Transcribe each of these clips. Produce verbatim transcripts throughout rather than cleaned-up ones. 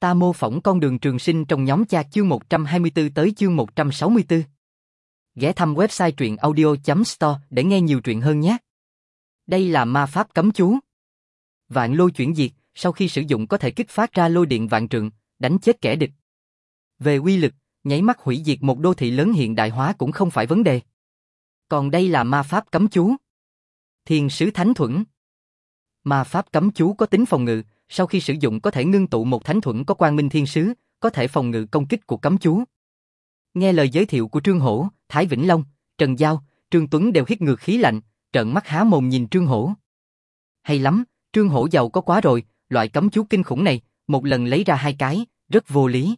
Ta mô phỏng con đường trường sinh trong nhóm chat chương một trăm hai mươi tư tới chương một trăm sáu mươi tư. Ghé thăm website truyện audio chấm store để nghe nhiều truyện hơn nhé. Đây là ma pháp cấm chú. Vạn lôi chuyển diệt, sau khi sử dụng có thể kích phát ra lôi điện vạn trượng, đánh chết kẻ địch. Về uy lực, nháy mắt hủy diệt một đô thị lớn hiện đại hóa cũng không phải vấn đề. Còn đây là ma pháp cấm chú. Thiên sứ thánh thuẫn. Ma pháp cấm chú có tính phòng ngự, sau khi sử dụng có thể ngưng tụ một thánh thuẫn có quang minh thiên sứ, có thể phòng ngự công kích của cấm chú. Nghe lời giới thiệu của Trương Hổ, Thái Vĩnh Long, Trần Giao, Trương Tuấn đều hít ngược khí lạnh, trợn mắt há mồm nhìn Trương Hổ. Hay lắm, Trương Hổ giàu có quá rồi, loại cấm chú kinh khủng này, một lần lấy ra hai cái, rất vô lý.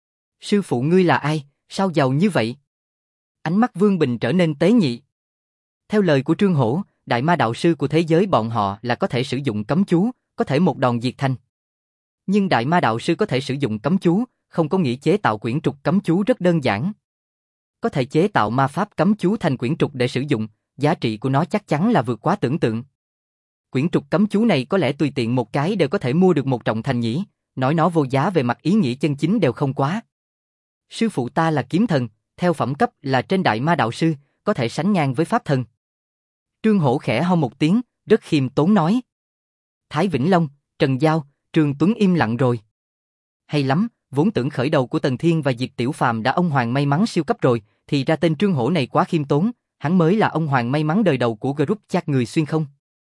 Sư phụ ngươi là ai, sao giàu như vậy? Ánh mắt Vương Bình trở nên tế nhị. Theo lời của Trương Hổ, đại ma đạo sư của thế giới bọn họ là có thể sử dụng cấm chú, có thể một đòn diệt thành. Nhưng đại ma đạo sư có thể sử dụng cấm chú, không có nghĩa chế tạo quyển trục cấm chú rất đơn giản. Có thể chế tạo ma pháp cấm chú thành quyển trục để sử dụng, giá trị của nó chắc chắn là vượt quá tưởng tượng. Quyển trục cấm chú này có lẽ tùy tiện một cái đều có thể mua được một trọng thành nhỉ, nói nó vô giá về mặt ý nghĩa chân chính đều không quá. Sư phụ ta là kiếm thần, theo phẩm cấp là trên đại ma đạo sư, có thể sánh ngang với pháp thần. Trương Hổ khẽ ho một tiếng, rất khiêm tốn nói. Thái Vĩnh Long, Trần Giao, Trương Tuấn im lặng rồi. Hay lắm, vốn tưởng khởi đầu của Tần Thiên và Diệt Tiểu Phàm đã ông hoàng may mắn siêu cấp rồi, thì ra tên Trương Hổ này quá khiêm tốn, hắn mới là ông hoàng may mắn đời đầu của group chat người xuyên không.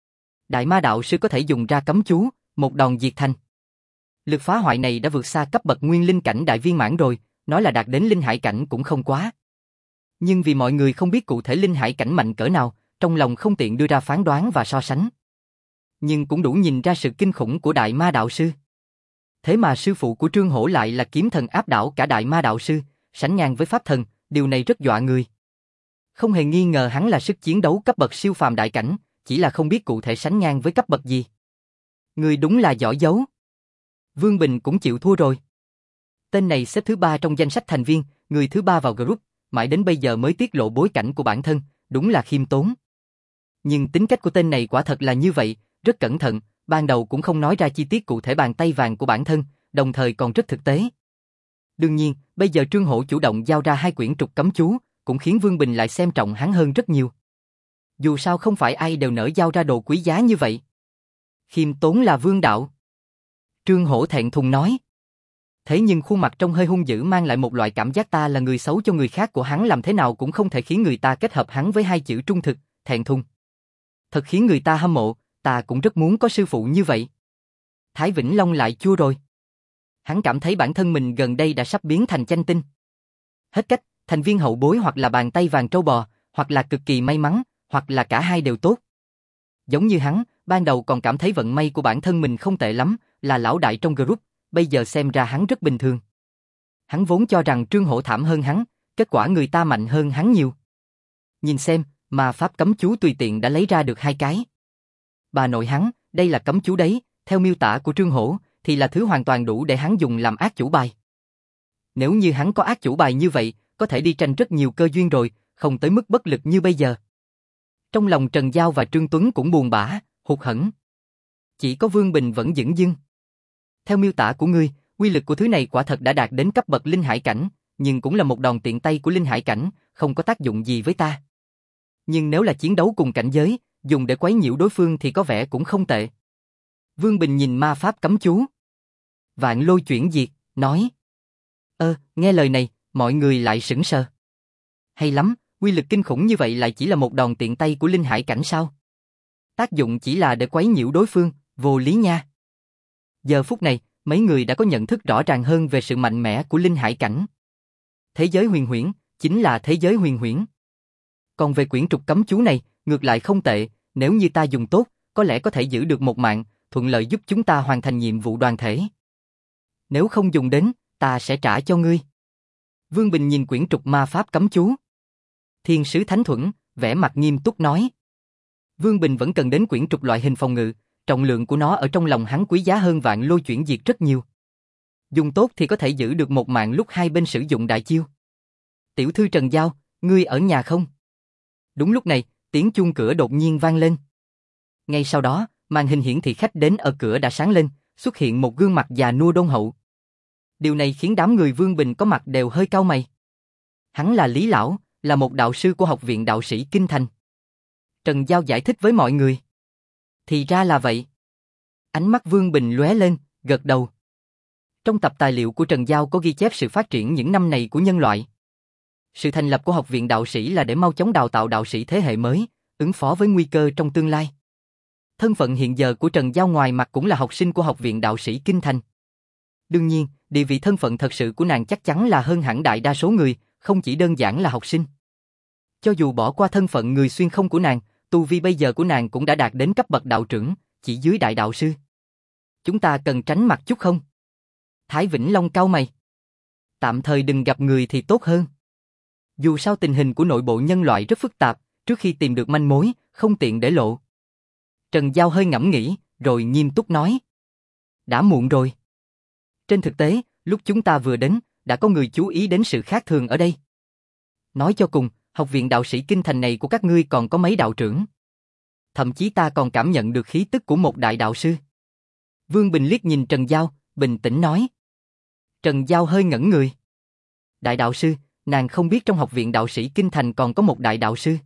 Đại ma đạo sư có thể dùng ra cấm chú, một đòn diệt thành. Lực phá hoại này đã vượt xa cấp bậc nguyên linh cảnh đại viên mãn rồi, nói là đạt đến linh hải cảnh cũng không quá. Nhưng vì mọi người không biết cụ thể linh hải cảnh mạnh cỡ nào, trong lòng không tiện đưa ra phán đoán và so sánh. Nhưng cũng đủ nhìn ra sự kinh khủng của đại ma đạo sư. Thế mà sư phụ của Trương Hổ lại là kiếm thần áp đảo cả đại ma đạo sư, sánh ngang với pháp thần, điều này rất dọa người. Không hề nghi ngờ hắn là sức chiến đấu cấp bậc siêu phàm đại cảnh, chỉ là không biết cụ thể sánh ngang với cấp bậc gì. Người đúng là giỏi giấu. Vương Bình cũng chịu thua rồi. Tên này xếp thứ ba trong danh sách thành viên, người thứ ba vào group, mãi đến bây giờ mới tiết lộ bối cảnh của bản thân, đúng là khiêm tốn. Nhưng tính cách của tên này quả thật là như vậy, rất cẩn thận, ban đầu cũng không nói ra chi tiết cụ thể bàn tay vàng của bản thân, đồng thời còn rất thực tế. Đương nhiên, bây giờ Trương Hổ chủ động giao ra hai quyển trục cấm chú, cũng khiến Vương Bình lại xem trọng hắn hơn rất nhiều. Dù sao không phải ai đều nỡ giao ra đồ quý giá như vậy. Khiêm tốn là vương đạo. Trương Hổ thẹn thùng nói. Thế nhưng khuôn mặt trông hơi hung dữ mang lại một loại cảm giác ta là người xấu cho người khác của hắn làm thế nào cũng không thể khiến người ta kết hợp hắn với hai chữ trung thực, thẹn thùng. Thật khiến người ta hâm mộ, ta cũng rất muốn có sư phụ như vậy. Thái Vĩnh Long lại chua rồi. Hắn cảm thấy bản thân mình gần đây đã sắp biến thành chanh tinh. Hết cách, thành viên hậu bối hoặc là bàn tay vàng trâu bò, hoặc là cực kỳ may mắn, hoặc là cả hai đều tốt. Giống như hắn, ban đầu còn cảm thấy vận may của bản thân mình không tệ lắm, là lão đại trong group, bây giờ xem ra hắn rất bình thường. Hắn vốn cho rằng Trương Hổ thảm hơn hắn, kết quả người ta mạnh hơn hắn nhiều. Nhìn xem, mà pháp cấm chú tùy tiện đã lấy ra được hai cái. Bà nội hắn, đây là cấm chú đấy, theo miêu tả của Trương Hổ, thì là thứ hoàn toàn đủ để hắn dùng làm ác chủ bài. Nếu như hắn có ác chủ bài như vậy, có thể đi tranh rất nhiều cơ duyên rồi, không tới mức bất lực như bây giờ. Trong lòng Trần Giao và Trương Tuấn cũng buồn bã, hụt hẫng. Chỉ có Vương Bình vẫn dửng dưng. Theo miêu tả của ngươi, uy lực của thứ này quả thật đã đạt đến cấp bậc linh hải cảnh, nhưng cũng là một đòn tiện tay của linh hải cảnh, không có tác dụng gì với ta. Nhưng nếu là chiến đấu cùng cảnh giới, dùng để quấy nhiễu đối phương thì có vẻ cũng không tệ. Vương Bình nhìn ma pháp cấm chú. Vạn lôi chuyển diệt, nói. Ơ, nghe lời này, mọi người lại sững sờ. Hay lắm, uy lực kinh khủng như vậy lại chỉ là một đòn tiện tay của linh hải cảnh sao? Tác dụng chỉ là để quấy nhiễu đối phương, vô lý nha. Giờ phút này, mấy người đã có nhận thức rõ ràng hơn về sự mạnh mẽ của linh hải cảnh. Thế giới huyền huyễn, chính là thế giới huyền huyễn. Còn về quyển trục cấm chú này, ngược lại không tệ, nếu như ta dùng tốt, có lẽ có thể giữ được một mạng, thuận lợi giúp chúng ta hoàn thành nhiệm vụ đoàn thể. Nếu không dùng đến, ta sẽ trả cho ngươi. Vương Bình nhìn quyển trục ma pháp cấm chú. Thiên sứ thánh thuẫn, vẻ mặt nghiêm túc nói. Vương Bình vẫn cần đến quyển trục loại hình phòng ngự, trọng lượng của nó ở trong lòng hắn quý giá hơn vạn lôi chuyển diệt rất nhiều. Dùng tốt thì có thể giữ được một mạng lúc hai bên sử dụng đại chiêu. Tiểu thư Trần Giao, ngươi ở nhà không? Đúng lúc này, tiếng chuông cửa đột nhiên vang lên. Ngay sau đó, màn hình hiển thị khách đến ở cửa đã sáng lên, xuất hiện một gương mặt già nua đôn hậu. Điều này khiến đám người Vương Bình có mặt đều hơi cau mày. Hắn là Lý Lão, là một đạo sư của học viện đạo sĩ Kinh Thành. Trần Giao giải thích với mọi người. Thì ra là vậy. Ánh mắt Vương Bình lóe lên, gật đầu. Trong tập tài liệu của Trần Giao có ghi chép sự phát triển những năm này của nhân loại. Sự thành lập của học viện đạo sĩ là để mau chóng đào tạo đạo sĩ thế hệ mới, ứng phó với nguy cơ trong tương lai. Thân phận hiện giờ của Trần Giao ngoài mặt cũng là học sinh của học viện đạo sĩ Kinh Thành. Đương nhiên, địa vị thân phận thật sự của nàng chắc chắn là hơn hẳn đại đa số người, không chỉ đơn giản là học sinh. Cho dù bỏ qua thân phận người xuyên không của nàng, tu vi bây giờ của nàng cũng đã đạt đến cấp bậc đạo trưởng, chỉ dưới đại đạo sư. Chúng ta cần tránh mặt chút không? Thái Vĩnh Long cau mày. Tạm thời đừng gặp người thì tốt hơn. Dù sao tình hình của nội bộ nhân loại rất phức tạp, trước khi tìm được manh mối, không tiện để lộ. Trần Giao hơi ngẫm nghĩ, rồi nghiêm túc nói. Đã muộn rồi. Trên thực tế, lúc chúng ta vừa đến, đã có người chú ý đến sự khác thường ở đây. Nói cho cùng, học viện đạo sĩ Kinh Thành này của các ngươi còn có mấy đạo trưởng. Thậm chí ta còn cảm nhận được khí tức của một đại đạo sư. Vương Bình liếc nhìn Trần Giao, bình tĩnh nói. Trần Giao hơi ngẩn người. Đại đạo sư, nàng không biết trong học viện đạo sĩ Kinh Thành còn có một đại đạo sư.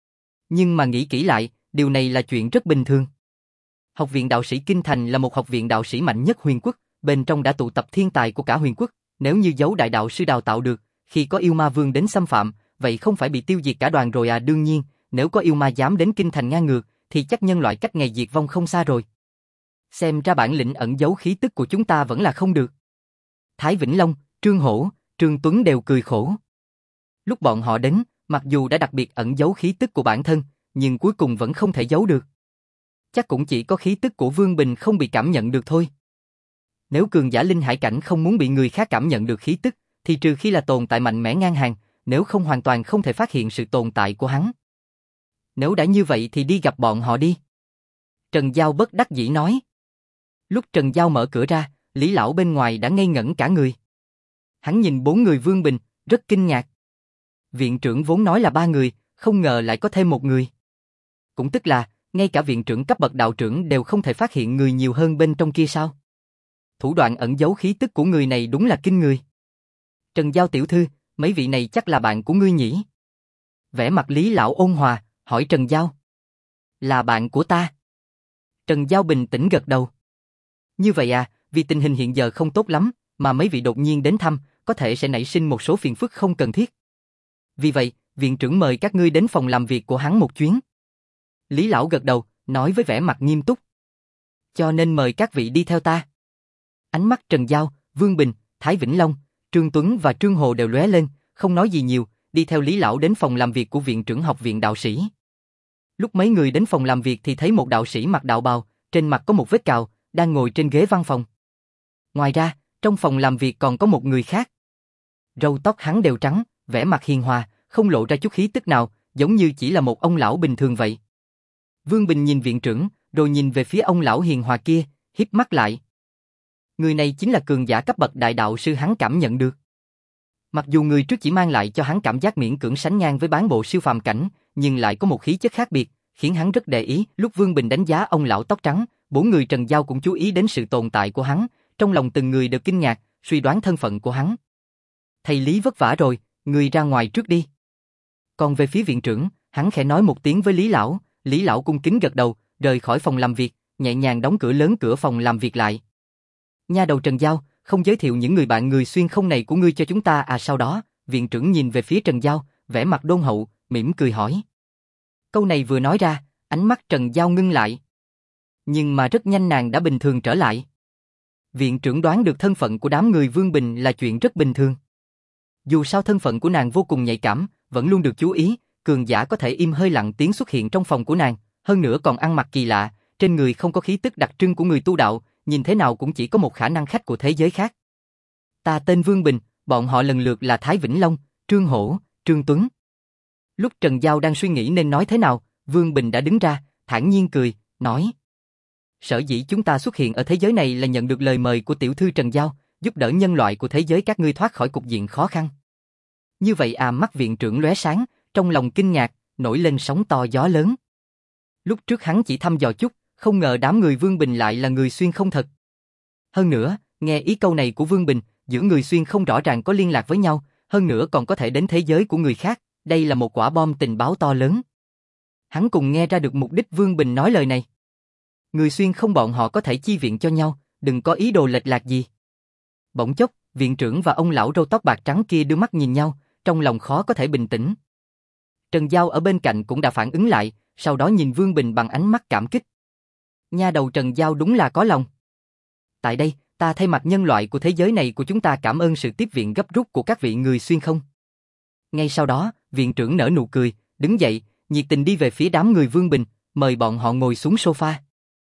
Nhưng mà nghĩ kỹ lại, điều này là chuyện rất bình thường. Học viện đạo sĩ Kinh Thành là một học viện đạo sĩ mạnh nhất huyền quốc, bên trong đã tụ tập thiên tài của cả huyền quốc. Nếu như giấu đại đạo sư đào tạo được, khi có yêu ma vương đến xâm phạm, vậy không phải bị tiêu diệt cả đoàn rồi à? Đương nhiên, nếu có yêu ma dám đến Kinh Thành ngang ngược, thì chắc nhân loại cách ngày diệt vong không xa rồi. Xem ra bản lĩnh ẩn giấu khí tức của chúng ta vẫn là không được. Thái Vĩnh Long, Trương Hổ, Trương Tuấn đều cười khổ. Lúc bọn họ đến, mặc dù đã đặc biệt ẩn giấu khí tức của bản thân, nhưng cuối cùng vẫn không thể giấu được. Chắc cũng chỉ có khí tức của Vương Bình không bị cảm nhận được thôi. Nếu cường giả linh hải cảnh không muốn bị người khác cảm nhận được khí tức, thì trừ khi là tồn tại mạnh mẽ ngang hàng, nếu không hoàn toàn không thể phát hiện sự tồn tại của hắn. Nếu đã như vậy thì đi gặp bọn họ đi. Trần Giao bất đắc dĩ nói. Lúc Trần Giao mở cửa ra, Lý Lão bên ngoài đã ngây ngẩn cả người. Hắn nhìn bốn người Vương Bình, rất kinh ngạc. Viện trưởng vốn nói là ba người, không ngờ lại có thêm một người. Cũng tức là, ngay cả viện trưởng cấp bậc đạo trưởng đều không thể phát hiện người nhiều hơn bên trong kia sao? Thủ đoạn ẩn giấu khí tức của người này đúng là kinh người. Trần Giao tiểu thư, mấy vị này chắc là bạn của ngươi nhỉ? Vẻ mặt Lý Lão ôn hòa, hỏi Trần Giao. Là bạn của ta. Trần Giao bình tĩnh gật đầu. Như vậy à, vì tình hình hiện giờ không tốt lắm, mà mấy vị đột nhiên đến thăm, có thể sẽ nảy sinh một số phiền phức không cần thiết. Vì vậy, viện trưởng mời các ngươi đến phòng làm việc của hắn một chuyến. Lý Lão gật đầu, nói với vẻ mặt nghiêm túc. Cho nên mời các vị đi theo ta. Ánh mắt Trần Giao, Vương Bình, Thái Vĩnh Long, Trương Tuấn và Trương Hồ đều lóe lên, không nói gì nhiều, đi theo Lý Lão đến phòng làm việc của viện trưởng học viện đạo sĩ. Lúc mấy người đến phòng làm việc thì thấy một đạo sĩ mặc đạo bào, trên mặt có một vết cào, đang ngồi trên ghế văn phòng. Ngoài ra, trong phòng làm việc còn có một người khác. Râu tóc hắn đều trắng, vẻ mặt hiền hòa, không lộ ra chút khí tức nào, giống như chỉ là một ông lão bình thường vậy. Vương Bình nhìn viện trưởng, rồi nhìn về phía ông lão hiền hòa kia, híp mắt lại. Người này chính là cường giả cấp bậc đại đạo sư hắn cảm nhận được. Mặc dù người trước chỉ mang lại cho hắn cảm giác miễn cưỡng sánh ngang với bán bộ siêu phàm cảnh, nhưng lại có một khí chất khác biệt, khiến hắn rất để ý. Lúc Vương Bình đánh giá ông lão tóc trắng, bốn người Trần Giao cũng chú ý đến sự tồn tại của hắn, trong lòng từng người đều kinh ngạc, suy đoán thân phận của hắn. Thầy Lý vất vả rồi, người ra ngoài trước đi. Còn về phía viện trưởng, hắn khẽ nói một tiếng với Lý Lão, Lý Lão cung kính gật đầu, rời khỏi phòng làm việc, nhẹ nhàng đóng cửa lớn cửa phòng làm việc lại. Nha đầu Trần Giao, không giới thiệu những người bạn người xuyên không này của ngươi cho chúng ta à? Sau đó, viện trưởng nhìn về phía Trần Giao, vẻ mặt đôn hậu, mỉm cười hỏi. Câu này vừa nói ra, ánh mắt Trần Giao ngưng lại. Nhưng mà rất nhanh nàng đã bình thường trở lại. Viện trưởng đoán được thân phận của đám người Vương Bình là chuyện rất bình thường. Dù sao thân phận của nàng vô cùng nhạy cảm, vẫn luôn được chú ý, cường giả có thể im hơi lặng tiếng xuất hiện trong phòng của nàng, hơn nữa còn ăn mặc kỳ lạ, trên người không có khí tức đặc trưng của người tu đạo, nhìn thế nào cũng chỉ có một khả năng khách của thế giới khác. Ta tên Vương Bình, bọn họ lần lượt là Thái Vĩnh Long, Trương Hổ, Trương Tuấn. Lúc Trần Giao đang suy nghĩ nên nói thế nào, Vương Bình đã đứng ra, thản nhiên cười, nói. Sở dĩ chúng ta xuất hiện ở thế giới này là nhận được lời mời của tiểu thư Trần Giao, giúp đỡ nhân loại của thế giới các ngươi thoát khỏi cục diện khó khăn. Như vậy à? Mắt viện trưởng lóe sáng, trong lòng kinh ngạc, nổi lên sóng to gió lớn. Lúc trước hắn chỉ thăm dò chút, không ngờ đám người Vương Bình lại là người xuyên không thật. Hơn nữa, nghe ý câu này của Vương Bình, giữa người xuyên không rõ ràng có liên lạc với nhau, hơn nữa còn có thể đến thế giới của người khác, đây là một quả bom tình báo to lớn. Hắn cùng nghe ra được mục đích Vương Bình nói lời này. Người xuyên không bọn họ có thể chi viện cho nhau, đừng có ý đồ lệch lạc gì. Bỗng chốc, viện trưởng và ông lão râu tóc bạc trắng kia đưa mắt nhìn nhau, trong lòng khó có thể bình tĩnh. Trần Giao ở bên cạnh cũng đã phản ứng lại, sau đó nhìn Vương Bình bằng ánh mắt cảm kích. Nha đầu Trần Giao đúng là có lòng. Tại đây, ta thay mặt nhân loại của thế giới này của chúng ta cảm ơn sự tiếp viện gấp rút của các vị người xuyên không. Ngay sau đó, viện trưởng nở nụ cười, đứng dậy, nhiệt tình đi về phía đám người Vương Bình, mời bọn họ ngồi xuống sofa.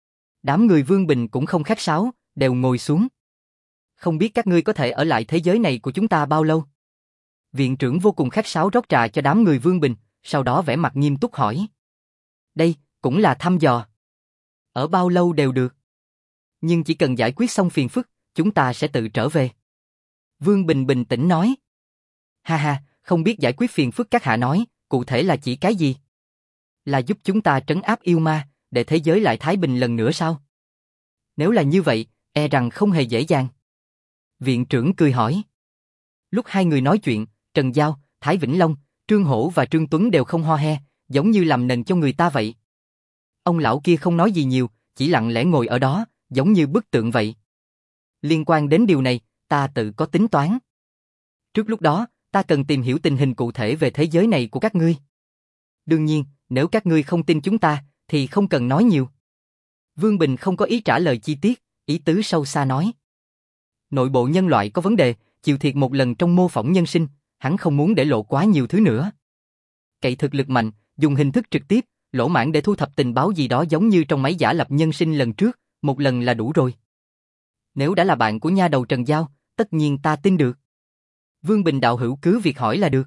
Đám người Vương Bình cũng không khách sáo, đều ngồi xuống. Không biết các ngươi có thể ở lại thế giới này của chúng ta bao lâu? Viện trưởng vô cùng khách sáo rót trà cho đám người Vương Bình, sau đó vẻ mặt nghiêm túc hỏi. Đây, cũng là thăm dò. Ở bao lâu đều được. Nhưng chỉ cần giải quyết xong phiền phức, chúng ta sẽ tự trở về. Vương Bình bình tĩnh nói. Ha ha, không biết giải quyết phiền phức các hạ nói, cụ thể là chỉ cái gì? Là giúp chúng ta trấn áp yêu ma, để thế giới lại thái bình lần nữa sao? Nếu là như vậy, e rằng không hề dễ dàng. Viện trưởng cười hỏi. Lúc hai người nói chuyện, Trần Giao, Thái Vĩnh Long, Trương Hổ và Trương Tuấn đều không ho he, giống như làm nền cho người ta vậy. Ông lão kia không nói gì nhiều, chỉ lặng lẽ ngồi ở đó, giống như bức tượng vậy. Liên quan đến điều này, ta tự có tính toán. Trước lúc đó, ta cần tìm hiểu tình hình cụ thể về thế giới này của các ngươi. Đương nhiên, nếu các ngươi không tin chúng ta, thì không cần nói nhiều. Vương Bình không có ý trả lời chi tiết, ý tứ sâu xa nói. Nội bộ nhân loại có vấn đề, chịu thiệt một lần trong mô phỏng nhân sinh, hắn không muốn để lộ quá nhiều thứ nữa. Cậy thực lực mạnh, dùng hình thức trực tiếp, lỗ mãng để thu thập tình báo gì đó giống như trong máy giả lập nhân sinh lần trước, một lần là đủ rồi. Nếu đã là bạn của nha đầu Trần Giao, tất nhiên ta tin được. Vương Bình đạo hữu cứ việc hỏi là được.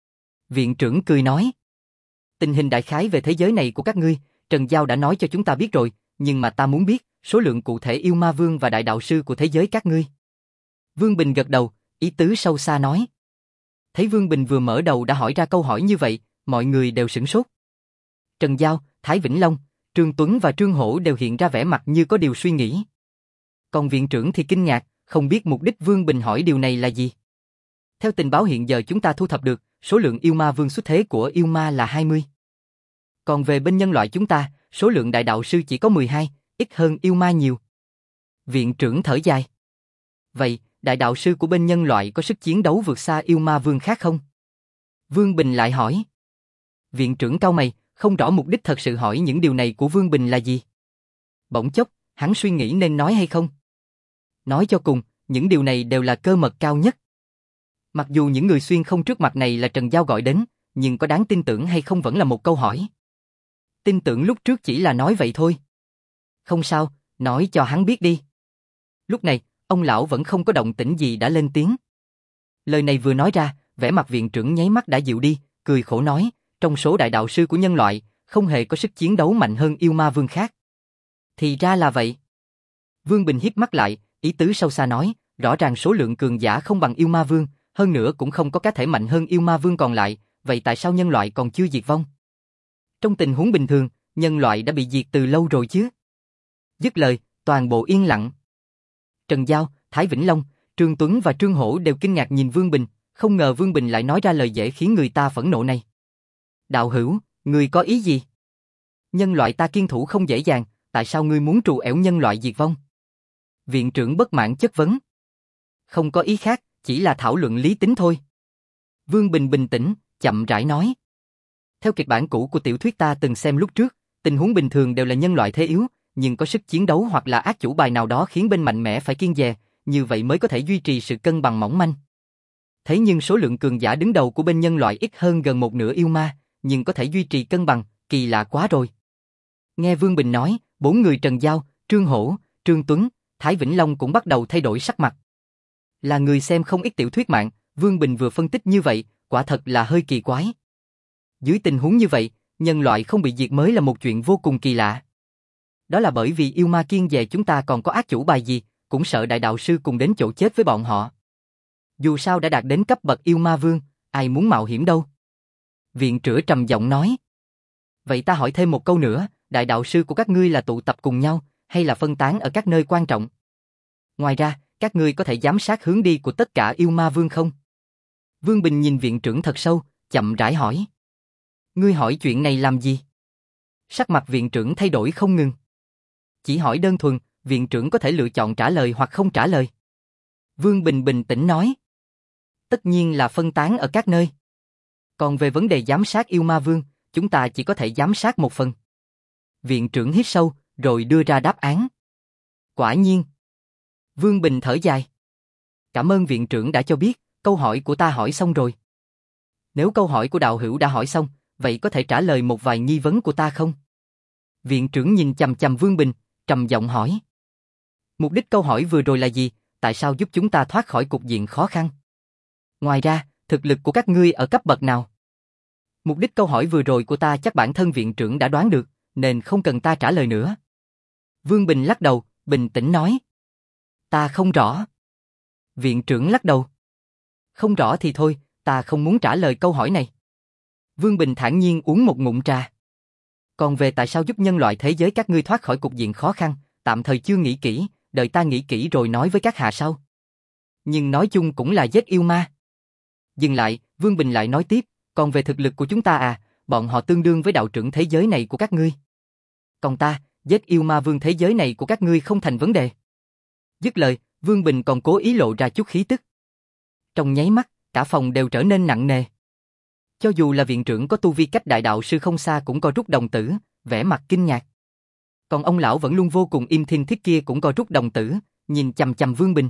Viện trưởng cười nói. Tình hình đại khái về thế giới này của các ngươi, Trần Giao đã nói cho chúng ta biết rồi, nhưng mà ta muốn biết số lượng cụ thể yêu ma vương và đại đạo sư của thế giới các ngươi. Vương Bình gật đầu, ý tứ sâu xa nói. Thấy Vương Bình vừa mở đầu đã hỏi ra câu hỏi như vậy, mọi người đều sửng sốt. Trần Giao, Thái Vĩnh Long, Trương Tuấn và Trương Hổ đều hiện ra vẻ mặt như có điều suy nghĩ. Còn viện trưởng thì kinh ngạc, không biết mục đích Vương Bình hỏi điều này là gì. Theo tình báo hiện giờ chúng ta thu thập được, số lượng yêu ma vương xuất thế của yêu ma là hai mươi. Còn về bên nhân loại chúng ta, số lượng đại đạo sư chỉ có mười hai, ít hơn yêu ma nhiều. Viện trưởng thở dài. Vậy, đại đạo sư của bên nhân loại có sức chiến đấu vượt xa yêu ma vương khác không? Vương Bình lại hỏi. Viện trưởng cau mày, không rõ mục đích thật sự hỏi những điều này của Vương Bình là gì. Bỗng chốc, hắn suy nghĩ nên nói hay không. Nói cho cùng, những điều này đều là cơ mật cao nhất. Mặc dù những người xuyên không trước mặt này là Trần Giao gọi đến, nhưng có đáng tin tưởng hay không vẫn là một câu hỏi. Tin tưởng lúc trước chỉ là nói vậy thôi. Không sao, nói cho hắn biết đi. Lúc này, ông lão vẫn không có động tĩnh gì đã lên tiếng. Lời này vừa nói ra, vẻ mặt viện trưởng nháy mắt đã dịu đi, cười khổ nói, trong số đại đạo sư của nhân loại, không hề có sức chiến đấu mạnh hơn yêu ma vương khác. Thì ra là vậy. Vương Bình híp mắt lại, ý tứ sâu xa nói, rõ ràng số lượng cường giả không bằng yêu ma vương, hơn nữa cũng không có cá thể mạnh hơn yêu ma vương còn lại, vậy tại sao nhân loại còn chưa diệt vong? Trong tình huống bình thường, nhân loại đã bị diệt từ lâu rồi chứ. Dứt lời, toàn bộ yên lặng. Trần Giao, Thái Vĩnh Long, Trương Tuấn và Trương Hổ đều kinh ngạc nhìn Vương Bình, không ngờ Vương Bình lại nói ra lời dễ khiến người ta phẫn nộ này. Đạo hữu, ngươi có ý gì? Nhân loại ta kiên thủ không dễ dàng, tại sao ngươi muốn trù ẻo nhân loại diệt vong? Viện trưởng bất mãn chất vấn. Không có ý khác, chỉ là thảo luận lý tính thôi. Vương Bình bình tĩnh, chậm rãi nói. Theo kịch bản cũ của tiểu thuyết ta từng xem lúc trước, tình huống bình thường đều là nhân loại thế yếu, nhưng có sức chiến đấu hoặc là ác chủ bài nào đó khiến bên mạnh mẽ phải kiêng dè, như vậy mới có thể duy trì sự cân bằng mỏng manh. Thế nhưng số lượng cường giả đứng đầu của bên nhân loại ít hơn gần một nửa yêu ma, nhưng có thể duy trì cân bằng, kỳ lạ quá rồi. Nghe Vương Bình nói, bốn người Trần Giao, Trương Hổ, Trương Tuấn, Thái Vĩnh Long cũng bắt đầu thay đổi sắc mặt. Là người xem không ít tiểu thuyết mạng, Vương Bình vừa phân tích như vậy, quả thật là hơi kỳ quái. Dưới tình huống như vậy, nhân loại không bị diệt mới là một chuyện vô cùng kỳ lạ. Đó là bởi vì yêu ma kiêng dè chúng ta còn có ác chủ bài gì, cũng sợ đại đạo sư cùng đến chỗ chết với bọn họ. Dù sao đã đạt đến cấp bậc yêu ma vương, ai muốn mạo hiểm đâu. Viện trưởng trầm giọng nói. Vậy ta hỏi thêm một câu nữa, đại đạo sư của các ngươi là tụ tập cùng nhau, hay là phân tán ở các nơi quan trọng? Ngoài ra, các ngươi có thể giám sát hướng đi của tất cả yêu ma vương không? Vương Bình nhìn viện trưởng thật sâu, chậm rãi hỏi. Ngươi hỏi chuyện này làm gì? Sắc mặt viện trưởng thay đổi không ngừng. Chỉ hỏi đơn thuần, viện trưởng có thể lựa chọn trả lời hoặc không trả lời. Vương Bình bình tĩnh nói. Tất nhiên là phân tán ở các nơi. Còn về vấn đề giám sát yêu ma vương, chúng ta chỉ có thể giám sát một phần. Viện trưởng hít sâu, rồi đưa ra đáp án. Quả nhiên. Vương Bình thở dài. Cảm ơn viện trưởng đã cho biết, câu hỏi của ta hỏi xong rồi. Nếu câu hỏi của đạo hữu đã hỏi xong, vậy có thể trả lời một vài nghi vấn của ta không? Viện trưởng nhìn chằm chằm Vương Bình, trầm giọng hỏi. Mục đích câu hỏi vừa rồi là gì? Tại sao giúp chúng ta thoát khỏi cục diện khó khăn? Ngoài ra, thực lực của các ngươi ở cấp bậc nào? Mục đích câu hỏi vừa rồi của ta chắc bản thân viện trưởng đã đoán được, nên không cần ta trả lời nữa. Vương Bình lắc đầu, bình tĩnh nói. Ta không rõ. Viện trưởng lắc đầu. Không rõ thì thôi, ta không muốn trả lời câu hỏi này. Vương Bình thản nhiên uống một ngụm trà. Còn về tại sao giúp nhân loại thế giới các ngươi thoát khỏi cục diện khó khăn, tạm thời chưa nghĩ kỹ, đợi ta nghĩ kỹ rồi nói với các hạ sau. Nhưng nói chung cũng là giết yêu ma. Dừng lại, Vương Bình lại nói tiếp, còn về thực lực của chúng ta à, bọn họ tương đương với đạo trưởng thế giới này của các ngươi. Còn ta, giết yêu ma vương thế giới này của các ngươi không thành vấn đề. Dứt lời, Vương Bình còn cố ý lộ ra chút khí tức. Trong nháy mắt, cả phòng đều trở nên nặng nề. Cho dù là viện trưởng có tu vi cách đại đạo sư không xa cũng co rút đồng tử, vẻ mặt kinh ngạc. Còn ông lão vẫn luôn vô cùng im thiên thiết kia cũng co rút đồng tử, nhìn chằm chằm Vương Bình.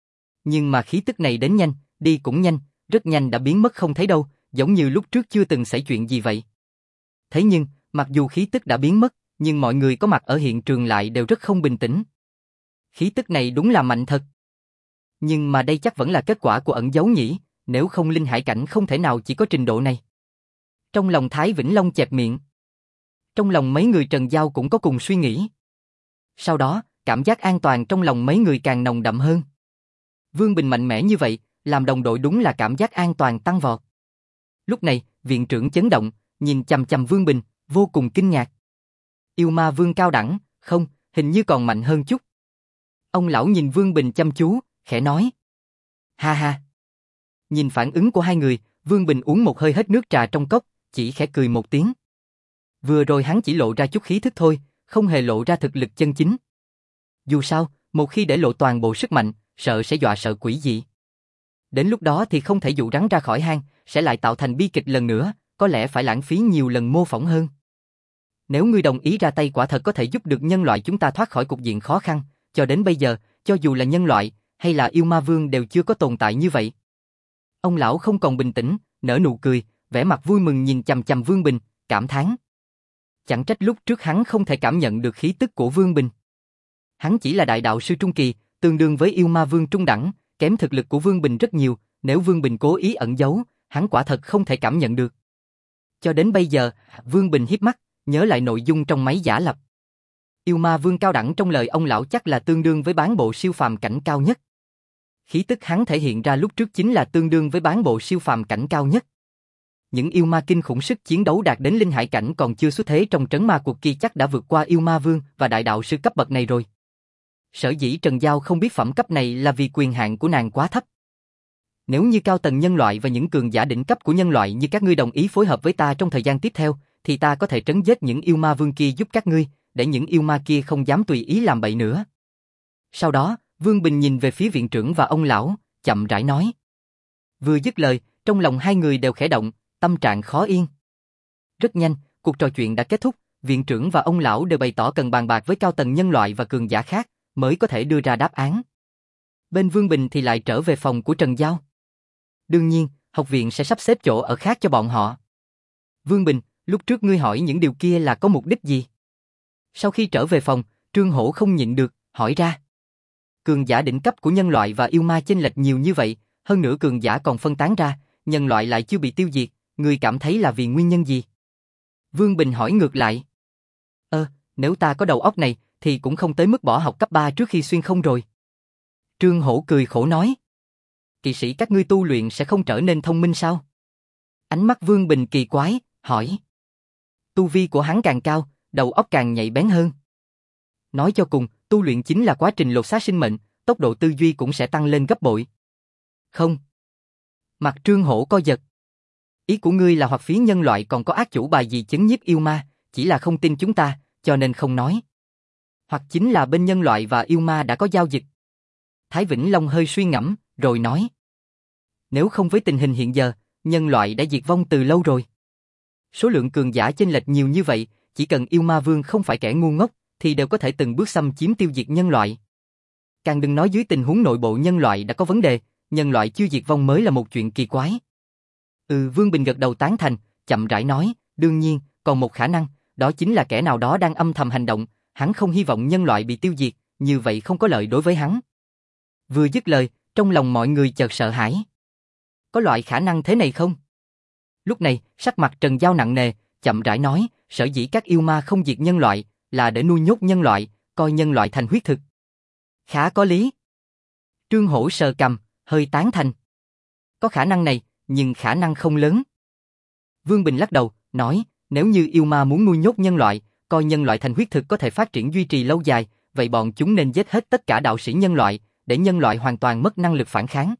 Nhưng mà khí tức này đến nhanh, đi cũng nhanh, rất nhanh đã biến mất không thấy đâu, giống như lúc trước chưa từng xảy chuyện gì vậy. Thế nhưng, mặc dù khí tức đã biến mất, nhưng mọi người có mặt ở hiện trường lại đều rất không bình tĩnh. Khí tức này đúng là mạnh thật. Nhưng mà đây chắc vẫn là kết quả của ẩn giấu nhỉ, nếu không linh hải cảnh không thể nào chỉ có trình độ này. Trong lòng Thái Vĩnh Long chẹp miệng. Trong lòng mấy người Trần Giao cũng có cùng suy nghĩ. Sau đó, cảm giác an toàn trong lòng mấy người càng nồng đậm hơn. Vương Bình mạnh mẽ như vậy, làm đồng đội đúng là cảm giác an toàn tăng vọt. Lúc này, viện trưởng chấn động, nhìn chằm chằm Vương Bình, vô cùng kinh ngạc. Yêu ma vương cao đẳng, không, hình như còn mạnh hơn chút. Ông lão nhìn Vương Bình chăm chú, khẽ nói. Ha ha. Nhìn phản ứng của hai người, Vương Bình uống một hơi hết nước trà trong cốc, chỉ khẽ cười một tiếng. Vừa rồi hắn chỉ lộ ra chút khí thức thôi, không hề lộ ra thực lực chân chính. Dù sao, một khi để lộ toàn bộ sức mạnh, sợ sẽ dọa sợ quỷ dị. Đến lúc đó thì không thể dụ rắn ra khỏi hang, sẽ lại tạo thành bi kịch lần nữa, có lẽ phải lãng phí nhiều lần mô phỏng hơn. Nếu ngươi đồng ý ra tay quả thật có thể giúp được nhân loại chúng ta thoát khỏi cục diện khó khăn, cho đến bây giờ, cho dù là nhân loại, hay là yêu ma vương đều chưa có tồn tại như vậy. Ông lão không còn bình tĩnh, nở nụ cười, vẻ mặt vui mừng nhìn chằm chằm Vương Bình, cảm thán. Chẳng trách lúc trước hắn không thể cảm nhận được khí tức của Vương Bình. Hắn chỉ là đại đạo sư trung kỳ, tương đương với yêu ma vương trung đẳng, kém thực lực của Vương Bình rất nhiều, nếu Vương Bình cố ý ẩn giấu, hắn quả thật không thể cảm nhận được. Cho đến bây giờ, Vương Bình híp mắt, nhớ lại nội dung trong máy giả lập. Yêu ma vương cao đẳng trong lời ông lão chắc là tương đương với bán bộ siêu phàm cảnh cao nhất. Khí tức hắn thể hiện ra lúc trước chính là tương đương với bán bộ siêu phàm cảnh cao nhất. Những yêu ma kinh khủng sức chiến đấu đạt đến linh hải cảnh còn chưa xuất thế trong trấn ma cuộc kia chắc đã vượt qua yêu ma vương và đại đạo sư cấp bậc này rồi. Sở dĩ Trần Giao không biết phẩm cấp này là vì quyền hạn của nàng quá thấp. Nếu như cao tầng nhân loại và những cường giả đỉnh cấp của nhân loại như các ngươi đồng ý phối hợp với ta trong thời gian tiếp theo, thì ta có thể trấn giết những yêu ma vương kia giúp các ngươi, để những yêu ma kia không dám tùy ý làm bậy nữa. Sau đó, Vương Bình nhìn về phía viện trưởng và ông lão, chậm rãi nói. Vừa dứt lời, trong lòng hai người đều khẽ động, tâm trạng khó yên. Rất nhanh, cuộc trò chuyện đã kết thúc, viện trưởng và ông lão đều bày tỏ cần bàn bạc với cao tầng nhân loại và cường giả khác, mới có thể đưa ra đáp án. Bên Vương Bình thì lại trở về phòng của Trần Giao. Đương nhiên, học viện sẽ sắp xếp chỗ ở khác cho bọn họ. Vương Bình, lúc trước ngươi hỏi những điều kia là có mục đích gì? Sau khi trở về phòng, Trương Hổ không nhịn được, hỏi ra. Cường giả đỉnh cấp của nhân loại và yêu ma chênh lệch nhiều như vậy, hơn nữa cường giả còn phân tán ra, nhân loại lại chưa bị tiêu diệt, ngươi cảm thấy là vì nguyên nhân gì? Vương Bình hỏi ngược lại. Ơ, nếu ta có đầu óc này, thì cũng không tới mức bỏ học cấp ba trước khi xuyên không rồi. Trương Hổ cười khổ nói. Kỵ sĩ các ngươi tu luyện sẽ không trở nên thông minh sao? Ánh mắt Vương Bình kỳ quái, hỏi. Tu vi của hắn càng cao, đầu óc càng nhạy bén hơn. Nói cho cùng, tu luyện chính là quá trình lột xác sinh mệnh, tốc độ tư duy cũng sẽ tăng lên gấp bội. Không. Mặt Trương Hổ co giật. Ý của ngươi là hoặc phía nhân loại còn có ác chủ bài gì chấn nhiếp yêu ma, chỉ là không tin chúng ta, cho nên không nói. Hoặc chính là bên nhân loại và yêu ma đã có giao dịch. Thái Vĩnh Long hơi suy ngẫm, rồi nói. Nếu không với tình hình hiện giờ, nhân loại đã diệt vong từ lâu rồi. Số lượng cường giả chênh lệch nhiều như vậy, chỉ cần yêu ma vương không phải kẻ ngu ngốc, thì đều có thể từng bước xâm chiếm tiêu diệt nhân loại. Càng đừng nói dưới tình huống nội bộ nhân loại đã có vấn đề, nhân loại chưa diệt vong mới là một chuyện kỳ quái. Ừ, Vương Bình gật đầu tán thành, chậm rãi nói, đương nhiên, còn một khả năng, đó chính là kẻ nào đó đang âm thầm hành động, hắn không hy vọng nhân loại bị tiêu diệt, như vậy không có lợi đối với hắn. Vừa dứt lời, trong lòng mọi người chợt sợ hãi. Có loại khả năng thế này không? Lúc này, sắc mặt Trần Giao nặng nề, chậm rãi nói, sở dĩ các yêu ma không diệt nhân loại, là để nuôi nhốt nhân loại, coi nhân loại thành huyết thực. Khá có lý. Trương Hổ sờ cằm, hơi tán thành. Có khả năng này, nhưng khả năng không lớn. Vương Bình lắc đầu, nói, nếu như yêu ma muốn nuôi nhốt nhân loại, coi nhân loại thành huyết thực có thể phát triển duy trì lâu dài, vậy bọn chúng nên giết hết tất cả đạo sĩ nhân loại, để nhân loại hoàn toàn mất năng lực phản kháng.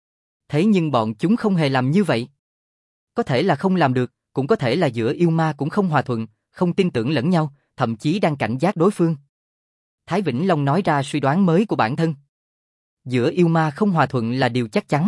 Thế nhưng bọn chúng không hề làm như vậy. Có thể là không làm được, cũng có thể là giữa yêu ma cũng không hòa thuận, không tin tưởng lẫn nhau, thậm chí đang cảnh giác đối phương. Thái Vĩnh Long nói ra suy đoán mới của bản thân. Giữa yêu ma không hòa thuận là điều chắc chắn.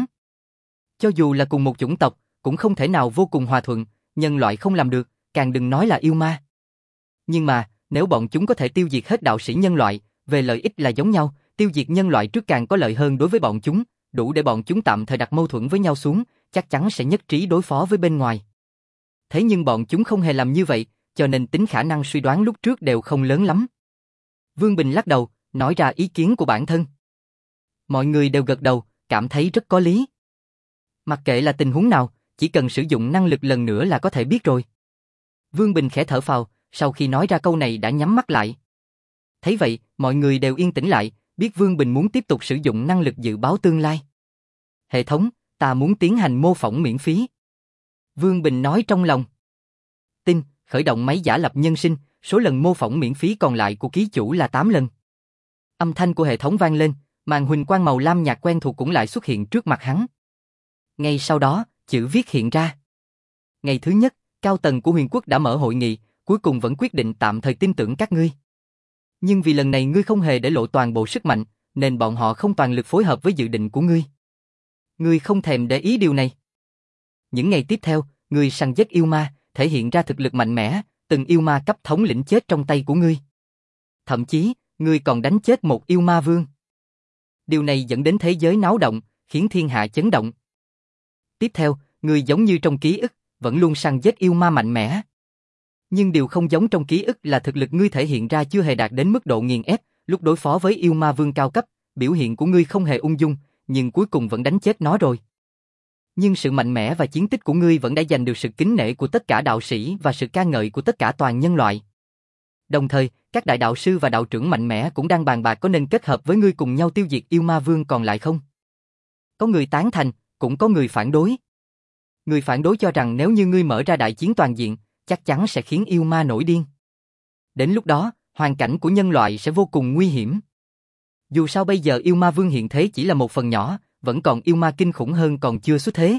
Cho dù là cùng một chủng tộc, cũng không thể nào vô cùng hòa thuận, nhân loại không làm được, càng đừng nói là yêu ma. Nhưng mà, nếu bọn chúng có thể tiêu diệt hết đạo sĩ nhân loại, về lợi ích là giống nhau, tiêu diệt nhân loại trước càng có lợi hơn đối với bọn chúng, đủ để bọn chúng tạm thời đặt mâu thuẫn với nhau xuống, chắc chắn sẽ nhất trí đối phó với bên ngoài. Thế nhưng bọn chúng không hề làm như vậy, cho nên tính khả năng suy đoán lúc trước đều không lớn lắm. Vương Bình lắc đầu, nói ra ý kiến của bản thân. Mọi người đều gật đầu, cảm thấy rất có lý. Mặc kệ là tình huống nào, chỉ cần sử dụng năng lực lần nữa là có thể biết rồi. Vương Bình khẽ thở phào, sau khi nói ra câu này đã nhắm mắt lại. Thấy vậy, mọi người đều yên tĩnh lại, biết Vương Bình muốn tiếp tục sử dụng năng lực dự báo tương lai. Hệ thống, ta muốn tiến hành mô phỏng miễn phí. Vương Bình nói trong lòng. Tin, khởi động máy giả lập nhân sinh, số lần mô phỏng miễn phí còn lại của ký chủ là tám lần. Âm thanh của hệ thống vang lên, màn huỳnh quang màu lam nhạt quen thuộc cũng lại xuất hiện trước mặt hắn. Ngay sau đó, chữ viết hiện ra. Ngày thứ nhất, cao tầng của huyền quốc đã mở hội nghị, cuối cùng vẫn quyết định tạm thời tin tưởng các ngươi. Nhưng vì lần này ngươi không hề để lộ toàn bộ sức mạnh, nên bọn họ không toàn lực phối hợp với dự định của ngươi. Ngươi không thèm để ý điều này. Những ngày tiếp theo, ngươi săn giết yêu ma, thể hiện ra thực lực mạnh mẽ, từng yêu ma cấp thống lĩnh chết trong tay của ngươi. Thậm chí, ngươi còn đánh chết một yêu ma vương. Điều này dẫn đến thế giới náo động, khiến thiên hạ chấn động. Tiếp theo, ngươi giống như trong ký ức, vẫn luôn săn giết yêu ma mạnh mẽ. Nhưng điều không giống trong ký ức là thực lực ngươi thể hiện ra chưa hề đạt đến mức độ nghiền ép, lúc đối phó với yêu ma vương cao cấp, biểu hiện của ngươi không hề ung dung, nhưng cuối cùng vẫn đánh chết nó rồi. Nhưng sự mạnh mẽ và chiến tích của ngươi vẫn đã giành được sự kính nể của tất cả đạo sĩ và sự ca ngợi của tất cả toàn nhân loại. Đồng thời, các đại đạo sư và đạo trưởng mạnh mẽ cũng đang bàn bạc có nên kết hợp với ngươi cùng nhau tiêu diệt yêu ma vương còn lại không. Có người tán thành, cũng có người phản đối. Người phản đối cho rằng nếu như ngươi mở ra đại chiến toàn diện, chắc chắn sẽ khiến yêu ma nổi điên. Đến lúc đó, hoàn cảnh của nhân loại sẽ vô cùng nguy hiểm. Dù sao bây giờ yêu ma vương hiện thế chỉ là một phần nhỏ, vẫn còn yêu ma kinh khủng hơn còn chưa xuất thế.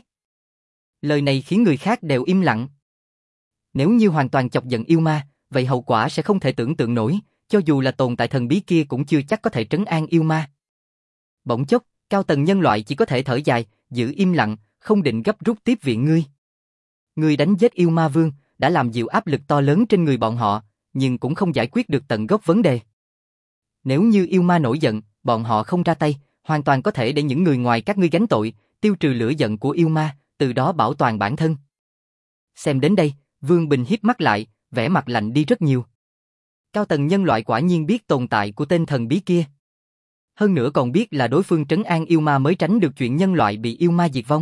Lời này khiến người khác đều im lặng. Nếu như hoàn toàn chọc giận yêu ma, vậy hậu quả sẽ không thể tưởng tượng nổi, cho dù là tồn tại thần bí kia cũng chưa chắc có thể trấn an yêu ma. Bỗng chốc, cao tầng nhân loại chỉ có thể thở dài, giữ im lặng, không định gấp rút tiếp viện ngươi. Ngươi đánh giết yêu ma vương, đã làm dịu áp lực to lớn trên người bọn họ, nhưng cũng không giải quyết được tận gốc vấn đề. Nếu như yêu ma nổi giận, bọn họ không ra tay, hoàn toàn có thể để những người ngoài các ngươi gánh tội, tiêu trừ lửa giận của yêu ma, từ đó bảo toàn bản thân. Xem đến đây, Vương Bình híp mắt lại, vẻ mặt lạnh đi rất nhiều. Cao tầng nhân loại quả nhiên biết tồn tại của tên thần bí kia. Hơn nữa còn biết là đối phương trấn an yêu ma mới tránh được chuyện nhân loại bị yêu ma diệt vong.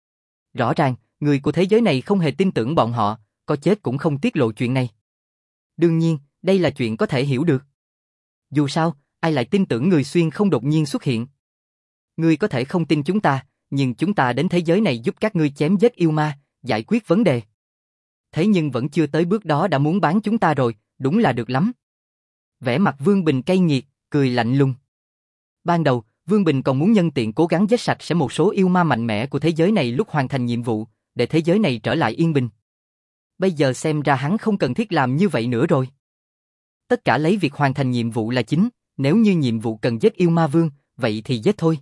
Rõ ràng, người của thế giới này không hề tin tưởng bọn họ, có chết cũng không tiết lộ chuyện này. Đương nhiên, đây là chuyện có thể hiểu được. Dù sao, ai lại tin tưởng người xuyên không đột nhiên xuất hiện. Ngươi có thể không tin chúng ta, nhưng chúng ta đến thế giới này giúp các ngươi chém giết yêu ma, giải quyết vấn đề. Thế nhưng vẫn chưa tới bước đó đã muốn bán chúng ta rồi, đúng là được lắm. Vẻ mặt Vương Bình cay nghiệt, cười lạnh lùng. Ban đầu, Vương Bình còn muốn nhân tiện cố gắng giết sạch sẽ một số yêu ma mạnh mẽ của thế giới này lúc hoàn thành nhiệm vụ, để thế giới này trở lại yên bình. Bây giờ xem ra hắn không cần thiết làm như vậy nữa rồi. Tất cả lấy việc hoàn thành nhiệm vụ là chính, nếu như nhiệm vụ cần giết yêu ma vương, vậy thì giết thôi.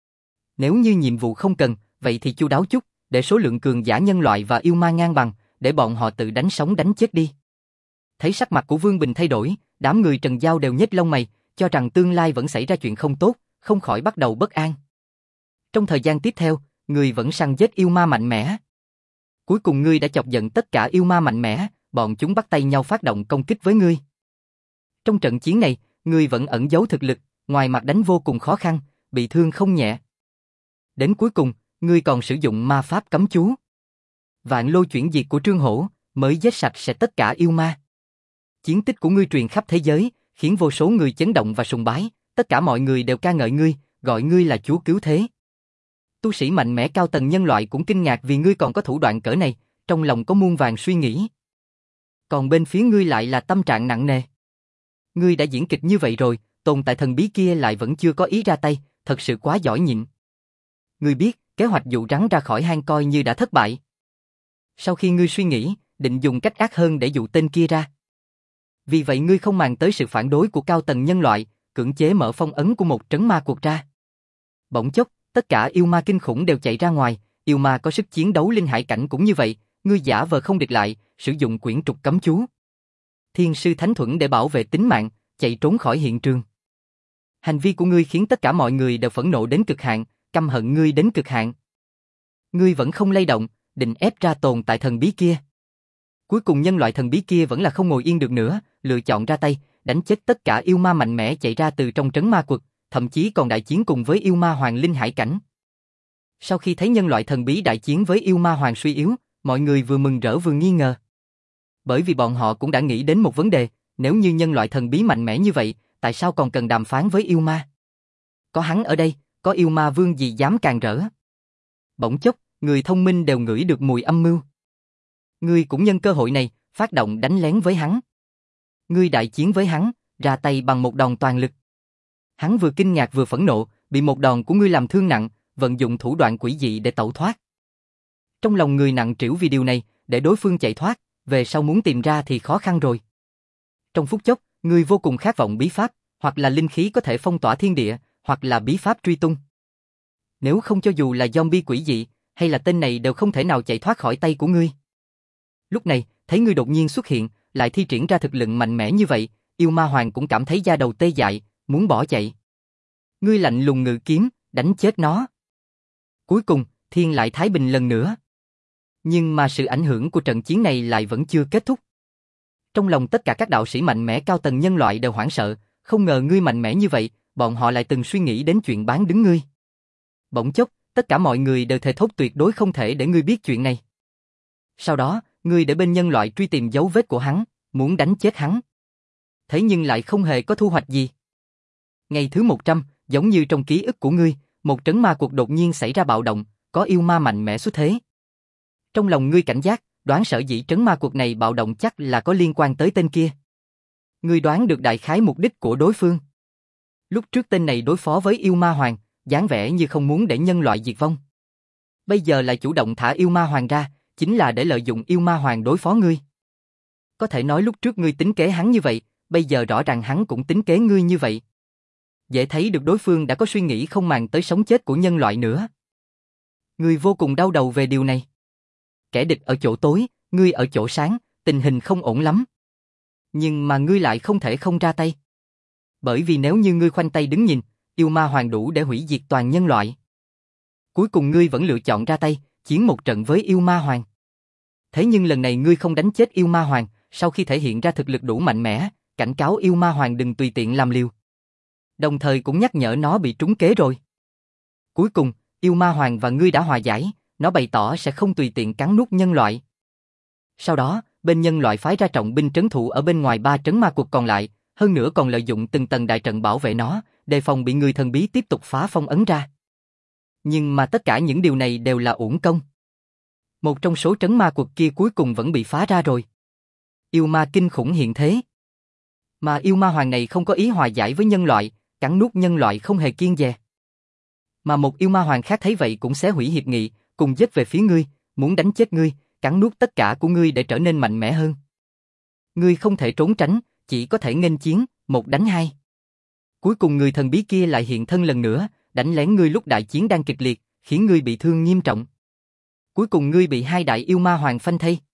Nếu như nhiệm vụ không cần, vậy thì chu đáo chút, để số lượng cường giả nhân loại và yêu ma ngang bằng, để bọn họ tự đánh sống đánh chết đi. Thấy sắc mặt của Vương Bình thay đổi, đám người Trần Giao đều nhếch lông mày, cho rằng tương lai vẫn xảy ra chuyện không tốt, không khỏi bắt đầu bất an. Trong thời gian tiếp theo, người vẫn săn giết yêu ma mạnh mẽ. Cuối cùng ngươi đã chọc giận tất cả yêu ma mạnh mẽ, bọn chúng bắt tay nhau phát động công kích với ngươi. Trong trận chiến này, ngươi vẫn ẩn giấu thực lực, ngoài mặt đánh vô cùng khó khăn, bị thương không nhẹ. Đến cuối cùng, ngươi còn sử dụng ma pháp cấm chú. Vạn lôi chuyển diệt của Trương Hổ, mới giết sạch sẽ tất cả yêu ma. Chiến tích của ngươi truyền khắp thế giới, khiến vô số người chấn động và sùng bái, tất cả mọi người đều ca ngợi ngươi, gọi ngươi là chúa cứu thế. Tu sĩ mạnh mẽ cao tầng nhân loại cũng kinh ngạc vì ngươi còn có thủ đoạn cỡ này, trong lòng có muôn vàn suy nghĩ. Còn bên phía ngươi lại là tâm trạng nặng nề. Ngươi đã diễn kịch như vậy rồi, tồn tại thần bí kia lại vẫn chưa có ý ra tay, thật sự quá giỏi nhịn. Ngươi biết, kế hoạch dụ rắn ra khỏi hang coi như đã thất bại. Sau khi ngươi suy nghĩ, định dùng cách ác hơn để dụ tên kia ra. Vì vậy ngươi không màng tới sự phản đối của cao tầng nhân loại, cưỡng chế mở phong ấn của một trấn ma cuộc ra. Bỗng chốc, tất cả yêu ma kinh khủng đều chạy ra ngoài, yêu ma có sức chiến đấu linh hải cảnh cũng như vậy, ngươi giả vờ không địch lại, sử dụng quyển trục cấm chú. Thiên sư thánh thuẫn để bảo vệ tính mạng, chạy trốn khỏi hiện trường. Hành vi của ngươi khiến tất cả mọi người đều phẫn nộ đến cực hạn, căm hận ngươi đến cực hạn. Ngươi vẫn không lay động, định ép ra tồn tại thần bí kia. Cuối cùng nhân loại thần bí kia vẫn là không ngồi yên được nữa, lựa chọn ra tay, đánh chết tất cả yêu ma mạnh mẽ chạy ra từ trong trấn ma quật, thậm chí còn đại chiến cùng với yêu ma hoàng linh hải cảnh. Sau khi thấy nhân loại thần bí đại chiến với yêu ma hoàng suy yếu, mọi người vừa mừng rỡ vừa nghi ngờ. Bởi vì bọn họ cũng đã nghĩ đến một vấn đề, nếu như nhân loại thần bí mạnh mẽ như vậy, tại sao còn cần đàm phán với yêu ma? Có hắn ở đây, có yêu ma vương gì dám càn rỡ? Bỗng chốc, người thông minh đều ngửi được mùi âm mưu. Ngươi cũng nhân cơ hội này, phát động đánh lén với hắn. Ngươi đại chiến với hắn, ra tay bằng một đòn toàn lực. Hắn vừa kinh ngạc vừa phẫn nộ, bị một đòn của ngươi làm thương nặng, vận dụng thủ đoạn quỷ dị để tẩu thoát. Trong lòng người nặng trĩu vì điều này, để đối phương chạy thoát, về sau muốn tìm ra thì khó khăn rồi. Trong phút chốc, ngươi vô cùng khát vọng bí pháp, hoặc là linh khí có thể phong tỏa thiên địa, hoặc là bí pháp truy tung. Nếu không cho dù là zombie quỷ dị, hay là tên này đều không thể nào chạy thoát khỏi tay của ngươi. Lúc này, thấy ngươi đột nhiên xuất hiện, lại thi triển ra thực lực mạnh mẽ như vậy, yêu ma hoàng cũng cảm thấy da đầu tê dại, muốn bỏ chạy. Ngươi lạnh lùng ngự kiếm, đánh chết nó. Cuối cùng, thiên lại thái bình lần nữa. Nhưng mà sự ảnh hưởng của trận chiến này lại vẫn chưa kết thúc. Trong lòng tất cả các đạo sĩ mạnh mẽ cao tầng nhân loại đều hoảng sợ, không ngờ ngươi mạnh mẽ như vậy, bọn họ lại từng suy nghĩ đến chuyện bán đứng ngươi. Bỗng chốc, tất cả mọi người đều thề thốt tuyệt đối không thể để ngươi biết chuyện này. Sau đó, ngươi để bên nhân loại truy tìm dấu vết của hắn, muốn đánh chết hắn. Thế nhưng lại không hề có thu hoạch gì. Ngày thứ một trăm, giống như trong ký ức của ngươi, một trấn ma cuộc đột nhiên xảy ra bạo động, có yêu ma mạnh mẽ xuất thế. Trong lòng ngươi cảnh giác, đoán sở dĩ trấn ma cuộc này bạo động chắc là có liên quan tới tên kia. Ngươi đoán được đại khái mục đích của đối phương. Lúc trước tên này đối phó với yêu ma hoàng, dáng vẻ như không muốn để nhân loại diệt vong. Bây giờ lại chủ động thả yêu ma hoàng ra, chính là để lợi dụng yêu ma hoàng đối phó ngươi. Có thể nói lúc trước ngươi tính kế hắn như vậy, bây giờ rõ ràng hắn cũng tính kế ngươi như vậy. Dễ thấy được đối phương đã có suy nghĩ không màng tới sống chết của nhân loại nữa. Ngươi vô cùng đau đầu về điều này. Kẻ địch ở chỗ tối, ngươi ở chỗ sáng, tình hình không ổn lắm. Nhưng mà ngươi lại không thể không ra tay. Bởi vì nếu như ngươi khoanh tay đứng nhìn, yêu ma hoàng đủ để hủy diệt toàn nhân loại. Cuối cùng ngươi vẫn lựa chọn ra tay, chiến một trận với yêu ma hoàng. Thế nhưng lần này ngươi không đánh chết yêu ma hoàng, sau khi thể hiện ra thực lực đủ mạnh mẽ, cảnh cáo yêu ma hoàng đừng tùy tiện làm liều. Đồng thời cũng nhắc nhở nó bị trúng kế rồi. Cuối cùng, yêu ma hoàng và ngươi đã hòa giải, nó bày tỏ sẽ không tùy tiện cắn nuốt nhân loại. Sau đó, bên nhân loại phái ra trọng binh trấn thủ ở bên ngoài ba trấn ma cuộc còn lại, hơn nữa còn lợi dụng từng tầng đại trận bảo vệ nó, đề phòng bị người thần bí tiếp tục phá phong ấn ra. Nhưng mà tất cả những điều này đều là uổng công. Một trong số trấn ma cuộc kia cuối cùng vẫn bị phá ra rồi. Yêu ma kinh khủng hiện thế. Mà yêu ma hoàng này không có ý hòa giải với nhân loại, cắn nuốt nhân loại không hề kiêng dè. Mà một yêu ma hoàng khác thấy vậy cũng xé hủy hiệp nghị, cùng giết về phía ngươi, muốn đánh chết ngươi, cắn nuốt tất cả của ngươi để trở nên mạnh mẽ hơn. Ngươi không thể trốn tránh, chỉ có thể nghênh chiến, một đánh hai. Cuối cùng người thần bí kia lại hiện thân lần nữa, đánh lén ngươi lúc đại chiến đang kịch liệt, khiến ngươi bị thương nghiêm trọng. Cuối cùng ngươi bị hai đại yêu ma hoàng phanh thây.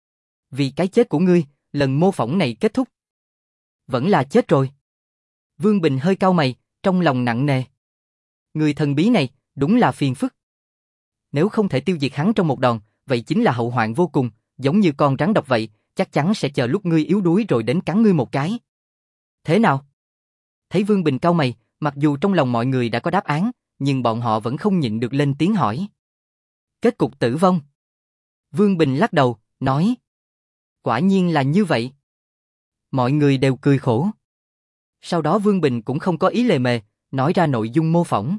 Vì cái chết của ngươi, lần mô phỏng này kết thúc. Vẫn là chết rồi. Vương Bình hơi cau mày, trong lòng nặng nề. Người thần bí này, đúng là phiền phức. Nếu không thể tiêu diệt hắn trong một đòn, vậy chính là hậu hoạn vô cùng, giống như con rắn độc vậy, chắc chắn sẽ chờ lúc ngươi yếu đuối rồi đến cắn ngươi một cái. Thế nào? Thấy Vương Bình cau mày, mặc dù trong lòng mọi người đã có đáp án, nhưng bọn họ vẫn không nhịn được lên tiếng hỏi. Kết cục tử vong. Vương Bình lắc đầu, nói. Quả nhiên là như vậy. Mọi người đều cười khổ. Sau đó Vương Bình cũng không có ý lề mề, nói ra nội dung mô phỏng.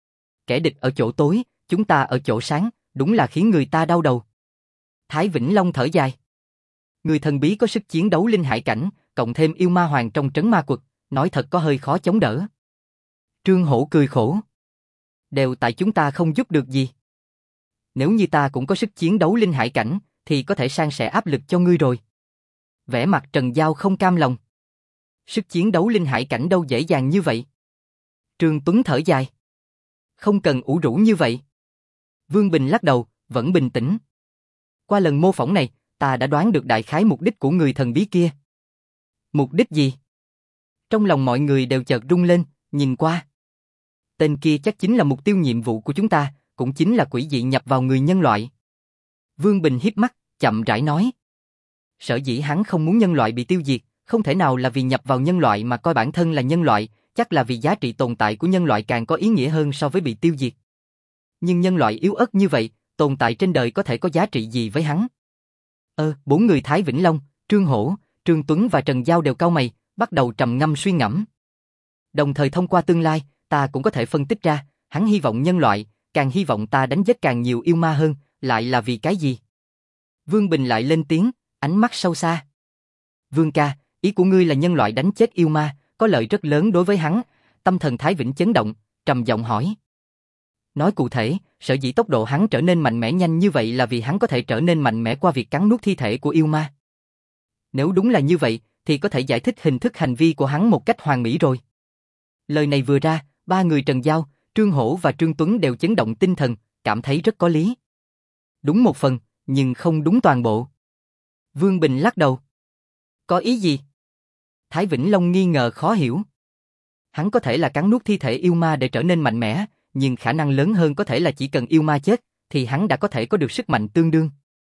Kẻ địch ở chỗ tối, chúng ta ở chỗ sáng, đúng là khiến người ta đau đầu. Thái Vĩnh Long thở dài. Người thần bí có sức chiến đấu linh hải cảnh, cộng thêm yêu ma hoàng trong trấn ma quật, nói thật có hơi khó chống đỡ. Trương Hổ cười khổ. Đều tại chúng ta không giúp được gì. Nếu như ta cũng có sức chiến đấu linh hải cảnh, thì có thể san sẻ áp lực cho ngươi rồi. Vẻ mặt Trần Giao không cam lòng. Sức chiến đấu linh hải cảnh đâu dễ dàng như vậy. Trương Tuấn thở dài. Không cần ủ rũ như vậy. Vương Bình lắc đầu, vẫn bình tĩnh. Qua lần mô phỏng này, ta đã đoán được đại khái mục đích của người thần bí kia. Mục đích gì? Trong lòng mọi người đều chợt rung lên, nhìn qua. Tên kia chắc chính là mục tiêu nhiệm vụ của chúng ta, cũng chính là quỷ dị nhập vào người nhân loại. Vương Bình híp mắt, chậm rãi nói. Sở dĩ hắn không muốn nhân loại bị tiêu diệt, không thể nào là vì nhập vào nhân loại mà coi bản thân là nhân loại, chắc là vì giá trị tồn tại của nhân loại càng có ý nghĩa hơn so với bị tiêu diệt. Nhưng nhân loại yếu ớt như vậy, tồn tại trên đời có thể có giá trị gì với hắn? Ơ, bốn người Thái Vĩnh Long, Trương Hổ, Trương Tuấn và Trần Giao đều cau mày, bắt đầu trầm ngâm suy ngẫm. Đồng thời thông qua tương lai, ta cũng có thể phân tích ra, hắn hy vọng nhân loại, càng hy vọng ta đánh giết càng nhiều yêu ma hơn, lại là vì cái gì? Vương Bình lại lên tiếng, ánh mắt sâu xa. Vương ca, ý của ngươi là nhân loại đánh chết yêu ma, có lợi rất lớn đối với hắn. Tâm thần Thái Vĩnh chấn động, trầm giọng hỏi. Nói cụ thể, sở dĩ tốc độ hắn trở nên mạnh mẽ nhanh như vậy là vì hắn có thể trở nên mạnh mẽ qua việc cắn nuốt thi thể của yêu ma. Nếu đúng là như vậy, thì có thể giải thích hình thức hành vi của hắn một cách hoàn mỹ rồi. Lời này vừa ra, ba người Trần Giao, Trương Hổ và Trương Tuấn đều chấn động tinh thần, cảm thấy rất có lý. Đúng một phần, nhưng không đúng toàn bộ. Vương Bình lắc đầu. Có ý gì? Thái Vĩnh Long nghi ngờ khó hiểu. Hắn có thể là cắn nuốt thi thể yêu ma để trở nên mạnh mẽ, nhưng khả năng lớn hơn có thể là chỉ cần yêu ma chết, thì hắn đã có thể có được sức mạnh tương đương.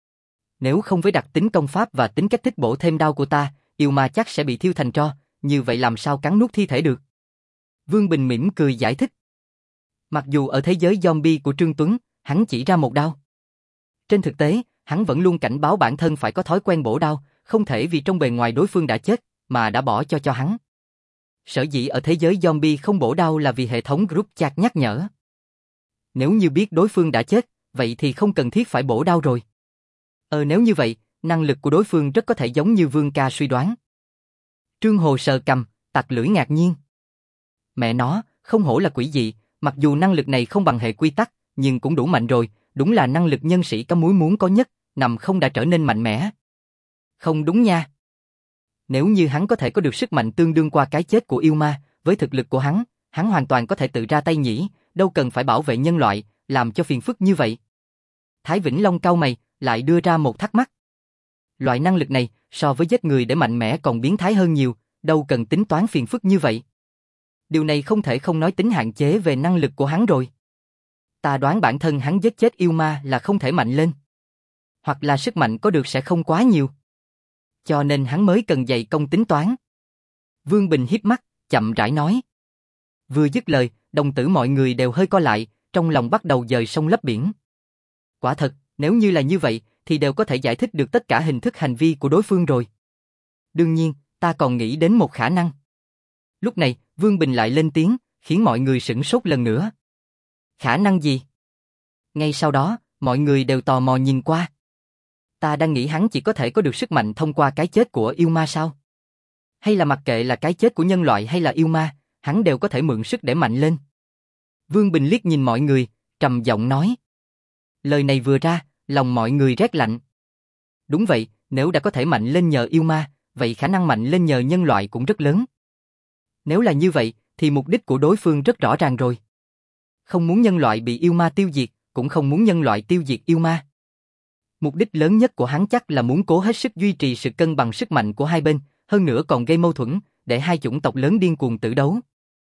Nếu không với đặc tính công pháp và tính cách thích bổ thêm đao của ta, yêu ma chắc sẽ bị thiêu thành tro, như vậy làm sao cắn nuốt thi thể được? Vương Bình mỉm cười giải thích. Mặc dù ở thế giới zombie của Trương Tuấn, hắn chỉ ra một đao. Trên thực tế, hắn vẫn luôn cảnh báo bản thân phải có thói quen bổ đao, không thể vì trong bề ngoài đối phương đã chết, mà đã bỏ cho cho hắn. Sở dĩ ở thế giới zombie không bổ đao là vì hệ thống group chat nhắc nhở. Nếu như biết đối phương đã chết, vậy thì không cần thiết phải bổ đao rồi. Ờ nếu như vậy, năng lực của đối phương rất có thể giống như Vương ca suy đoán. Trương Hồ sờ cằm, tặc lưỡi ngạc nhiên. Mẹ nó, không hổ là quỷ dị, mặc dù năng lực này không bằng hệ quy tắc, nhưng cũng đủ mạnh rồi, đúng là năng lực nhân sĩ có múi muốn có nhất, nằm không đã trở nên mạnh mẽ. Không đúng nha. Nếu như hắn có thể có được sức mạnh tương đương qua cái chết của yêu ma, với thực lực của hắn, hắn hoàn toàn có thể tự ra tay nhỉ, đâu cần phải bảo vệ nhân loại, làm cho phiền phức như vậy. Thái Vĩnh Long cau mày, lại đưa ra một thắc mắc. Loại năng lực này, so với giết người để mạnh mẽ còn biến thái hơn nhiều, đâu cần tính toán phiền phức như vậy. Điều này không thể không nói tính hạn chế về năng lực của hắn rồi. Ta đoán bản thân hắn giết chết yêu ma là không thể mạnh lên. Hoặc là sức mạnh có được sẽ không quá nhiều. Cho nên hắn mới cần dày công tính toán. Vương Bình híp mắt, chậm rãi nói. Vừa dứt lời, đồng tử mọi người đều hơi co lại, trong lòng bắt đầu dời sông lấp biển. Quả thật, nếu như là như vậy, thì đều có thể giải thích được tất cả hình thức hành vi của đối phương rồi. Đương nhiên, ta còn nghĩ đến một khả năng. Lúc này, Vương Bình lại lên tiếng, khiến mọi người sửng sốt lần nữa. Khả năng gì? Ngay sau đó, mọi người đều tò mò nhìn qua. Ta đang nghĩ hắn chỉ có thể có được sức mạnh thông qua cái chết của yêu ma sao? Hay là mặc kệ là cái chết của nhân loại hay là yêu ma, hắn đều có thể mượn sức để mạnh lên? Vương Bình liếc nhìn mọi người, trầm giọng nói. Lời này vừa ra, lòng mọi người rét lạnh. Đúng vậy, nếu đã có thể mạnh lên nhờ yêu ma, vậy khả năng mạnh lên nhờ nhân loại cũng rất lớn. Nếu là như vậy, thì mục đích của đối phương rất rõ ràng rồi. Không muốn nhân loại bị yêu ma tiêu diệt, cũng không muốn nhân loại tiêu diệt yêu ma. Mục đích lớn nhất của hắn chắc là muốn cố hết sức duy trì sự cân bằng sức mạnh của hai bên, hơn nữa còn gây mâu thuẫn, để hai chủng tộc lớn điên cuồng tử đấu.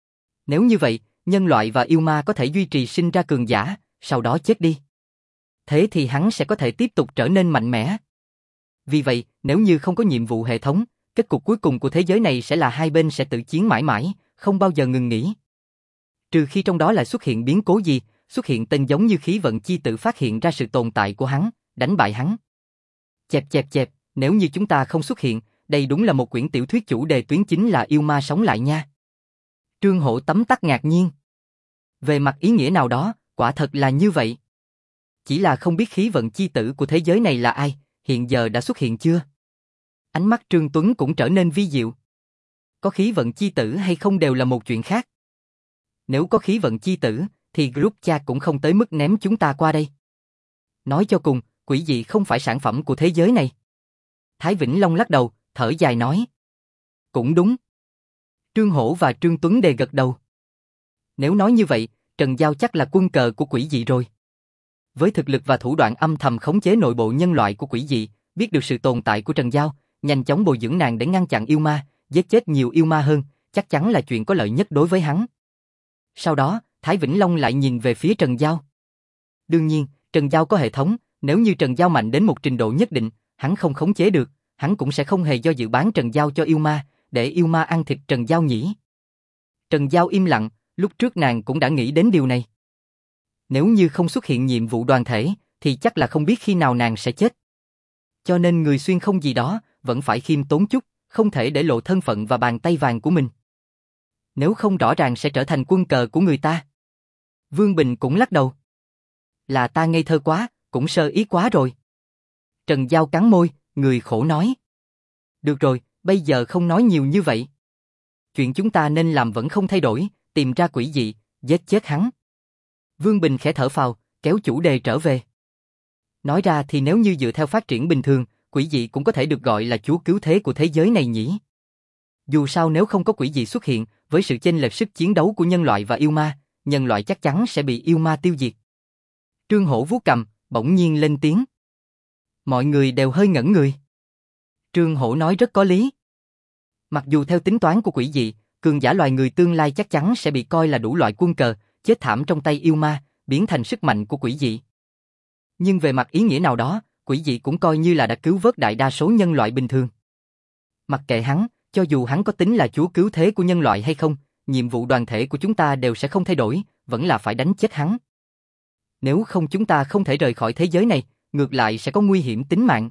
Nếu như vậy, nhân loại và yêu ma có thể duy trì sinh ra cường giả, sau đó chết đi. Thế thì hắn sẽ có thể tiếp tục trở nên mạnh mẽ. Vì vậy, nếu như không có nhiệm vụ hệ thống, kết cục cuối cùng của thế giới này sẽ là hai bên sẽ tự chiến mãi mãi, không bao giờ ngừng nghỉ. Trừ khi trong đó lại xuất hiện biến cố gì, xuất hiện tên giống như khí vận chi tử phát hiện ra sự tồn tại của hắn, đánh bại hắn. Chẹp chẹp chẹp, nếu như chúng ta không xuất hiện, đây đúng là một quyển tiểu thuyết chủ đề tuyến chính là yêu ma sống lại nha. Trương Hổ tấm tắc ngạc nhiên. Về mặt ý nghĩa nào đó, quả thật là như vậy. Chỉ là không biết khí vận chi tử của thế giới này là ai, hiện giờ đã xuất hiện chưa? Ánh mắt Trương Tuấn cũng trở nên vi diệu. Có khí vận chi tử hay không đều là một chuyện khác. Nếu có khí vận chi tử, thì group chat cũng không tới mức ném chúng ta qua đây. Nói cho cùng, quỷ dị không phải sản phẩm của thế giới này. Thái Vĩnh Long lắc đầu, thở dài nói. Cũng đúng. Trương Hổ và Trương Tuấn đề gật đầu. Nếu nói như vậy, Trần Giao chắc là quân cờ của quỷ dị rồi. Với thực lực và thủ đoạn âm thầm khống chế nội bộ nhân loại của quỷ dị, biết được sự tồn tại của Trần Giao, nhanh chóng bồi dưỡng nàng để ngăn chặn yêu ma, giết chết nhiều yêu ma hơn, chắc chắn là chuyện có lợi nhất đối với hắn. Sau đó, Thái Vĩnh Long lại nhìn về phía Trần Giao. Đương nhiên, Trần Giao có hệ thống, nếu như Trần Giao mạnh đến một trình độ nhất định, hắn không khống chế được, hắn cũng sẽ không hề do dự bán Trần Giao cho yêu ma, để yêu ma ăn thịt Trần Giao nhỉ. Trần Giao im lặng, lúc trước nàng cũng đã nghĩ đến điều này. Nếu như không xuất hiện nhiệm vụ đoàn thể, thì chắc là không biết khi nào nàng sẽ chết. Cho nên người xuyên không gì đó, vẫn phải khiêm tốn chút, không thể để lộ thân phận và bàn tay vàng của mình. Nếu không rõ ràng sẽ trở thành quân cờ của người ta. Vương Bình cũng lắc đầu. Là ta ngây thơ quá, cũng sơ ý quá rồi. Trần Giao cắn môi, người khổ nói. Được rồi, bây giờ không nói nhiều như vậy. Chuyện chúng ta nên làm vẫn không thay đổi, tìm ra quỷ dị, giết chết hắn. Vương Bình khẽ thở phào, kéo chủ đề trở về. Nói ra thì nếu như dựa theo phát triển bình thường, quỷ dị cũng có thể được gọi là chúa cứu thế của thế giới này nhỉ. Dù sao nếu không có quỷ dị xuất hiện, với sự chênh lệch sức chiến đấu của nhân loại và yêu ma, nhân loại chắc chắn sẽ bị yêu ma tiêu diệt. Trương Hổ vuốt cầm, bỗng nhiên lên tiếng. Mọi người đều hơi ngẩn người. Trương Hổ nói rất có lý. Mặc dù theo tính toán của quỷ dị, cường giả loài người tương lai chắc chắn sẽ bị coi là đủ loại quân cờ, chết thảm trong tay yêu ma, biến thành sức mạnh của quỷ dị. Nhưng về mặt ý nghĩa nào đó, quỷ dị cũng coi như là đã cứu vớt đại đa số nhân loại bình thường. Mặc kệ hắn, cho dù hắn có tính là chúa cứu thế của nhân loại hay không, nhiệm vụ đoàn thể của chúng ta đều sẽ không thay đổi, vẫn là phải đánh chết hắn. Nếu không chúng ta không thể rời khỏi thế giới này, ngược lại sẽ có nguy hiểm tính mạng.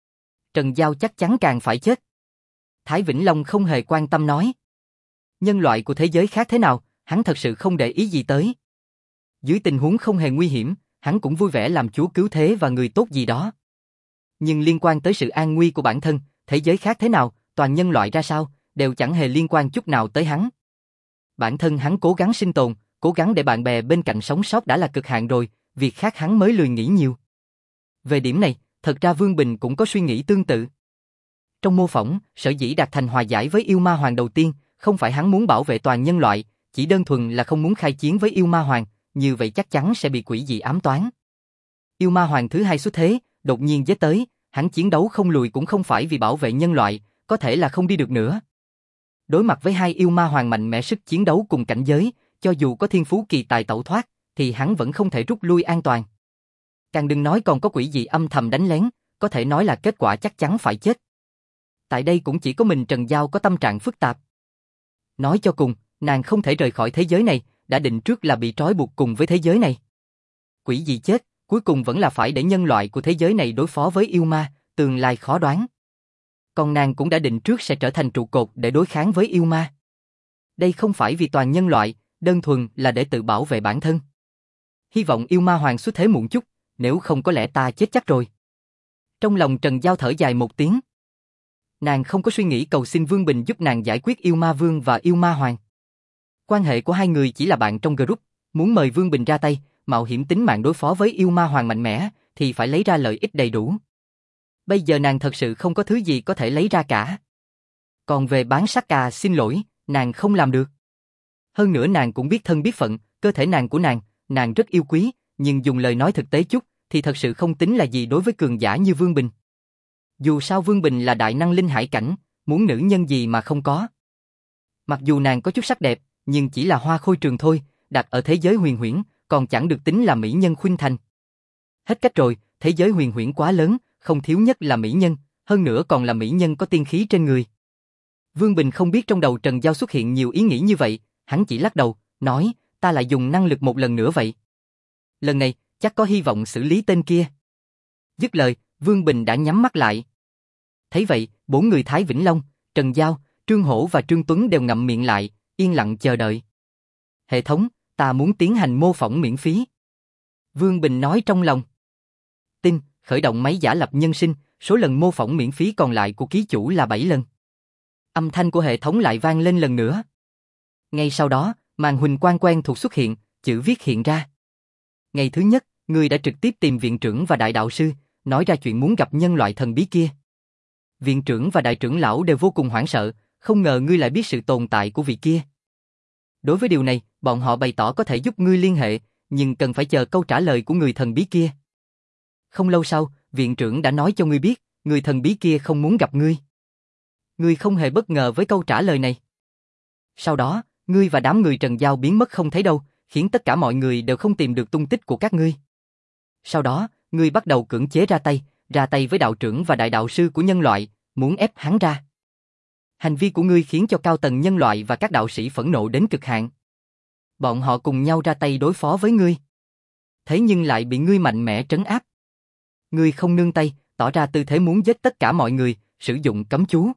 Trần Giao chắc chắn càng phải chết. Thái Vĩnh Long không hề quan tâm nói. Nhân loại của thế giới khác thế nào, hắn thật sự không để ý gì tới. Dưới tình huống không hề nguy hiểm, hắn cũng vui vẻ làm chúa cứu thế và người tốt gì đó. Nhưng liên quan tới sự an nguy của bản thân, thế giới khác thế nào, toàn nhân loại ra sao, đều chẳng hề liên quan chút nào tới hắn. Bản thân hắn cố gắng sinh tồn, cố gắng để bạn bè bên cạnh sống sót đã là cực hạn rồi, việc khác hắn mới lười nghĩ nhiều. Về điểm này, thật ra Vương Bình cũng có suy nghĩ tương tự. Trong mô phỏng, sở dĩ đạt thành hòa giải với yêu ma hoàng đầu tiên, không phải hắn muốn bảo vệ toàn nhân loại, chỉ đơn thuần là không muốn khai chiến với yêu ma hoàng, như vậy chắc chắn sẽ bị quỷ dị ám toán. Yêu ma hoàng thứ hai xuất thế, đột nhiên giết tới, hắn chiến đấu không lùi cũng không phải vì bảo vệ nhân loại, có thể là không đi được nữa. Đối mặt với hai yêu ma hoàng mạnh mẽ sức chiến đấu cùng cảnh giới, cho dù có thiên phú kỳ tài tẩu thoát, thì hắn vẫn không thể rút lui an toàn. Càng đừng nói còn có quỷ dị âm thầm đánh lén, có thể nói là kết quả chắc chắn phải chết. Tại đây cũng chỉ có mình Trần Giao có tâm trạng phức tạp. Nói cho cùng, nàng không thể rời khỏi thế giới này, đã định trước là bị trói buộc cùng với thế giới này. Quỷ dị chết, cuối cùng vẫn là phải để nhân loại của thế giới này đối phó với yêu ma, tương lai khó đoán. Còn nàng cũng đã định trước sẽ trở thành trụ cột để đối kháng với yêu ma. Đây không phải vì toàn nhân loại, đơn thuần là để tự bảo vệ bản thân. Hy vọng yêu ma hoàng xuất thế muộn chút, nếu không có lẽ ta chết chắc rồi. Trong lòng Trần Giao thở dài một tiếng. Nàng không có suy nghĩ cầu xin Vương Bình giúp nàng giải quyết yêu ma vương và yêu ma hoàng. Quan hệ của hai người chỉ là bạn trong group, Muốn mời Vương Bình ra tay, mạo hiểm tính mạng đối phó với yêu ma hoàng mạnh mẽ, thì phải lấy ra lợi ích đầy đủ. Bây giờ nàng thật sự không có thứ gì có thể lấy ra cả. Còn về bán sắc cà xin lỗi, nàng không làm được. Hơn nữa nàng cũng biết thân biết phận, cơ thể nàng của nàng, nàng rất yêu quý, nhưng dùng lời nói thực tế chút, thì thật sự không tính là gì đối với cường giả như Vương Bình. Dù sao Vương Bình là đại năng linh hải cảnh, muốn nữ nhân gì mà không có. Mặc dù nàng có chút sắc đẹp, nhưng chỉ là hoa khôi trường thôi, đặt ở thế giới huyền huyễn, còn chẳng được tính là mỹ nhân khuynh thành. Hết cách rồi, thế giới huyền huyễn quá lớn, không thiếu nhất là mỹ nhân, hơn nữa còn là mỹ nhân có tiên khí trên người. Vương Bình không biết trong đầu Trần Giao xuất hiện nhiều ý nghĩ như vậy, hắn chỉ lắc đầu, nói, ta lại dùng năng lực một lần nữa vậy. Lần này, chắc có hy vọng xử lý tên kia. Dứt lời, Vương Bình đã nhắm mắt lại. Thấy vậy, bốn người Thái Vĩnh Long, Trần Giao, Trương Hổ và Trương Tuấn đều ngậm miệng lại, yên lặng chờ đợi. Hệ thống, ta muốn tiến hành mô phỏng miễn phí. Vương Bình nói trong lòng. Tin, khởi động máy giả lập nhân sinh, số lần mô phỏng miễn phí còn lại của ký chủ là bảy lần. Âm thanh của hệ thống lại vang lên lần nữa. Ngay sau đó, màn huỳnh quang quen thuộc xuất hiện, chữ viết hiện ra. Ngày thứ nhất, ngươi đã trực tiếp tìm viện trưởng và đại đạo sư, nói ra chuyện muốn gặp nhân loại thần bí kia. Viện trưởng và đại trưởng lão đều vô cùng hoảng sợ, không ngờ ngươi lại biết sự tồn tại của vị kia. Đối với điều này, bọn họ bày tỏ có thể giúp ngươi liên hệ, nhưng cần phải chờ câu trả lời của người thần bí kia. Không lâu sau, viện trưởng đã nói cho ngươi biết, người thần bí kia không muốn gặp ngươi. Ngươi không hề bất ngờ với câu trả lời này. Sau đó, ngươi và đám người Trần Giao biến mất không thấy đâu, khiến tất cả mọi người đều không tìm được tung tích của các ngươi. Sau đó, ngươi bắt đầu cưỡng chế ra tay, ra tay với đạo trưởng và đại đạo sư của nhân loại, muốn ép hắn ra. Hành vi của ngươi khiến cho cao tầng nhân loại và các đạo sĩ phẫn nộ đến cực hạn. Bọn họ cùng nhau ra tay đối phó với ngươi. Thế nhưng lại bị ngươi mạnh mẽ trấn áp. Ngươi không nương tay, tỏ ra tư thế muốn giết tất cả mọi người, sử dụng cấm chú.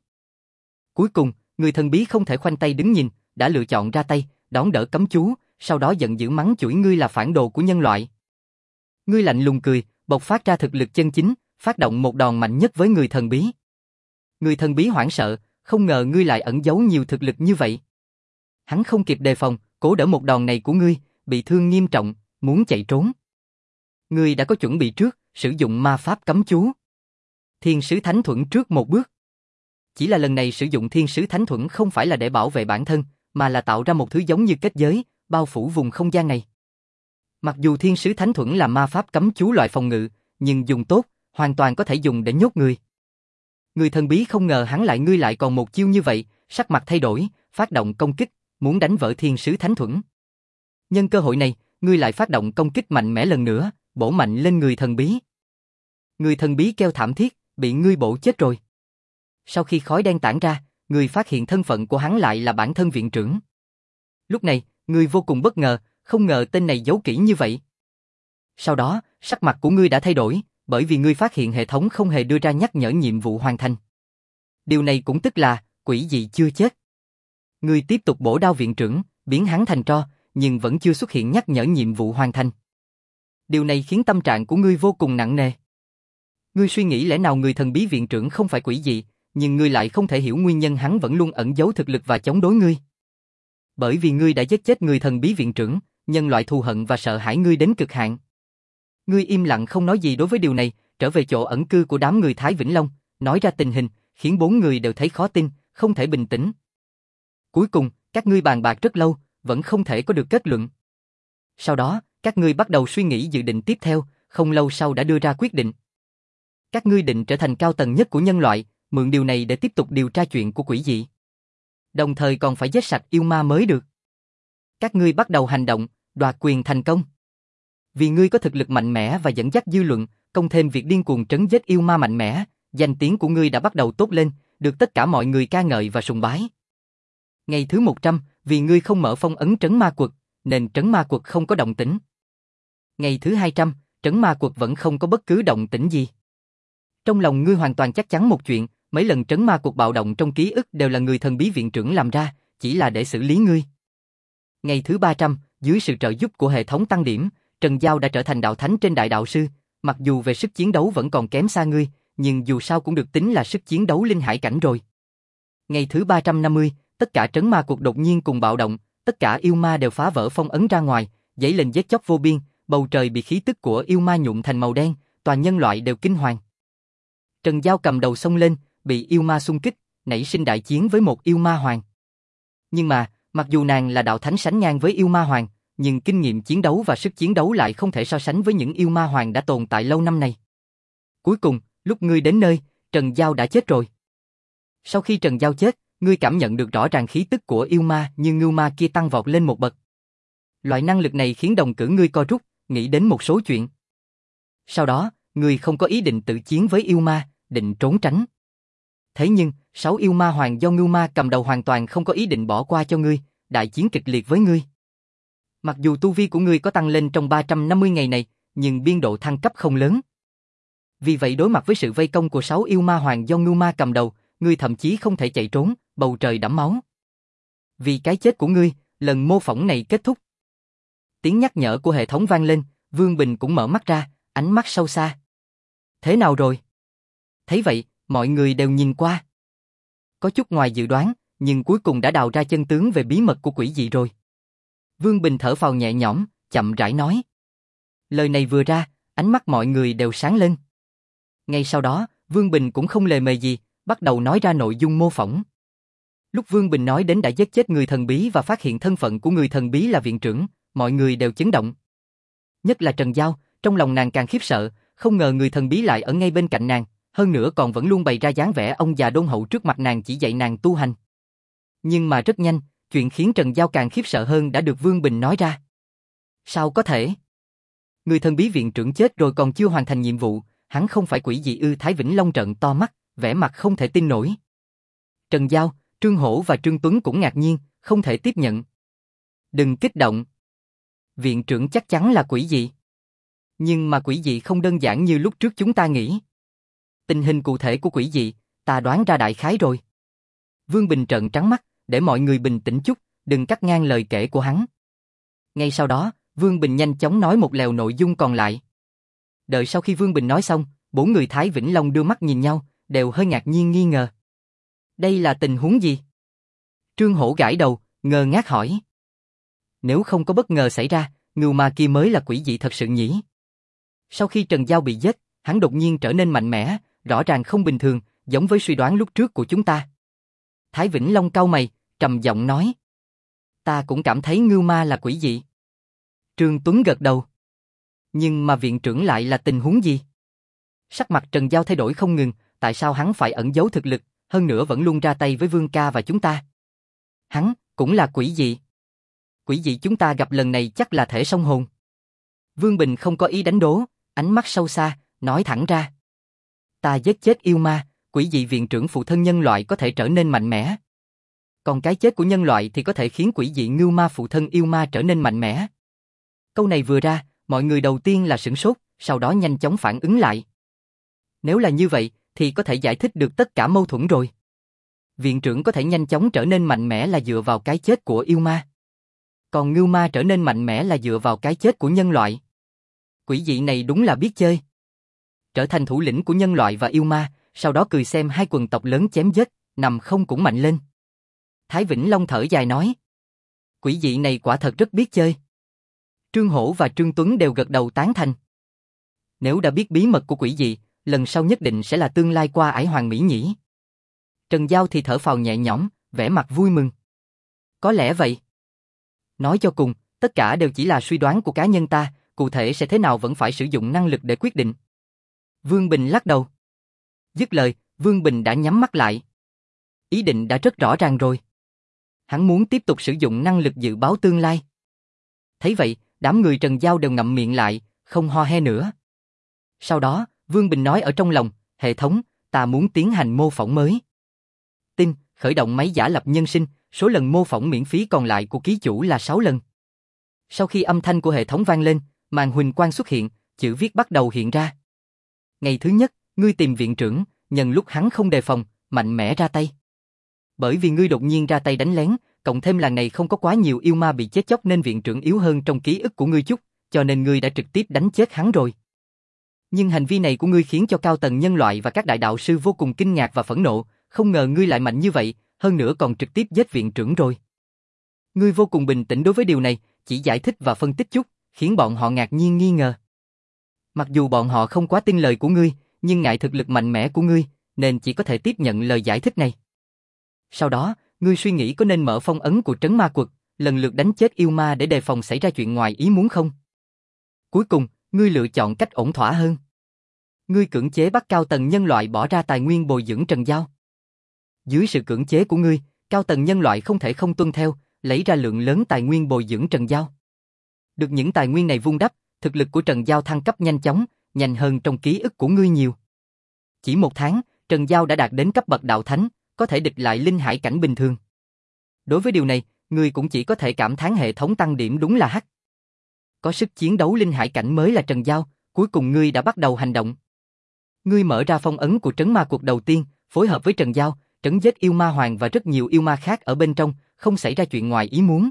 Cuối cùng, người thần bí không thể khoanh tay đứng nhìn, đã lựa chọn ra tay, đón đỡ cấm chú, sau đó giận dữ mắng chửi ngươi là phản đồ của nhân loại. Ngươi lạnh lùng cười, bộc phát ra thực lực chân chính, phát động một đòn mạnh nhất với người thần bí. Người thần bí hoảng sợ, không ngờ ngươi lại ẩn giấu nhiều thực lực như vậy. Hắn không kịp đề phòng, cố đỡ một đòn này của ngươi, bị thương nghiêm trọng, muốn chạy trốn. Ngươi đã có chuẩn bị trước, sử dụng ma pháp cấm chú. Thiên sứ thánh thuẫn trước một bước. Chỉ là lần này sử dụng thiên sứ thánh thuẫn không phải là để bảo vệ bản thân, mà là tạo ra một thứ giống như kết giới, bao phủ vùng không gian này. Mặc dù thiên sứ thánh thuẫn là ma pháp cấm chú loại phòng ngự, nhưng dùng tốt, hoàn toàn có thể dùng để nhốt người. Người thần bí không ngờ hắn lại ngươi lại còn một chiêu như vậy, sắc mặt thay đổi, phát động công kích, muốn đánh vỡ thiên sứ thánh thuẫn. Nhân cơ hội này, ngươi lại phát động công kích mạnh mẽ lần nữa, bổ mạnh lên người thần bí. Người thần bí kêu thảm thiết, bị ngươi bổ chết rồi. Sau khi khói đen tản ra, ngươi phát hiện thân phận của hắn lại là bản thân viện trưởng. Lúc này, ngươi vô cùng bất ngờ, không ngờ tên này giấu kỹ như vậy. Sau đó, sắc mặt của ngươi đã thay đổi, bởi vì ngươi phát hiện hệ thống không hề đưa ra nhắc nhở nhiệm vụ hoàn thành. Điều này cũng tức là, quỷ dị chưa chết. Ngươi tiếp tục bổ đao viện trưởng, biến hắn thành tro, nhưng vẫn chưa xuất hiện nhắc nhở nhiệm vụ hoàn thành. Điều này khiến tâm trạng của ngươi vô cùng nặng nề. Ngươi suy nghĩ lẽ nào người thần bí viện trưởng không phải quỷ dị, nhưng ngươi lại không thể hiểu nguyên nhân hắn vẫn luôn ẩn giấu thực lực và chống đối ngươi. Bởi vì ngươi đã giết chết người thần bí viện trưởng, nhân loại thù hận và sợ hãi ngươi đến cực hạn. Ngươi im lặng không nói gì đối với điều này, trở về chỗ ẩn cư của đám người Thái Vĩnh Long, nói ra tình hình, khiến bốn người đều thấy khó tin, không thể bình tĩnh. Cuối cùng, các ngươi bàn bạc rất lâu, vẫn không thể có được kết luận. Sau đó, các ngươi bắt đầu suy nghĩ dự định tiếp theo, không lâu sau đã đưa ra quyết định. Các ngươi định trở thành cao tầng nhất của nhân loại, mượn điều này để tiếp tục điều tra chuyện của quỷ dị. Đồng thời còn phải giết sạch yêu ma mới được. Các ngươi bắt đầu hành động, đoạt quyền thành công. Vì ngươi có thực lực mạnh mẽ và dẫn dắt dư luận, cộng thêm việc điên cuồng trấn giết yêu ma mạnh mẽ, danh tiếng của ngươi đã bắt đầu tốt lên, được tất cả mọi người ca ngợi và sùng bái. Ngày thứ một trăm, vì ngươi không mở phong ấn trấn ma quật, nên trấn ma quật không có động tĩnh. Ngày thứ hai trăm, trấn ma quật vẫn không có bất cứ động tĩnh gì. Trong lòng ngươi hoàn toàn chắc chắn một chuyện, mấy lần trấn ma quật bạo động trong ký ức đều là người thần bí viện trưởng làm ra, chỉ là để xử lý ngươi. Ngày thứ ba trăm, dưới sự trợ giúp của hệ thống tăng điểm, Trần Giao đã trở thành đạo thánh trên đại đạo sư, mặc dù về sức chiến đấu vẫn còn kém xa ngươi, nhưng dù sao cũng được tính là sức chiến đấu linh hải cảnh rồi. Ngày thứ ba trăm năm mươi, tất cả trấn ma quật đột nhiên cùng bạo động, tất cả yêu ma đều phá vỡ phong ấn ra ngoài, dấy lên giết chóc vô biên, bầu trời bị khí tức của yêu ma nhuộm thành màu đen, toàn nhân loại đều kinh hoàng. Trần Giao cầm đầu xông lên, bị yêu ma xung kích, nảy sinh đại chiến với một yêu ma hoàng. Nhưng mà, mặc dù nàng là đạo thánh sánh ngang với yêu ma hoàng, nhưng kinh nghiệm chiến đấu và sức chiến đấu lại không thể so sánh với những yêu ma hoàng đã tồn tại lâu năm này. Cuối cùng, lúc ngươi đến nơi, Trần Giao đã chết rồi. Sau khi Trần Giao chết, ngươi cảm nhận được rõ ràng khí tức của yêu ma như ngưu ma kia tăng vọt lên một bậc. Loại năng lực này khiến đồng tử ngươi co rút, nghĩ đến một số chuyện. Sau đó, ngươi không có ý định tự chiến với yêu ma, định trốn tránh. Thế nhưng, sáu yêu ma hoàng do ngưu ma cầm đầu hoàn toàn không có ý định bỏ qua cho ngươi, đại chiến kịch liệt với ngươi. Mặc dù tu vi của ngươi có tăng lên trong ba trăm năm mươi ngày này, nhưng biên độ thăng cấp không lớn. Vì vậy đối mặt với sự vây công của sáu yêu ma hoàng do ngưu ma cầm đầu, ngươi thậm chí không thể chạy trốn, bầu trời đẫm máu. Vì cái chết của ngươi, lần mô phỏng này kết thúc. Tiếng nhắc nhở của hệ thống vang lên, Vương Bình cũng mở mắt ra, ánh mắt sâu xa. Thế nào rồi? Thấy vậy, mọi người đều nhìn qua. Có chút ngoài dự đoán, nhưng cuối cùng đã đào ra chân tướng về bí mật của quỷ dị rồi. Vương Bình thở phào nhẹ nhõm, chậm rãi nói. Lời này vừa ra, ánh mắt mọi người đều sáng lên. Ngay sau đó, Vương Bình cũng không lề mề gì, bắt đầu nói ra nội dung mô phỏng. Lúc Vương Bình nói đến đã giết chết người thần bí và phát hiện thân phận của người thần bí là viện trưởng, mọi người đều chấn động. Nhất là Trần Giao, trong lòng nàng càng khiếp sợ, không ngờ người thần bí lại ở ngay bên cạnh nàng, hơn nữa còn vẫn luôn bày ra dáng vẻ ông già đôn hậu trước mặt nàng chỉ dạy nàng tu hành. Nhưng mà rất nhanh, chuyện khiến Trần Giao càng khiếp sợ hơn đã được Vương Bình nói ra. Sao có thể? Người thần bí viện trưởng chết rồi còn chưa hoàn thành nhiệm vụ, hắn không phải quỷ dị ư? Thái Vĩnh Long trợn to mắt, vẻ mặt không thể tin nổi. Trần Giao, Trương Hổ và Trương Tuấn cũng ngạc nhiên, không thể tiếp nhận. Đừng kích động. Viện trưởng chắc chắn là quỷ dị. Nhưng mà quỷ dị không đơn giản như lúc trước chúng ta nghĩ. Tình hình cụ thể của quỷ dị, ta đoán ra đại khái rồi. Vương Bình trợn trắng mắt, để mọi người bình tĩnh chút, đừng cắt ngang lời kể của hắn. Ngay sau đó, Vương Bình nhanh chóng nói một lèo nội dung còn lại. Đợi sau khi Vương Bình nói xong, bốn người Thái Vĩnh Long đưa mắt nhìn nhau, đều hơi ngạc nhiên nghi ngờ. Đây là tình huống gì? Trương Hổ gãi đầu, ngơ ngác hỏi. Nếu không có bất ngờ xảy ra, ngưu ma kia mới là quỷ dị thật sự nhỉ? Sau khi Trần Giao bị giết, hắn đột nhiên trở nên mạnh mẽ, rõ ràng không bình thường, giống với suy đoán lúc trước của chúng ta. Thái Vĩnh Long cau mày, trầm giọng nói. Ta cũng cảm thấy ngưu ma là quỷ dị. Trương Tuấn gật đầu. Nhưng mà viện trưởng lại là tình huống gì? Sắc mặt Trần Giao thay đổi không ngừng, tại sao hắn phải ẩn giấu thực lực, hơn nữa vẫn luôn ra tay với Vương ca và chúng ta? Hắn cũng là quỷ dị. Quỷ dị chúng ta gặp lần này chắc là thể song hồn. Vương Bình không có ý đánh đố, ánh mắt sâu xa, nói thẳng ra. Ta giết chết yêu ma, quỷ dị viện trưởng phụ thân nhân loại có thể trở nên mạnh mẽ. Còn cái chết của nhân loại thì có thể khiến quỷ dị ngưu ma phụ thân yêu ma trở nên mạnh mẽ. Câu này vừa ra, mọi người đầu tiên là sửng sốt, sau đó nhanh chóng phản ứng lại. Nếu là như vậy, thì có thể giải thích được tất cả mâu thuẫn rồi. Viện trưởng có thể nhanh chóng trở nên mạnh mẽ là dựa vào cái chết của yêu ma. Còn ngưu ma trở nên mạnh mẽ là dựa vào cái chết của nhân loại. Quỷ dị này đúng là biết chơi. Trở thành thủ lĩnh của nhân loại và yêu ma, sau đó cười xem hai quần tộc lớn chém giết, nằm không cũng mạnh lên. Thái Vĩnh Long thở dài nói. Quỷ dị này quả thật rất biết chơi. Trương Hổ và Trương Tuấn đều gật đầu tán thành. Nếu đã biết bí mật của quỷ dị, lần sau nhất định sẽ là tương lai qua ải hoàng mỹ nhỉ. Trần Giao thì thở phào nhẹ nhõm, vẻ mặt vui mừng. Có lẽ vậy. Nói cho cùng, tất cả đều chỉ là suy đoán của cá nhân ta, cụ thể sẽ thế nào vẫn phải sử dụng năng lực để quyết định. Vương Bình lắc đầu. Dứt lời, Vương Bình đã nhắm mắt lại. Ý định đã rất rõ ràng rồi. Hắn muốn tiếp tục sử dụng năng lực dự báo tương lai. Thấy vậy, đám người Trần Giao đều ngậm miệng lại, không ho he nữa. Sau đó, Vương Bình nói ở trong lòng, hệ thống, ta muốn tiến hành mô phỏng mới. Tin, khởi động máy giả lập nhân sinh, số lần mô phỏng miễn phí còn lại của ký chủ là sáu lần. Sau khi âm thanh của hệ thống vang lên, màn huỳnh quang xuất hiện, chữ viết bắt đầu hiện ra. Ngày thứ nhất, ngươi tìm viện trưởng, nhân lúc hắn không đề phòng, mạnh mẽ ra tay. Bởi vì ngươi đột nhiên ra tay đánh lén, cộng thêm lần này không có quá nhiều yêu ma bị chết chóc nên viện trưởng yếu hơn trong ký ức của ngươi chút, cho nên ngươi đã trực tiếp đánh chết hắn rồi. Nhưng hành vi này của ngươi khiến cho cao tầng nhân loại và các đại đạo sư vô cùng kinh ngạc và phẫn nộ, không ngờ ngươi lại mạnh như vậy, hơn nữa còn trực tiếp giết viện trưởng rồi. Ngươi vô cùng bình tĩnh đối với điều này, chỉ giải thích và phân tích chút, khiến bọn họ ngạc nhiên nghi ngờ. Mặc dù bọn họ không quá tin lời của ngươi, nhưng ngại thực lực mạnh mẽ của ngươi, nên chỉ có thể tiếp nhận lời giải thích này. Sau đó, ngươi suy nghĩ có nên mở phong ấn của trấn ma quật, lần lượt đánh chết yêu ma để đề phòng xảy ra chuyện ngoài ý muốn không? Cuối cùng, ngươi lựa chọn cách ổn thỏa hơn. Ngươi cưỡng chế bắt cao tầng nhân loại bỏ ra tài nguyên bồi dưỡng Trần Giao. Dưới sự cưỡng chế của ngươi, cao tầng nhân loại không thể không tuân theo, lấy ra lượng lớn tài nguyên bồi dưỡng Trần Giao. Được những tài nguyên này vun đắp, thực lực của Trần Giao thăng cấp nhanh chóng, nhanh hơn trong ký ức của ngươi nhiều. Chỉ một tháng, Trần Giao đã đạt đến cấp bậc đạo thánh, có thể địch lại linh hải cảnh bình thường. Đối với điều này, ngươi cũng chỉ có thể cảm thán hệ thống tăng điểm đúng là hắc. Có sức chiến đấu linh hải cảnh mới là Trần Giao, cuối cùng ngươi đã bắt đầu hành động. Ngươi mở ra phong ấn của trấn ma cuộc đầu tiên, phối hợp với Trần Giao, trấn giết yêu ma hoàng và rất nhiều yêu ma khác ở bên trong, không xảy ra chuyện ngoài ý muốn.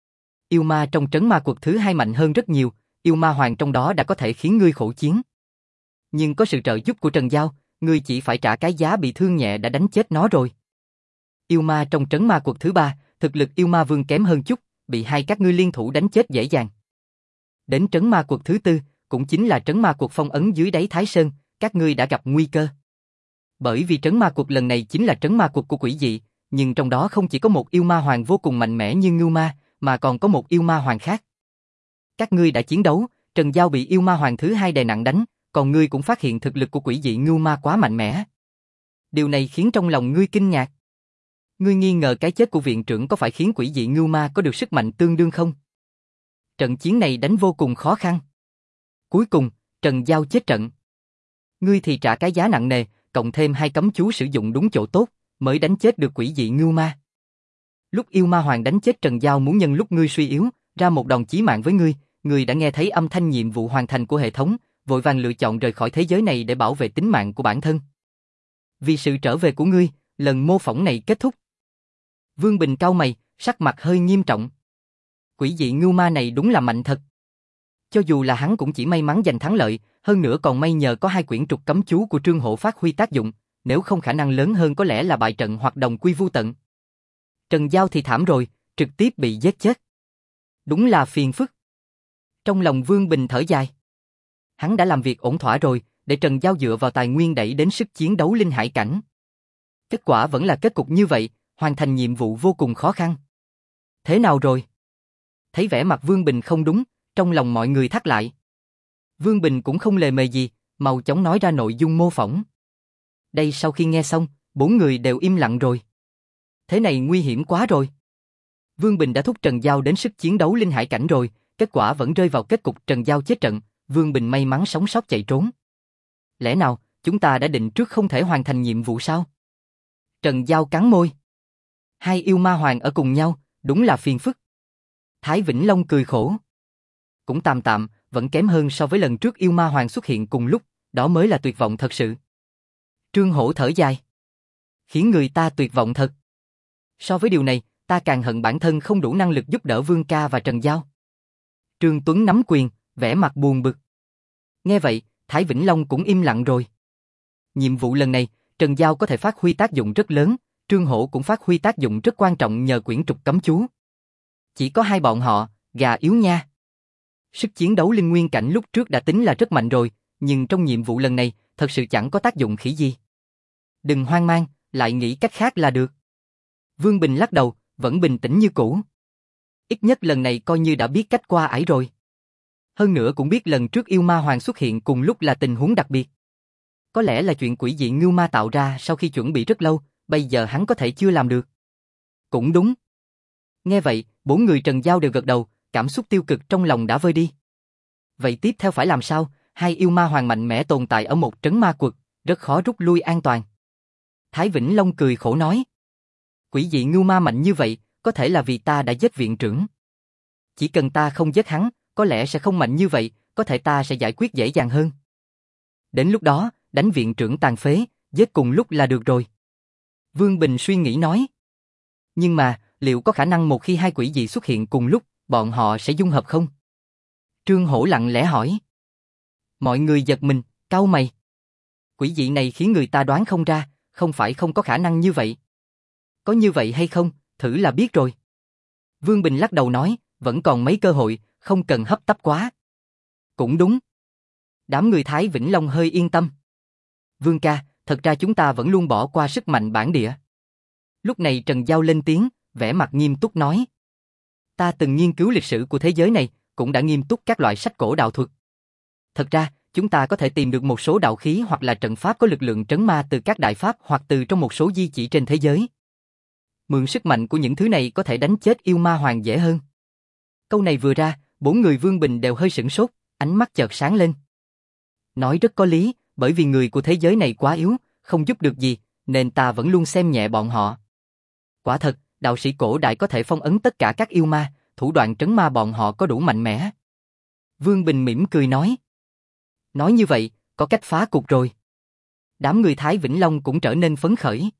Yêu ma trong trấn ma cuộc thứ hai mạnh hơn rất nhiều, yêu ma hoàng trong đó đã có thể khiến ngươi khổ chiến. Nhưng có sự trợ giúp của Trần Giao, ngươi chỉ phải trả cái giá bị thương nhẹ đã đánh chết nó rồi. Yêu ma trong trấn ma cuộc thứ ba, thực lực yêu ma vương kém hơn chút, bị hai các ngươi liên thủ đánh chết dễ dàng. Đến trấn ma cuộc thứ tư, cũng chính là trấn ma cuộc phong ấn dưới đáy Thái Sơn, các ngươi đã gặp nguy cơ. Bởi vì trấn ma cuộc lần này chính là trấn ma cuộc của quỷ dị, nhưng trong đó không chỉ có một yêu ma hoàng vô cùng mạnh mẽ như Ngưu Ma, mà còn có một yêu ma hoàng khác. Các ngươi đã chiến đấu, Trần Giao bị yêu ma hoàng thứ hai đè nặng đánh, còn ngươi cũng phát hiện thực lực của quỷ dị Ngưu Ma quá mạnh mẽ. Điều này khiến trong lòng ngươi kinh ngạc. Ngươi nghi ngờ cái chết của viện trưởng có phải khiến quỷ dị Ngưu Ma có được sức mạnh tương đương không? Trận chiến này đánh vô cùng khó khăn. Cuối cùng, Trần Giao chết trận. Ngươi thì trả cái giá nặng nề, cộng thêm hai cấm chú sử dụng đúng chỗ tốt, mới đánh chết được quỷ dị Ngưu Ma. Lúc yêu ma hoàng đánh chết Trần Giao muốn nhân lúc ngươi suy yếu, ra một đòn chí mạng với ngươi, ngươi đã nghe thấy âm thanh nhiệm vụ hoàn thành của hệ thống, vội vàng lựa chọn rời khỏi thế giới này để bảo vệ tính mạng của bản thân. Vì sự trở về của ngươi, lần mô phỏng này kết thúc. Vương Bình cau mày, sắc mặt hơi nghiêm trọng. Quỷ dị Ngưu Ma này đúng là mạnh thật. Cho dù là hắn cũng chỉ may mắn giành thắng lợi, hơn nữa còn may nhờ có hai quyển trục cấm chú của Trương Hổ phát huy tác dụng, nếu không khả năng lớn hơn có lẽ là bại trận hoặc đồng quy vu tận. Trần Giao thì thảm rồi, trực tiếp bị giết chết. Đúng là phiền phức. Trong lòng Vương Bình thở dài. Hắn đã làm việc ổn thỏa rồi, để Trần Giao dựa vào tài nguyên đẩy đến sức chiến đấu linh hải cảnh. Kết quả vẫn là kết cục như vậy, hoàn thành nhiệm vụ vô cùng khó khăn. Thế nào rồi? Thấy vẻ mặt Vương Bình không đúng, trong lòng mọi người thắt lại. Vương Bình cũng không lề mề gì, mau chóng nói ra nội dung mô phỏng. Đây sau khi nghe xong, bốn người đều im lặng rồi. Thế này nguy hiểm quá rồi. Vương Bình đã thúc Trần Giao đến sức chiến đấu linh hải cảnh rồi, kết quả vẫn rơi vào kết cục Trần Giao chết trận, Vương Bình may mắn sống sót chạy trốn. Lẽ nào, chúng ta đã định trước không thể hoàn thành nhiệm vụ sao? Trần Giao cắn môi. Hai yêu ma hoàng ở cùng nhau, đúng là phiền phức. Thái Vĩnh Long cười khổ. Cũng tạm tạm, vẫn kém hơn so với lần trước yêu ma hoàng xuất hiện cùng lúc, đó mới là tuyệt vọng thật sự. Trương Hổ thở dài. Khiến người ta tuyệt vọng thật. So với điều này, ta càng hận bản thân không đủ năng lực giúp đỡ Vương Ca và Trần Giao. Trương Tuấn nắm quyền, vẻ mặt buồn bực. Nghe vậy, Thái Vĩnh Long cũng im lặng rồi. Nhiệm vụ lần này, Trần Giao có thể phát huy tác dụng rất lớn, Trương Hổ cũng phát huy tác dụng rất quan trọng nhờ quyển trục cấm chú. Chỉ có hai bọn họ, gà yếu nha. Sức chiến đấu linh nguyên cảnh lúc trước đã tính là rất mạnh rồi, nhưng trong nhiệm vụ lần này, thật sự chẳng có tác dụng khỉ gì. Đừng hoang mang, lại nghĩ cách khác là được. Vương Bình lắc đầu, vẫn bình tĩnh như cũ. Ít nhất lần này coi như đã biết cách qua ải rồi. Hơn nữa cũng biết lần trước yêu ma hoàng xuất hiện cùng lúc là tình huống đặc biệt. Có lẽ là chuyện quỷ dị Ngưu Ma tạo ra sau khi chuẩn bị rất lâu, bây giờ hắn có thể chưa làm được. Cũng đúng. Nghe vậy, bốn người Trần Giao đều gật đầu, cảm xúc tiêu cực trong lòng đã vơi đi. Vậy tiếp theo phải làm sao? Hai yêu ma hoàng mạnh mẽ tồn tại ở một trấn ma quật, rất khó rút lui an toàn. Thái Vĩnh Long cười khổ nói. Quỷ dị Ngưu Ma mạnh như vậy, có thể là vì ta đã giết viện trưởng. Chỉ cần ta không giết hắn, có lẽ sẽ không mạnh như vậy, có thể ta sẽ giải quyết dễ dàng hơn. Đến lúc đó, đánh viện trưởng tàn phế, giết cùng lúc là được rồi. Vương Bình suy nghĩ nói. Nhưng mà, liệu có khả năng một khi hai quỷ dị xuất hiện cùng lúc, bọn họ sẽ dung hợp không? Trương Hổ lặng lẽ hỏi. Mọi người giật mình, cau mày. Quỷ dị này khiến người ta đoán không ra, không phải không có khả năng như vậy. Có như vậy hay không, thử là biết rồi. Vương Bình lắc đầu nói, vẫn còn mấy cơ hội, không cần hấp tấp quá. Cũng đúng. Đám người Thái Vĩnh Long hơi yên tâm. Vương ca, thật ra chúng ta vẫn luôn bỏ qua sức mạnh bản địa. Lúc này Trần Giao lên tiếng, vẻ mặt nghiêm túc nói. Ta từng nghiên cứu lịch sử của thế giới này, cũng đã nghiêm túc các loại sách cổ đạo thuật. Thật ra, chúng ta có thể tìm được một số đạo khí hoặc là trận pháp có lực lượng trấn ma từ các đại pháp hoặc từ trong một số di chỉ trên thế giới. Mượn sức mạnh của những thứ này có thể đánh chết yêu ma hoàng dễ hơn. Câu này vừa ra, bốn người Vương Bình đều hơi sửng sốt, ánh mắt chợt sáng lên. Nói rất có lý, bởi vì người của thế giới này quá yếu, không giúp được gì, nên ta vẫn luôn xem nhẹ bọn họ. Quả thật, đạo sĩ cổ đại có thể phong ấn tất cả các yêu ma, thủ đoạn trấn ma bọn họ có đủ mạnh mẽ. Vương Bình mỉm cười nói. Nói như vậy, có cách phá cục rồi. Đám người Thái Vĩnh Long cũng trở nên phấn khởi.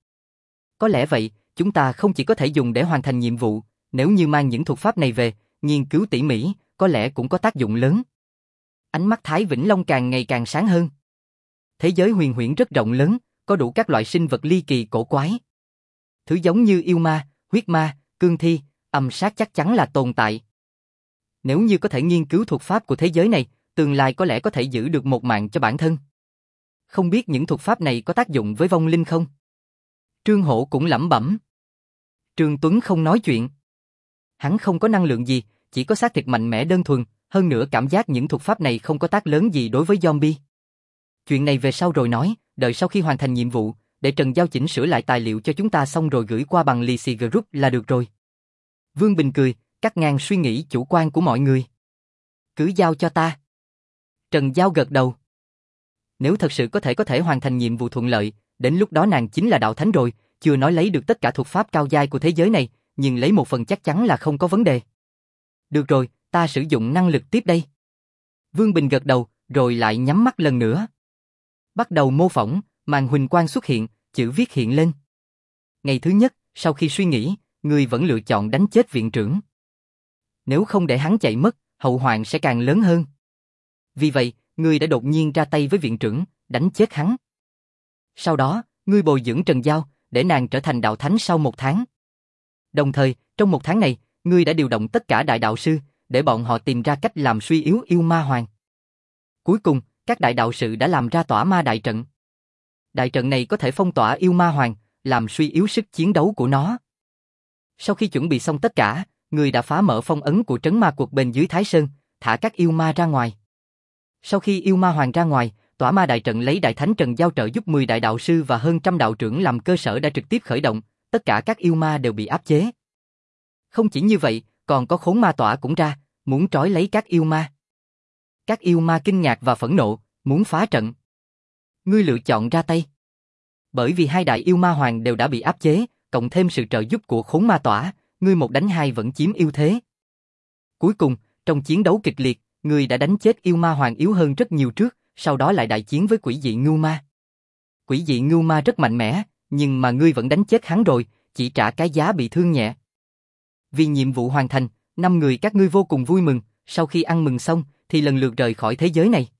Có lẽ vậy, chúng ta không chỉ có thể dùng để hoàn thành nhiệm vụ, nếu như mang những thuật pháp này về, nghiên cứu tỉ mỉ, có lẽ cũng có tác dụng lớn. Ánh mắt Thái Vĩnh Long càng ngày càng sáng hơn. Thế giới huyền huyễn rất rộng lớn, có đủ các loại sinh vật ly kỳ cổ quái. Thứ giống như yêu ma, huyết ma, cương thi, âm sát chắc chắn là tồn tại. Nếu như có thể nghiên cứu thuật pháp của thế giới này, tương lai có lẽ có thể giữ được một mạng cho bản thân. Không biết những thuật pháp này có tác dụng với vong linh không? Trương Hổ cũng lẩm bẩm. Trương Tuấn không nói chuyện. Hắn không có năng lượng gì, chỉ có xác thịt mạnh mẽ đơn thuần, hơn nữa cảm giác những thuật pháp này không có tác lớn gì đối với zombie. Chuyện này về sau rồi nói, đợi sau khi hoàn thành nhiệm vụ, để Trần Giao chỉnh sửa lại tài liệu cho chúng ta xong rồi gửi qua bằng lì xì group là được rồi. Vương Bình cười, cắt ngang suy nghĩ chủ quan của mọi người. Cứ giao cho ta. Trần Giao gật đầu. Nếu thật sự có thể có thể hoàn thành nhiệm vụ thuận lợi, đến lúc đó nàng chính là đạo thánh rồi, chưa nói lấy được tất cả thuật pháp cao giai của thế giới này, nhưng lấy một phần chắc chắn là không có vấn đề. Được rồi, ta sử dụng năng lực tiếp đây. Vương Bình gật đầu, rồi lại nhắm mắt lần nữa. Bắt đầu mô phỏng, màn huỳnh quang xuất hiện, chữ viết hiện lên. Ngày thứ nhất, sau khi suy nghĩ, ngươi vẫn lựa chọn đánh chết viện trưởng. Nếu không để hắn chạy mất, hậu hoạn sẽ càng lớn hơn. Vì vậy, ngươi đã đột nhiên ra tay với viện trưởng, đánh chết hắn. Sau đó, ngươi bồi dưỡng Trần Giao, để nàng trở thành đạo thánh sau một tháng. Đồng thời, trong một tháng này, ngươi đã điều động tất cả đại đạo sư, để bọn họ tìm ra cách làm suy yếu yêu ma hoàng. Cuối cùng, các đại đạo士đã làm ra tỏa ma đại trận. Đại trận này có thể phong tỏa yêu ma hoàng, làm suy yếu sức chiến đấu của nó. Sau khi chuẩn bị xong tất cả, ngươi đã phá mở phong ấn của trấn ma quật bên dưới Thái Sơn, thả các yêu ma ra ngoài. Sau khi yêu ma hoàng ra ngoài, tỏa ma đại trận lấy đại thánh Trần Giao trợ giúp mười đại đạo sư và hơn trăm đạo trưởng làm cơ sở đã trực tiếp khởi động, tất cả các yêu ma đều bị áp chế. Không chỉ như vậy, còn có khốn ma tỏa cũng ra, muốn trói lấy các yêu ma. Các yêu ma kinh ngạc và phẫn nộ, muốn phá trận. Ngươi lựa chọn ra tay. Bởi vì hai đại yêu ma hoàng đều đã bị áp chế, cộng thêm sự trợ giúp của khốn ma tỏa, ngươi một đánh hai vẫn chiếm ưu thế. Cuối cùng, trong chiến đấu kịch liệt, ngươi đã đánh chết yêu ma hoàng yếu hơn rất nhiều trước, sau đó lại đại chiến với quỷ dị ngưu ma. Quỷ dị ngưu ma rất mạnh mẽ, nhưng mà ngươi vẫn đánh chết hắn rồi, chỉ trả cái giá bị thương nhẹ. Vì nhiệm vụ hoàn thành, năm người các ngươi vô cùng vui mừng, sau khi ăn mừng xong, thì lần lượt rời khỏi thế giới này.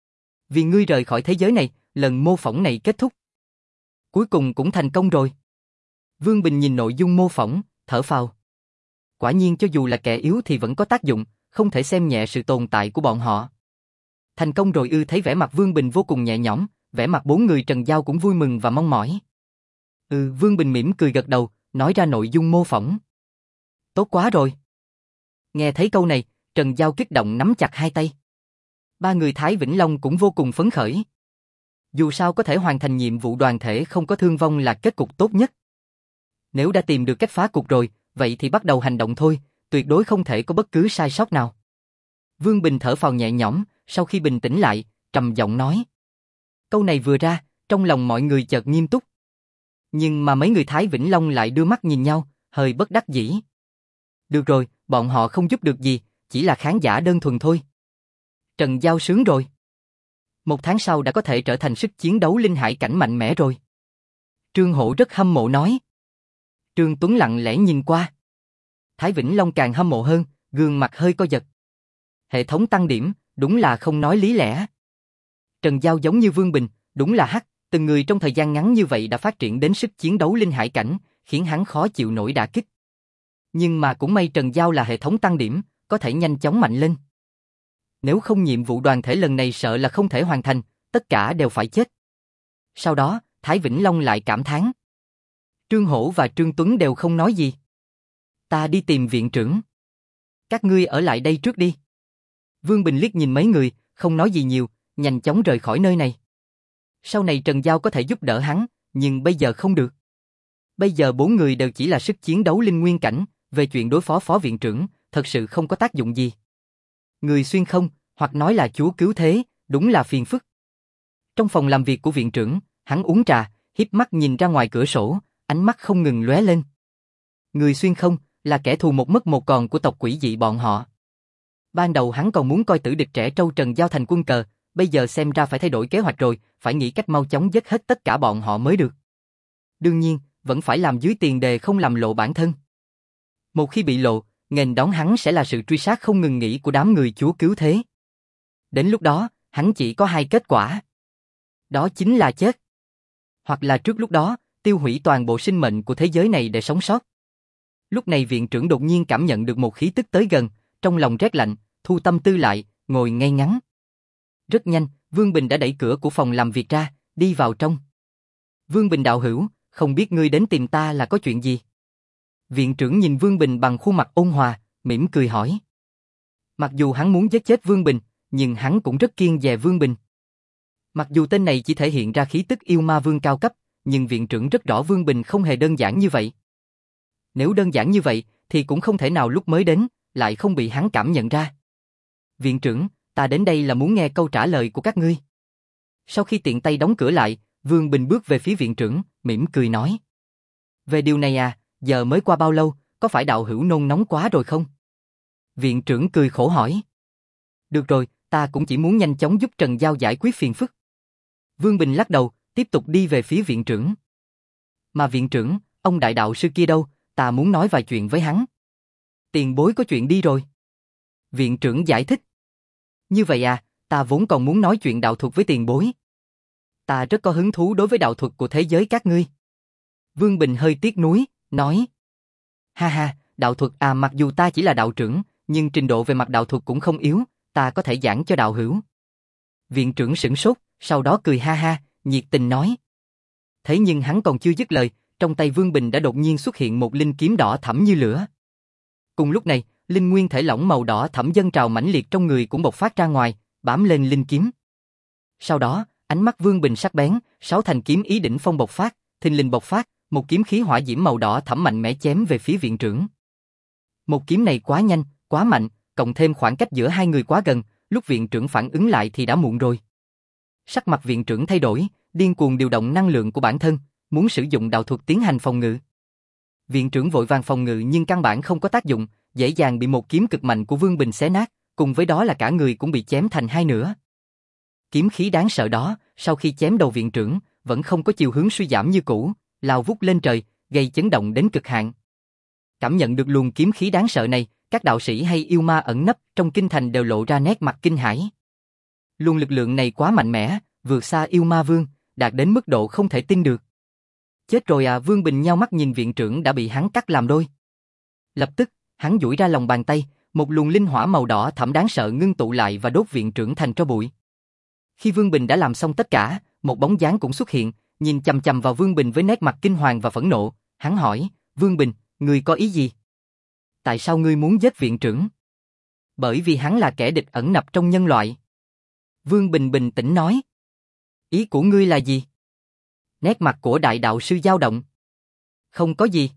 Vì ngươi rời khỏi thế giới này, lần mô phỏng này kết thúc. Cuối cùng cũng thành công rồi. Vương Bình nhìn nội dung mô phỏng, thở phào. Quả nhiên cho dù là kẻ yếu thì vẫn có tác dụng, không thể xem nhẹ sự tồn tại của bọn họ. Thành công rồi ư? Thấy vẻ mặt Vương Bình vô cùng nhẹ nhõm, vẻ mặt bốn người Trần Giao cũng vui mừng và mong mỏi. Ừ, Vương Bình mỉm cười gật đầu, nói ra nội dung mô phỏng. Tốt quá rồi. Nghe thấy câu này, Trần Giao kích động nắm chặt hai tay. Ba người Thái Vĩnh Long cũng vô cùng phấn khởi. Dù sao có thể hoàn thành nhiệm vụ đoàn thể không có thương vong là kết cục tốt nhất. Nếu đã tìm được cách phá cục rồi, vậy thì bắt đầu hành động thôi, tuyệt đối không thể có bất cứ sai sót nào. Vương Bình thở phào nhẹ nhõm, sau khi bình tĩnh lại, trầm giọng nói. Câu này vừa ra, trong lòng mọi người chợt nghiêm túc. Nhưng mà mấy người Thái Vĩnh Long lại đưa mắt nhìn nhau, hơi bất đắc dĩ. Được rồi, bọn họ không giúp được gì, chỉ là khán giả đơn thuần thôi. Trần Giao sướng rồi. Một tháng sau đã có thể trở thành sức chiến đấu linh hải cảnh mạnh mẽ rồi. Trương Hổ rất hâm mộ nói. Trương Tuấn lặng lẽ nhìn qua. Thái Vĩnh Long càng hâm mộ hơn, gương mặt hơi co giật. Hệ thống tăng điểm, đúng là không nói lý lẽ. Trần Giao giống như Vương Bình, đúng là hắc, từng người trong thời gian ngắn như vậy đã phát triển đến sức chiến đấu linh hải cảnh, khiến hắn khó chịu nổi đả kích. Nhưng mà cũng may Trần Giao là hệ thống tăng điểm, có thể nhanh chóng mạnh lên. Nếu không nhiệm vụ đoàn thể lần này sợ là không thể hoàn thành, tất cả đều phải chết. Sau đó, Thái Vĩnh Long lại cảm thán. Trương Hổ và Trương Tuấn đều không nói gì. Ta đi tìm viện trưởng. Các ngươi ở lại đây trước đi. Vương Bình liếc nhìn mấy người, không nói gì nhiều, nhanh chóng rời khỏi nơi này. Sau này Trần Giao có thể giúp đỡ hắn, nhưng bây giờ không được. Bây giờ bốn người đều chỉ là sức chiến đấu linh nguyên cảnh, về chuyện đối phó phó viện trưởng, thật sự không có tác dụng gì. Người xuyên không, hoặc nói là chúa cứu thế, đúng là phiền phức. Trong phòng làm việc của viện trưởng, hắn uống trà, híp mắt nhìn ra ngoài cửa sổ, ánh mắt không ngừng lóe lên. Người xuyên không, là kẻ thù một mất một còn của tộc quỷ dị bọn họ. Ban đầu hắn còn muốn coi tử địch trẻ trâu Trần Giao thành quân cờ, bây giờ xem ra phải thay đổi kế hoạch rồi, phải nghĩ cách mau chóng giết hết tất cả bọn họ mới được. Đương nhiên, vẫn phải làm dưới tiền đề không làm lộ bản thân. Một khi bị lộ, nghênh đón hắn sẽ là sự truy sát không ngừng nghỉ của đám người chúa cứu thế. Đến lúc đó, hắn chỉ có hai kết quả. Đó chính là chết. Hoặc là trước lúc đó, tiêu hủy toàn bộ sinh mệnh của thế giới này để sống sót. Lúc này viện trưởng đột nhiên cảm nhận được một khí tức tới gần, trong lòng rét lạnh, thu tâm tư lại, ngồi ngay ngắn. Rất nhanh, Vương Bình đã đẩy cửa của phòng làm việc ra, đi vào trong. Vương Bình đạo hữu, không biết ngươi đến tìm ta là có chuyện gì? Viện trưởng nhìn Vương Bình bằng khuôn mặt ôn hòa, mỉm cười hỏi. Mặc dù hắn muốn giết chết Vương Bình, nhưng hắn cũng rất kiêng dè Vương Bình. Mặc dù tên này chỉ thể hiện ra khí tức yêu ma vương cao cấp, nhưng viện trưởng rất rõ Vương Bình không hề đơn giản như vậy. Nếu đơn giản như vậy, thì cũng không thể nào lúc mới đến, lại không bị hắn cảm nhận ra. Viện trưởng, ta đến đây là muốn nghe câu trả lời của các ngươi. Sau khi tiện tay đóng cửa lại, Vương Bình bước về phía viện trưởng, mỉm cười nói. Về điều này à, giờ mới qua bao lâu, có phải đạo hữu nôn nóng quá rồi không? Viện trưởng cười khổ hỏi. Được rồi, ta cũng chỉ muốn nhanh chóng giúp Trần Giao giải quyết phiền phức. Vương Bình lắc đầu, tiếp tục đi về phía viện trưởng. Mà viện trưởng, ông đại đạo sư kia đâu, ta muốn nói vài chuyện với hắn. Tiền bối có chuyện đi rồi. Viện trưởng giải thích. Như vậy à, ta vốn còn muốn nói chuyện đạo thuật với tiền bối. Ta rất có hứng thú đối với đạo thuật của thế giới các ngươi. Vương Bình hơi tiếc nuối, nói. Ha ha, đạo thuật à, mặc dù ta chỉ là đạo trưởng, nhưng trình độ về mặt đạo thuật cũng không yếu, ta có thể giảng cho đạo hữu. Viện trưởng sửng sốt, sau đó cười ha ha, nhiệt tình nói. Thế nhưng hắn còn chưa dứt lời, trong tay Vương Bình đã đột nhiên xuất hiện một linh kiếm đỏ thẫm như lửa. Cùng lúc này, linh nguyên thể lỏng màu đỏ thẫm dâng trào mãnh liệt trong người cũng bộc phát ra ngoài, bám lên linh kiếm. Sau đó, ánh mắt Vương Bình sắc bén, sáu thành kiếm ý đỉnh phong bộc phát, thình lình bộc phát, một kiếm khí hỏa diễm màu đỏ thẫm mạnh mẽ chém về phía viện trưởng. Một kiếm này quá nhanh, quá mạnh, cộng thêm khoảng cách giữa hai người quá gần, lúc viện trưởng phản ứng lại thì đã muộn rồi. Sắc mặt viện trưởng thay đổi, điên cuồng điều động năng lượng của bản thân, muốn sử dụng đạo thuật tiến hành phòng ngự. Viện trưởng vội vàng phòng ngự nhưng căn bản không có tác dụng, dễ dàng bị một kiếm cực mạnh của Vương Bình xé nát, cùng với đó là cả người cũng bị chém thành hai nửa. Kiếm khí đáng sợ đó, sau khi chém đầu viện trưởng, vẫn không có chiều hướng suy giảm như cũ, lao vút lên trời, gây chấn động đến cực hạn. Cảm nhận được luồng kiếm khí đáng sợ này, các đạo sĩ hay yêu ma ẩn nấp trong kinh thành đều lộ ra nét mặt kinh hãi. Luồng lực lượng này quá mạnh mẽ, vượt xa yêu ma vương, đạt đến mức độ không thể tin được. Chết rồi à, Vương Bình nhao mắt nhìn viện trưởng đã bị hắn cắt làm đôi. Lập tức, hắn duỗi ra lòng bàn tay, một luồng linh hỏa màu đỏ thẫm đáng sợ ngưng tụ lại và đốt viện trưởng thành tro bụi. Khi Vương Bình đã làm xong tất cả, một bóng dáng cũng xuất hiện, nhìn chằm chằm vào Vương Bình với nét mặt kinh hoàng và phẫn nộ. Hắn hỏi, Vương Bình, ngươi có ý gì? Tại sao ngươi muốn giết viện trưởng? Bởi vì hắn là kẻ địch ẩn nấp trong nhân loại. Vương Bình bình tĩnh nói. Ý của ngươi là gì? Nét mặt của đại đạo sư dao động. Không có gì.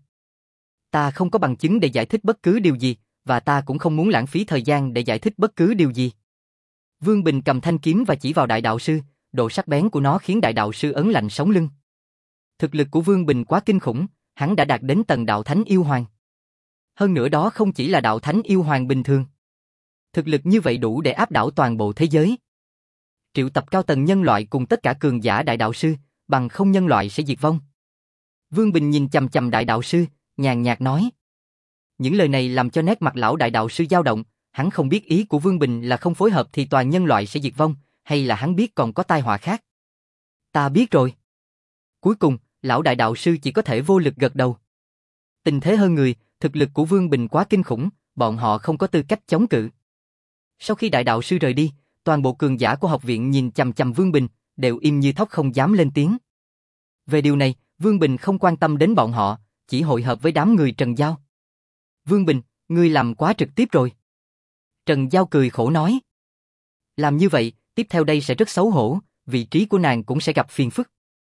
Ta không có bằng chứng để giải thích bất cứ điều gì, và ta cũng không muốn lãng phí thời gian để giải thích bất cứ điều gì. Vương Bình cầm thanh kiếm và chỉ vào đại đạo sư, độ sắc bén của nó khiến đại đạo sư ấn lạnh sống lưng. Thực lực của Vương Bình quá kinh khủng, hắn đã đạt đến tầng đạo thánh yêu hoàng. Hơn nữa đó không chỉ là đạo thánh yêu hoàng bình thường. Thực lực như vậy đủ để áp đảo toàn bộ thế giới. Triệu tập cao tầng nhân loại cùng tất cả cường giả đại đạo sư, bằng không nhân loại sẽ diệt vong. Vương Bình nhìn chằm chằm đại đạo sư, nhàn nhạt nói. Những lời này làm cho nét mặt lão đại đạo sư dao động, hắn không biết ý của Vương Bình là không phối hợp thì toàn nhân loại sẽ diệt vong, hay là hắn biết còn có tai họa khác. Ta biết rồi. Cuối cùng, lão đại đạo sư chỉ có thể vô lực gật đầu. Tình thế hơn người, thực lực của Vương Bình quá kinh khủng, bọn họ không có tư cách chống cự. Sau khi đại đạo sư rời đi, toàn bộ cường giả của học viện nhìn chằm chằm Vương Bình, đều im như thóc không dám lên tiếng. Về điều này, Vương Bình không quan tâm đến bọn họ, chỉ hội hợp với đám người Trần Giao. Vương Bình, ngươi làm quá trực tiếp rồi. Trần Giao cười khổ nói. Làm như vậy, tiếp theo đây sẽ rất xấu hổ, vị trí của nàng cũng sẽ gặp phiền phức.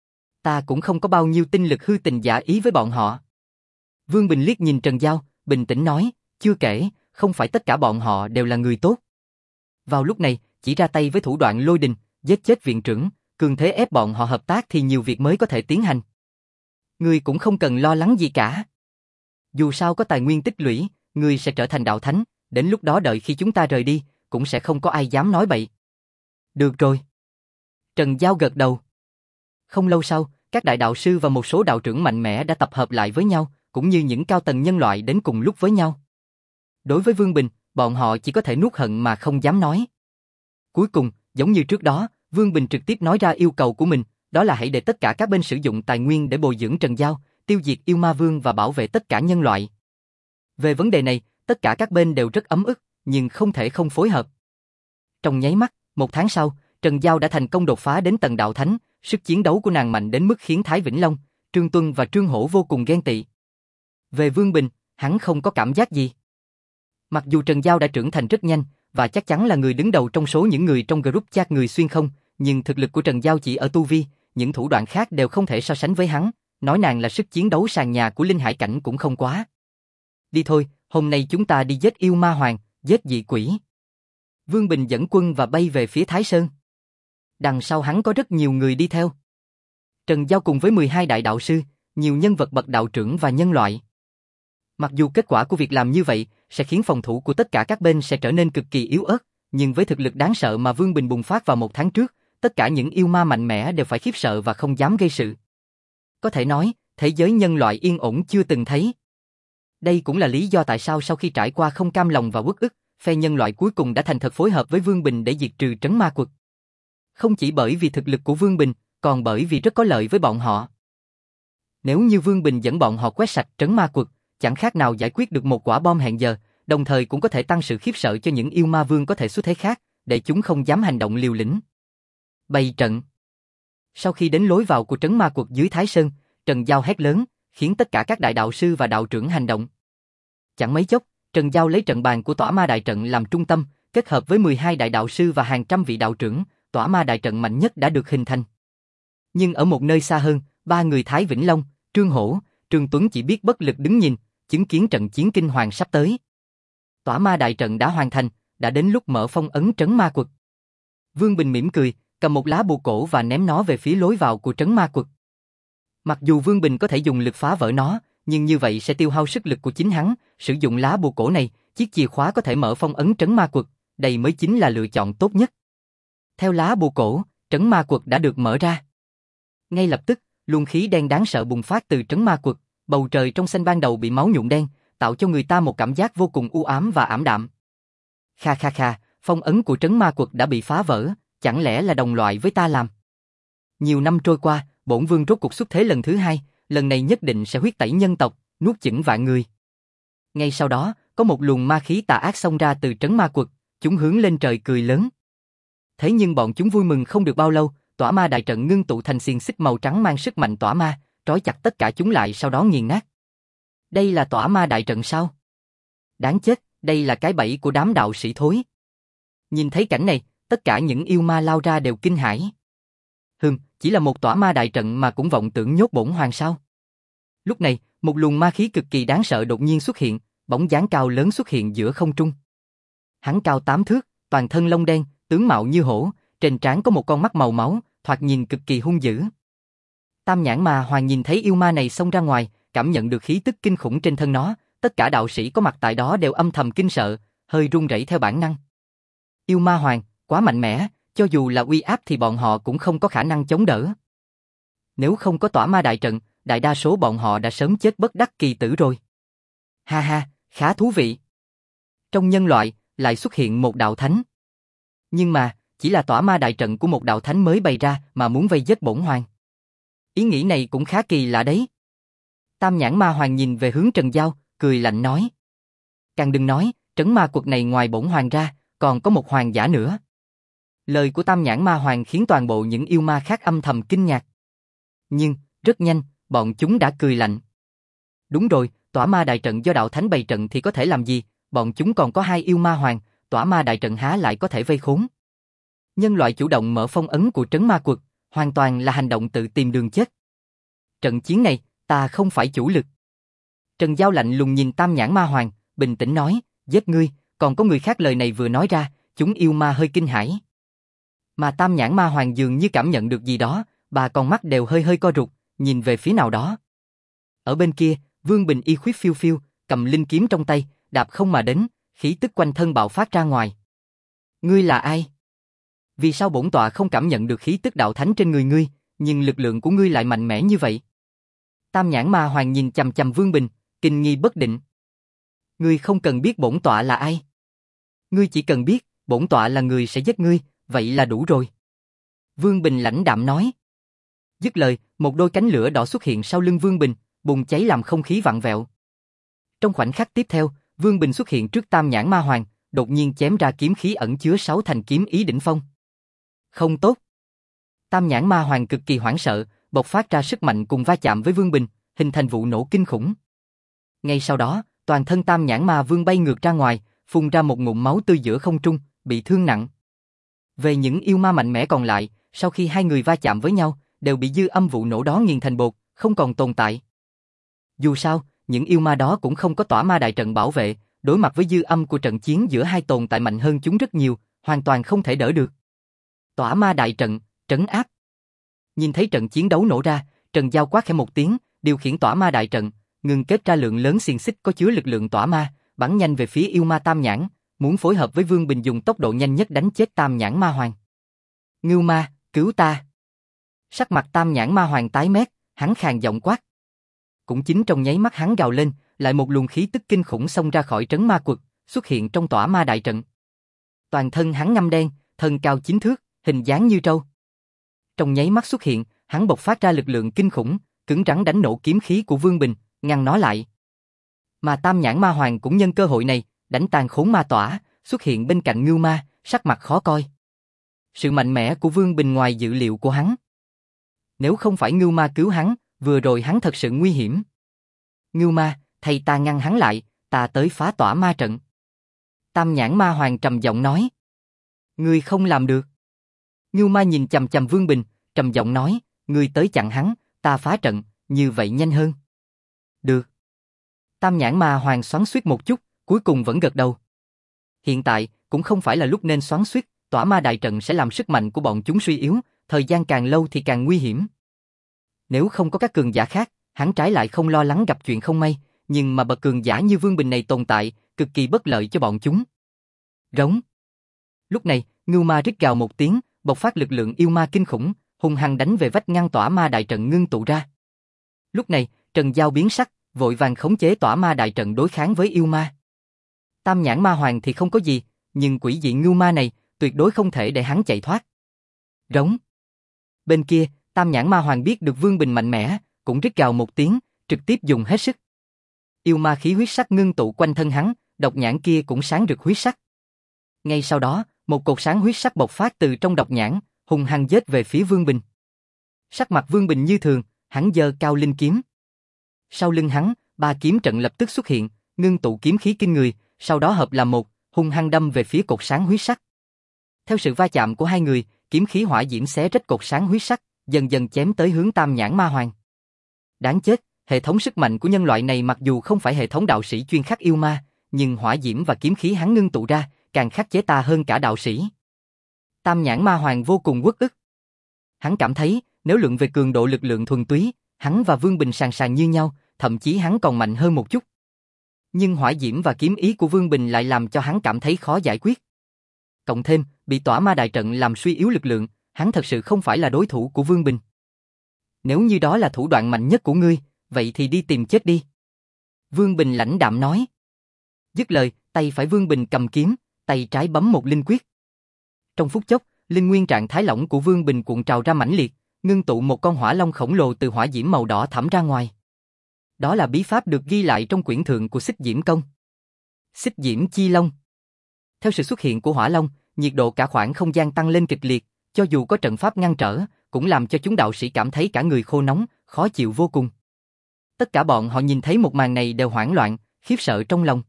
Ta cũng không có bao nhiêu tinh lực hư tình giả ý với bọn họ. Vương Bình liếc nhìn Trần Giao, bình tĩnh nói, chưa kể, không phải tất cả bọn họ đều là người tốt. Vào lúc này, chỉ ra tay với thủ đoạn lôi đình, giết chết viện trưởng, cường thế ép bọn họ hợp tác thì nhiều việc mới có thể tiến hành. Ngươi cũng không cần lo lắng gì cả. Dù sao có tài nguyên tích lũy, ngươi sẽ trở thành đạo thánh, đến lúc đó đợi khi chúng ta rời đi, cũng sẽ không có ai dám nói bậy. Được rồi. Trần Giao gật đầu. Không lâu sau, các đại đạo sư và một số đạo trưởng mạnh mẽ đã tập hợp lại với nhau, cũng như những cao tầng nhân loại đến cùng lúc với nhau. Đối với Vương Bình, bọn họ chỉ có thể nuốt hận mà không dám nói. Cuối cùng, giống như trước đó, Vương Bình trực tiếp nói ra yêu cầu của mình, đó là hãy để tất cả các bên sử dụng tài nguyên để bồi dưỡng Trần Giao, tiêu diệt yêu ma vương và bảo vệ tất cả nhân loại. Về vấn đề này, tất cả các bên đều rất ấm ức, nhưng không thể không phối hợp. Trong nháy mắt, một tháng sau, Trần Giao đã thành công đột phá đến tầng đạo thánh, sức chiến đấu của nàng mạnh đến mức khiến Thái Vĩnh Long, Trương Tuân và Trương Hổ vô cùng ghen tị. Về Vương Bình, hắn không có cảm giác gì. Mặc dù Trần Giao đã trưởng thành rất nhanh, và chắc chắn là người đứng đầu trong số những người trong group chat người xuyên không, nhưng thực lực của Trần Giao chỉ ở tu vi, những thủ đoạn khác đều không thể so sánh với hắn, nói nàng là sức chiến đấu sàn nhà của linh hải cảnh cũng không quá. Đi thôi, hôm nay chúng ta đi giết yêu ma hoàng, giết dị quỷ. Vương Bình dẫn quân và bay về phía Thái Sơn. Đằng sau hắn có rất nhiều người đi theo. Trần Giao cùng với mười hai đại đạo sư, nhiều nhân vật bậc đạo trưởng và nhân loại. Mặc dù kết quả của việc làm như vậy sẽ khiến phòng thủ của tất cả các bên sẽ trở nên cực kỳ yếu ớt, nhưng với thực lực đáng sợ mà Vương Bình bùng phát vào một tháng trước, tất cả những yêu ma mạnh mẽ đều phải khiếp sợ và không dám gây sự. Có thể nói, thế giới nhân loại yên ổn chưa từng thấy. Đây cũng là lý do tại sao sau khi trải qua không cam lòng và uất ức, phe nhân loại cuối cùng đã thành thật phối hợp với Vương Bình để diệt trừ trấn ma quật. Không chỉ bởi vì thực lực của Vương Bình, còn bởi vì rất có lợi với bọn họ. Nếu như Vương Bình dẫn bọn họ quét sạch trấn ma quật, chẳng khác nào giải quyết được một quả bom hẹn giờ, đồng thời cũng có thể tăng sự khiếp sợ cho những yêu ma vương có thể xuất thế khác, để chúng không dám hành động liều lĩnh. Bày trận. Sau khi đến lối vào của trấn ma quật dưới Thái Sơn, Trần Giao hét lớn, khiến tất cả các đại đạo sư và đạo trưởng hành động. Chẳng mấy chốc, Trần Giao lấy trận bàn của Tỏa Ma Đại Trận làm trung tâm, kết hợp với mười hai đại đạo sư và hàng trăm vị đạo trưởng, Tỏa Ma Đại Trận mạnh nhất đã được hình thành. Nhưng ở một nơi xa hơn, ba người Thái Vĩnh Long, Trương Hổ, Trương Tuấn chỉ biết bất lực đứng nhìn, chứng kiến trận chiến kinh hoàng sắp tới. Tỏa Ma Đại Trận đã hoàn thành, đã đến lúc mở phong ấn trấn ma quật. Vương Bình mỉm cười, cầm một lá bùa cổ và ném nó về phía lối vào của trấn ma quật. Mặc dù Vương Bình có thể dùng lực phá vỡ nó, nhưng như vậy sẽ tiêu hao sức lực của chính hắn, sử dụng lá bùa cổ này, chiếc chìa khóa có thể mở phong ấn trấn ma quật, đây mới chính là lựa chọn tốt nhất. Theo lá bùa cổ, trấn ma quật đã được mở ra. Ngay lập tức, luồng khí đen đáng sợ bùng phát từ trấn ma quật, bầu trời trong xanh ban đầu bị máu nhuộm đen, tạo cho người ta một cảm giác vô cùng u ám và ảm đạm. Kha kha kha, phong ấn của trấn ma quật đã bị phá vỡ, chẳng lẽ là đồng loại với ta làm? Nhiều năm trôi qua, bổn vương rốt cuộc xuất thế lần thứ hai, lần này nhất định sẽ huyết tẩy nhân tộc, nuốt chửng vạn người. Ngay sau đó, có một luồng ma khí tà ác xông ra từ trấn ma quật, chúng hướng lên trời cười lớn. Thế nhưng bọn chúng vui mừng không được bao lâu, Tỏa Ma Đại Trận ngưng tụ thành xiềng xích màu trắng mang sức mạnh tỏa ma, trói chặt tất cả chúng lại sau đó nghiền nát. Đây là Tỏa Ma Đại Trận sao? Đáng chết, đây là cái bẫy của đám đạo sĩ thối. Nhìn thấy cảnh này, tất cả những yêu ma lao ra đều kinh hãi. Hừm, chỉ là một Tỏa Ma Đại Trận mà cũng vọng tưởng nhốt bổn hoàng sao? Lúc này, một luồng ma khí cực kỳ đáng sợ đột nhiên xuất hiện, bóng dáng cao lớn xuất hiện giữa không trung. Hắn cao tám thước, toàn thân lông đen, tướng mạo như hổ, trên trán có một con mắt màu máu, thoạt nhìn cực kỳ hung dữ. Tam Nhãn Ma Hoàng nhìn thấy yêu ma này xông ra ngoài, cảm nhận được khí tức kinh khủng trên thân nó, tất cả đạo sĩ có mặt tại đó đều âm thầm kinh sợ, hơi run rẩy theo bản năng. Yêu Ma Hoàng, quá mạnh mẽ, cho dù là uy áp thì bọn họ cũng không có khả năng chống đỡ. Nếu không có Tỏa Ma Đại Trận, đại đa số bọn họ đã sớm chết bất đắc kỳ tử rồi. Ha ha, khá thú vị. Trong nhân loại, lại xuất hiện một đạo thánh. Nhưng mà, chỉ là Tỏa Ma Đại Trận của một đạo thánh mới bày ra mà muốn vây giết bổn hoàng. Ý nghĩ này cũng khá kỳ lạ đấy. Tam Nhãn Ma Hoàng nhìn về hướng Trần Giao, cười lạnh nói. Càng đừng nói, trấn ma quật này ngoài bổn hoàng ra, còn có một hoàng giả nữa. Lời của Tam Nhãn Ma Hoàng khiến toàn bộ những yêu ma khác âm thầm kinh ngạc. Nhưng, rất nhanh, bọn chúng đã cười lạnh. Đúng rồi, tỏa ma đại trận do đạo thánh bày trận thì có thể làm gì, bọn chúng còn có hai yêu ma hoàng, tỏa ma đại trận há lại có thể vây khốn. Nhân loại chủ động mở phong ấn của trấn ma quật, hoàn toàn là hành động tự tìm đường chết. Trận chiến này, ta không phải chủ lực. Trần Giao lạnh lùng nhìn Tam Nhãn Ma Hoàng, bình tĩnh nói, giết ngươi, còn có người khác. Lời này vừa nói ra, chúng yêu ma hơi kinh hãi. Mà Tam Nhãn Ma Hoàng dường như cảm nhận được gì đó, bà con mắt đều hơi hơi co rụt, nhìn về phía nào đó. Ở bên kia, Vương Bình y khuyết phiêu phiêu, cầm linh kiếm trong tay, đạp không mà đến, khí tức quanh thân bạo phát ra ngoài. Ngươi là ai? Vì sao bổn tọa không cảm nhận được khí tức đạo thánh trên người ngươi, nhưng lực lượng của ngươi lại mạnh mẽ như vậy? Tam Nhãn Ma Hoàng nhìn chằm chằm Vương Bình, kinh nghi bất định. Ngươi không cần biết bổn tọa là ai. Ngươi chỉ cần biết, bổn tọa là người sẽ giết ngươi, vậy là đủ rồi. Vương Bình lãnh đạm nói. Dứt lời, một đôi cánh lửa đỏ xuất hiện sau lưng Vương Bình, bùng cháy làm không khí vặn vẹo. Trong khoảnh khắc tiếp theo, Vương Bình xuất hiện trước Tam Nhãn Ma Hoàng, đột nhiên chém ra kiếm khí ẩn chứa sáu thành kiếm ý đỉnh phong. Không tốt. Tam Nhãn Ma Hoàng cực kỳ hoảng sợ, bộc phát ra sức mạnh cùng va chạm với Vương Bình, hình thành vụ nổ kinh khủng. Ngay sau đó, toàn thân Tam Nhãn Ma Vương bay ngược ra ngoài, phun ra một ngụm máu tươi giữa không trung, bị thương nặng. Về những yêu ma mạnh mẽ còn lại, sau khi hai người va chạm với nhau, đều bị dư âm vụ nổ đó nghiền thành bột, không còn tồn tại. Dù sao, những yêu ma đó cũng không có tỏa ma đại trận bảo vệ, đối mặt với dư âm của trận chiến giữa hai tồn tại mạnh hơn chúng rất nhiều, hoàn toàn không thể đỡ được. Tỏa ma đại trận, trấn áp. Nhìn thấy trận chiến đấu nổ ra, Trần Giao quát khẽ một tiếng, điều khiển tỏa ma đại trận, ngừng kết ra lượng lớn xiềng xích có chứa lực lượng tỏa ma, bắn nhanh về phía yêu ma Tam Nhãn, muốn phối hợp với Vương Bình dùng tốc độ nhanh nhất đánh chết Tam Nhãn Ma Hoàng. Ngưu ma, cứu ta! Sắc mặt Tam Nhãn Ma Hoàng tái mét, hắn khàn giọng quát. Cũng chính trong nháy mắt hắn gào lên, lại một luồng khí tức kinh khủng xông ra khỏi trấn ma quật, xuất hiện trong tỏa ma đại trận. Toàn thân hắn ngăm đen, thân cao chín thước, hình dáng như trâu. Trong nháy mắt xuất hiện, hắn bộc phát ra lực lượng kinh khủng, cứng rắn đánh nổ kiếm khí của Vương Bình, ngăn nó lại. Mà Tam Nhãn Ma Hoàng cũng nhân cơ hội này, đánh tàn khốn ma tỏa, xuất hiện bên cạnh Ngưu Ma, sắc mặt khó coi. Sự mạnh mẽ của Vương Bình ngoài dự liệu của hắn. Nếu không phải Ngưu Ma cứu hắn, vừa rồi hắn thật sự nguy hiểm. Ngưu Ma, thầy ta ngăn hắn lại, ta tới phá tỏa ma trận. Tam Nhãn Ma Hoàng trầm giọng nói. Ngươi không làm được. Ngưu Ma nhìn chằm chằm Vương Bình, trầm giọng nói, ngươi tới chặn hắn, ta phá trận, như vậy nhanh hơn. Được. Tam Nhãn Ma Hoàng xoắn xuýt một chút, cuối cùng vẫn gật đầu. Hiện tại, cũng không phải là lúc nên xoắn xuýt, tỏa ma đại trận sẽ làm sức mạnh của bọn chúng suy yếu, thời gian càng lâu thì càng nguy hiểm. Nếu không có các cường giả khác, hắn trái lại không lo lắng gặp chuyện không may, nhưng mà bậc cường giả như Vương Bình này tồn tại, cực kỳ bất lợi cho bọn chúng. Rống. Lúc này, Ngưu Ma rít gào một tiếng, bộc phát lực lượng yêu ma kinh khủng, hung hăng đánh về vách ngăn tỏa ma đại trận ngưng tụ ra. Lúc này, Trần Giao biến sắc, vội vàng khống chế tỏa ma đại trận đối kháng với yêu ma. Tam Nhãn Ma Hoàng thì không có gì, nhưng quỷ dị Ngưu Ma này, tuyệt đối không thể để hắn chạy thoát. Rống. Bên kia, Tam Nhãn Ma Hoàng biết được Vương Bình mạnh mẽ, cũng rít gào một tiếng, trực tiếp dùng hết sức. Yêu ma khí huyết sắc ngưng tụ quanh thân hắn, độc nhãn kia cũng sáng rực huyết sắc. Ngay sau đó, một cột sáng huyết sắc bộc phát từ trong độc nhãn, hung hăng giết về phía Vương Bình. Sắc mặt Vương Bình như thường, hắn giơ cao linh kiếm. Sau lưng hắn, ba kiếm trận lập tức xuất hiện, ngưng tụ kiếm khí kinh người, sau đó hợp làm một, hung hăng đâm về phía cột sáng huyết sắc. Theo sự va chạm của hai người, kiếm khí hỏa diễm xé rách cột sáng huyết sắc, dần dần chém tới hướng Tam Nhãn Ma Hoàng. Đáng chết, hệ thống sức mạnh của nhân loại này mặc dù không phải hệ thống đạo sĩ chuyên khắc yêu ma, nhưng hỏa diễm và kiếm khí hắn ngưng tụ ra, càng khắc chế ta hơn cả đạo sĩ. Tam Nhãn Ma Hoàng vô cùng uất ức. Hắn cảm thấy, nếu luận về cường độ lực lượng thuần túy, hắn và Vương Bình sàn sàn như nhau, thậm chí hắn còn mạnh hơn một chút. Nhưng hỏa diễm và kiếm ý của Vương Bình lại làm cho hắn cảm thấy khó giải quyết. Cộng thêm, bị tỏa ma đại trận làm suy yếu lực lượng, hắn thật sự không phải là đối thủ của Vương Bình. Nếu như đó là thủ đoạn mạnh nhất của ngươi, vậy thì đi tìm chết đi. Vương Bình lãnh đạm nói. Dứt lời, tay phải Vương Bình cầm kiếm, tay trái bấm một linh quyết. Trong phút chốc, linh nguyên trạng thái lỏng của Vương Bình cuộn trào ra mãnh liệt, ngưng tụ một con hỏa long khổng lồ từ hỏa diễm màu đỏ thẳm ra ngoài. Đó là bí pháp được ghi lại trong quyển thượng của Xích Diễm Công. Xích diễm chi long. Theo sự xuất hiện của hỏa long, nhiệt độ cả khoảng không gian tăng lên kịch liệt, cho dù có trận pháp ngăn trở, cũng làm cho chúng đạo sĩ cảm thấy cả người khô nóng, khó chịu vô cùng. Tất cả bọn họ nhìn thấy một màn này đều hoảng loạn, khiếp sợ trong lòng.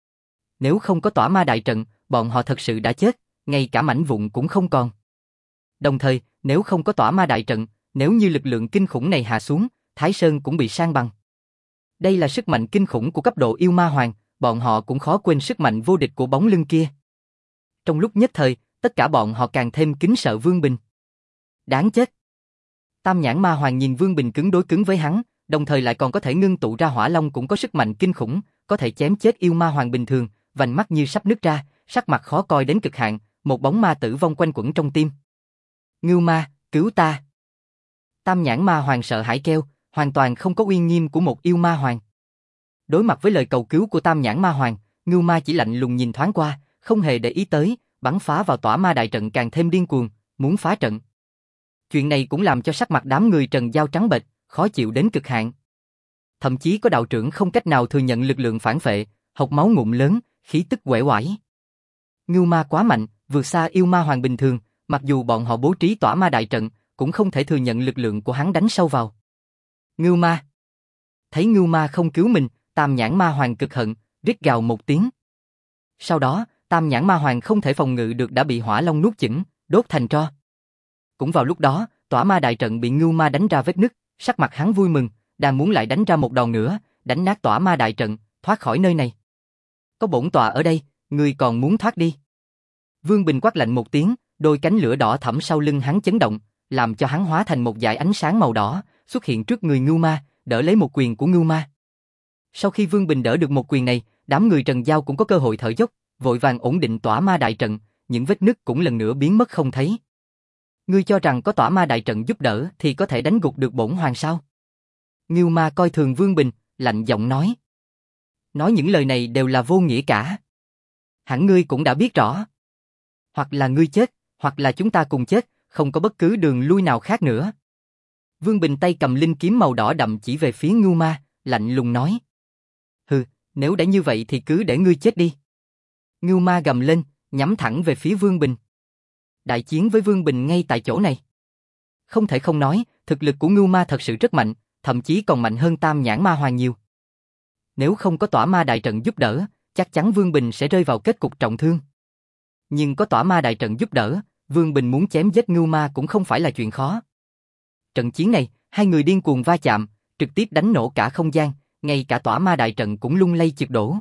Nếu không có tỏa ma đại trận, bọn họ thật sự đã chết, ngay cả mảnh vụn cũng không còn. Đồng thời, nếu không có tỏa ma đại trận, nếu như lực lượng kinh khủng này hạ xuống, Thái Sơn cũng bị san bằng. Đây là sức mạnh kinh khủng của cấp độ yêu ma hoàng, bọn họ cũng khó quên sức mạnh vô địch của bóng lưng kia. Trong lúc nhất thời, tất cả bọn họ càng thêm kính sợ Vương Bình. Đáng chết! Tam nhãn ma hoàng nhìn Vương Bình cứng đối cứng với hắn, đồng thời lại còn có thể ngưng tụ ra hỏa long cũng có sức mạnh kinh khủng, có thể chém chết yêu ma hoàng bình thường, vành mắt như sắp nứt ra, sắc mặt khó coi đến cực hạn, một bóng ma tử vong quanh quẩn trong tim. Ngưu ma, cứu ta! Tam nhãn ma hoàng sợ hãi kêu, hoàn toàn không có uy nghiêm của một yêu ma hoàng. Đối mặt với lời cầu cứu của tam nhãn ma hoàng, Ngưu ma chỉ lạnh lùng nhìn thoáng qua, không hề để ý tới, bắn phá vào tỏa ma đại trận càng thêm điên cuồng, muốn phá trận. Chuyện này cũng làm cho sắc mặt đám người Trần Giao trắng bệch, khó chịu đến cực hạn. Thậm chí có đạo trưởng không cách nào thừa nhận lực lượng phản phệ, hộc máu ngụm lớn, khí tức uể oải. Ngưu ma quá mạnh, vượt xa yêu ma hoàng bình thường, mặc dù bọn họ bố trí tỏa ma đại trận, cũng không thể thừa nhận lực lượng của hắn đánh sâu vào. Ngưu ma! Thấy Ngưu ma không cứu mình, tam nhãn ma hoàng cực hận, rít gào một tiếng. Sau đó, tam nhãn ma hoàng không thể phòng ngự được đã bị hỏa long nuốt chửng, đốt thành tro. Cũng vào lúc đó, tỏa ma đại trận bị Ngưu ma đánh ra vết nứt, sắc mặt hắn vui mừng, đang muốn lại đánh ra một đòn nữa, đánh nát tỏa ma đại trận, thoát khỏi nơi này. Có bổn tọa ở đây, ngươi còn muốn thoát đi? Vương Bình quát lạnh một tiếng, đôi cánh lửa đỏ thẫm sau lưng hắn chấn động, làm cho hắn hóa thành một dải ánh sáng màu đỏ, xuất hiện trước người Ngưu ma, đỡ lấy một quyền của Ngưu ma. Sau khi Vương Bình đỡ được một quyền này, đám người Trần Giao cũng có cơ hội thở dốc, vội vàng ổn định tỏa ma đại trận, những vết nứt cũng lần nữa biến mất không thấy. Ngươi cho rằng có tỏa ma đại trận giúp đỡ thì có thể đánh gục được bổn hoàng sao? Ngưu ma coi thường Vương Bình, lạnh giọng nói. Nói những lời này đều là vô nghĩa cả. Hẳn ngươi cũng đã biết rõ. Hoặc là ngươi chết, hoặc là chúng ta cùng chết, không có bất cứ đường lui nào khác nữa. Vương Bình tay cầm linh kiếm màu đỏ đậm chỉ về phía Ngưu ma, lạnh lùng nói. Hừ, nếu đã như vậy thì cứ để ngươi chết đi. Ngưu ma gầm lên, nhắm thẳng về phía Vương Bình. Đại chiến với Vương Bình ngay tại chỗ này. Không thể không nói, thực lực của Ngưu ma thật sự rất mạnh, thậm chí còn mạnh hơn tam nhãn ma hoàng nhiều. Nếu không có tỏa ma đại trận giúp đỡ, chắc chắn Vương Bình sẽ rơi vào kết cục trọng thương. Nhưng có tỏa ma đại trận giúp đỡ, Vương Bình muốn chém giết Ngưu ma cũng không phải là chuyện khó. Trận chiến này, hai người điên cuồng va chạm, trực tiếp đánh nổ cả không gian, ngay cả tỏa ma đại trận cũng lung lay trượt đổ.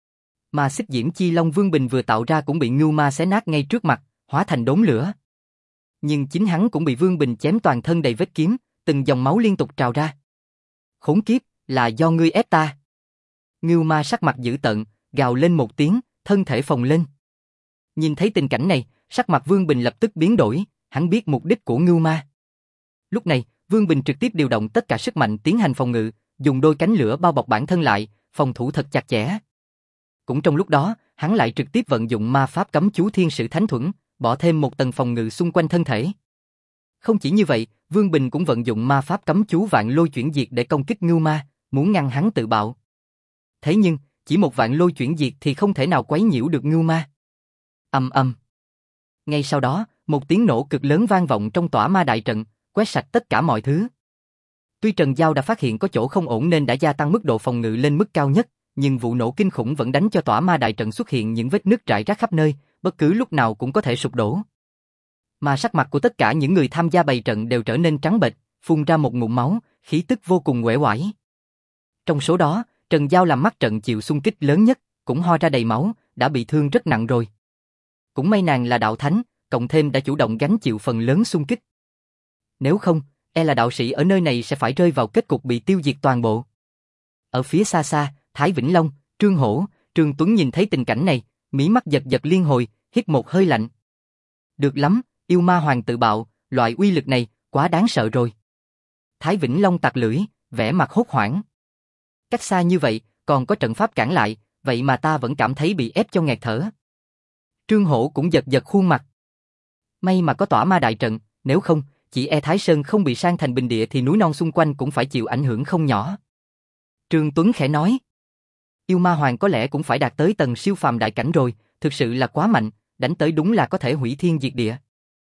Mà xích diễm chi long Vương Bình vừa tạo ra cũng bị Ngưu ma xé nát ngay trước mặt, hóa thành đốm lửa. Nhưng chính hắn cũng bị Vương Bình chém toàn thân đầy vết kiếm, từng dòng máu liên tục trào ra. Khốn kiếp, là do ngươi ép ta. Ngưu ma sắc mặt dữ tợn, gào lên một tiếng, thân thể phồng lên. Nhìn thấy tình cảnh này, sắc mặt Vương Bình lập tức biến đổi, hắn biết mục đích của Ngưu ma. Lúc này, Vương Bình trực tiếp điều động tất cả sức mạnh tiến hành phòng ngự, dùng đôi cánh lửa bao bọc bản thân lại, phòng thủ thật chặt chẽ. Cũng trong lúc đó, hắn lại trực tiếp vận dụng ma pháp cấm chú Thiên Sử Thánh Thuẫn, bỏ thêm một tầng phòng ngự xung quanh thân thể. Không chỉ như vậy, Vương Bình cũng vận dụng ma pháp cấm chú Vạn Lôi Chuyển Diệt để công kích Ngưu ma, muốn ngăn hắn tự bạo. Thế nhưng, chỉ một Vạn Lôi Chuyển Diệt thì không thể nào quấy nhiễu được Ngưu ma. Ầm ầm. Ngay sau đó, một tiếng nổ cực lớn vang vọng trong tỏa ma đại trận, quét sạch tất cả mọi thứ. Tuy Trần Giao đã phát hiện có chỗ không ổn nên đã gia tăng mức độ phòng ngự lên mức cao nhất, nhưng vụ nổ kinh khủng vẫn đánh cho tỏa ma đại trận xuất hiện những vết nứt rải rác khắp nơi, bất cứ lúc nào cũng có thể sụp đổ. Mà sắc mặt của tất cả những người tham gia bày trận đều trở nên trắng bệch, phun ra một ngụm máu, khí tức vô cùng uể oải. Trong số đó, Trần Giao làm mắt trận chịu xung kích lớn nhất, cũng ho ra đầy máu, đã bị thương rất nặng rồi. Cũng may nàng là đạo thánh, cộng thêm đã chủ động gánh chịu phần lớn xung kích. Nếu không, e là đạo sĩ ở nơi này sẽ phải rơi vào kết cục bị tiêu diệt toàn bộ. Ở phía xa xa, Thái Vĩnh Long, Trương Hổ, Trương Tuấn nhìn thấy tình cảnh này, mí mắt giật giật liên hồi, hít một hơi lạnh. Được lắm, yêu ma hoàng tự bạo, loại uy lực này, quá đáng sợ rồi. Thái Vĩnh Long tặc lưỡi, vẻ mặt hốt hoảng. Cách xa như vậy, còn có trận pháp cản lại, vậy mà ta vẫn cảm thấy bị ép cho nghẹt thở. Trương Hổ cũng giật giật khuôn mặt. May mà có tỏa ma đại trận, nếu không, chỉ e Thái Sơn không bị san thành bình địa thì núi non xung quanh cũng phải chịu ảnh hưởng không nhỏ. Trương Tuấn khẽ nói. Yêu ma hoàng có lẽ cũng phải đạt tới tầng siêu phàm đại cảnh rồi, thực sự là quá mạnh, đánh tới đúng là có thể hủy thiên diệt địa.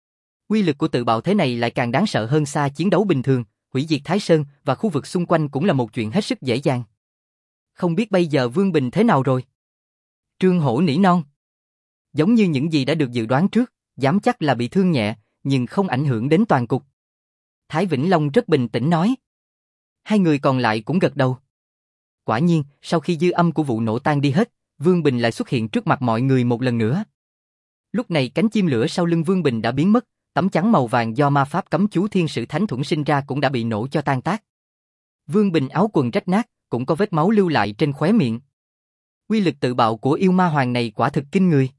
Uy lực của tự bạo thế này lại càng đáng sợ hơn xa chiến đấu bình thường, hủy diệt Thái Sơn và khu vực xung quanh cũng là một chuyện hết sức dễ dàng. Không biết bây giờ Vương Bình thế nào rồi? Trương Hổ nỉ non. Giống như những gì đã được dự đoán trước, dám chắc là bị thương nhẹ, nhưng không ảnh hưởng đến toàn cục. Thái Vĩnh Long rất bình tĩnh nói. Hai người còn lại cũng gật đầu. Quả nhiên, sau khi dư âm của vụ nổ tan đi hết, Vương Bình lại xuất hiện trước mặt mọi người một lần nữa. Lúc này cánh chim lửa sau lưng Vương Bình đã biến mất, tấm chắn màu vàng do ma pháp cấm chú thiên sử thánh thuẫn sinh ra cũng đã bị nổ cho tan tác. Vương Bình áo quần rách nát, cũng có vết máu lưu lại trên khóe miệng. Uy lực tự bạo của yêu ma hoàng này quả thực kinh người.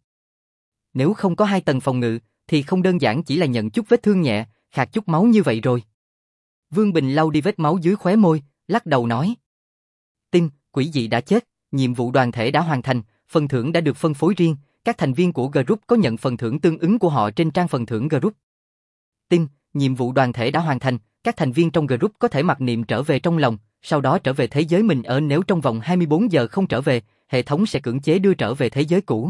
Nếu không có hai tầng phòng ngự, thì không đơn giản chỉ là nhận chút vết thương nhẹ, khạc chút máu như vậy rồi. Vương Bình lau đi vết máu dưới khóe môi, lắc đầu nói. Tin, quỷ dị đã chết, nhiệm vụ đoàn thể đã hoàn thành, phần thưởng đã được phân phối riêng, các thành viên của group có nhận phần thưởng tương ứng của họ trên trang phần thưởng group. Tin, nhiệm vụ đoàn thể đã hoàn thành, các thành viên trong group có thể mặc niệm trở về trong lòng, sau đó trở về thế giới mình ở, nếu trong vòng hai mươi bốn giờ không trở về, hệ thống sẽ cưỡng chế đưa trở về thế giới cũ.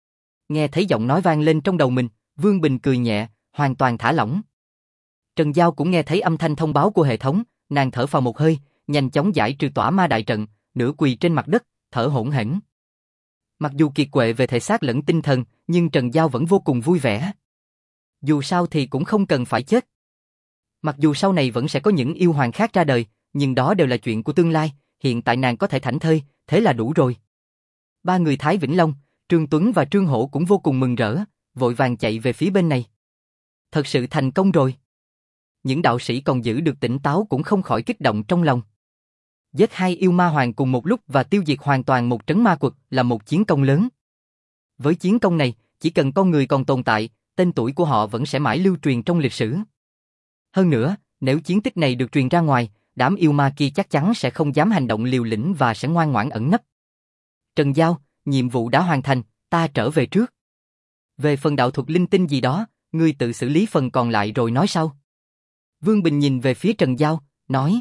Nghe thấy giọng nói vang lên trong đầu mình, Vương Bình cười nhẹ, hoàn toàn thả lỏng. Trần Giao cũng nghe thấy âm thanh thông báo của hệ thống, nàng thở phào một hơi, nhanh chóng giải trừ tỏa ma đại trận, nửa quỳ trên mặt đất, thở hổn hển. Mặc dù kiệt quệ về thể xác lẫn tinh thần, nhưng Trần Giao vẫn vô cùng vui vẻ. Dù sao thì cũng không cần phải chết. Mặc dù sau này vẫn sẽ có những yêu hoàng khác ra đời, nhưng đó đều là chuyện của tương lai, hiện tại nàng có thể thảnh thơi, thế là đủ rồi. Ba người Thái Vĩnh Long, Trương Tuấn và Trương Hổ cũng vô cùng mừng rỡ, vội vàng chạy về phía bên này. Thật sự thành công rồi. Những đạo sĩ còn giữ được tỉnh táo cũng không khỏi kích động trong lòng. Giết hai yêu ma hoàng cùng một lúc và tiêu diệt hoàn toàn một trấn ma quật là một chiến công lớn. Với chiến công này, chỉ cần con người còn tồn tại, tên tuổi của họ vẫn sẽ mãi lưu truyền trong lịch sử. Hơn nữa, nếu chiến tích này được truyền ra ngoài, đám yêu ma kia chắc chắn sẽ không dám hành động liều lĩnh và sẽ ngoan ngoãn ẩn nấp. Trần Giao, nhiệm vụ đã hoàn thành, ta trở về trước. Về phần đạo thuật linh tinh gì đó, ngươi tự xử lý phần còn lại rồi nói sau. Vương Bình nhìn về phía Trần Giao, nói.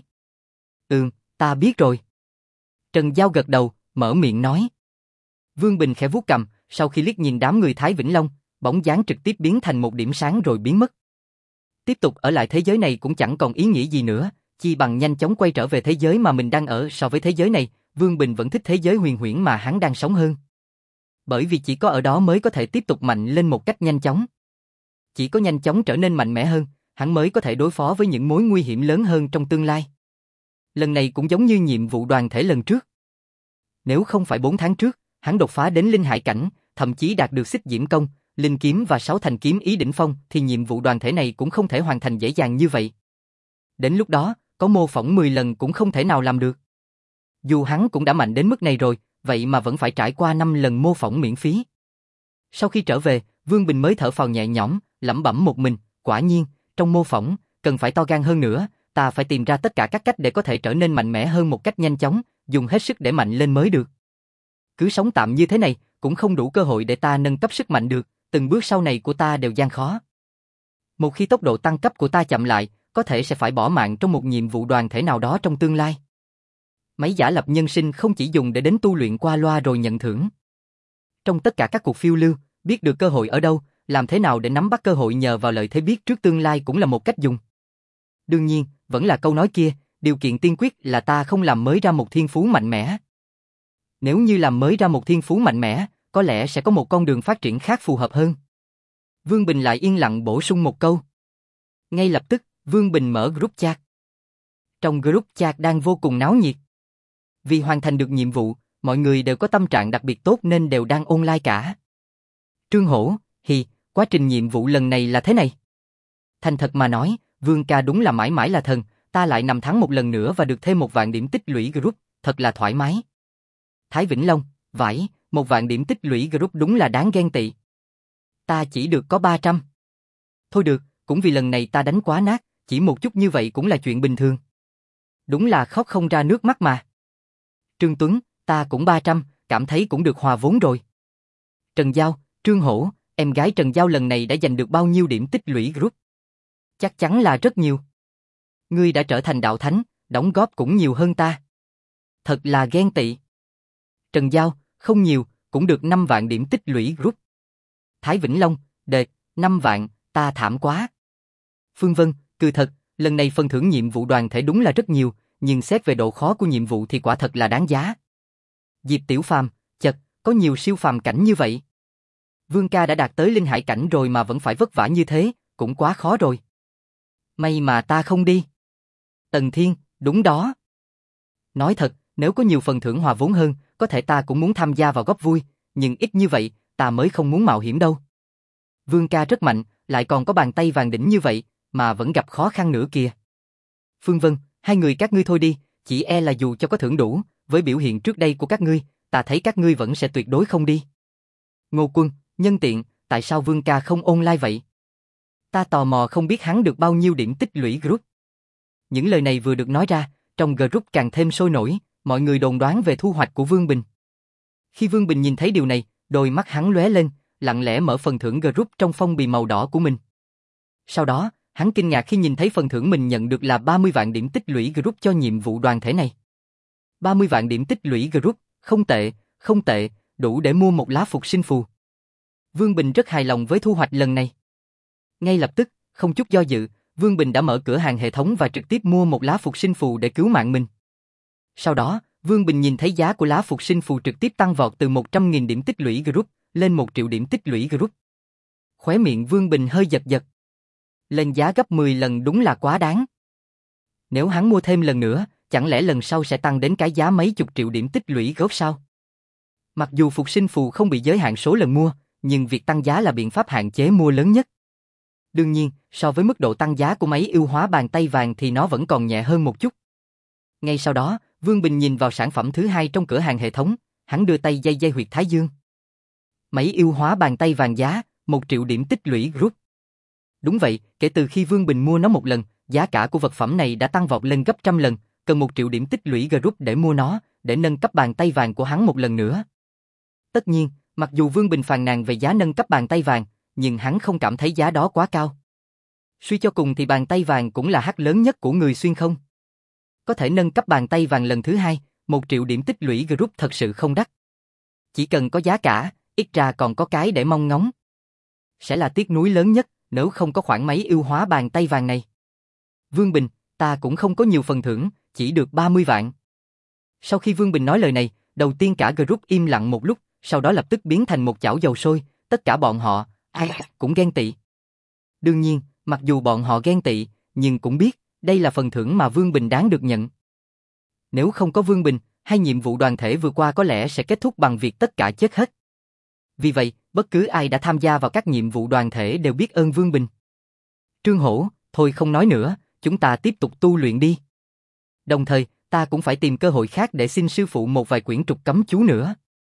Ừm, ta biết rồi. Trần Giao gật đầu, mở miệng nói. Vương Bình khẽ vuốt cằm, sau khi liếc nhìn đám người Thái Vĩnh Long, bóng dáng trực tiếp biến thành một điểm sáng rồi biến mất. Tiếp tục ở lại thế giới này cũng chẳng còn ý nghĩa gì nữa, chi bằng nhanh chóng quay trở về thế giới mà mình đang ở. So với thế giới này, Vương Bình vẫn thích thế giới huyền huyễn mà hắn đang sống hơn. Bởi vì chỉ có ở đó mới có thể tiếp tục mạnh lên một cách nhanh chóng. Chỉ có nhanh chóng trở nên mạnh mẽ hơn, hắn mới có thể đối phó với những mối nguy hiểm lớn hơn trong tương lai. Lần này cũng giống như nhiệm vụ đoàn thể lần trước. Nếu không phải bốn tháng trước, hắn đột phá đến linh hải cảnh, thậm chí đạt được xích diễm công, linh kiếm và sáu thành kiếm ý đỉnh phong, thì nhiệm vụ đoàn thể này cũng không thể hoàn thành dễ dàng như vậy. Đến lúc đó, có mô phỏng mười lần cũng không thể nào làm được. Dù hắn cũng đã mạnh đến mức này rồi, vậy mà vẫn phải trải qua năm lần mô phỏng miễn phí. Sau khi trở về, Vương Bình mới thở phào nhẹ nhõm, lẩm bẩm một mình, quả nhiên, trong mô phỏng, cần phải to gan hơn nữa, ta phải tìm ra tất cả các cách để có thể trở nên mạnh mẽ hơn một cách nhanh chóng, dùng hết sức để mạnh lên mới được. Cứ sống tạm như thế này, cũng không đủ cơ hội để ta nâng cấp sức mạnh được, từng bước sau này của ta đều gian khó. Một khi tốc độ tăng cấp của ta chậm lại, có thể sẽ phải bỏ mạng trong một nhiệm vụ đoàn thể nào đó trong tương lai. Máy giả lập nhân sinh không chỉ dùng để đến tu luyện qua loa rồi nhận thưởng. Trong tất cả các cuộc phiêu lưu, biết được cơ hội ở đâu, làm thế nào để nắm bắt cơ hội nhờ vào lợi thế biết trước tương lai cũng là một cách dùng. Đương nhiên, vẫn là câu nói kia, điều kiện tiên quyết là ta không làm mới ra một thiên phú mạnh mẽ. Nếu như làm mới ra một thiên phú mạnh mẽ, có lẽ sẽ có một con đường phát triển khác phù hợp hơn. Vương Bình lại yên lặng bổ sung một câu. Ngay lập tức, Vương Bình mở group chat. Trong group chat đang vô cùng náo nhiệt. Vì hoàn thành được nhiệm vụ, mọi người đều có tâm trạng đặc biệt tốt nên đều đang online cả. Trương Hổ, hì, quá trình nhiệm vụ lần này là thế này. Thành thật mà nói, Vương ca đúng là mãi mãi là thần, ta lại nằm thắng một lần nữa và được thêm một vạn điểm tích lũy group, thật là thoải mái. Thái Vĩnh Long, vãi, một vạn điểm tích lũy group đúng là đáng ghen tị. Ta chỉ được có ba trăm. Thôi được, cũng vì lần này ta đánh quá nát, chỉ một chút như vậy cũng là chuyện bình thường. Đúng là khóc không ra nước mắt mà. Trương Tuấn, ta cũng ba trăm, cảm thấy cũng được hòa vốn rồi. Trần Giao, Trương Hổ, em gái Trần Giao lần này đã giành được bao nhiêu điểm tích lũy group? Chắc chắn là rất nhiều. Ngươi đã trở thành đạo thánh, đóng góp cũng nhiều hơn ta. Thật là ghen tị. Trần Giao, không nhiều, cũng được năm vạn điểm tích lũy group. Thái Vĩnh Long, đề, năm vạn, ta thảm quá. Phương Vân, cười thật, lần này phần thưởng nhiệm vụ đoàn thể đúng là rất nhiều, nhưng xét về độ khó của nhiệm vụ thì quả thật là đáng giá. Diệp Tiểu Phàm, chật, có nhiều siêu phàm cảnh như vậy. Vương ca đã đạt tới linh hải cảnh rồi mà vẫn phải vất vả như thế, cũng quá khó rồi. May mà ta không đi. Tần Thiên, đúng đó. Nói thật, nếu có nhiều phần thưởng hòa vốn hơn, có thể ta cũng muốn tham gia vào góp vui, nhưng ít như vậy, ta mới không muốn mạo hiểm đâu. Vương ca rất mạnh, lại còn có bàn tay vàng đỉnh như vậy, mà vẫn gặp khó khăn nữa kìa. Phương Vân, hai người các ngươi thôi đi, chỉ e là dù cho có thưởng đủ, với biểu hiện trước đây của các ngươi, ta thấy các ngươi vẫn sẽ tuyệt đối không đi. Ngô Quân, nhân tiện, tại sao Vương ca không online vậy? Ta tò mò không biết hắn được bao nhiêu điểm tích lũy group. Những lời này vừa được nói ra, trong group càng thêm sôi nổi, mọi người đồn đoán về thu hoạch của Vương Bình. Khi Vương Bình nhìn thấy điều này, đôi mắt hắn lóe lên, lặng lẽ mở phần thưởng group trong phong bì màu đỏ của mình. Sau đó, hắn kinh ngạc khi nhìn thấy phần thưởng mình nhận được là ba mươi vạn điểm tích lũy group cho nhiệm vụ đoàn thể này. ba mươi vạn điểm tích lũy group, không tệ, không tệ, đủ để mua một lá phục sinh phù. Vương Bình rất hài lòng với thu hoạch lần này. Ngay lập tức, không chút do dự, Vương Bình đã mở cửa hàng hệ thống và trực tiếp mua một lá phục sinh phù để cứu mạng mình. Sau đó, Vương Bình nhìn thấy giá của lá phục sinh phù trực tiếp tăng vọt từ một trăm nghìn điểm tích lũy group lên một triệu điểm tích lũy group. Khóe miệng Vương Bình hơi giật giật. Lên giá gấp mười lần đúng là quá đáng. Nếu hắn mua thêm lần nữa, chẳng lẽ lần sau sẽ tăng đến cái giá mấy chục triệu điểm tích lũy group sao? Mặc dù phục sinh phù không bị giới hạn số lần mua, nhưng việc tăng giá là biện pháp hạn chế mua lớn nhất. Đương nhiên, so với mức độ tăng giá của máy ưu hóa bàn tay vàng thì nó vẫn còn nhẹ hơn một chút. Ngay sau đó, Vương Bình nhìn vào sản phẩm thứ hai trong cửa hàng hệ thống, hắn đưa tay dây dây huyệt thái dương. Máy ưu hóa bàn tay vàng giá, một triệu điểm tích lũy group. Đúng vậy, kể từ khi Vương Bình mua nó một lần, giá cả của vật phẩm này đã tăng vọt lên gấp trăm lần, cần một triệu điểm tích lũy group để mua nó, để nâng cấp bàn tay vàng của hắn một lần nữa. Tất nhiên, mặc dù Vương Bình phàn nàn về giá nâng cấp bàn tay vàng, nhưng hắn không cảm thấy giá đó quá cao. Suy cho cùng thì bàn tay vàng cũng là hack lớn nhất của người xuyên không. Có thể nâng cấp bàn tay vàng lần thứ hai, một triệu điểm tích lũy group thật sự không đắt. Chỉ cần có giá cả, ít ra còn có cái để mong ngóng. Sẽ là tiếc nuối lớn nhất nếu không có khoản máy ưu hóa bàn tay vàng này. Vương Bình, ta cũng không có nhiều phần thưởng, chỉ được ba mươi vạn. Sau khi Vương Bình nói lời này, đầu tiên cả group im lặng một lúc, sau đó lập tức biến thành một chảo dầu sôi, tất cả bọn họ, ai cũng ghen tị. Đương nhiên, mặc dù bọn họ ghen tị, nhưng cũng biết, đây là phần thưởng mà Vương Bình đáng được nhận. Nếu không có Vương Bình, hai nhiệm vụ đoàn thể vừa qua có lẽ sẽ kết thúc bằng việc tất cả chết hết. Vì vậy, bất cứ ai đã tham gia vào các nhiệm vụ đoàn thể đều biết ơn Vương Bình. Trương Hổ, thôi không nói nữa, chúng ta tiếp tục tu luyện đi. Đồng thời, ta cũng phải tìm cơ hội khác để xin sư phụ một vài quyển trục cấm chú nữa.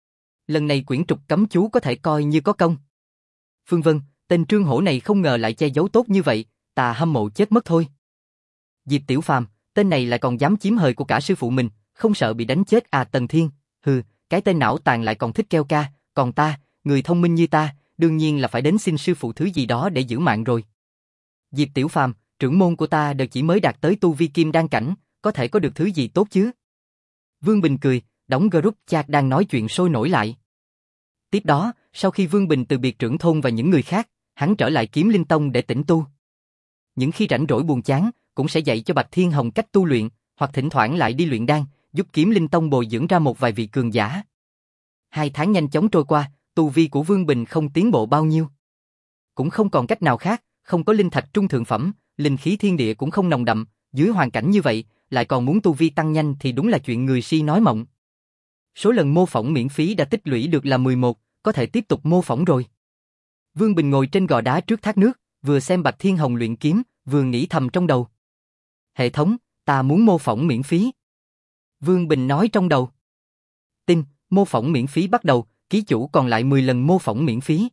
Lần này quyển trục cấm chú có thể coi như có công. Phương Vân, tên Trương Hổ này không ngờ lại che giấu tốt như vậy, ta hâm mộ chết mất thôi. Diệp Tiểu Phàm, tên này lại còn dám chiếm hời của cả sư phụ mình, không sợ bị đánh chết à? Tần Thiên, hừ, cái tên não tàn lại còn thích keo ca, còn ta, người thông minh như ta, đương nhiên là phải đến xin sư phụ thứ gì đó để giữ mạng rồi. Diệp Tiểu Phàm, trưởng môn của ta đều chỉ mới đạt tới tu vi kim đan cảnh, có thể có được thứ gì tốt chứ? Vương Bình cười, đóng group chat đang nói chuyện sôi nổi lại. Tiếp đó, sau khi Vương Bình từ biệt trưởng thôn và những người khác, hắn trở lại Kiếm Linh Tông để tĩnh tu. Những khi rảnh rỗi buồn chán, cũng sẽ dạy cho Bạch Thiên Hồng cách tu luyện, hoặc thỉnh thoảng lại đi luyện đan, giúp Kiếm Linh Tông bồi dưỡng ra một vài vị cường giả. Hai tháng nhanh chóng trôi qua, tu vi của Vương Bình không tiến bộ bao nhiêu. Cũng không còn cách nào khác, không có linh thạch trung thượng phẩm, linh khí thiên địa cũng không nồng đậm, dưới hoàn cảnh như vậy, lại còn muốn tu vi tăng nhanh thì đúng là chuyện người si nói mộng. Số lần mô phỏng miễn phí đã tích lũy được là mười một, có thể tiếp tục mô phỏng rồi. Vương Bình ngồi trên gò đá trước thác nước, vừa xem Bạch Thiên Hồng luyện kiếm, vừa nghĩ thầm trong đầu. Hệ thống, ta muốn mô phỏng miễn phí. Vương Bình nói trong đầu. Tin, mô phỏng miễn phí bắt đầu, ký chủ còn lại mười lần mô phỏng miễn phí.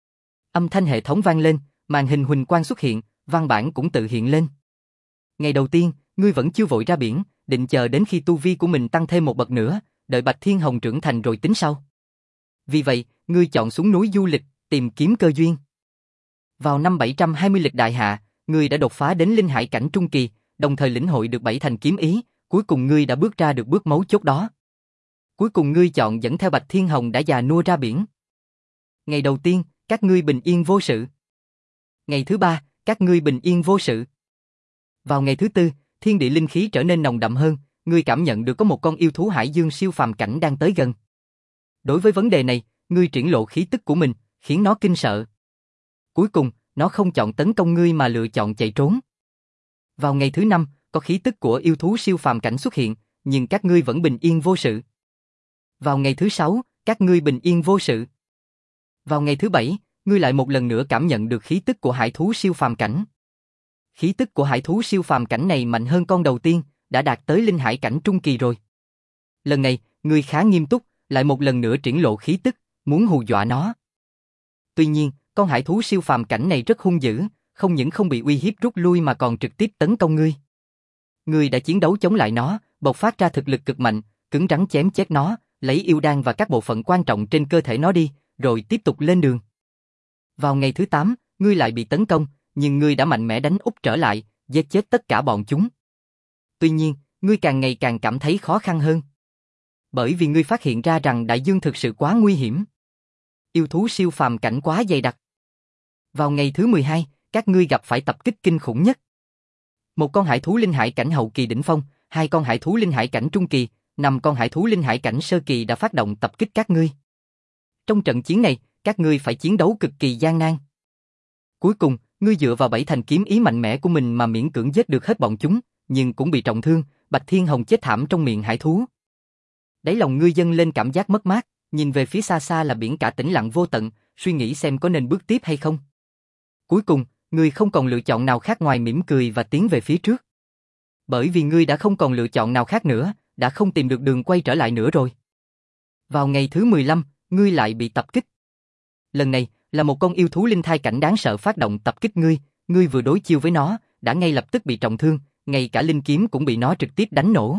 Âm thanh hệ thống vang lên, màn hình huỳnh quang xuất hiện, văn bản cũng tự hiện lên. Ngày đầu tiên, ngươi vẫn chưa vội ra biển, định chờ đến khi tu vi của mình tăng thêm một bậc nữa, đợi Bạch Thiên Hồng trưởng thành rồi tính sau. Vì vậy, ngươi chọn xuống núi du lịch, tìm kiếm cơ duyên. Vào năm bảy trăm hai mươi lịch đại hạ, ngươi đã đột phá đến linh hải cảnh trung kỳ, đồng thời lĩnh hội được bảy thành kiếm ý, cuối cùng ngươi đã bước ra được bước mấu chốt đó. Cuối cùng ngươi chọn dẫn theo Bạch Thiên Hồng đã già nua ra biển. Ngày đầu tiên, các ngươi bình yên vô sự. Ngày thứ ba, các ngươi bình yên vô sự. Vào ngày thứ tư, thiên địa linh khí trở nên nồng đậm hơn, ngươi cảm nhận được có một con yêu thú hải dương siêu phàm cảnh đang tới gần. Đối với vấn đề này, ngươi triển lộ khí tức của mình, khiến nó kinh sợ. Cuối cùng, nó không chọn tấn công ngươi mà lựa chọn chạy trốn. Vào ngày thứ năm, có khí tức của yêu thú siêu phàm cảnh xuất hiện, nhưng các ngươi vẫn bình yên vô sự. Vào ngày thứ sáu, các ngươi bình yên vô sự. Vào ngày thứ bảy, ngươi lại một lần nữa cảm nhận được khí tức của hải thú siêu phàm cảnh. Khí tức của hải thú siêu phàm cảnh này mạnh hơn con đầu tiên, đã đạt tới linh hải cảnh trung kỳ rồi. Lần này, ngươi khá nghiêm túc, lại một lần nữa triển lộ khí tức, muốn hù dọa nó. Tuy nhiên, con hải thú siêu phàm cảnh này rất hung dữ, không những không bị uy hiếp rút lui mà còn trực tiếp tấn công ngươi. Ngươi đã chiến đấu chống lại nó, bộc phát ra thực lực cực mạnh, cứng rắn chém chết nó, lấy yêu đan và các bộ phận quan trọng trên cơ thể nó đi, rồi tiếp tục lên đường. Vào ngày thứ tám, ngươi lại bị tấn công, nhưng ngươi đã mạnh mẽ đánh úp trở lại, giết chết tất cả bọn chúng. Tuy nhiên, ngươi càng ngày càng cảm thấy khó khăn hơn. Bởi vì ngươi phát hiện ra rằng đại dương thực sự quá nguy hiểm. Yêu thú siêu phàm cảnh quá dày đặc. Vào ngày thứ mười hai, các ngươi gặp phải tập kích kinh khủng nhất. Một con hải thú linh hải cảnh hậu kỳ đỉnh phong, hai con hải thú linh hải cảnh trung kỳ, năm con hải thú linh hải cảnh sơ kỳ đã phát động tập kích các ngươi. Trong trận chiến này, các ngươi phải chiến đấu cực kỳ gian nan. Cuối cùng, ngươi dựa vào bảy thành kiếm ý mạnh mẽ của mình mà miễn cưỡng giết được hết bọn chúng, nhưng cũng bị trọng thương, Bạch Thiên Hồng chết thảm trong miệng hải thú. Đáy lòng ngươi dâng lên cảm giác mất mát, nhìn về phía xa xa là biển cả tĩnh lặng vô tận, suy nghĩ xem có nên bước tiếp hay không. Cuối cùng, ngươi không còn lựa chọn nào khác ngoài mỉm cười và tiến về phía trước. Bởi vì ngươi đã không còn lựa chọn nào khác nữa, đã không tìm được đường quay trở lại nữa rồi. Vào ngày thứ mười lăm, ngươi lại bị tập kích. Lần này, là một con yêu thú linh thai cảnh đáng sợ phát động tập kích ngươi, ngươi vừa đối chiêu với nó, đã ngay lập tức bị trọng thương, ngay cả linh kiếm cũng bị nó trực tiếp đánh nổ.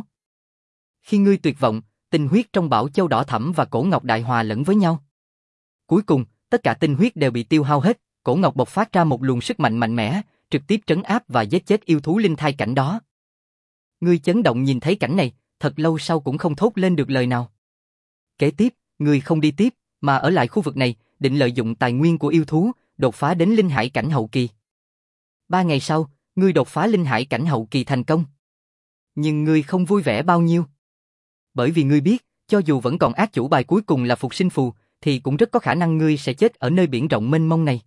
Khi ngươi tuyệt vọng, tinh huyết trong bảo châu đỏ thẫm và cổ ngọc đại hòa lẫn với nhau. Cuối cùng, tất cả tinh huyết đều bị tiêu hao hết, cổ ngọc bộc phát ra một luồng sức mạnh mạnh mẽ, trực tiếp trấn áp và giết chết yêu thú linh thai cảnh đó. Ngươi chấn động nhìn thấy cảnh này, thật lâu sau cũng không thốt lên được lời nào. Kế tiếp, ngươi không đi tiếp, mà ở lại khu vực này, định lợi dụng tài nguyên của yêu thú, đột phá đến linh hải cảnh hậu kỳ. Ba ngày sau, ngươi đột phá linh hải cảnh hậu kỳ thành công. Nhưng ngươi không vui vẻ bao nhiêu. Bởi vì ngươi biết, cho dù vẫn còn ác chủ bài cuối cùng là phục sinh phù, thì cũng rất có khả năng ngươi sẽ chết ở nơi biển rộng mênh mông này.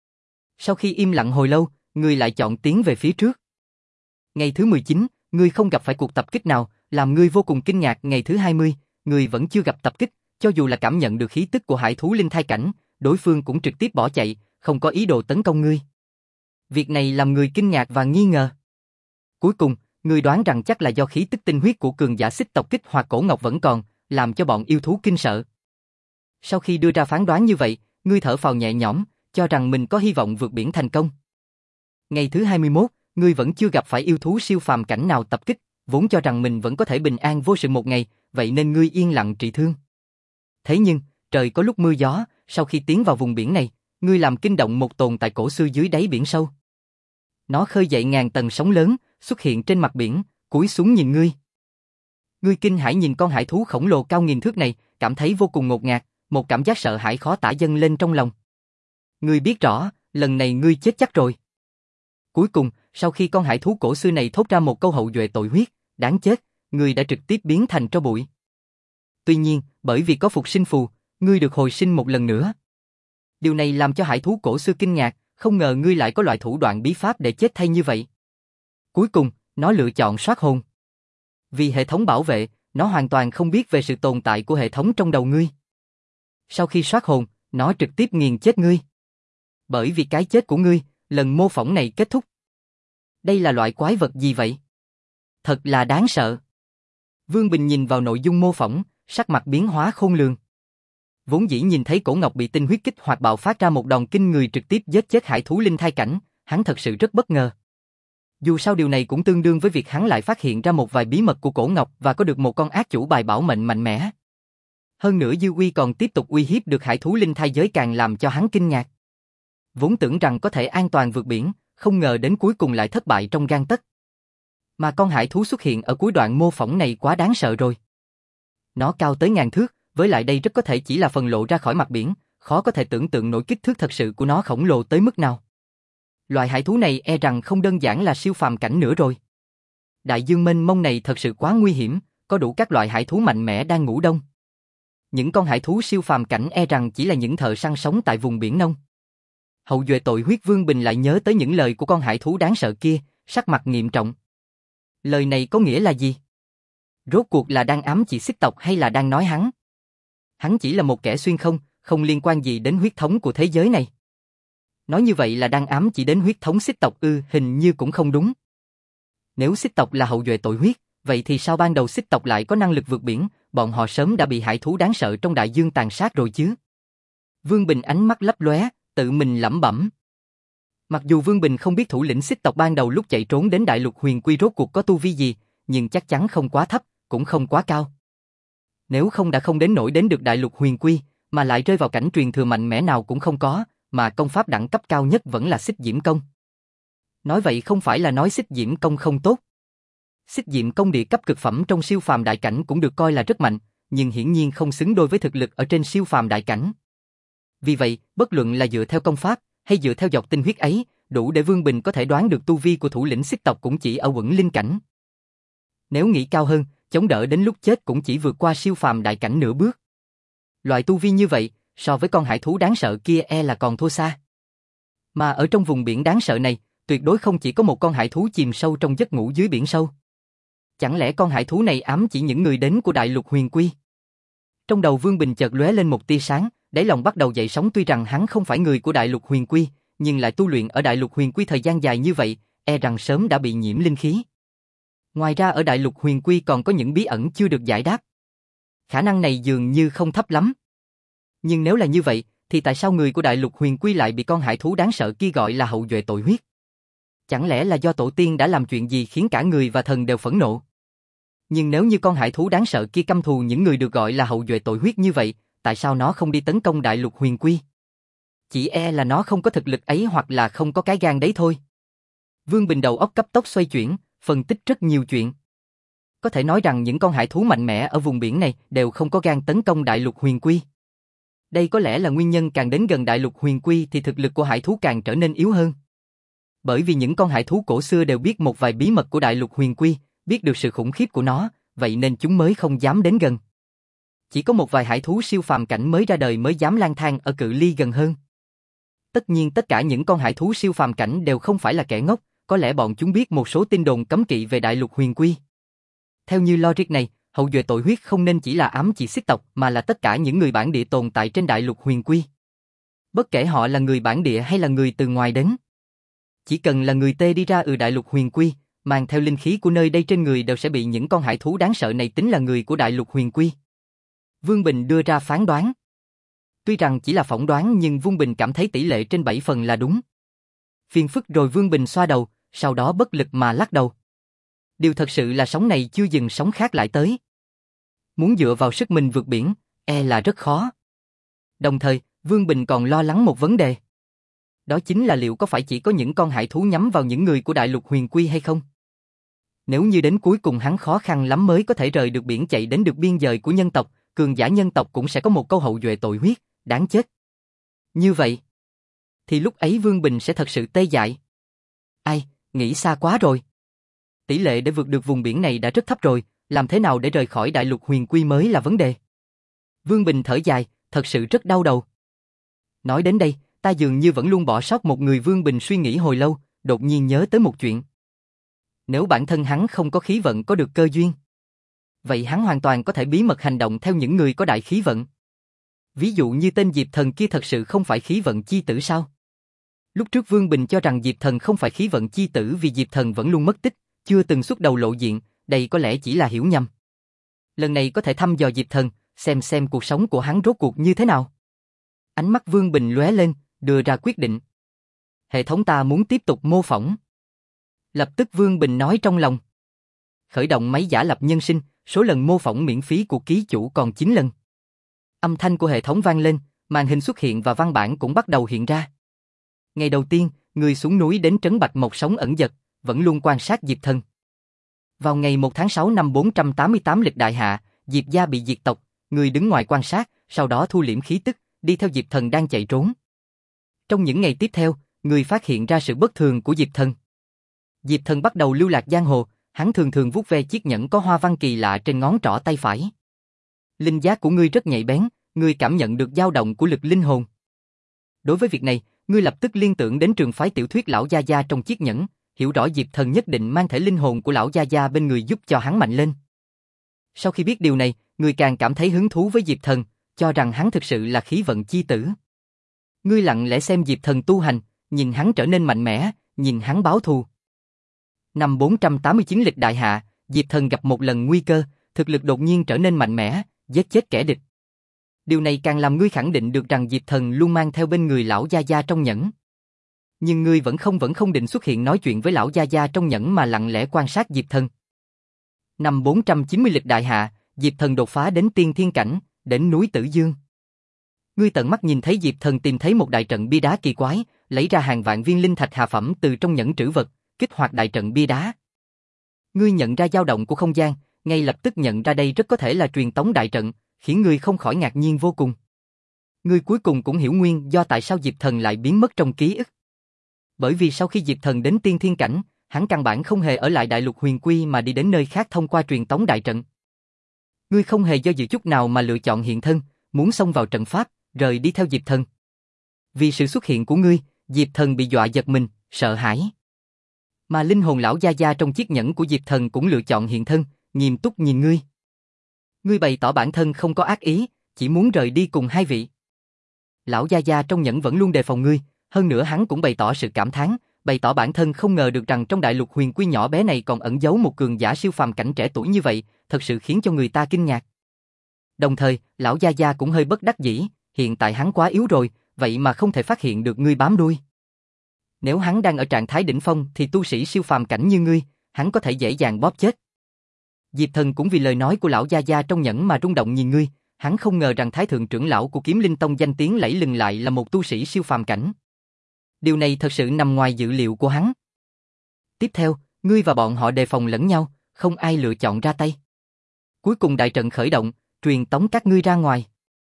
Sau khi im lặng hồi lâu, ngươi lại chọn tiến về phía trước. Ngày thứ mười chín, ngươi không gặp phải cuộc tập kích nào, làm ngươi vô cùng kinh ngạc. Ngày thứ hai mươi, ngươi vẫn chưa gặp tập kích, cho dù là cảm nhận được khí tức của hải thú linh thai cảnh, đối phương cũng trực tiếp bỏ chạy, không có ý đồ tấn công ngươi. Việc này làm người kinh ngạc và nghi ngờ. Cuối cùng, ngươi đoán rằng chắc là do khí tức tinh huyết của cường giả xích tộc kích hoạt cổ ngọc vẫn còn, làm cho bọn yêu thú kinh sợ. Sau khi đưa ra phán đoán như vậy, ngươi thở phào nhẹ nhõm, cho rằng mình có hy vọng vượt biển thành công. Ngày thứ hai mươi mốt, ngươi vẫn chưa gặp phải yêu thú siêu phàm cảnh nào tập kích, vốn cho rằng mình vẫn có thể bình an vô sự một ngày, vậy nên ngươi yên lặng trị thương. Thế nhưng, trời có lúc mưa gió, sau khi tiến vào vùng biển này, ngươi làm kinh động một tồn tại cổ xưa dưới đáy biển sâu. Nó khơi dậy ngàn tầng sóng lớn, xuất hiện trên mặt biển, cúi xuống nhìn ngươi. Ngươi kinh hãi nhìn con hải thú khổng lồ cao nghìn thước này, cảm thấy vô cùng ngột ngạt, một cảm giác sợ hãi khó tả dâng lên trong lòng. Ngươi biết rõ, lần này ngươi chết chắc rồi. Cuối cùng, sau khi con hải thú cổ xưa này thốt ra một câu hậu duệ tội huyết, đáng chết, ngươi đã trực tiếp biến thành tro bụi. Tuy nhiên, bởi vì có phục sinh phù, ngươi được hồi sinh một lần nữa. Điều này làm cho hải thú cổ xưa kinh ngạc, không ngờ ngươi lại có loại thủ đoạn bí pháp để chết thay như vậy. Cuối cùng, nó lựa chọn soát hồn. Vì hệ thống bảo vệ, nó hoàn toàn không biết về sự tồn tại của hệ thống trong đầu ngươi. Sau khi soát hồn, nó trực tiếp nghiền chết ngươi. Bởi vì cái chết của ngươi, lần mô phỏng này kết thúc. Đây là loại quái vật gì vậy? Thật là đáng sợ. Vương Bình nhìn vào nội dung mô phỏng, sắc mặt biến hóa khôn lường. Vốn dĩ nhìn thấy cổ ngọc bị tinh huyết kích hoạt bạo phát ra một đòn kinh người trực tiếp giết chết hải thú linh thai cảnh, hắn thật sự rất bất ngờ. Dù sao điều này cũng tương đương với việc hắn lại phát hiện ra một vài bí mật của cổ ngọc và có được một con ác chủ bài bảo mệnh mạnh mẽ. Hơn nữa dư uy còn tiếp tục uy hiếp được hải thú linh thai giới càng làm cho hắn kinh ngạc. Vốn tưởng rằng có thể an toàn vượt biển, không ngờ đến cuối cùng lại thất bại trong gang tấc. Mà con hải thú xuất hiện ở cuối đoạn mô phỏng này quá đáng sợ rồi. Nó cao tới ngàn thước, với lại đây rất có thể chỉ là phần lộ ra khỏi mặt biển, khó có thể tưởng tượng nổi kích thước thật sự của nó khổng lồ tới mức nào. Loài hải thú này e rằng không đơn giản là siêu phàm cảnh nữa rồi. Đại dương mênh mông này thật sự quá nguy hiểm, có đủ các loại hải thú mạnh mẽ đang ngủ đông. Những con hải thú siêu phàm cảnh e rằng chỉ là những thợ săn sống tại vùng biển nông. Hậu duệ tội huyết Vương Bình lại nhớ tới những lời của con hải thú đáng sợ kia, sắc mặt nghiêm trọng. Lời này có nghĩa là gì? Rốt cuộc là đang ám chỉ Xích tộc hay là đang nói hắn? Hắn chỉ là một kẻ xuyên không, không liên quan gì đến huyết thống của thế giới này. Nói như vậy là đang ám chỉ đến huyết thống Xích tộc ư, hình như cũng không đúng. Nếu Xích tộc là hậu duệ tội huyết, vậy thì sao ban đầu Xích tộc lại có năng lực vượt biển, bọn họ sớm đã bị hải thú đáng sợ trong đại dương tàn sát rồi chứ? Vương Bình ánh mắt lấp lóe, tự mình lẩm bẩm. Mặc dù Vương Bình không biết thủ lĩnh Xích tộc ban đầu lúc chạy trốn đến đại lục huyền quy rốt cuộc có tu vi gì, nhưng chắc chắn không quá thấp, cũng không quá cao. Nếu không đã không đến nổi đến được đại lục huyền quy, mà lại rơi vào cảnh truyền thừa mạnh mẽ nào cũng không có, mà công pháp đẳng cấp cao nhất vẫn là Xích Diễm Công. Nói vậy không phải là nói Xích Diễm Công không tốt. Xích Diễm Công địa cấp cực phẩm trong siêu phàm đại cảnh cũng được coi là rất mạnh, nhưng hiển nhiên không xứng đôi với thực lực ở trên siêu phàm đại cảnh. Vì vậy, bất luận là dựa theo công pháp, hay dựa theo dọc tinh huyết ấy, đủ để Vương Bình có thể đoán được tu vi của thủ lĩnh Xích tộc cũng chỉ ở quẩn linh cảnh. Nếu nghĩ cao hơn, chống đỡ đến lúc chết cũng chỉ vượt qua siêu phàm đại cảnh nửa bước. Loại tu vi như vậy, so với con hải thú đáng sợ kia e là còn thua xa. Mà ở trong vùng biển đáng sợ này, tuyệt đối không chỉ có một con hải thú chìm sâu trong giấc ngủ dưới biển sâu. Chẳng lẽ con hải thú này ám chỉ những người đến của đại lục huyền quy? Trong đầu Vương Bình chợt lóe lên một tia sáng, đáy lòng bắt đầu dậy sóng. Tuy rằng hắn không phải người của đại lục huyền quy, nhưng lại tu luyện ở đại lục huyền quy thời gian dài như vậy, e rằng sớm đã bị nhiễm linh khí. Ngoài ra ở đại lục huyền quy còn có những bí ẩn chưa được giải đáp. Khả năng này dường như không thấp lắm. Nhưng nếu là như vậy, thì tại sao người của đại lục huyền quy lại bị con hải thú đáng sợ kia gọi là hậu duệ tội huyết? Chẳng lẽ là do tổ tiên đã làm chuyện gì khiến cả người và thần đều phẫn nộ? Nhưng nếu như con hải thú đáng sợ kia căm thù những người được gọi là hậu duệ tội huyết như vậy, tại sao nó không đi tấn công đại lục huyền quy? Chỉ e là nó không có thực lực ấy hoặc là không có cái gan đấy thôi. Vương Bình đầu óc cấp tốc xoay chuyển, phân tích rất nhiều chuyện. Có thể nói rằng những con hải thú mạnh mẽ ở vùng biển này đều không có gan tấn công đại lục huyền quy. Đây có lẽ là nguyên nhân càng đến gần đại lục huyền quy thì thực lực của hải thú càng trở nên yếu hơn. Bởi vì những con hải thú cổ xưa đều biết một vài bí mật của đại lục huyền quy, biết được sự khủng khiếp của nó, vậy nên chúng mới không dám đến gần. Chỉ có một vài hải thú siêu phàm cảnh mới ra đời mới dám lang thang ở cự ly gần hơn. Tất nhiên tất cả những con hải thú siêu phàm cảnh đều không phải là kẻ ngốc, có lẽ bọn chúng biết một số tin đồn cấm kỵ về đại lục huyền quy. Theo như logic này, hậu duệ tội huyết không nên chỉ là ám chỉ Xích tộc mà là tất cả những người bản địa tồn tại trên đại lục huyền quy. Bất kể họ là người bản địa hay là người từ ngoài đến. Chỉ cần là người tê đi ra từ đại lục huyền quy, mang theo linh khí của nơi đây trên người đều sẽ bị những con hải thú đáng sợ này tính là người của đại lục huyền quy. Vương Bình đưa ra phán đoán. Tuy rằng chỉ là phỏng đoán nhưng Vương Bình cảm thấy tỷ lệ trên bảy phần là đúng. Phiền phức rồi Vương Bình xoa đầu, sau đó bất lực mà lắc đầu. Điều thật sự là sóng này chưa dừng sóng khác lại tới. Muốn dựa vào sức mình vượt biển, e là rất khó. Đồng thời, Vương Bình còn lo lắng một vấn đề. Đó chính là liệu có phải chỉ có những con hải thú nhắm vào những người của đại lục huyền quy hay không? Nếu như đến cuối cùng hắn khó khăn lắm mới có thể rời được biển chạy đến được biên giới của nhân tộc, cường giả nhân tộc cũng sẽ có một câu hậu duệ tội huyết, đáng chết. Như vậy, thì lúc ấy Vương Bình sẽ thật sự tê dại. Ai, nghĩ xa quá rồi. Tỷ lệ để vượt được vùng biển này đã rất thấp rồi, làm thế nào để rời khỏi đại lục huyền quy mới là vấn đề. Vương Bình thở dài, thật sự rất đau đầu. Nói đến đây, ta dường như vẫn luôn bỏ sót một người. Vương Bình suy nghĩ hồi lâu, đột nhiên nhớ tới một chuyện. Nếu bản thân hắn không có khí vận có được cơ duyên, vậy hắn hoàn toàn có thể bí mật hành động theo những người có đại khí vận. Ví dụ như tên Diệp Thần kia thật sự không phải khí vận chi tử sao? Lúc trước Vương Bình cho rằng Diệp Thần không phải khí vận chi tử vì Diệp Thần vẫn luôn mất tích, chưa từng xuất đầu lộ diện, đây có lẽ chỉ là hiểu nhầm. Lần này có thể thăm dò Diệp Thần, xem xem cuộc sống của hắn rốt cuộc như thế nào. Ánh mắt Vương Bình lóe lên, đưa ra quyết định. Hệ thống ta muốn tiếp tục mô phỏng. Lập tức Vương Bình nói trong lòng. Khởi động máy giả lập nhân sinh, số lần mô phỏng miễn phí của ký chủ còn chín lần. Âm thanh của hệ thống vang lên, màn hình xuất hiện và văn bản cũng bắt đầu hiện ra. Ngày đầu tiên, người xuống núi đến trấn Bạch Mộc sống ẩn dật, vẫn luôn quan sát Diệp Thần. Vào ngày một tháng sáu năm bốn trăm tám mươi tám lịch đại hạ, Diệp gia bị diệt tộc, ngươi đứng ngoài quan sát, sau đó thu liễm khí tức, đi theo Diệp Thần đang chạy trốn. Trong những ngày tiếp theo, ngươi phát hiện ra sự bất thường của Diệp Thần. Diệp Thần bắt đầu lưu lạc giang hồ, hắn thường thường vuốt ve chiếc nhẫn có hoa văn kỳ lạ trên ngón trỏ tay phải. Linh giác của ngươi rất nhạy bén, ngươi cảm nhận được dao động của lực linh hồn. Đối với việc này, ngươi lập tức liên tưởng đến trường phái tiểu thuyết lão gia gia trong chiếc nhẫn, hiểu rõ Diệp Thần nhất định mang thể linh hồn của lão gia gia bên người giúp cho hắn mạnh lên. Sau khi biết điều này, ngươi càng cảm thấy hứng thú với Diệp Thần, cho rằng hắn thực sự là khí vận chi tử. Ngươi lặng lẽ xem Diệp Thần tu hành, nhìn hắn trở nên mạnh mẽ, nhìn hắn báo thù. Năm bốn trăm tám mươi chín lịch đại hạ, Diệp Thần gặp một lần nguy cơ, thực lực đột nhiên trở nên mạnh mẽ, giết chết kẻ địch. Điều này càng làm ngươi khẳng định được rằng Diệp Thần luôn mang theo bên người lão gia gia trong nhẫn. Nhưng ngươi vẫn không vẫn không định xuất hiện nói chuyện với lão gia gia trong nhẫn mà lặng lẽ quan sát Diệp Thần. Năm bốn trăm chín mươi lịch đại hạ, Diệp Thần đột phá đến tiên thiên cảnh, đến núi Tử Dương. Ngươi tận mắt nhìn thấy Diệp Thần tìm thấy một đại trận bia đá kỳ quái, lấy ra hàng vạn viên linh thạch hạ phẩm từ trong nhẫn trữ vật, kích hoạt đại trận bia đá. Ngươi nhận ra dao động của không gian, ngay lập tức nhận ra đây rất có thể là truyền tống đại trận, khiến ngươi không khỏi ngạc nhiên vô cùng. Ngươi cuối cùng cũng hiểu nguyên do tại sao Diệp Thần lại biến mất trong ký ức. Bởi vì sau khi Diệp Thần đến tiên thiên cảnh, hắn căn bản không hề ở lại đại lục huyền quy mà đi đến nơi khác thông qua truyền tống đại trận. Ngươi không hề do dự chút nào mà lựa chọn hiện thân, muốn xông vào trận pháp, rời đi theo Diệp Thần. Vì sự xuất hiện của ngươi, Diệp Thần bị dọa giật mình, sợ hãi. Mà linh hồn lão gia gia trong chiếc nhẫn của Diệp Thần cũng lựa chọn hiện thân, nghiêm túc nhìn ngươi. Ngươi bày tỏ bản thân không có ác ý, chỉ muốn rời đi cùng hai vị. Lão gia gia trong nhẫn vẫn luôn đề phòng ngươi, hơn nữa hắn cũng bày tỏ sự cảm thán, bày tỏ bản thân không ngờ được rằng trong đại lục huyền quy nhỏ bé này còn ẩn giấu một cường giả siêu phàm cảnh trẻ tuổi như vậy, thật sự khiến cho người ta kinh ngạc. Đồng thời, lão gia gia cũng hơi bất đắc dĩ, hiện tại hắn quá yếu rồi, vậy mà không thể phát hiện được ngươi bám đuôi. Nếu hắn đang ở trạng thái đỉnh phong thì tu sĩ siêu phàm cảnh như ngươi, hắn có thể dễ dàng bóp chết. Diệp Thần cũng vì lời nói của lão gia gia trong nhẫn mà rung động nhìn ngươi, hắn không ngờ rằng thái thượng trưởng lão của Kiếm Linh Tông danh tiếng lẫy lừng lại là một tu sĩ siêu phàm cảnh. Điều này thật sự nằm ngoài dự liệu của hắn. Tiếp theo, ngươi và bọn họ đề phòng lẫn nhau, không ai lựa chọn ra tay. Cuối cùng đại trận khởi động, truyền tống các ngươi ra ngoài.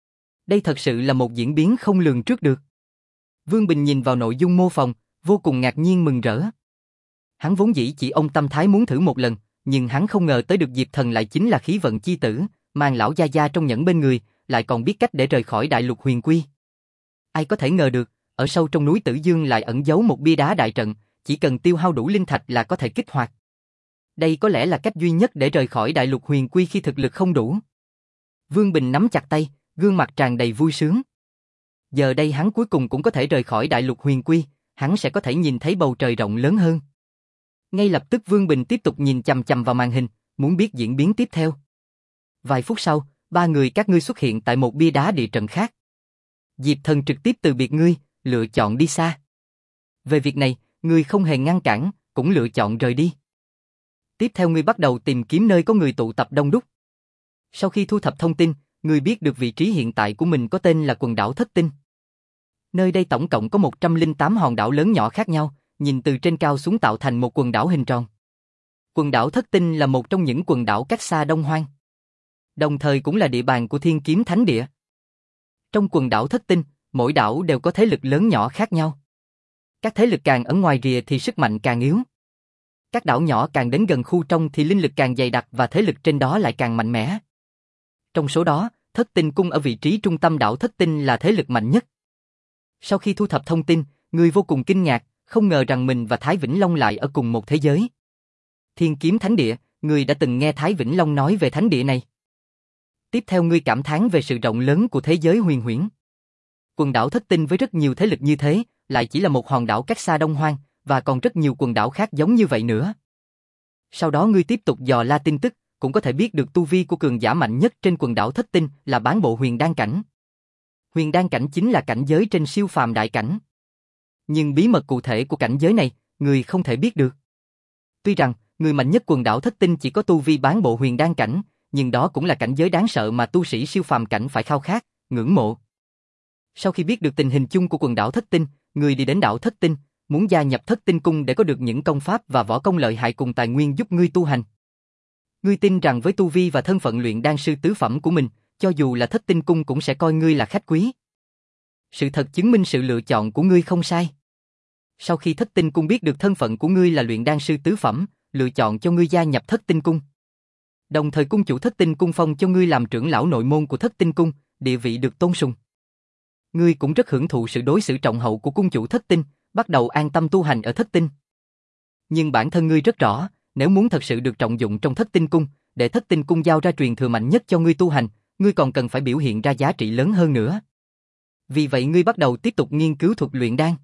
Đây thật sự là một diễn biến không lường trước được. Vương Bình nhìn vào nội dung mô phỏng, vô cùng ngạc nhiên mừng rỡ. Hắn vốn dĩ chỉ ông tâm thái muốn thử một lần, nhưng hắn không ngờ tới được Diệp Thần lại chính là khí vận chi tử, mang lão gia gia trong nhẫn bên người, lại còn biết cách để rời khỏi đại lục huyền quy. Ai có thể ngờ được, ở sâu trong núi Tử Dương lại ẩn giấu một bia đá đại trận, chỉ cần tiêu hao đủ linh thạch là có thể kích hoạt. Đây có lẽ là cách duy nhất để rời khỏi đại lục huyền quy khi thực lực không đủ. Vương Bình nắm chặt tay, gương mặt tràn đầy vui sướng. Giờ đây hắn cuối cùng cũng có thể rời khỏi đại lục huyền quy, hắn sẽ có thể nhìn thấy bầu trời rộng lớn hơn. Ngay lập tức Vương Bình tiếp tục nhìn chằm chằm vào màn hình, muốn biết diễn biến tiếp theo. Vài phút sau, ba người các ngươi xuất hiện tại một bia đá địa trận khác. Diệp Thần trực tiếp từ biệt ngươi, lựa chọn đi xa. Về việc này, ngươi không hề ngăn cản, cũng lựa chọn rời đi. Tiếp theo ngươi bắt đầu tìm kiếm nơi có người tụ tập đông đúc. Sau khi thu thập thông tin, ngươi biết được vị trí hiện tại của mình có tên là quần đảo Thất Tinh. Nơi đây tổng cộng có một trăm lẻ tám hòn đảo lớn nhỏ khác nhau, nhìn từ trên cao xuống tạo thành một quần đảo hình tròn. Quần đảo Thất Tinh là một trong những quần đảo cách xa Đông Hoang, đồng thời cũng là địa bàn của Thiên Kiếm Thánh Địa. Trong quần đảo Thất Tinh, mỗi đảo đều có thế lực lớn nhỏ khác nhau. Các thế lực càng ở ngoài rìa thì sức mạnh càng yếu. Các đảo nhỏ càng đến gần khu trong thì linh lực càng dày đặc và thế lực trên đó lại càng mạnh mẽ. Trong số đó, Thất Tinh Cung ở vị trí trung tâm đảo Thất Tinh là thế lực mạnh nhất. Sau khi thu thập thông tin, người vô cùng kinh ngạc, không ngờ rằng mình và Thái Vĩnh Long lại ở cùng một thế giới. Thiên Kiếm Thánh Địa, người đã từng nghe Thái Vĩnh Long nói về thánh địa này. Tiếp theo ngươi cảm thán về sự rộng lớn của thế giới huyền huyễn. Quần đảo Thất Tinh với rất nhiều thế lực như thế, lại chỉ là một hòn đảo cách xa Đông Hoang, và còn rất nhiều quần đảo khác giống như vậy nữa. Sau đó ngươi tiếp tục dò la tin tức, cũng có thể biết được tu vi của cường giả mạnh nhất trên quần đảo Thất Tinh là bán bộ huyền đan cảnh. Huyền đan cảnh chính là cảnh giới trên siêu phàm đại cảnh. Nhưng bí mật cụ thể của cảnh giới này, người không thể biết được. Tuy rằng, người mạnh nhất quần đảo Thất Tinh chỉ có tu vi bán bộ huyền đan cảnh, nhưng đó cũng là cảnh giới đáng sợ mà tu sĩ siêu phàm cảnh phải khao khát, ngưỡng mộ. Sau khi biết được tình hình chung của quần đảo Thất Tinh, người đi đến đảo Thất Tinh, muốn gia nhập Thất Tinh Cung để có được những công pháp và võ công lợi hại cùng tài nguyên giúp ngươi tu hành. Ngươi tin rằng với tu vi và thân phận luyện đan sư tứ phẩm của mình, cho dù là Thất Tinh Cung cũng sẽ coi ngươi là khách quý. Sự thật chứng minh sự lựa chọn của ngươi không sai. Sau khi Thất Tinh Cung biết được thân phận của ngươi là luyện đan sư tứ phẩm, lựa chọn cho ngươi gia nhập Thất Tinh Cung. Đồng thời cung chủ Thất Tinh Cung phong cho ngươi làm trưởng lão nội môn của Thất Tinh Cung, địa vị được tôn sùng. Ngươi cũng rất hưởng thụ sự đối xử trọng hậu của cung chủ Thất Tinh, bắt đầu an tâm tu hành ở Thất Tinh. Nhưng bản thân ngươi rất rõ, nếu muốn thật sự được trọng dụng trong Thất Tinh Cung, để Thất Tinh Cung giao ra truyền thừa mạnh nhất cho ngươi tu hành, ngươi còn cần phải biểu hiện ra giá trị lớn hơn nữa. Vì vậy ngươi bắt đầu tiếp tục nghiên cứu thuật luyện đan.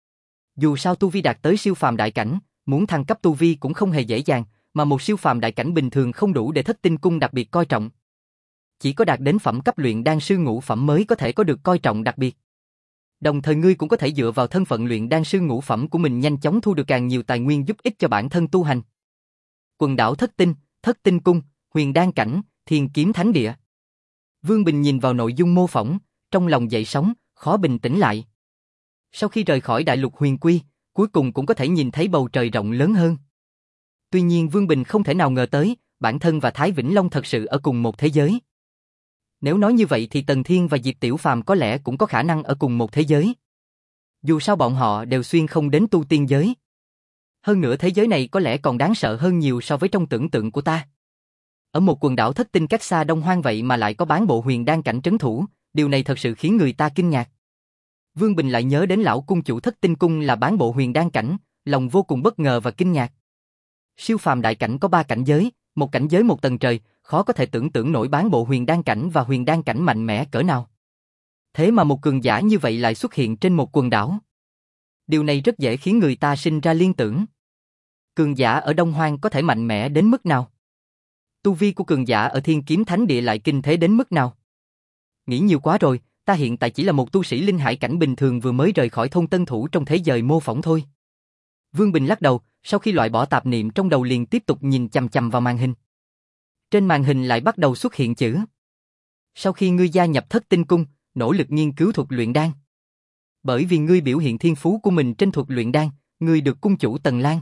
Dù sao tu vi đạt tới siêu phàm đại cảnh, muốn thăng cấp tu vi cũng không hề dễ dàng, mà một siêu phàm đại cảnh bình thường không đủ để Thất Tinh Cung đặc biệt coi trọng. Chỉ có đạt đến phẩm cấp luyện đan sư ngũ phẩm mới có thể có được coi trọng đặc biệt. Đồng thời ngươi cũng có thể dựa vào thân phận luyện đan sư ngũ phẩm của mình nhanh chóng thu được càng nhiều tài nguyên giúp ích cho bản thân tu hành. Quần đảo Thất Tinh, Thất Tinh Cung, Huyền Đan Cảnh, Thiên Kiếm Thánh Địa. Vương Bình nhìn vào nội dung mô phỏng, trong lòng dậy sóng, khó bình tĩnh lại. Sau khi rời khỏi đại lục huyền quy, cuối cùng cũng có thể nhìn thấy bầu trời rộng lớn hơn. Tuy nhiên Vương Bình không thể nào ngờ tới, bản thân và Thái Vĩnh Long thật sự ở cùng một thế giới. Nếu nói như vậy thì Tần Thiên và Diệp Tiểu Phàm có lẽ cũng có khả năng ở cùng một thế giới. Dù sao bọn họ đều xuyên không đến tu tiên giới. Hơn nữa thế giới này có lẽ còn đáng sợ hơn nhiều so với trong tưởng tượng của ta. Ở một quần đảo Thất Tinh cách xa Đông Hoang vậy mà lại có bán bộ huyền đan cảnh trấn thủ, điều này thật sự khiến người ta kinh ngạc. Vương Bình lại nhớ đến lão cung chủ Thất Tinh Cung là bán bộ huyền đan cảnh, lòng vô cùng bất ngờ và kinh ngạc. Siêu phàm đại cảnh có ba cảnh giới, một cảnh giới một tầng trời, khó có thể tưởng tượng nổi bán bộ huyền đan cảnh và huyền đan cảnh mạnh mẽ cỡ nào. Thế mà một cường giả như vậy lại xuất hiện trên một quần đảo. Điều này rất dễ khiến người ta sinh ra liên tưởng. Cường giả ở Đông Hoang có thể mạnh mẽ đến mức nào? Tu vi của cường giả ở Thiên Kiếm Thánh Địa lại kinh thế đến mức nào? Nghĩ nhiều quá rồi, ta hiện tại chỉ là một tu sĩ linh hải cảnh bình thường vừa mới rời khỏi thôn Tân Thủ trong thế giới mô phỏng thôi. Vương Bình lắc đầu, sau khi loại bỏ tạp niệm trong đầu liền tiếp tục nhìn chằm chằm vào màn hình. Trên màn hình lại bắt đầu xuất hiện chữ. Sau khi ngươi gia nhập Thất Tinh Cung, nỗ lực nghiên cứu thuật luyện đan. Bởi vì ngươi biểu hiện thiên phú của mình trên thuật luyện đan, ngươi được cung chủ Tần Lan,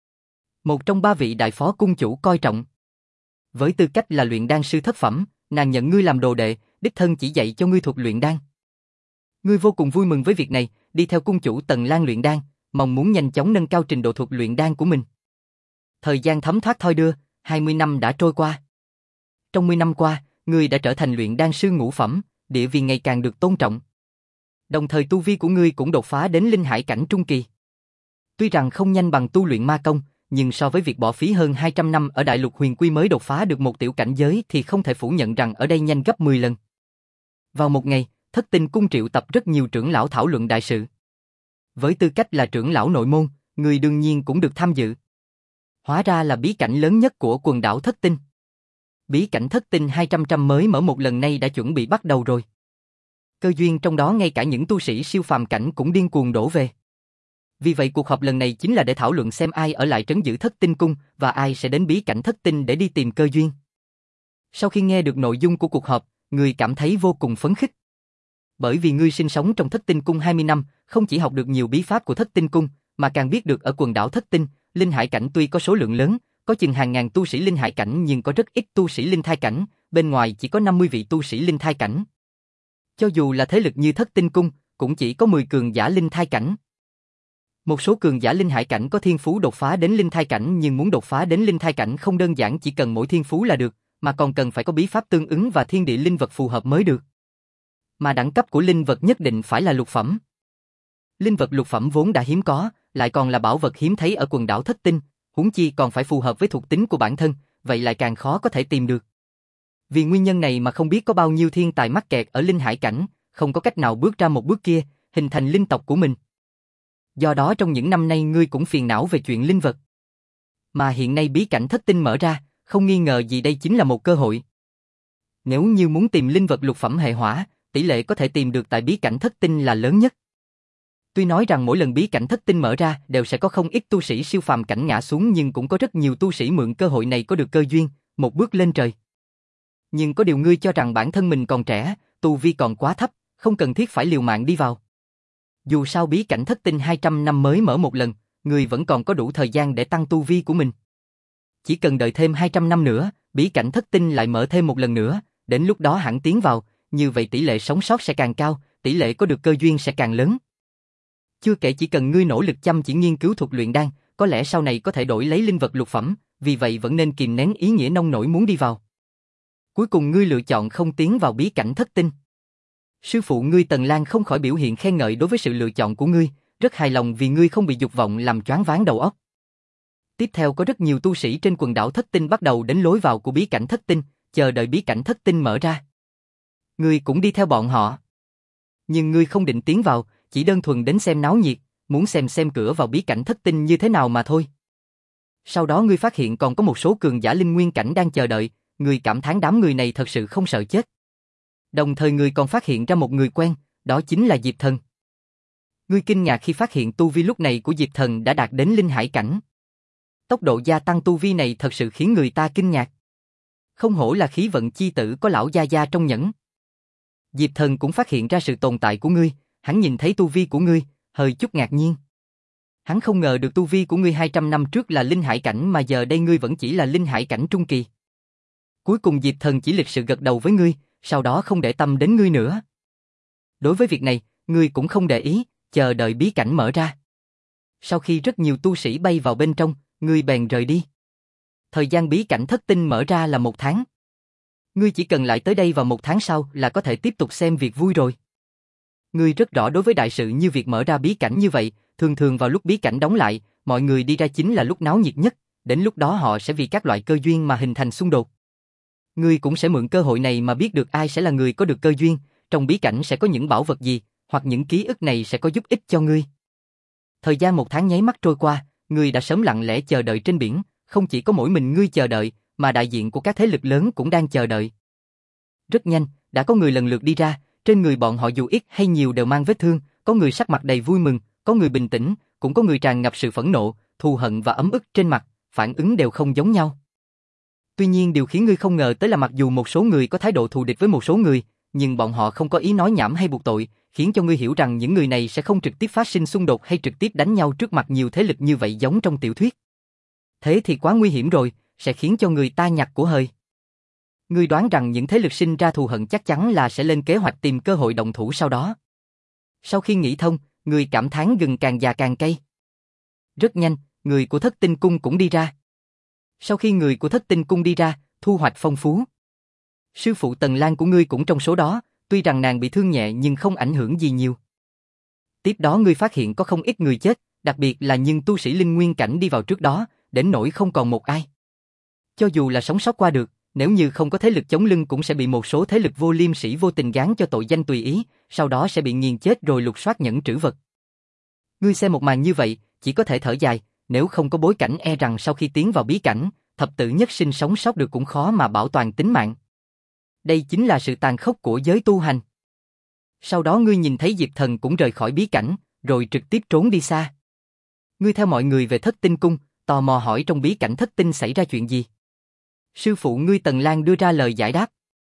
một trong ba vị đại phó cung chủ coi trọng. Với tư cách là luyện đan sư thất phẩm, nàng nhận ngươi làm đồ đệ, đích thân chỉ dạy cho ngươi thuật luyện đan. Ngươi vô cùng vui mừng với việc này, đi theo cung chủ Tần Lan luyện đan, mong muốn nhanh chóng nâng cao trình độ thuật luyện đan của mình. Thời gian thấm thoát thoi đưa, hai mươi năm đã trôi qua. Trong mười năm qua, ngươi đã trở thành luyện đan sư ngũ phẩm, địa vị ngày càng được tôn trọng. Đồng thời tu vi của ngươi cũng đột phá đến linh hải cảnh trung kỳ. Tuy rằng không nhanh bằng tu luyện ma công, nhưng so với việc bỏ phí hơn hai trăm năm ở đại lục huyền quy mới đột phá được một tiểu cảnh giới thì không thể phủ nhận rằng ở đây nhanh gấp mười lần. Vào một ngày, Thất Tinh Cung triệu tập rất nhiều trưởng lão thảo luận đại sự. Với tư cách là trưởng lão nội môn, người đương nhiên cũng được tham dự. Hóa ra là bí cảnh lớn nhất của quần đảo Thất Tinh. Bí cảnh Thất Tinh hai trăm trăm mới mở một lần nay đã chuẩn bị bắt đầu rồi. Cơ duyên trong đó ngay cả những tu sĩ siêu phàm cảnh cũng điên cuồng đổ về. Vì vậy cuộc họp lần này chính là để thảo luận xem ai ở lại trấn giữ Thất Tinh Cung và ai sẽ đến bí cảnh Thất Tinh để đi tìm cơ duyên. Sau khi nghe được nội dung của cuộc họp, người cảm thấy vô cùng phấn khích. Bởi vì ngươi sinh sống trong Thất Tinh Cung hai mươi năm, không chỉ học được nhiều bí pháp của Thất Tinh Cung, mà càng biết được ở quần đảo Thất Tinh, linh hải cảnh tuy có số lượng lớn, có chừng hàng ngàn tu sĩ linh hải cảnh nhưng có rất ít tu sĩ linh thai cảnh, bên ngoài chỉ có năm mươi vị tu sĩ linh thai cảnh. Cho dù là thế lực như Thất Tinh Cung, cũng chỉ có mười cường giả linh thai cảnh. Một số cường giả linh hải cảnh có thiên phú đột phá đến linh thai cảnh nhưng muốn đột phá đến linh thai cảnh không đơn giản chỉ cần mỗi thiên phú là được, mà còn cần phải có bí pháp tương ứng và thiên địa linh vật phù hợp mới được. Mà đẳng cấp của linh vật nhất định phải là lục phẩm. Linh vật lục phẩm vốn đã hiếm có, lại còn là bảo vật hiếm thấy ở quần đảo Thất Tinh, huống chi còn phải phù hợp với thuộc tính của bản thân, vậy lại càng khó có thể tìm được. Vì nguyên nhân này mà không biết có bao nhiêu thiên tài mắc kẹt ở linh hải cảnh, không có cách nào bước ra một bước kia, hình thành linh tộc của mình. Do đó trong những năm nay ngươi cũng phiền não về chuyện linh vật. Mà hiện nay bí cảnh Thất Tinh mở ra, không nghi ngờ gì đây chính là một cơ hội. Nếu như muốn tìm linh vật lục phẩm hệ hỏa, tỷ lệ có thể tìm được tại bí cảnh Thất Tinh là lớn nhất. Tuy nói rằng mỗi lần bí cảnh Thất Tinh mở ra đều sẽ có không ít tu sĩ siêu phàm cảnh ngã xuống nhưng cũng có rất nhiều tu sĩ mượn cơ hội này có được cơ duyên, một bước lên trời. Nhưng có điều ngươi cho rằng bản thân mình còn trẻ, tu vi còn quá thấp, không cần thiết phải liều mạng đi vào. Dù sao bí cảnh Thất Tinh hai trăm năm mới mở một lần, ngươi vẫn còn có đủ thời gian để tăng tu vi của mình. Chỉ cần đợi thêm hai trăm năm nữa, bí cảnh thất tinh lại mở thêm một lần nữa, đến lúc đó hẳn tiến vào, như vậy tỷ lệ sống sót sẽ càng cao, tỷ lệ có được cơ duyên sẽ càng lớn. Chưa kể chỉ cần ngươi nỗ lực chăm chỉ nghiên cứu thuật luyện đan, có lẽ sau này có thể đổi lấy linh vật lục phẩm, vì vậy vẫn nên kìm nén ý nghĩa nông nổi muốn đi vào. Cuối cùng ngươi lựa chọn không tiến vào bí cảnh thất tinh. Sư phụ ngươi Tần Lang không khỏi biểu hiện khen ngợi đối với sự lựa chọn của ngươi, rất hài lòng vì ngươi không bị dục vọng làm choáng váng đầu óc. Tiếp theo có rất nhiều tu sĩ trên quần đảo thất tinh bắt đầu đến lối vào của bí cảnh thất tinh, chờ đợi bí cảnh thất tinh mở ra. Ngươi cũng đi theo bọn họ. Nhưng ngươi không định tiến vào, chỉ đơn thuần đến xem náo nhiệt, muốn xem xem cửa vào bí cảnh thất tinh như thế nào mà thôi. Sau đó ngươi phát hiện còn có một số cường giả linh nguyên cảnh đang chờ đợi, ngươi cảm thán đám người này thật sự không sợ chết. Đồng thời ngươi còn phát hiện ra một người quen, đó chính là Diệp Thần. Ngươi kinh ngạc khi phát hiện tu vi lúc này của Diệp Thần đã đạt đến linh hải cảnh. Tốc độ gia tăng tu vi này thật sự khiến người ta kinh ngạc. Không hổ là khí vận chi tử có lão gia gia trong nhẫn. Diệp Thần cũng phát hiện ra sự tồn tại của ngươi, hắn nhìn thấy tu vi của ngươi, hơi chút ngạc nhiên. Hắn không ngờ được tu vi của ngươi hai trăm năm trước là linh hải cảnh mà giờ đây ngươi vẫn chỉ là linh hải cảnh trung kỳ. Cuối cùng Diệp Thần chỉ lịch sự gật đầu với ngươi, sau đó không để tâm đến ngươi nữa. Đối với việc này, ngươi cũng không để ý, chờ đợi bí cảnh mở ra. Sau khi rất nhiều tu sĩ bay vào bên trong, ngươi bèn rời đi. Thời gian bí cảnh thất tinh mở ra là một tháng. Ngươi chỉ cần lại tới đây vào một tháng sau là có thể tiếp tục xem việc vui rồi. Ngươi rất rõ đối với đại sự như việc mở ra bí cảnh như vậy, thường thường vào lúc bí cảnh đóng lại, mọi người đi ra chính là lúc náo nhiệt nhất, đến lúc đó họ sẽ vì các loại cơ duyên mà hình thành xung đột. Ngươi cũng sẽ mượn cơ hội này mà biết được ai sẽ là người có được cơ duyên, trong bí cảnh sẽ có những bảo vật gì, hoặc những ký ức này sẽ có giúp ích cho ngươi. Thời gian một tháng nháy mắt trôi qua, ngươi đã sớm lặng lẽ chờ đợi trên biển, không chỉ có mỗi mình ngươi chờ đợi, mà đại diện của các thế lực lớn cũng đang chờ đợi. Rất nhanh, đã có người lần lượt đi ra, trên người bọn họ dù ít hay nhiều đều mang vết thương, có người sắc mặt đầy vui mừng, có người bình tĩnh, cũng có người tràn ngập sự phẫn nộ, thù hận và ấm ức trên mặt, phản ứng đều không giống nhau. Tuy nhiên điều khiến ngươi không ngờ tới là mặc dù một số người có thái độ thù địch với một số người, nhưng bọn họ không có ý nói nhảm hay buộc tội, khiến cho ngươi hiểu rằng những người này sẽ không trực tiếp phát sinh xung đột hay trực tiếp đánh nhau trước mặt nhiều thế lực như vậy giống trong tiểu thuyết. Thế thì quá nguy hiểm rồi, sẽ khiến cho người ta nhặt của hời. Ngươi đoán rằng những thế lực sinh ra thù hận chắc chắn là sẽ lên kế hoạch tìm cơ hội động thủ sau đó. Sau khi nghĩ thông, ngươi cảm thán gừng càng già càng cay. Rất nhanh, người của Thất Tinh Cung cũng đi ra. Sau khi người của Thất Tinh Cung đi ra, thu hoạch phong phú. Sư phụ Tần Lang của ngươi cũng trong số đó, tuy rằng nàng bị thương nhẹ nhưng không ảnh hưởng gì nhiều. Tiếp đó ngươi phát hiện có không ít người chết, đặc biệt là những tu sĩ linh nguyên cảnh đi vào trước đó, đến nỗi không còn một ai. Cho dù là sống sót qua được, nếu như không có thế lực chống lưng cũng sẽ bị một số thế lực vô liêm sỉ vô tình gán cho tội danh tùy ý, sau đó sẽ bị nghiền chết rồi lục soát nhẫn trữ vật. Ngươi xem một màn như vậy, chỉ có thể thở dài, nếu không có bối cảnh e rằng sau khi tiến vào bí cảnh, thập tử nhất sinh sống sót được cũng khó mà bảo toàn tính mạng. Đây chính là sự tàn khốc của giới tu hành. Sau đó ngươi nhìn thấy Diệp Thần cũng rời khỏi bí cảnh, rồi trực tiếp trốn đi xa. Ngươi theo mọi người về Thất Tinh Cung, tò mò hỏi trong bí cảnh thất tinh xảy ra chuyện gì. Sư phụ ngươi Tần Lang đưa ra lời giải đáp.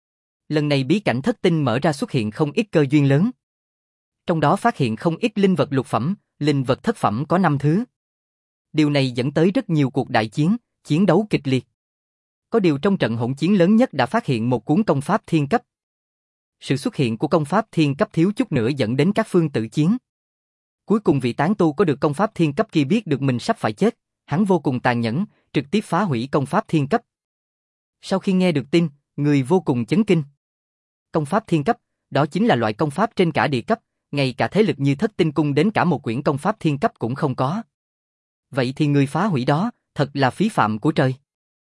Lần này bí cảnh thất tinh mở ra xuất hiện không ít cơ duyên lớn. Trong đó phát hiện không ít linh vật lục phẩm, linh vật thất phẩm có năm thứ. Điều này dẫn tới rất nhiều cuộc đại chiến, chiến đấu kịch liệt. Có điều trong trận hỗn chiến lớn nhất đã phát hiện một cuốn công pháp thiên cấp. Sự xuất hiện của công pháp thiên cấp thiếu chút nữa dẫn đến các phương tự chiến. Cuối cùng vị tán tu có được công pháp thiên cấp kia biết được mình sắp phải chết, hắn vô cùng tàn nhẫn, trực tiếp phá hủy công pháp thiên cấp. Sau khi nghe được tin, người vô cùng chấn kinh. Công pháp thiên cấp, đó chính là loại công pháp trên cả địa cấp, ngay cả thế lực như Thất Tinh Cung đến cả một quyển công pháp thiên cấp cũng không có. Vậy thì người phá hủy đó, thật là phí phạm của trời.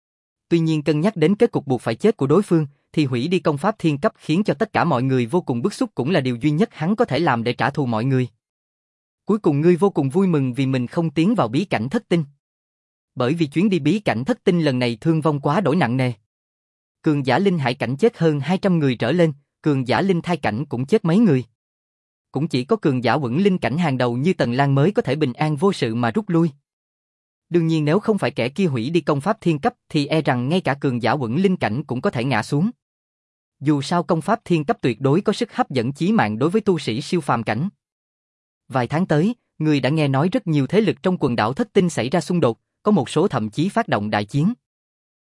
Tuy nhiên cân nhắc đến kết cục buộc phải chết của đối phương, thì hủy đi công pháp thiên cấp khiến cho tất cả mọi người vô cùng bức xúc cũng là điều duy nhất hắn có thể làm để trả thù mọi người. Cuối cùng ngươi vô cùng vui mừng vì mình không tiến vào bí cảnh thất tinh. Bởi vì chuyến đi bí cảnh thất tinh lần này thương vong quá đổi nặng nề. Cường giả linh hải cảnh chết hơn hai trăm người trở lên, cường giả linh thai cảnh cũng chết mấy người. Cũng chỉ có cường giả quẩn linh cảnh hàng đầu như Tần Lang mới có thể bình an vô sự mà rút lui. Đương nhiên nếu không phải kẻ kia hủy đi công pháp thiên cấp thì e rằng ngay cả cường giả quẩn linh cảnh cũng có thể ngã xuống. Dù sao công pháp thiên cấp tuyệt đối có sức hấp dẫn chí mạng đối với tu sĩ siêu phàm cảnh. Vài tháng tới, người đã nghe nói rất nhiều thế lực trong quần đảo thất tinh xảy ra xung đột, có một số thậm chí phát động đại chiến.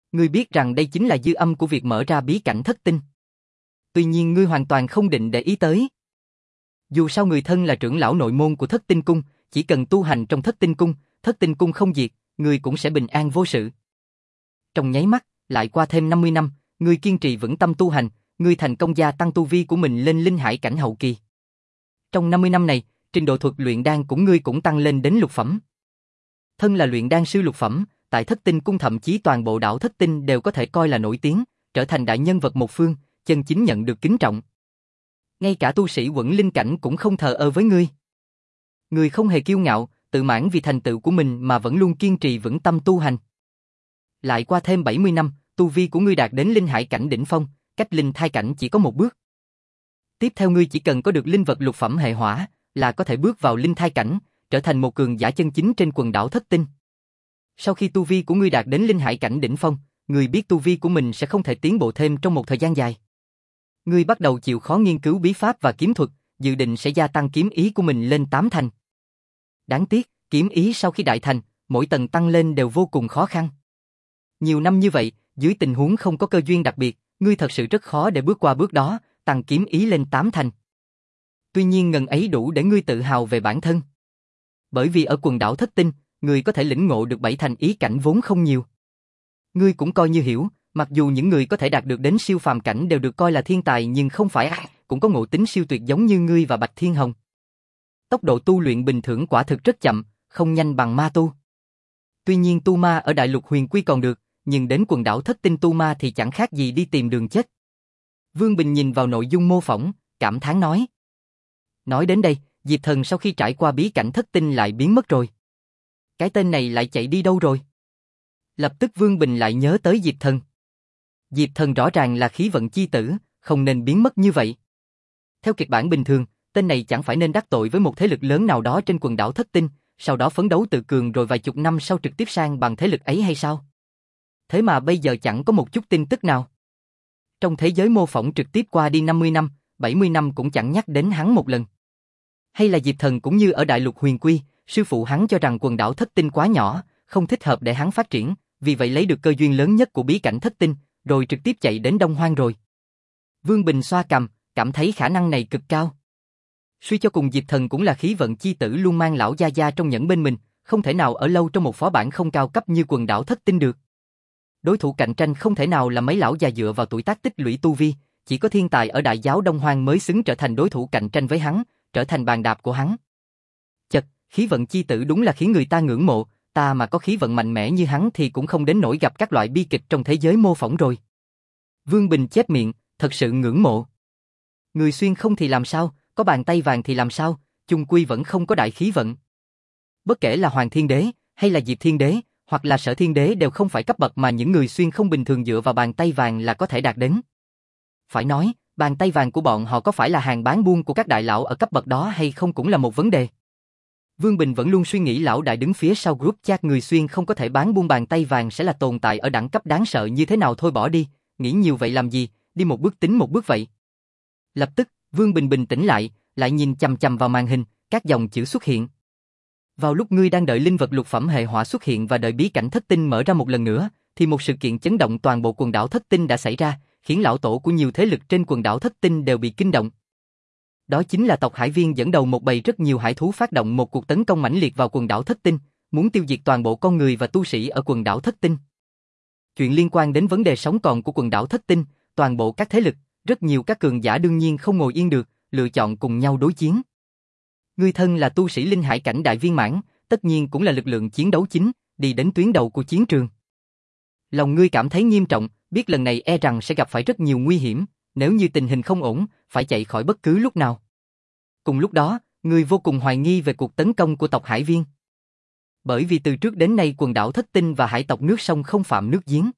Ngươi biết rằng đây chính là dư âm của việc mở ra bí cảnh thất tinh. Tuy nhiên ngươi hoàn toàn không định để ý tới. Dù sao người thân là trưởng lão nội môn của Thất Tinh Cung, chỉ cần tu hành trong Thất Tinh Cung, Thất Tinh Cung không diệt, ngươi cũng sẽ bình an vô sự. Trong nháy mắt, lại qua thêm năm mươi năm, ngươi kiên trì vững tâm tu hành, ngươi thành công gia tăng tu vi của mình lên linh hải cảnh hậu kỳ. Trong năm mươi năm này, trình độ thuật luyện đan của ngươi cũng tăng lên đến lục phẩm. Thân là luyện đan sư lục phẩm, tại Thất Tinh Cung thậm chí toàn bộ đảo Thất Tinh đều có thể coi là nổi tiếng, trở thành đại nhân vật một phương, chân chính nhận được kính trọng. Ngay cả tu sĩ Quẩn Linh cảnh cũng không thờ ơ với ngươi. Ngươi không hề kiêu ngạo, tự mãn vì thành tựu của mình mà vẫn luôn kiên trì vững tâm tu hành. Lại qua thêm bảy mươi năm, tu vi của ngươi đạt đến linh hải cảnh đỉnh phong, cách linh thai cảnh chỉ có một bước. Tiếp theo ngươi chỉ cần có được linh vật lục phẩm hệ hỏa, là có thể bước vào linh thai cảnh, trở thành một cường giả chân chính trên quần đảo Thất Tinh. Sau khi tu vi của ngươi đạt đến linh hải cảnh đỉnh phong, ngươi biết tu vi của mình sẽ không thể tiến bộ thêm trong một thời gian dài. Ngươi bắt đầu chịu khó nghiên cứu bí pháp và kiếm thuật, dự định sẽ gia tăng kiếm ý của mình lên tám thành. Đáng tiếc, kiếm ý sau khi đại thành, mỗi tầng tăng lên đều vô cùng khó khăn. Nhiều năm như vậy, dưới tình huống không có cơ duyên đặc biệt, ngươi thật sự rất khó để bước qua bước đó, tăng kiếm ý lên tám thành. Tuy nhiên ngần ấy đủ để ngươi tự hào về bản thân. Bởi vì ở quần đảo Thất Tinh, ngươi có thể lĩnh ngộ được bảy thành ý cảnh vốn không nhiều. Ngươi cũng coi như hiểu, mặc dù những người có thể đạt được đến siêu phàm cảnh đều được coi là thiên tài nhưng không phải ai cũng có ngộ tính siêu tuyệt giống như ngươi và Bạch Thiên Hồng. Tốc độ tu luyện bình thường quả thực rất chậm, không nhanh bằng ma tu. Tuy nhiên tu ma ở Đại Lục Huyền Quy còn được, nhưng đến quần đảo Thất Tinh tu ma thì chẳng khác gì đi tìm đường chết. Vương Bình nhìn vào nội dung mô phỏng, cảm thán nói. Nói đến đây, Diệp Thần sau khi trải qua bí cảnh Thất Tinh lại biến mất rồi. Cái tên này lại chạy đi đâu rồi? Lập tức Vương Bình lại nhớ tới Diệp Thần. Diệp Thần rõ ràng là khí vận chi tử, không nên biến mất như vậy. Theo kịch bản bình thường, tên này chẳng phải nên đắc tội với một thế lực lớn nào đó trên quần đảo Thất Tinh, sau đó phấn đấu tự cường rồi vài chục năm sau trực tiếp sang bằng thế lực ấy hay sao? Thế mà bây giờ chẳng có một chút tin tức nào. Trong thế giới mô phỏng trực tiếp qua đi năm mươi năm, bảy mươi năm cũng chẳng nhắc đến hắn một lần. Hay là Diệp Thần cũng như ở Đại Lục Huyền Quy, sư phụ hắn cho rằng quần đảo Thất Tinh quá nhỏ, không thích hợp để hắn phát triển, vì vậy lấy được cơ duyên lớn nhất của bí cảnh Thất Tinh, rồi trực tiếp chạy đến Đông Hoang rồi. Vương Bình xoa cằm, cảm thấy khả năng này cực cao. Suy cho cùng Diệp Thần cũng là khí vận chi tử luôn mang lão gia gia trong nhẫn bên mình, không thể nào ở lâu trong một phó bản không cao cấp như quần đảo Thất Tinh được. Đối thủ cạnh tranh không thể nào là mấy lão già dựa vào tuổi tác tích lũy tu vi, chỉ có thiên tài ở Đại Giáo Đông Hoang mới xứng trở thành đối thủ cạnh tranh với hắn, trở thành bàn đạp của hắn. Chật, khí vận chi tử đúng là khiến người ta ngưỡng mộ, ta mà có khí vận mạnh mẽ như hắn thì cũng không đến nỗi gặp các loại bi kịch trong thế giới mô phỏng rồi. Vương Bình chép miệng, thật sự ngưỡng mộ. Người xuyên không thì làm sao, có bàn tay vàng thì làm sao, chung quy vẫn không có đại khí vận. Bất kể là Hoàng Thiên Đế, hay là Diệp Thiên Đế, hoặc là Sở Thiên Đế đều không phải cấp bậc mà những người xuyên không bình thường dựa vào bàn tay vàng là có thể đạt đến. Phải nói, bàn tay vàng của bọn họ có phải là hàng bán buôn của các đại lão ở cấp bậc đó hay không cũng là một vấn đề. Vương Bình vẫn luôn suy nghĩ lão đại đứng phía sau group chat người xuyên không có thể bán buôn bàn tay vàng sẽ là tồn tại ở đẳng cấp đáng sợ như thế nào thôi bỏ đi, nghĩ nhiều vậy làm gì, đi một bước tính một bước vậy. Lập tức, Vương Bình bình tĩnh lại, lại nhìn chằm chằm vào màn hình, các dòng chữ xuất hiện. Vào lúc ngươi đang đợi linh vật lục phẩm hệ hỏa xuất hiện và đợi bí cảnh Thất Tinh mở ra một lần nữa, thì một sự kiện chấn động toàn bộ quần đảo Thất Tinh đã xảy ra, khiến lão tổ của nhiều thế lực trên quần đảo Thất Tinh đều bị kinh động. Đó chính là tộc Hải Viên dẫn đầu một bầy rất nhiều hải thú phát động một cuộc tấn công mãnh liệt vào quần đảo Thất Tinh, muốn tiêu diệt toàn bộ con người và tu sĩ ở quần đảo Thất Tinh. Chuyện liên quan đến vấn đề sống còn của quần đảo Thất Tinh, toàn bộ các thế lực, rất nhiều các cường giả đương nhiên không ngồi yên được, lựa chọn cùng nhau đối chiến. Ngươi thân là tu sĩ linh hải cảnh đại viên mãn, tất nhiên cũng là lực lượng chiến đấu chính, đi đến tuyến đầu của chiến trường. Lòng ngươi cảm thấy nghiêm trọng, biết lần này e rằng sẽ gặp phải rất nhiều nguy hiểm, nếu như tình hình không ổn, phải chạy khỏi bất cứ lúc nào. Cùng lúc đó, ngươi vô cùng hoài nghi về cuộc tấn công của tộc Hải Viên. Bởi vì từ trước đến nay quần đảo Thất Tinh và hải tộc nước sông không phạm nước giếng.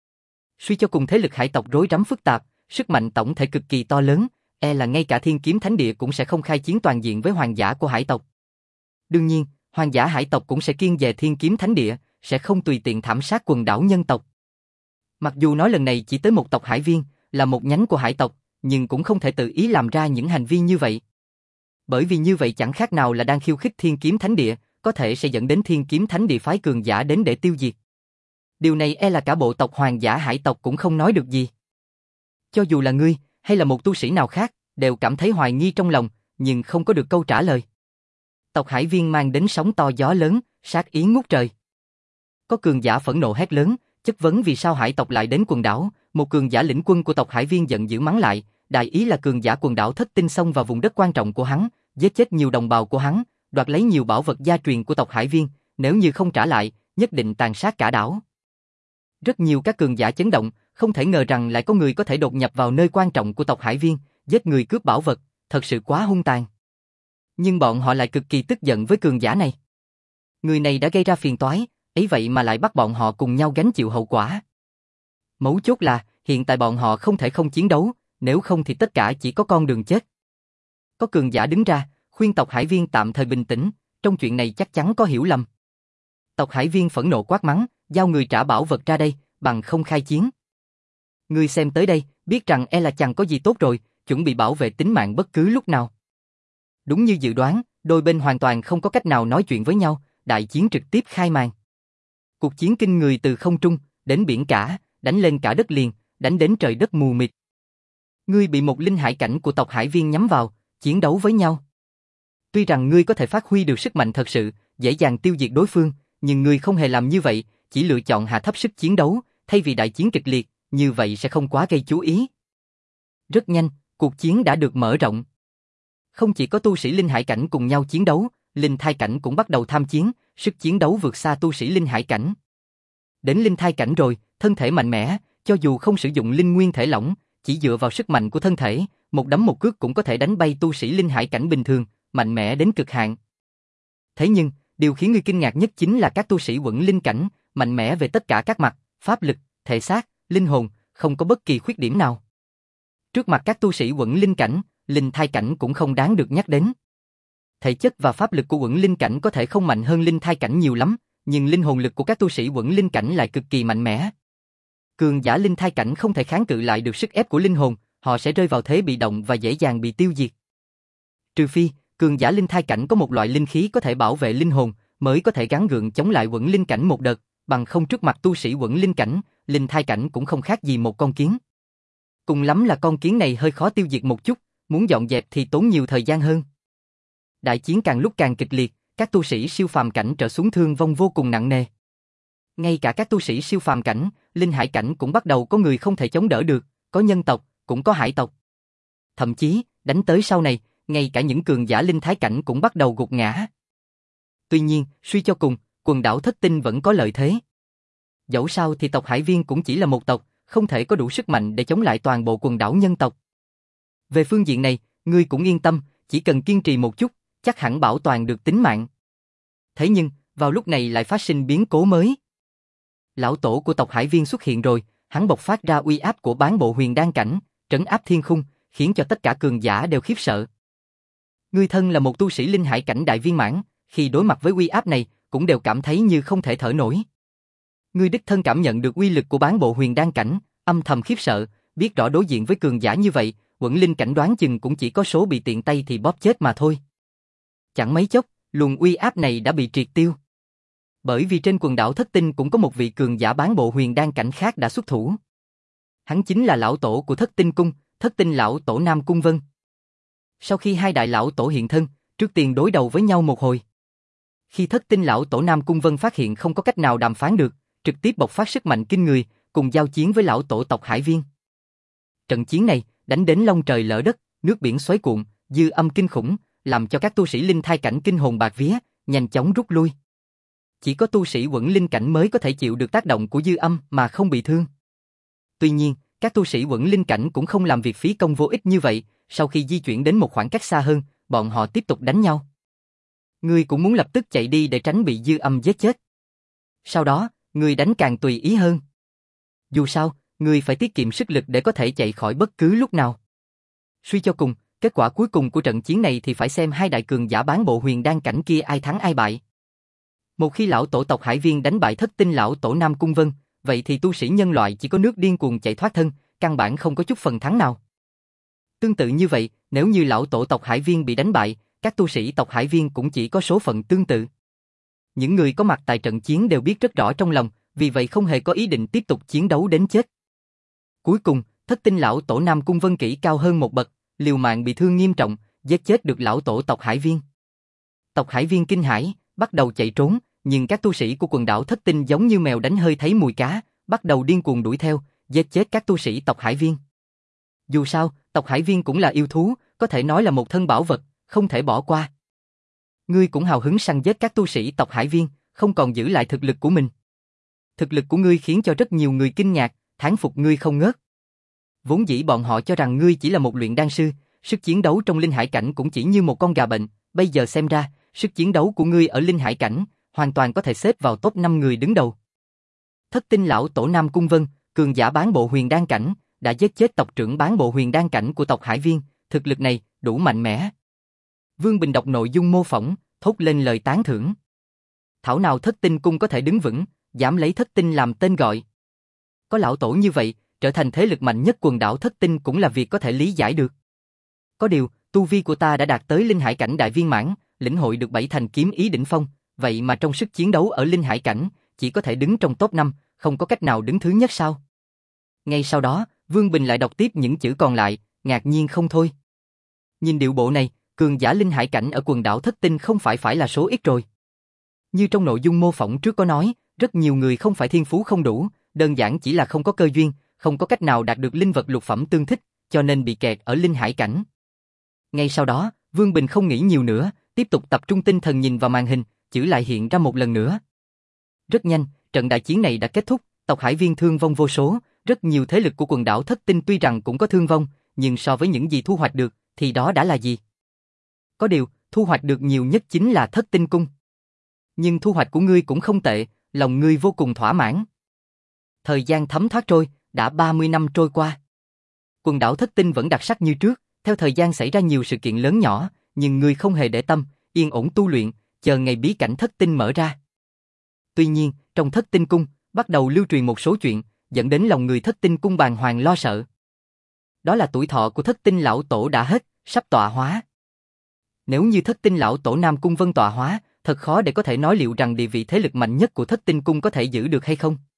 Suy cho cùng thế lực hải tộc rối rắm phức tạp, sức mạnh tổng thể cực kỳ to lớn, e là ngay cả Thiên Kiếm Thánh Địa cũng sẽ không khai chiến toàn diện với hoàng giả của hải tộc. Đương nhiên, hoàng giả hải tộc cũng sẽ kiêng dè Thiên Kiếm Thánh Địa, sẽ không tùy tiện thảm sát quần đảo nhân tộc. Mặc dù nói lần này chỉ tới một tộc Hải Viên, là một nhánh của hải tộc, nhưng cũng không thể tự ý làm ra những hành vi như vậy. Bởi vì như vậy chẳng khác nào là đang khiêu khích Thiên Kiếm Thánh Địa, có thể sẽ dẫn đến Thiên Kiếm Thánh Địa phái cường giả đến để tiêu diệt. Điều này e là cả bộ tộc hoàng giả hải tộc cũng không nói được gì. Cho dù là ngươi, hay là một tu sĩ nào khác, đều cảm thấy hoài nghi trong lòng, nhưng không có được câu trả lời. Tộc Hải Viên mang đến sóng to gió lớn, sát ý ngút trời. Có cường giả phẫn nộ hét lớn, chất vấn vì sao hải tộc lại đến quần đảo, một cường giả lĩnh quân của tộc Hải Viên giận dữ mắng lại, đại ý là cường giả quần đảo Thất Tinh xông vào vùng đất quan trọng của hắn, giết chết nhiều đồng bào của hắn, đoạt lấy nhiều bảo vật gia truyền của tộc Hải Viên, nếu như không trả lại, nhất định tàn sát cả đảo. Rất nhiều các cường giả chấn động, không thể ngờ rằng lại có người có thể đột nhập vào nơi quan trọng của tộc Hải Viên, giết người cướp bảo vật, thật sự quá hung tàn. Nhưng bọn họ lại cực kỳ tức giận với cường giả này. Người này đã gây ra phiền toái, ấy vậy mà lại bắt bọn họ cùng nhau gánh chịu hậu quả. Mấu chốt là, hiện tại bọn họ không thể không chiến đấu, nếu không thì tất cả chỉ có con đường chết. Có cường giả đứng ra, khuyên tộc Hải Viên tạm thời bình tĩnh, trong chuyện này chắc chắn có hiểu lầm. Tộc Hải Viên phẫn nộ quát mắng, giao người trả bảo vật ra đây, bằng không khai chiến. Ngươi xem tới đây, biết rằng e là chẳng có gì tốt rồi, chuẩn bị bảo vệ tính mạng bất cứ lúc nào. Đúng như dự đoán, đôi bên hoàn toàn không có cách nào nói chuyện với nhau, đại chiến trực tiếp khai màn. Cuộc chiến kinh người từ không trung, đến biển cả, đánh lên cả đất liền, đánh đến trời đất mù mịt. Ngươi bị một linh hải cảnh của tộc Hải Viên nhắm vào, chiến đấu với nhau. Tuy rằng ngươi có thể phát huy được sức mạnh thật sự, dễ dàng tiêu diệt đối phương, nhưng ngươi không hề làm như vậy, chỉ lựa chọn hạ thấp sức chiến đấu, thay vì đại chiến kịch liệt, như vậy sẽ không quá gây chú ý. Rất nhanh, cuộc chiến đã được mở rộng. Không chỉ có tu sĩ linh hải cảnh cùng nhau chiến đấu, linh thai cảnh cũng bắt đầu tham chiến, sức chiến đấu vượt xa tu sĩ linh hải cảnh. Đến linh thai cảnh rồi, thân thể mạnh mẽ, cho dù không sử dụng linh nguyên thể lỏng, chỉ dựa vào sức mạnh của thân thể, một đấm một cước cũng có thể đánh bay tu sĩ linh hải cảnh bình thường, mạnh mẽ đến cực hạn. Thế nhưng, điều khiến người kinh ngạc nhất chính là các tu sĩ Quẩn Linh cảnh, mạnh mẽ về tất cả các mặt, pháp lực, thể xác, linh hồn, không có bất kỳ khuyết điểm nào. Trước mặt các tu sĩ Quẩn Linh cảnh, linh thai cảnh cũng không đáng được nhắc đến. Thể chất và pháp lực của Quẩn Linh cảnh có thể không mạnh hơn linh thai cảnh nhiều lắm, nhưng linh hồn lực của các tu sĩ Quẩn Linh cảnh lại cực kỳ mạnh mẽ. Cường giả linh thai cảnh không thể kháng cự lại được sức ép của linh hồn, họ sẽ rơi vào thế bị động và dễ dàng bị tiêu diệt. Trừ phi, cường giả linh thai cảnh có một loại linh khí có thể bảo vệ linh hồn, mới có thể gắng gượng chống lại Quẩn Linh cảnh một đợt, bằng không trước mặt tu sĩ Quẩn Linh cảnh, linh thai cảnh cũng không khác gì một con kiến. Cùng lắm là con kiến này hơi khó tiêu diệt một chút, muốn dọn dẹp thì tốn nhiều thời gian hơn. Đại chiến càng lúc càng kịch liệt, các tu sĩ siêu phàm cảnh trở xuống thương vong vô cùng nặng nề. Ngay cả các tu sĩ siêu phàm cảnh, linh hải cảnh cũng bắt đầu có người không thể chống đỡ được, có nhân tộc, cũng có hải tộc. Thậm chí, đánh tới sau này, ngay cả những cường giả linh thái cảnh cũng bắt đầu gục ngã. Tuy nhiên, suy cho cùng, quần đảo Thất Tinh vẫn có lợi thế. Dẫu sao thì tộc Hải Viên cũng chỉ là một tộc, không thể có đủ sức mạnh để chống lại toàn bộ quần đảo nhân tộc. Về phương diện này, ngươi cũng yên tâm, chỉ cần kiên trì một chút, chắc hẳn bảo toàn được tính mạng. Thế nhưng, vào lúc này lại phát sinh biến cố mới. Lão tổ của tộc Hải Viên xuất hiện rồi, hắn bộc phát ra uy áp của bán bộ huyền đan cảnh, trấn áp thiên khung, khiến cho tất cả cường giả đều khiếp sợ. Ngươi thân là một tu sĩ linh hải cảnh đại viên mãn, khi đối mặt với uy áp này, cũng đều cảm thấy như không thể thở nổi. Ngươi đích thân cảm nhận được uy lực của bán bộ huyền đan cảnh, âm thầm khiếp sợ, biết rõ đối diện với cường giả như vậy, Quẩn Linh cảnh đoán chừng cũng chỉ có số bị tiện tay thì bóp chết mà thôi. Chẳng mấy chốc, luồng uy áp này đã bị triệt tiêu. Bởi vì trên quần đảo Thất Tinh cũng có một vị cường giả bán bộ huyền đan cảnh khác đã xuất thủ. Hắn chính là lão tổ của Thất Tinh cung, Thất Tinh lão tổ Nam Cung Vân. Sau khi hai đại lão tổ hiện thân, trước tiên đối đầu với nhau một hồi. Khi Thất Tinh lão tổ Nam Cung Vân phát hiện không có cách nào đàm phán được, trực tiếp bộc phát sức mạnh kinh người, cùng giao chiến với lão tổ tộc Hải Viên. Trận chiến này đánh đến long trời lở đất, nước biển xoáy cuộn, dư âm kinh khủng, làm cho các tu sĩ linh thai cảnh kinh hồn bạt vía, nhanh chóng rút lui. Chỉ có tu sĩ Quẩn Linh cảnh mới có thể chịu được tác động của dư âm mà không bị thương. Tuy nhiên, các tu sĩ Quẩn Linh cảnh cũng không làm việc phí công vô ích như vậy, sau khi di chuyển đến một khoảng cách xa hơn, bọn họ tiếp tục đánh nhau. Ngươi cũng muốn lập tức chạy đi để tránh bị dư âm giết chết. Sau đó, ngươi đánh càng tùy ý hơn. Dù sao, ngươi phải tiết kiệm sức lực để có thể chạy khỏi bất cứ lúc nào. Suy cho cùng, kết quả cuối cùng của trận chiến này thì phải xem hai đại cường giả bán bộ huyền đan cảnh kia ai thắng ai bại. Một khi lão tổ tộc Hải Viên đánh bại Thất Tinh lão tổ Nam Cung Vân, vậy thì tu sĩ nhân loại chỉ có nước điên cuồng chạy thoát thân, căn bản không có chút phần thắng nào. Tương tự như vậy, nếu như lão tổ tộc Hải Viên bị đánh bại, các tu sĩ tộc Hải Viên cũng chỉ có số phận tương tự. Những người có mặt tại trận chiến đều biết rất rõ trong lòng, vì vậy không hề có ý định tiếp tục chiến đấu đến chết. Cuối cùng, Thất Tinh lão tổ Nam Cung Vân Kỷ cao hơn một bậc, liều mạng bị thương nghiêm trọng, giết chết được lão tổ tộc Hải Viên. Tộc Hải Viên kinh hãi, bắt đầu chạy trốn, nhưng các tu sĩ của quần đảo Thất Tinh giống như mèo đánh hơi thấy mùi cá, bắt đầu điên cuồng đuổi theo, giết chết các tu sĩ tộc Hải Viên. Dù sao, tộc Hải Viên cũng là yêu thú, có thể nói là một thân bảo vật, không thể bỏ qua. Ngươi cũng hào hứng săn giết các tu sĩ tộc Hải Viên, không còn giữ lại thực lực của mình. Thực lực của ngươi khiến cho rất nhiều người kinh ngạc, thán phục ngươi không ngớt. Vốn dĩ bọn họ cho rằng ngươi chỉ là một luyện đan sư, sức chiến đấu trong linh hải cảnh cũng chỉ như một con gà bệnh, bây giờ xem ra, sức chiến đấu của ngươi ở linh hải cảnh, hoàn toàn có thể xếp vào top năm người đứng đầu. Thất Tinh lão tổ Nam Cung Vân, cường giả bán bộ huyền đan cảnh, đã giết chết tộc trưởng bán bộ huyền đan cảnh của tộc Hải Viên, thực lực này đủ mạnh mẽ. Vương Bình đọc nội dung mô phỏng, thốt lên lời tán thưởng. Thảo nào Thất Tinh cung có thể đứng vững, dám lấy Thất Tinh làm tên gọi. Có lão tổ như vậy, trở thành thế lực mạnh nhất quần đảo Thất Tinh cũng là việc có thể lý giải được. Có điều, tu vi của ta đã đạt tới linh hải cảnh đại viên mãn, lĩnh hội được bảy thành kiếm ý đỉnh phong, vậy mà trong sức chiến đấu ở linh hải cảnh, chỉ có thể đứng trong top năm, không có cách nào đứng thứ nhất sao? Ngay sau đó, Vương Bình lại đọc tiếp những chữ còn lại, ngạc nhiên không thôi. Nhìn điệu bộ này, cường giả linh hải cảnh ở quần đảo Thất Tinh không phải phải là số ít rồi. Như trong nội dung mô phỏng trước có nói, rất nhiều người không phải thiên phú không đủ, đơn giản chỉ là không có cơ duyên, không có cách nào đạt được linh vật lục phẩm tương thích, cho nên bị kẹt ở linh hải cảnh. Ngay sau đó, Vương Bình không nghĩ nhiều nữa, tiếp tục tập trung tinh thần nhìn vào màn hình, chữ lại hiện ra một lần nữa. Rất nhanh, trận đại chiến này đã kết thúc, tộc Hải Viên thương vong vô số, rất nhiều thế lực của quần đảo Thất Tinh tuy rằng cũng có thương vong, nhưng so với những gì thu hoạch được, thì đó đã là gì? Có điều, thu hoạch được nhiều nhất chính là Thất Tinh cung. Nhưng thu hoạch của ngươi cũng không tệ, lòng ngươi vô cùng thỏa mãn. Thời gian thấm thoát trôi, đã ba mươi năm trôi qua. Quần đảo Thất Tinh vẫn đặc sắc như trước, theo thời gian xảy ra nhiều sự kiện lớn nhỏ, nhưng ngươi không hề để tâm, yên ổn tu luyện, chờ ngày bí cảnh Thất Tinh mở ra. Tuy nhiên, trong Thất Tinh cung, bắt đầu lưu truyền một số chuyện, dẫn đến lòng người Thất Tinh cung bàng hoàng lo sợ. Đó là tuổi thọ của Thất Tinh lão tổ đã hết, sắp tọa hóa. Nếu như Thất Tinh lão tổ Nam Cung Vân tọa hóa, thật khó để có thể nói liệu rằng địa vị thế lực mạnh nhất của Thất Tinh cung có thể giữ được hay không.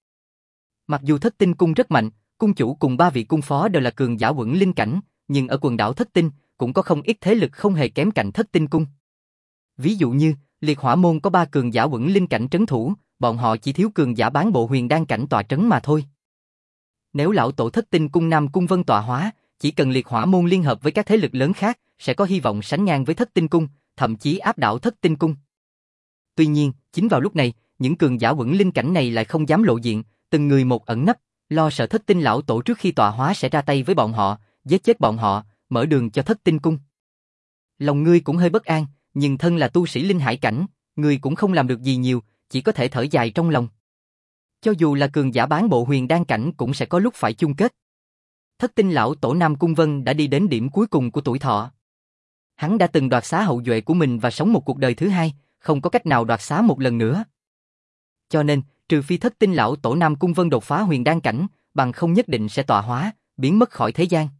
Mặc dù Thất Tinh cung rất mạnh, cung chủ cùng ba vị cung phó đều là cường giả quẩn linh cảnh, nhưng ở quần đảo Thất Tinh cũng có không ít thế lực không hề kém cạnh Thất Tinh cung. Ví dụ như, Liệt Hỏa môn có ba cường giả quẩn linh cảnh trấn thủ, bọn họ chỉ thiếu cường giả bán bộ huyền đan cảnh tọa trấn mà thôi. Nếu lão tổ Thất Tinh cung Nam Cung Vân tọa hóa, chỉ cần Liệt Hỏa môn liên hợp với các thế lực lớn khác, sẽ có hy vọng sánh ngang với Thất Tinh cung, thậm chí áp đảo Thất Tinh cung. Tuy nhiên, chính vào lúc này, những cường giả quẩn linh cảnh này lại không dám lộ diện, từng người một ẩn nấp, lo sợ Thất Tinh lão tổ trước khi tọa hóa sẽ ra tay với bọn họ, giết chết bọn họ, mở đường cho Thất Tinh cung. Lòng ngươi cũng hơi bất an, nhưng thân là tu sĩ linh hải cảnh, ngươi cũng không làm được gì nhiều, chỉ có thể thở dài trong lòng. Cho dù là cường giả bán bộ huyền đan cảnh cũng sẽ có lúc phải chung kết. Thất Tinh lão tổ Nam Cung Vân đã đi đến điểm cuối cùng của tuổi thọ. Hắn đã từng đoạt xá hậu duệ của mình và sống một cuộc đời thứ hai, không có cách nào đoạt xá một lần nữa. Cho nên, trừ phi Thất Tinh lão tổ Nam Cung Vân đột phá huyền đan cảnh, bằng không nhất định sẽ tọa hóa, biến mất khỏi thế gian.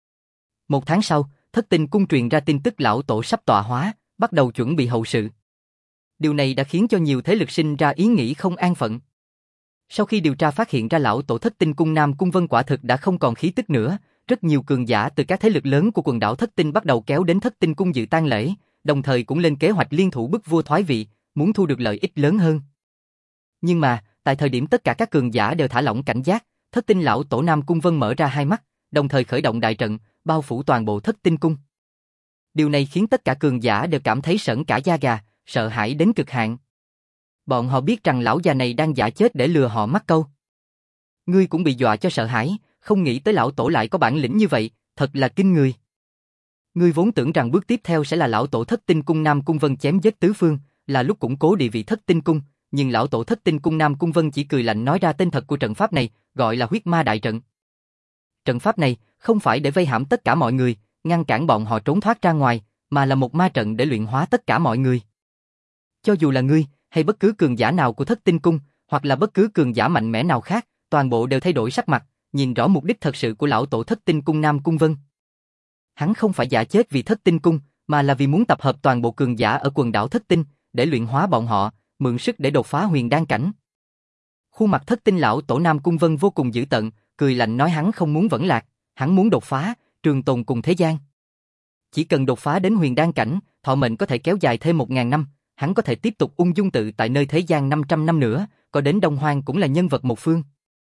Một tháng sau, Thất Tinh cung truyền ra tin tức lão tổ sắp tọa hóa, bắt đầu chuẩn bị hậu sự. Điều này đã khiến cho nhiều thế lực sinh ra ý nghĩ không an phận. Sau khi điều tra phát hiện ra lão tổ Thất Tinh cung Nam Cung Vân quả thực đã không còn khí tức nữa, rất nhiều cường giả từ các thế lực lớn của quần đảo Thất Tinh bắt đầu kéo đến Thất Tinh cung dự tang lễ, đồng thời cũng lên kế hoạch liên thủ bức vua thoái vị, muốn thu được lợi ích lớn hơn. Nhưng mà, tại thời điểm tất cả các cường giả đều thả lỏng cảnh giác, Thất Tinh lão tổ Nam Cung Vân mở ra hai mắt, đồng thời khởi động đại trận, bao phủ toàn bộ Thất Tinh cung. Điều này khiến tất cả cường giả đều cảm thấy sởn cả da gà, sợ hãi đến cực hạn. Bọn họ biết rằng lão già này đang giả chết để lừa họ mắc câu. Ngươi cũng bị dọa cho sợ hãi, không nghĩ tới lão tổ lại có bản lĩnh như vậy, thật là kinh người. Ngươi vốn tưởng rằng bước tiếp theo sẽ là lão tổ Thất Tinh cung Nam Cung Vân chém giết tứ phương, là lúc củng cố địa vị Thất Tinh cung, nhưng lão tổ Thất Tinh cung Nam Cung Vân chỉ cười lạnh nói ra tên thật của trận pháp này, gọi là huyết ma đại trận. Trận pháp này không phải để vây hãm tất cả mọi người, ngăn cản bọn họ trốn thoát ra ngoài, mà là một ma trận để luyện hóa tất cả mọi người. Cho dù là ngươi, hay bất cứ cường giả nào của Thất Tinh cung, hoặc là bất cứ cường giả mạnh mẽ nào khác, toàn bộ đều thay đổi sắc mặt, nhìn rõ mục đích thật sự của lão tổ Thất Tinh cung Nam Cung Vân. Hắn không phải giả chết vì Thất Tinh cung, mà là vì muốn tập hợp toàn bộ cường giả ở quần đảo Thất Tinh, để luyện hóa bọn họ, mượn sức để đột phá huyền đan cảnh. Khuôn mặt thất tinh lão tổ Nam Cung Vân vô cùng dữ tợn, cười lạnh nói hắn không muốn vẫn lạc, hắn muốn đột phá, trường tồn cùng thế gian. Chỉ cần đột phá đến huyền đan cảnh, thọ mệnh có thể kéo dài thêm một ngàn năm, hắn có thể tiếp tục ung dung tự tại nơi thế gian năm trăm năm nữa, có đến Đông Hoang cũng là nhân vật một phương.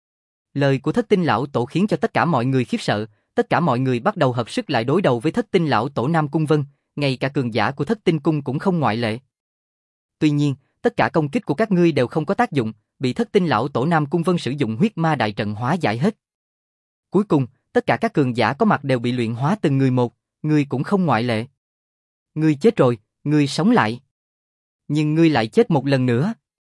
Lời của thất tinh lão tổ khiến cho tất cả mọi người khiếp sợ, tất cả mọi người bắt đầu hợp sức lại đối đầu với thất tinh lão tổ Nam Cung Vân, ngay cả cường giả của thất tinh cung cũng không ngoại lệ. Tuy nhiên, tất cả công kích của các ngươi đều không có tác dụng, bị thất tinh lão tổ Nam Cung Vân sử dụng huyết ma đại trận hóa giải hết. Cuối cùng, tất cả các cường giả có mặt đều bị luyện hóa từng người một, ngươi cũng không ngoại lệ. Ngươi chết rồi, ngươi sống lại. Nhưng ngươi lại chết một lần nữa.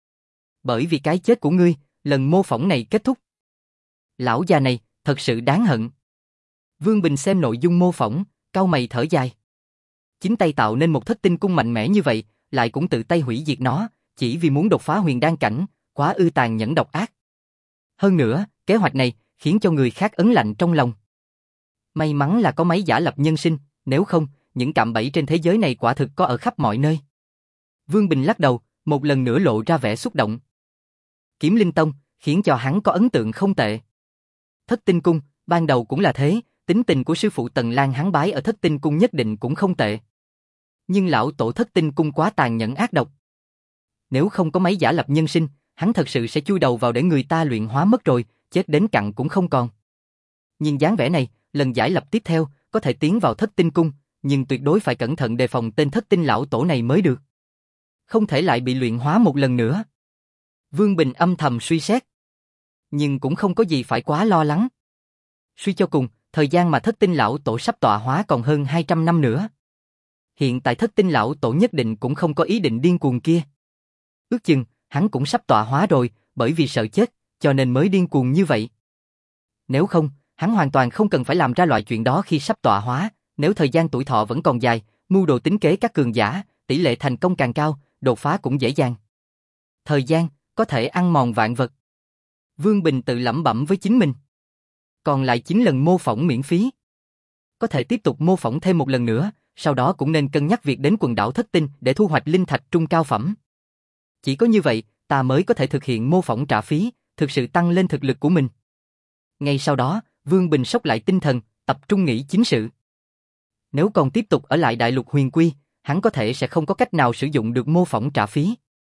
Bởi vì cái chết của ngươi, lần mô phỏng này kết thúc. Lão già này, thật sự đáng hận. Vương Bình xem nội dung mô phỏng, cau mày thở dài. Chính tay tạo nên một thất tinh cung mạnh mẽ như vậy, lại cũng tự tay hủy diệt nó, chỉ vì muốn đột phá huyền đan cảnh, quá ư tàn nhẫn độc ác. Hơn nữa, kế hoạch này khiến cho người khác ấn lạnh trong lòng. May mắn là có máy giả lập nhân sinh, nếu không, những cạm bẫy trên thế giới này quả thực có ở khắp mọi nơi. Vương Bình lắc đầu, một lần nữa lộ ra vẻ xúc động. Kiếm Linh Tông khiến cho hắn có ấn tượng không tệ. Thất tinh cung, ban đầu cũng là thế, tính tình của sư phụ Tần Lan hắn bái ở thất tinh cung nhất định cũng không tệ. Nhưng lão tổ thất tinh cung quá tàn nhẫn ác độc. Nếu không có máy giả lập nhân sinh, hắn thật sự sẽ chui đầu vào để người ta luyện hóa mất rồi, chết đến cặn cũng không còn. Nhìn dáng vẻ này, lần giải lập tiếp theo, có thể tiến vào thất tinh cung, nhưng tuyệt đối phải cẩn thận đề phòng tên thất tinh lão tổ này mới được. Không thể lại bị luyện hóa một lần nữa. Vương Bình âm thầm suy xét. Nhưng cũng không có gì phải quá lo lắng. Suy cho cùng, thời gian mà thất tinh lão tổ sắp tọa hóa còn hơn hai trăm năm nữa. Hiện tại thất tinh lão tổ nhất định cũng không có ý định điên cuồng kia. Ước chừng, hắn cũng sắp tọa hóa rồi, bởi vì sợ chết, cho nên mới điên cuồng như vậy. Nếu không, hắn hoàn toàn không cần phải làm ra loại chuyện đó khi sắp tọa hóa, nếu thời gian tuổi thọ vẫn còn dài, mưu đồ tính kế các cường giả, tỷ lệ thành công càng cao, đột phá cũng dễ dàng. Thời gian, có thể ăn mòn vạn vật. Vương Bình tự lẩm bẩm với chính mình. Còn lại chín lần mô phỏng miễn phí. Có thể tiếp tục mô phỏng thêm một lần nữa, sau đó cũng nên cân nhắc việc đến quần đảo Thất Tinh để thu hoạch linh thạch trung cao phẩm. Chỉ có như vậy, ta mới có thể thực hiện mô phỏng trả phí, thực sự tăng lên thực lực của mình. Ngay sau đó, Vương Bình sốc lại tinh thần, tập trung nghĩ chính sự. Nếu còn tiếp tục ở lại đại lục huyền quy, hắn có thể sẽ không có cách nào sử dụng được mô phỏng trả phí.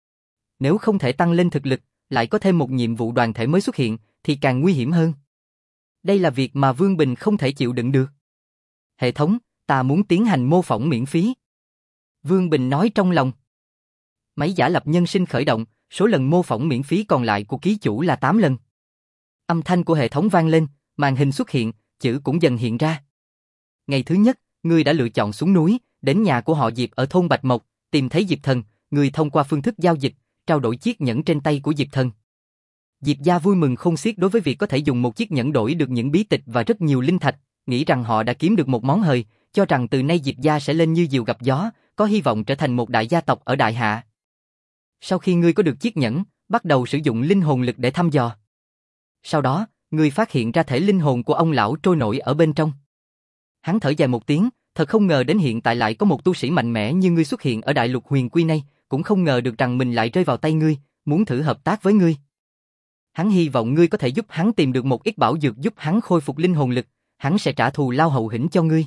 Nếu không thể tăng lên thực lực, lại có thêm một nhiệm vụ đoàn thể mới xuất hiện, thì càng nguy hiểm hơn. Đây là việc mà Vương Bình không thể chịu đựng được. Hệ thống, ta muốn tiến hành mô phỏng miễn phí. Vương Bình nói trong lòng. Máy giả lập nhân sinh khởi động, số lần mô phỏng miễn phí còn lại của ký chủ là tám lần. Âm thanh của hệ thống vang lên, màn hình xuất hiện, chữ cũng dần hiện ra. Ngày thứ nhất, ngươi đã lựa chọn xuống núi, đến nhà của họ Diệp ở thôn Bạch Mộc, tìm thấy Diệp Thần, ngươi thông qua phương thức giao dịch, trao đổi chiếc nhẫn trên tay của Diệp Thần. Diệp gia vui mừng không xiết đối với việc có thể dùng một chiếc nhẫn đổi được những bí tịch và rất nhiều linh thạch, nghĩ rằng họ đã kiếm được một món hời, cho rằng từ nay Diệp gia sẽ lên như diều gặp gió, có hy vọng trở thành một đại gia tộc ở Đại Hạ. Sau khi ngươi có được chiếc nhẫn, bắt đầu sử dụng linh hồn lực để thăm dò. Sau đó, ngươi phát hiện ra thể linh hồn của ông lão trôi nổi ở bên trong. Hắn thở dài một tiếng, thật không ngờ đến hiện tại lại có một tu sĩ mạnh mẽ như ngươi xuất hiện ở đại lục huyền quy này, cũng không ngờ được rằng mình lại rơi vào tay ngươi, muốn thử hợp tác với ngươi. Hắn hy vọng ngươi có thể giúp hắn tìm được một ít bảo dược giúp hắn khôi phục linh hồn lực, hắn sẽ trả thù lao hậu hĩnh cho ngươi.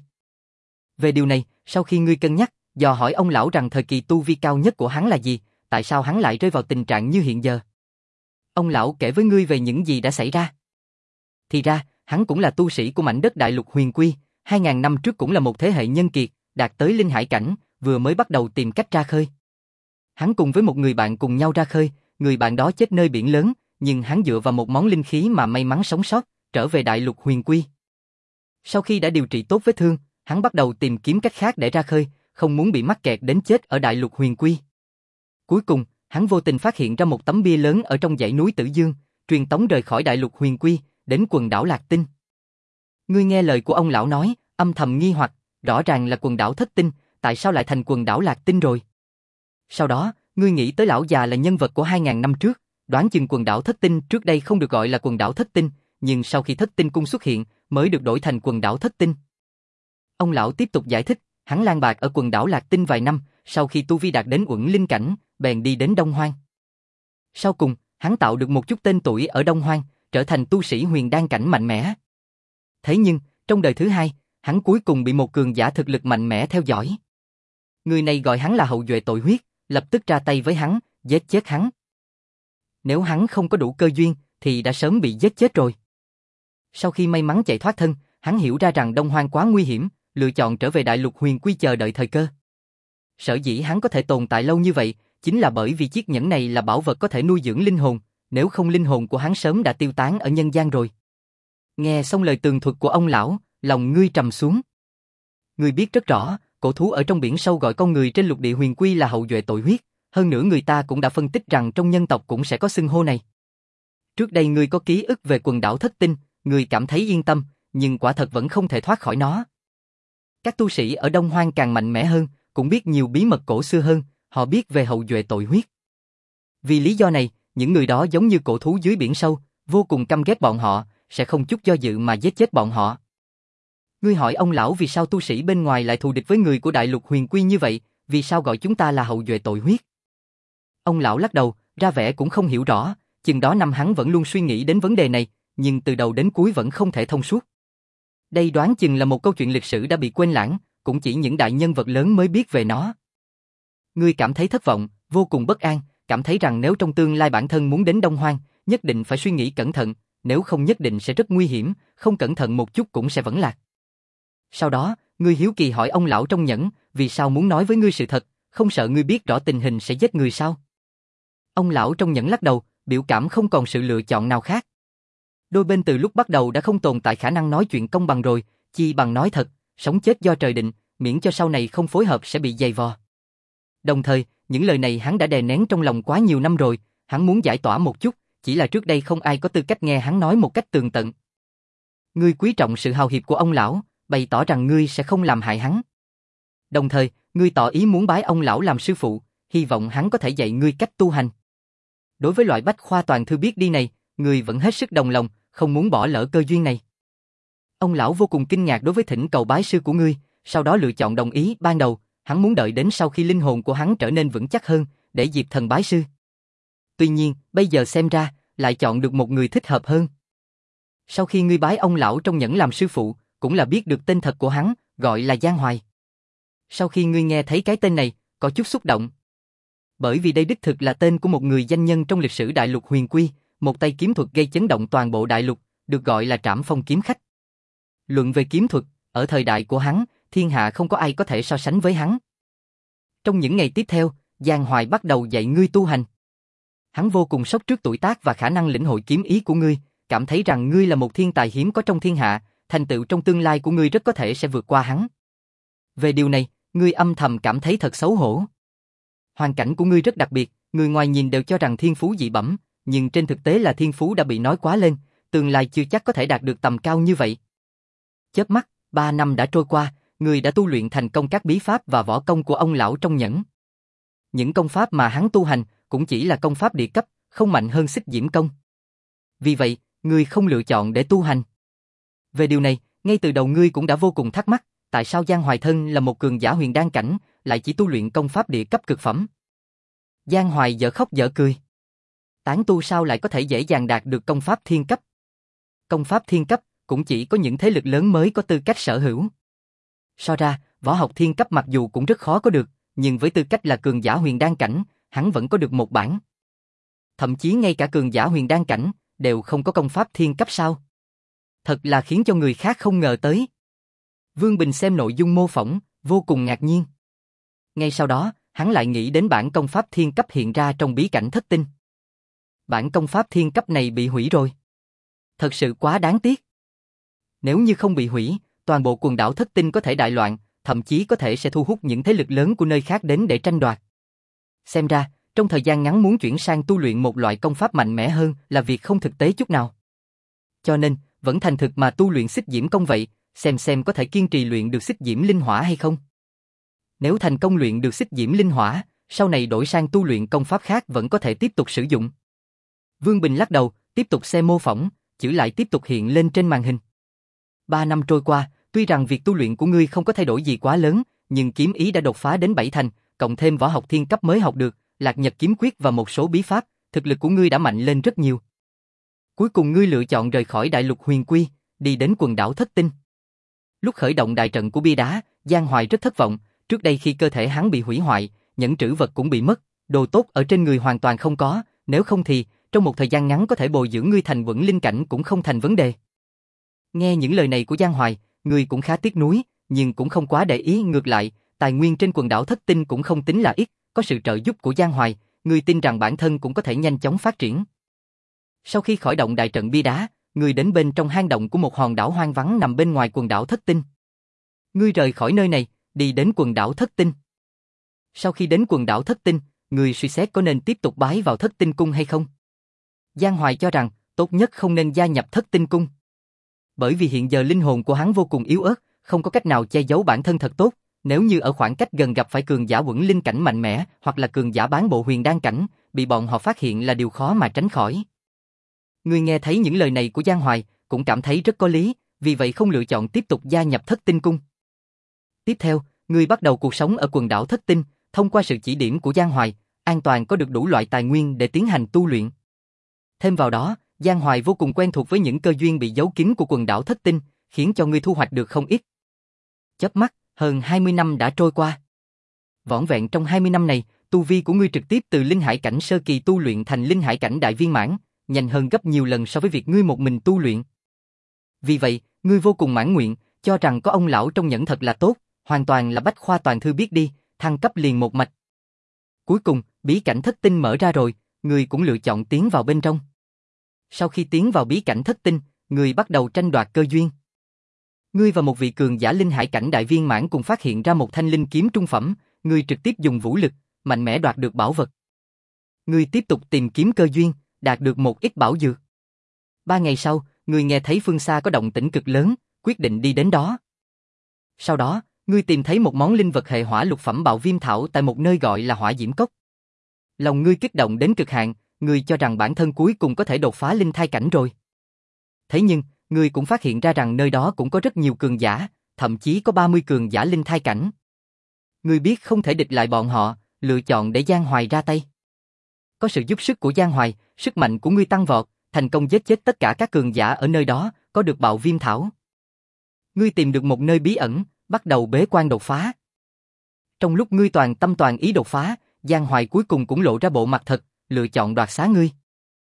Về điều này, sau khi ngươi cân nhắc, dò hỏi ông lão rằng thời kỳ tu vi cao nhất của hắn là gì, tại sao hắn lại rơi vào tình trạng như hiện giờ. Ông lão kể với ngươi về những gì đã xảy ra. Thì ra, hắn cũng là tu sĩ của mảnh đất đại lục huyền quy, hai ngàn năm trước cũng là một thế hệ nhân kiệt, đạt tới linh hải cảnh, vừa mới bắt đầu tìm cách ra khơi. Hắn cùng với một người bạn cùng nhau ra khơi, người bạn đó chết nơi biển lớn, nhưng hắn dựa vào một món linh khí mà may mắn sống sót, trở về đại lục huyền quy. Sau khi đã điều trị tốt vết thương, hắn bắt đầu tìm kiếm cách khác để ra khơi, không muốn bị mắc kẹt đến chết ở đại lục huyền quy. Cuối cùng, hắn vô tình phát hiện ra một tấm bia lớn ở trong dãy núi Tử Dương, truyền tống rời khỏi đại lục huyền quy, đến quần đảo Lạc Tinh. Ngươi nghe lời của ông lão nói, âm thầm nghi hoặc, rõ ràng là quần đảo Thất Tinh, tại sao lại thành quần đảo Lạc Tinh rồi? Sau đó, ngươi nghĩ tới lão già là nhân vật của hai ngàn năm trước, đoán chừng quần đảo Thất Tinh trước đây không được gọi là quần đảo Thất Tinh, nhưng sau khi Thất Tinh cung xuất hiện, mới được đổi thành quần đảo Thất Tinh. Ông lão tiếp tục giải thích, hắn lang bạc ở quần đảo Lạc Tinh vài năm, sau khi tu vi đạt đến uẩn linh cảnh, bèn đi đến Đông Hoang. Sau cùng, hắn tạo được một chút tên tuổi ở Đông Hoang, trở thành tu sĩ huyền đan cảnh mạnh mẽ. Thế nhưng, trong đời thứ hai, hắn cuối cùng bị một cường giả thực lực mạnh mẽ theo dõi. Người này gọi hắn là hậu duệ tội huyết, lập tức ra tay với hắn, giết chết hắn. Nếu hắn không có đủ cơ duyên, thì đã sớm bị giết chết rồi. Sau khi may mắn chạy thoát thân, hắn hiểu ra rằng Đông Hoang quá nguy hiểm, lựa chọn trở về Đại Lục Huyền Quy chờ đợi thời cơ. Sở dĩ hắn có thể tồn tại lâu như vậy, chính là bởi vì chiếc nhẫn này là bảo vật có thể nuôi dưỡng linh hồn, nếu không linh hồn của hắn sớm đã tiêu tán ở nhân gian rồi. Nghe xong lời tường thuật của ông lão, lòng ngươi trầm xuống. Ngươi biết rất rõ, cổ thú ở trong biển sâu gọi con người trên lục địa huyền quy là hậu duệ tội huyết, hơn nữa người ta cũng đã phân tích rằng trong nhân tộc cũng sẽ có xưng hô này. Trước đây ngươi có ký ức về quần đảo Thất Tinh, ngươi cảm thấy yên tâm, nhưng quả thật vẫn không thể thoát khỏi nó. Các tu sĩ ở Đông Hoang càng mạnh mẽ hơn, cũng biết nhiều bí mật cổ xưa hơn, họ biết về hậu duệ tội huyết. Vì lý do này, những người đó giống như cổ thú dưới biển sâu, vô cùng căm ghét bọn họ, sẽ không chút do dự mà giết chết bọn họ. Ngươi hỏi ông lão vì sao tu sĩ bên ngoài lại thù địch với người của Đại Lục Huyền Quy như vậy, vì sao gọi chúng ta là hậu duệ tội huyết? Ông lão lắc đầu, ra vẻ cũng không hiểu rõ, chừng đó năm hắn vẫn luôn suy nghĩ đến vấn đề này, nhưng từ đầu đến cuối vẫn không thể thông suốt. Đây đoán chừng là một câu chuyện lịch sử đã bị quên lãng, cũng chỉ những đại nhân vật lớn mới biết về nó. Ngươi cảm thấy thất vọng, vô cùng bất an, cảm thấy rằng nếu trong tương lai bản thân muốn đến Đông Hoang, nhất định phải suy nghĩ cẩn thận, nếu không nhất định sẽ rất nguy hiểm, không cẩn thận một chút cũng sẽ vẫn lạc. Sau đó, ngươi hiếu kỳ hỏi ông lão trong nhẫn, vì sao muốn nói với ngươi sự thật, không sợ ngươi biết rõ tình hình sẽ giết người sao? Ông lão trong nhẫn lắc đầu, biểu cảm không còn sự lựa chọn nào khác. Đôi bên từ lúc bắt đầu đã không tồn tại khả năng nói chuyện công bằng rồi, chi bằng nói thật, sống chết do trời định, miễn cho sau này không phối hợp sẽ bị dày vò. Đồng thời, những lời này hắn đã đè nén trong lòng quá nhiều năm rồi, hắn muốn giải tỏa một chút, chỉ là trước đây không ai có tư cách nghe hắn nói một cách tường tận. Ngươi quý trọng sự hào hiệp của ông lão, bày tỏ rằng ngươi sẽ không làm hại hắn. Đồng thời, ngươi tỏ ý muốn bái ông lão làm sư phụ, hy vọng hắn có thể dạy ngươi cách tu hành. Đối với loại bách khoa toàn thư biết đi này, ngươi vẫn hết sức đồng lòng, không muốn bỏ lỡ cơ duyên này. Ông lão vô cùng kinh ngạc đối với thỉnh cầu bái sư của ngươi, sau đó lựa chọn đồng ý. Ban đầu, hắn muốn đợi đến sau khi linh hồn của hắn trở nên vững chắc hơn, để Diệp Thần bái sư. Tuy nhiên, bây giờ xem ra, lại chọn được một người thích hợp hơn. Sau khi ngươi bái ông lão trong nhẫn làm sư phụ, cũng là biết được tên thật của hắn, gọi là Giang Hoài. Sau khi ngươi nghe thấy cái tên này, có chút xúc động. Bởi vì đây đích thực là tên của một người danh nhân trong lịch sử Đại Lục Huyền Quy, một tay kiếm thuật gây chấn động toàn bộ Đại Lục, được gọi là Trảm Phong kiếm khách. Luận về kiếm thuật, ở thời đại của hắn, thiên hạ không có ai có thể so sánh với hắn. Trong những ngày tiếp theo, Giang Hoài bắt đầu dạy ngươi tu hành. Hắn vô cùng sốc trước tuổi tác và khả năng lĩnh hội kiếm ý của ngươi, cảm thấy rằng ngươi là một thiên tài hiếm có trong thiên hạ, thành tựu trong tương lai của ngươi rất có thể sẽ vượt qua hắn. Về điều này, ngươi âm thầm cảm thấy thật xấu hổ. Hoàn cảnh của ngươi rất đặc biệt, người ngoài nhìn đều cho rằng thiên phú dị bẩm, nhưng trên thực tế là thiên phú đã bị nói quá lên, tương lai chưa chắc có thể đạt được tầm cao như vậy. Chớp mắt, ba năm đã trôi qua, ngươi đã tu luyện thành công các bí pháp và võ công của ông lão trong nhẫn. Những công pháp mà hắn tu hành cũng chỉ là công pháp địa cấp, không mạnh hơn Xích Diễm công. Vì vậy, ngươi không lựa chọn để tu hành. Về điều này, ngay từ đầu ngươi cũng đã vô cùng thắc mắc, tại sao Giang Hoài thân là một cường giả huyền đan cảnh, lại chỉ tu luyện công pháp địa cấp cực phẩm. Giang Hoài dở khóc dở cười. Tán tu sao lại có thể dễ dàng đạt được công pháp thiên cấp? Công pháp thiên cấp cũng chỉ có những thế lực lớn mới có tư cách sở hữu. So ra, võ học thiên cấp mặc dù cũng rất khó có được, nhưng với tư cách là cường giả huyền đan cảnh, hắn vẫn có được một bản. Thậm chí ngay cả cường giả huyền đan cảnh đều không có công pháp thiên cấp sao? Thật là khiến cho người khác không ngờ tới. Vương Bình xem nội dung mô phỏng, vô cùng ngạc nhiên. Ngay sau đó, hắn lại nghĩ đến bản công pháp thiên cấp hiện ra trong bí cảnh Thất Tinh. Bản công pháp thiên cấp này bị hủy rồi. Thật sự quá đáng tiếc. Nếu như không bị hủy, toàn bộ quần đảo Thất Tinh có thể đại loạn, thậm chí có thể sẽ thu hút những thế lực lớn của nơi khác đến để tranh đoạt. Xem ra, trong thời gian ngắn muốn chuyển sang tu luyện một loại công pháp mạnh mẽ hơn là việc không thực tế chút nào. Cho nên, vẫn thành thực mà tu luyện Xích Diễm công vậy, xem xem có thể kiên trì luyện được Xích Diễm linh hỏa hay không. Nếu thành công luyện được Xích Diễm linh hỏa, sau này đổi sang tu luyện công pháp khác vẫn có thể tiếp tục sử dụng. Vương Bình lắc đầu, tiếp tục xem mô phỏng, chữ lại tiếp tục hiện lên trên màn hình. Ba năm trôi qua, tuy rằng việc tu luyện của ngươi không có thay đổi gì quá lớn, nhưng kiếm ý đã đột phá đến bảy thành, cộng thêm võ học thiên cấp mới học được, Lạc Nhật kiếm quyết và một số bí pháp, thực lực của ngươi đã mạnh lên rất nhiều. Cuối cùng ngươi lựa chọn rời khỏi đại lục huyền quy, đi đến quần đảo Thất Tinh. Lúc khởi động đại trận của bia đá, Giang Hoài rất thất vọng, trước đây khi cơ thể hắn bị hủy hoại, những trữ vật cũng bị mất, đồ tốt ở trên người hoàn toàn không có, nếu không thì, trong một thời gian ngắn có thể bồi dưỡng ngươi thành vững linh cảnh cũng không thành vấn đề. Nghe những lời này của Giang Hoài, người cũng khá tiếc nuối, nhưng cũng không quá để ý, ngược lại, tài nguyên trên quần đảo Thất Tinh cũng không tính là ít, có sự trợ giúp của Giang Hoài, người tin rằng bản thân cũng có thể nhanh chóng phát triển. Sau khi khởi động đại trận bia đá, người đến bên trong hang động của một hòn đảo hoang vắng nằm bên ngoài quần đảo Thất Tinh. Ngươi rời khỏi nơi này, đi đến quần đảo Thất Tinh. Sau khi đến quần đảo Thất Tinh, người suy xét có nên tiếp tục bái vào Thất Tinh cung hay không? Giang Hoài cho rằng, tốt nhất không nên gia nhập Thất Tinh cung. Bởi vì hiện giờ linh hồn của hắn vô cùng yếu ớt, không có cách nào che giấu bản thân thật tốt, nếu như ở khoảng cách gần gặp phải cường giả quẩn linh cảnh mạnh mẽ, hoặc là cường giả bán bộ huyền đan cảnh, bị bọn họ phát hiện là điều khó mà tránh khỏi. Người nghe thấy những lời này của Giang Hoài, cũng cảm thấy rất có lý, vì vậy không lựa chọn tiếp tục gia nhập Thất Tinh cung. Tiếp theo, người bắt đầu cuộc sống ở quần đảo Thất Tinh, thông qua sự chỉ điểm của Giang Hoài, an toàn có được đủ loại tài nguyên để tiến hành tu luyện. Thêm vào đó, Giang Hoài vô cùng quen thuộc với những cơ duyên bị giấu kín của quần đảo Thất Tinh, khiến cho ngươi thu hoạch được không ít. Chớp mắt, hơn hai mươi năm đã trôi qua. Vỏn vẹn trong hai mươi năm này, tu vi của ngươi trực tiếp từ linh hải cảnh sơ kỳ tu luyện thành linh hải cảnh đại viên mãn, nhanh hơn gấp nhiều lần so với việc ngươi một mình tu luyện. Vì vậy, ngươi vô cùng mãn nguyện, cho rằng có ông lão trong nhẫn thật là tốt, hoàn toàn là bách khoa toàn thư biết đi, thăng cấp liền một mạch. Cuối cùng, bí cảnh Thất Tinh mở ra rồi, ngươi cũng lựa chọn tiến vào bên trong. Sau khi tiến vào bí cảnh Thất Tinh, ngươi bắt đầu tranh đoạt cơ duyên. Ngươi và một vị cường giả linh hải cảnh đại viên mãn cùng phát hiện ra một thanh linh kiếm trung phẩm, ngươi trực tiếp dùng vũ lực, mạnh mẽ đoạt được bảo vật. Ngươi tiếp tục tìm kiếm cơ duyên, đạt được một ít bảo dược. Ba ngày sau, ngươi nghe thấy phương xa có động tĩnh cực lớn, quyết định đi đến đó. Sau đó, ngươi tìm thấy một món linh vật hệ hỏa lục phẩm bạo viêm thảo tại một nơi gọi là Hỏa Diễm Cốc. Lòng ngươi kích động đến cực hạn, ngươi cho rằng bản thân cuối cùng có thể đột phá linh thai cảnh rồi. Thế nhưng, ngươi cũng phát hiện ra rằng nơi đó cũng có rất nhiều cường giả, thậm chí có ba mươi cường giả linh thai cảnh. Ngươi biết không thể địch lại bọn họ, lựa chọn để Giang Hoài ra tay. Có sự giúp sức của Giang Hoài, sức mạnh của ngươi tăng vọt, thành công giết chết tất cả các cường giả ở nơi đó, có được bạo viêm thảo. Ngươi tìm được một nơi bí ẩn, bắt đầu bế quan đột phá. Trong lúc ngươi toàn tâm toàn ý đột phá, Giang Hoài cuối cùng cũng lộ ra bộ mặt thật, lựa chọn đoạt xá ngươi.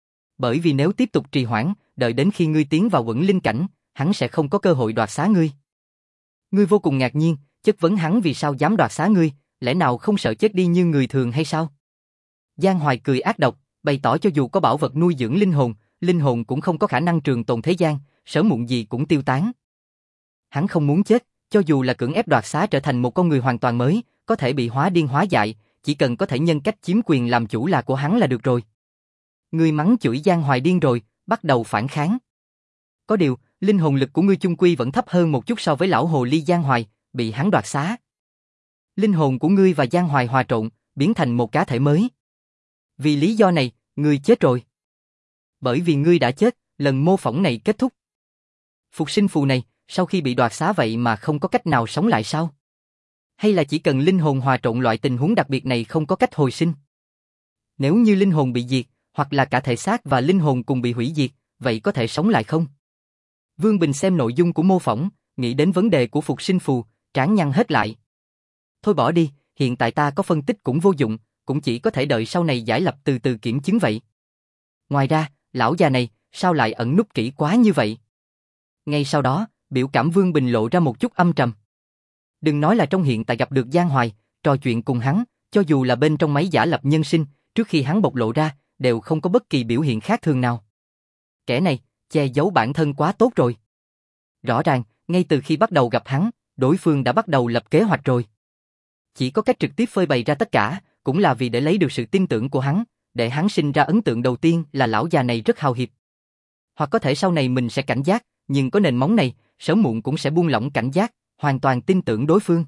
Bởi vì nếu tiếp tục trì hoãn, đợi đến khi ngươi tiến vào quẩn linh cảnh, hắn sẽ không có cơ hội đoạt xá ngươi. Ngươi vô cùng ngạc nhiên, chất vấn hắn vì sao dám đoạt xá ngươi, lẽ nào không sợ chết đi như người thường hay sao? Giang Hoài cười ác độc, bày tỏ cho dù có bảo vật nuôi dưỡng linh hồn, linh hồn cũng không có khả năng trường tồn thế gian, sớm muộn gì cũng tiêu tán. Hắn không muốn chết, cho dù là cưỡng ép đoạt xá trở thành một con người hoàn toàn mới, có thể bị hóa điên hóa dại, chỉ cần có thể nhân cách chiếm quyền làm chủ là của hắn là được rồi. Ngươi mắng chửi Giang Hoài điên rồi, bắt đầu phản kháng. Có điều, linh hồn lực của ngươi chung quy vẫn thấp hơn một chút so với lão hồ ly Giang Hoài, bị hắn đoạt xá. Linh hồn của ngươi và Giang Hoài hòa trộn, biến thành một cá thể mới. Vì lý do này, ngươi chết rồi. Bởi vì ngươi đã chết, lần mô phỏng này kết thúc. Phục sinh phù này, sau khi bị đoạt xá vậy mà không có cách nào sống lại sao? Hay là chỉ cần linh hồn hòa trộn loại tình huống đặc biệt này không có cách hồi sinh? Nếu như linh hồn bị diệt, hoặc là cả thể xác và linh hồn cùng bị hủy diệt, vậy có thể sống lại không? Vương Bình xem nội dung của mô phỏng, nghĩ đến vấn đề của phục sinh phù, trán nhăn hết lại. Thôi bỏ đi, hiện tại ta có phân tích cũng vô dụng, cũng chỉ có thể đợi sau này giải lập từ từ kiểm chứng vậy. Ngoài ra, lão già này, sao lại ẩn núp kỹ quá như vậy? Ngay sau đó, biểu cảm Vương Bình lộ ra một chút âm trầm. Đừng nói là trong hiện tại gặp được Giang Hoài, trò chuyện cùng hắn, cho dù là bên trong máy giả lập nhân sinh, trước khi hắn bộc lộ ra, đều không có bất kỳ biểu hiện khác thường nào. Kẻ này, che giấu bản thân quá tốt rồi. Rõ ràng, ngay từ khi bắt đầu gặp hắn, đối phương đã bắt đầu lập kế hoạch rồi. Chỉ có cách trực tiếp phơi bày ra tất cả, cũng là vì để lấy được sự tin tưởng của hắn, để hắn sinh ra ấn tượng đầu tiên là lão già này rất hào hiệp. Hoặc có thể sau này mình sẽ cảnh giác, nhưng có nền móng này, sớm muộn cũng sẽ buông lỏng cảnh giác, hoàn toàn tin tưởng đối phương.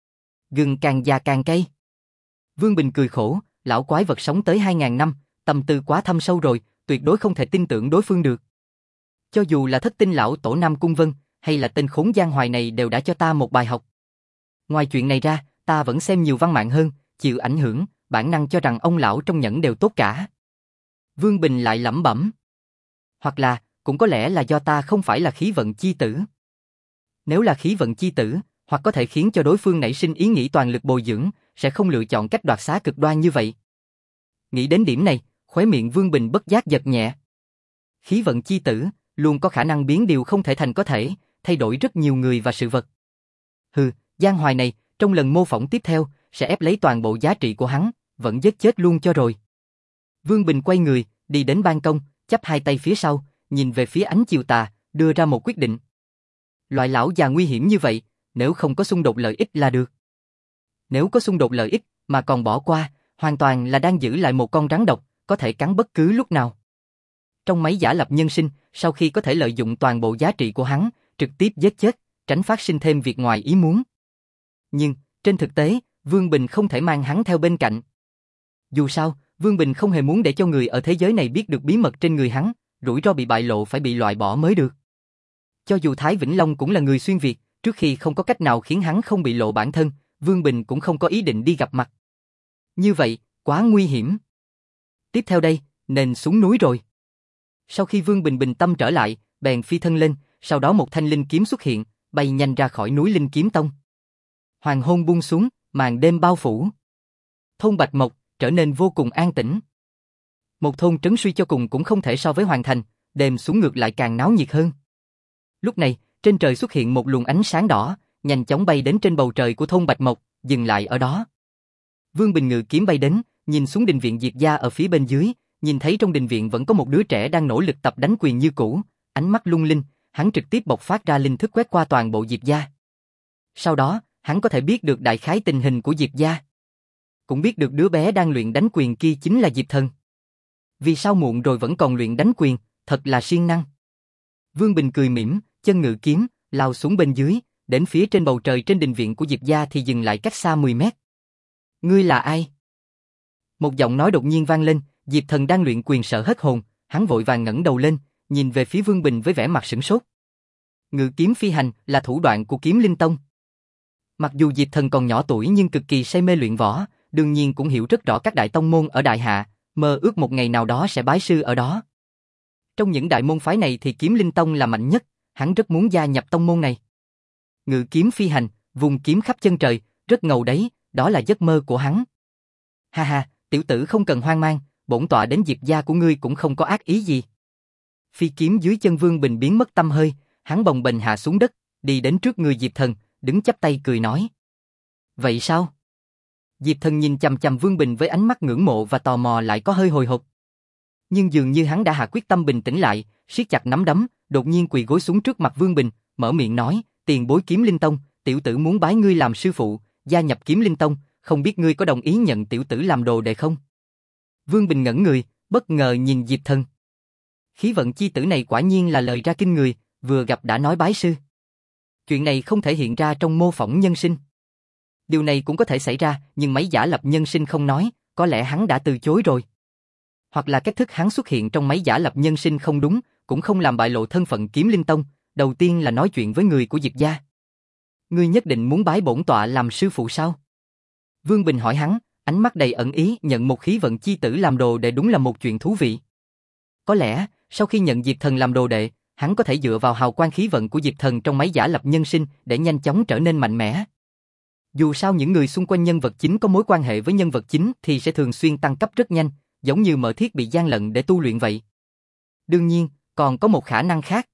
Gừng càng già càng cay. Vương Bình cười khổ, lão quái vật sống tới hai ngàn năm, tâm tư quá thâm sâu rồi, tuyệt đối không thể tin tưởng đối phương được. Cho dù là Thất Tinh lão tổ Nam Cung Vân, hay là tên khốn Giang Hoài này đều đã cho ta một bài học. Ngoài chuyện này ra, ta vẫn xem nhiều văn mạng hơn, chịu ảnh hưởng, bản năng cho rằng ông lão trong nhẫn đều tốt cả. Vương Bình lại lẩm bẩm. Hoặc là, cũng có lẽ là do ta không phải là khí vận chi tử. Nếu là khí vận chi tử, hoặc có thể khiến cho đối phương nảy sinh ý nghĩ toàn lực bồi dưỡng, sẽ không lựa chọn cách đoạt xá cực đoan như vậy. Nghĩ đến điểm này, khóe miệng Vương Bình bất giác giật nhẹ. Khí vận chi tử, luôn có khả năng biến điều không thể thành có thể, thay đổi rất nhiều người và sự vật. Hừ, Giang Hoài này, trong lần mô phỏng tiếp theo, sẽ ép lấy toàn bộ giá trị của hắn, vẫn giết chết luôn cho rồi. Vương Bình quay người, đi đến ban công, chắp hai tay phía sau, nhìn về phía ánh chiều tà, đưa ra một quyết định. Loại lão già nguy hiểm như vậy, nếu không có xung đột lợi ích là được. Nếu có xung đột lợi ích, mà còn bỏ qua, hoàn toàn là đang giữ lại một con rắn độc, có thể cắn bất cứ lúc nào. Trong máy giả lập nhân sinh, sau khi có thể lợi dụng toàn bộ giá trị của hắn, trực tiếp giết chết, tránh phát sinh thêm việc ngoài ý muốn. Nhưng, trên thực tế, Vương Bình không thể mang hắn theo bên cạnh. Dù sao, Vương Bình không hề muốn để cho người ở thế giới này biết được bí mật trên người hắn, rủi ro bị bại lộ phải bị loại bỏ mới được. Cho dù Thái Vĩnh Long cũng là người xuyên Việt, trước khi không có cách nào khiến hắn không bị lộ bản thân, Vương Bình cũng không có ý định đi gặp mặt. Như vậy, quá nguy hiểm. Tiếp theo đây, nên xuống núi rồi. Sau khi Vương Bình bình tâm trở lại, bèn phi thân lên, sau đó một thanh linh kiếm xuất hiện, bay nhanh ra khỏi núi Linh Kiếm Tông. Hoàng hôn buông xuống, màn đêm bao phủ. Thôn Bạch Mộc trở nên vô cùng an tĩnh. Một thôn trấn suy cho cùng cũng không thể so với Hoàng Thành, đêm xuống ngược lại càng náo nhiệt hơn. Lúc này, trên trời xuất hiện một luồng ánh sáng đỏ, nhanh chóng bay đến trên bầu trời của thôn Bạch Mộc, dừng lại ở đó. Vương Bình ngự kiếm bay đến, nhìn xuống đình viện Diệp gia ở phía bên dưới, nhìn thấy trong đình viện vẫn có một đứa trẻ đang nỗ lực tập đánh quyền như cũ, ánh mắt lung linh, hắn trực tiếp bộc phát ra linh thức quét qua toàn bộ Diệp gia. Sau đó, hắn có thể biết được đại khái tình hình của Diệp gia. Cũng biết được đứa bé đang luyện đánh quyền kia chính là Diệp Thần. Vì sao muộn rồi vẫn còn luyện đánh quyền, thật là siêng năng. Vương Bình cười mỉm, chân ngự kiếm, lao xuống bên dưới, đến phía trên bầu trời trên đình viện của Diệp gia thì dừng lại cách xa mười mét. Ngươi là ai? Một giọng nói đột nhiên vang lên, Diệp Thần đang luyện quyền sợ hết hồn, hắn vội vàng ngẩng đầu lên, nhìn về phía Vương Bình với vẻ mặt sửng sốt. Ngự kiếm phi hành là thủ đoạn của Kiếm Linh Tông. Mặc dù Diệp Thần còn nhỏ tuổi nhưng cực kỳ say mê luyện võ, đương nhiên cũng hiểu rất rõ các đại tông môn ở Đại Hạ, mơ ước một ngày nào đó sẽ bái sư ở đó. Trong những đại môn phái này thì Kiếm Linh Tông là mạnh nhất, hắn rất muốn gia nhập tông môn này. Ngự kiếm phi hành, vùng kiếm khắp chân trời, rất ngầu đấy, đó là giấc mơ của hắn. Ha ha, tiểu tử không cần hoang mang, bổn tọa đến Diệp gia của ngươi cũng không có ác ý gì. Phi kiếm dưới chân Vương Bình biến mất tăm hơi, hắn bồng bềnh hạ xuống đất, đi đến trước người Diệp Thần, đứng chắp tay cười nói. Vậy sao? Diệp Thần nhìn chằm chằm Vương Bình với ánh mắt ngưỡng mộ và tò mò lại có hơi hồi hộp. Nhưng dường như hắn đã hạ quyết tâm bình tĩnh lại, siết chặt nắm đấm, đột nhiên quỳ gối xuống trước mặt Vương Bình, mở miệng nói, tiền bối Kiếm Linh Tông, tiểu tử muốn bái ngươi làm sư phụ, gia nhập Kiếm Linh Tông, không biết ngươi có đồng ý nhận tiểu tử làm đồ đệ không? Vương Bình ngẩn người, bất ngờ nhìn Diệp Thần. Khí vận chi tử này quả nhiên là lời ra kinh người, vừa gặp đã nói bái sư. Chuyện này không thể hiện ra trong mô phỏng nhân sinh. Điều này cũng có thể xảy ra, nhưng máy giả lập nhân sinh không nói, có lẽ hắn đã từ chối rồi. Hoặc là cách thức hắn xuất hiện trong máy giả lập nhân sinh không đúng, cũng không làm bại lộ thân phận Kiếm Linh Tông, đầu tiên là nói chuyện với người của Diệp gia. Ngươi nhất định muốn bái bổn tọa làm sư phụ sao? Vương Bình hỏi hắn, ánh mắt đầy ẩn ý, nhận một khí vận chi tử làm đồ đệ đúng là một chuyện thú vị. Có lẽ, sau khi nhận Diệp Thần làm đồ đệ, hắn có thể dựa vào hào quang khí vận của Diệp Thần trong máy giả lập nhân sinh để nhanh chóng trở nên mạnh mẽ. Dù sao những người xung quanh nhân vật chính có mối quan hệ với nhân vật chính thì sẽ thường xuyên tăng cấp rất nhanh, giống như mở thiết bị gian lận để tu luyện vậy. Đương nhiên, còn có một khả năng khác.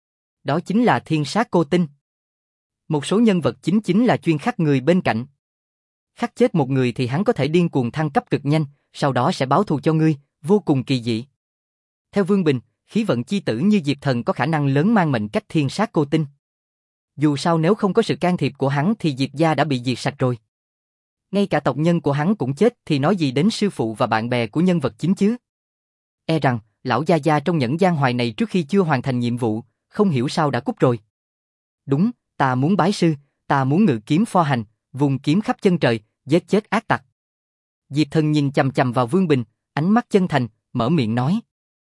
Đó chính là thiên sát cô tinh. Một số nhân vật chính chính là chuyên khắc người bên cạnh. Khắc chết một người thì hắn có thể điên cuồng thăng cấp cực nhanh, sau đó sẽ báo thù cho ngươi, vô cùng kỳ dị. Theo Vương Bình, khí vận chi tử như Diệp Thần có khả năng lớn mang mệnh cách thiên sát cô tinh. Dù sao nếu không có sự can thiệp của hắn thì Diệp gia đã bị diệt sạch rồi. Ngay cả tộc nhân của hắn cũng chết thì nói gì đến sư phụ và bạn bè của nhân vật chính chứ. E rằng, lão gia gia trong Nhẫn Giang Hoài này trước khi chưa hoàn thành nhiệm vụ, không hiểu sao đã cút rồi. Đúng, ta muốn bái sư, ta muốn ngự kiếm pho hành, vùng kiếm khắp chân trời, giết chết ác tặc. Diệp Thần nhìn chằm chằm vào Vương Bình, ánh mắt chân thành, mở miệng nói.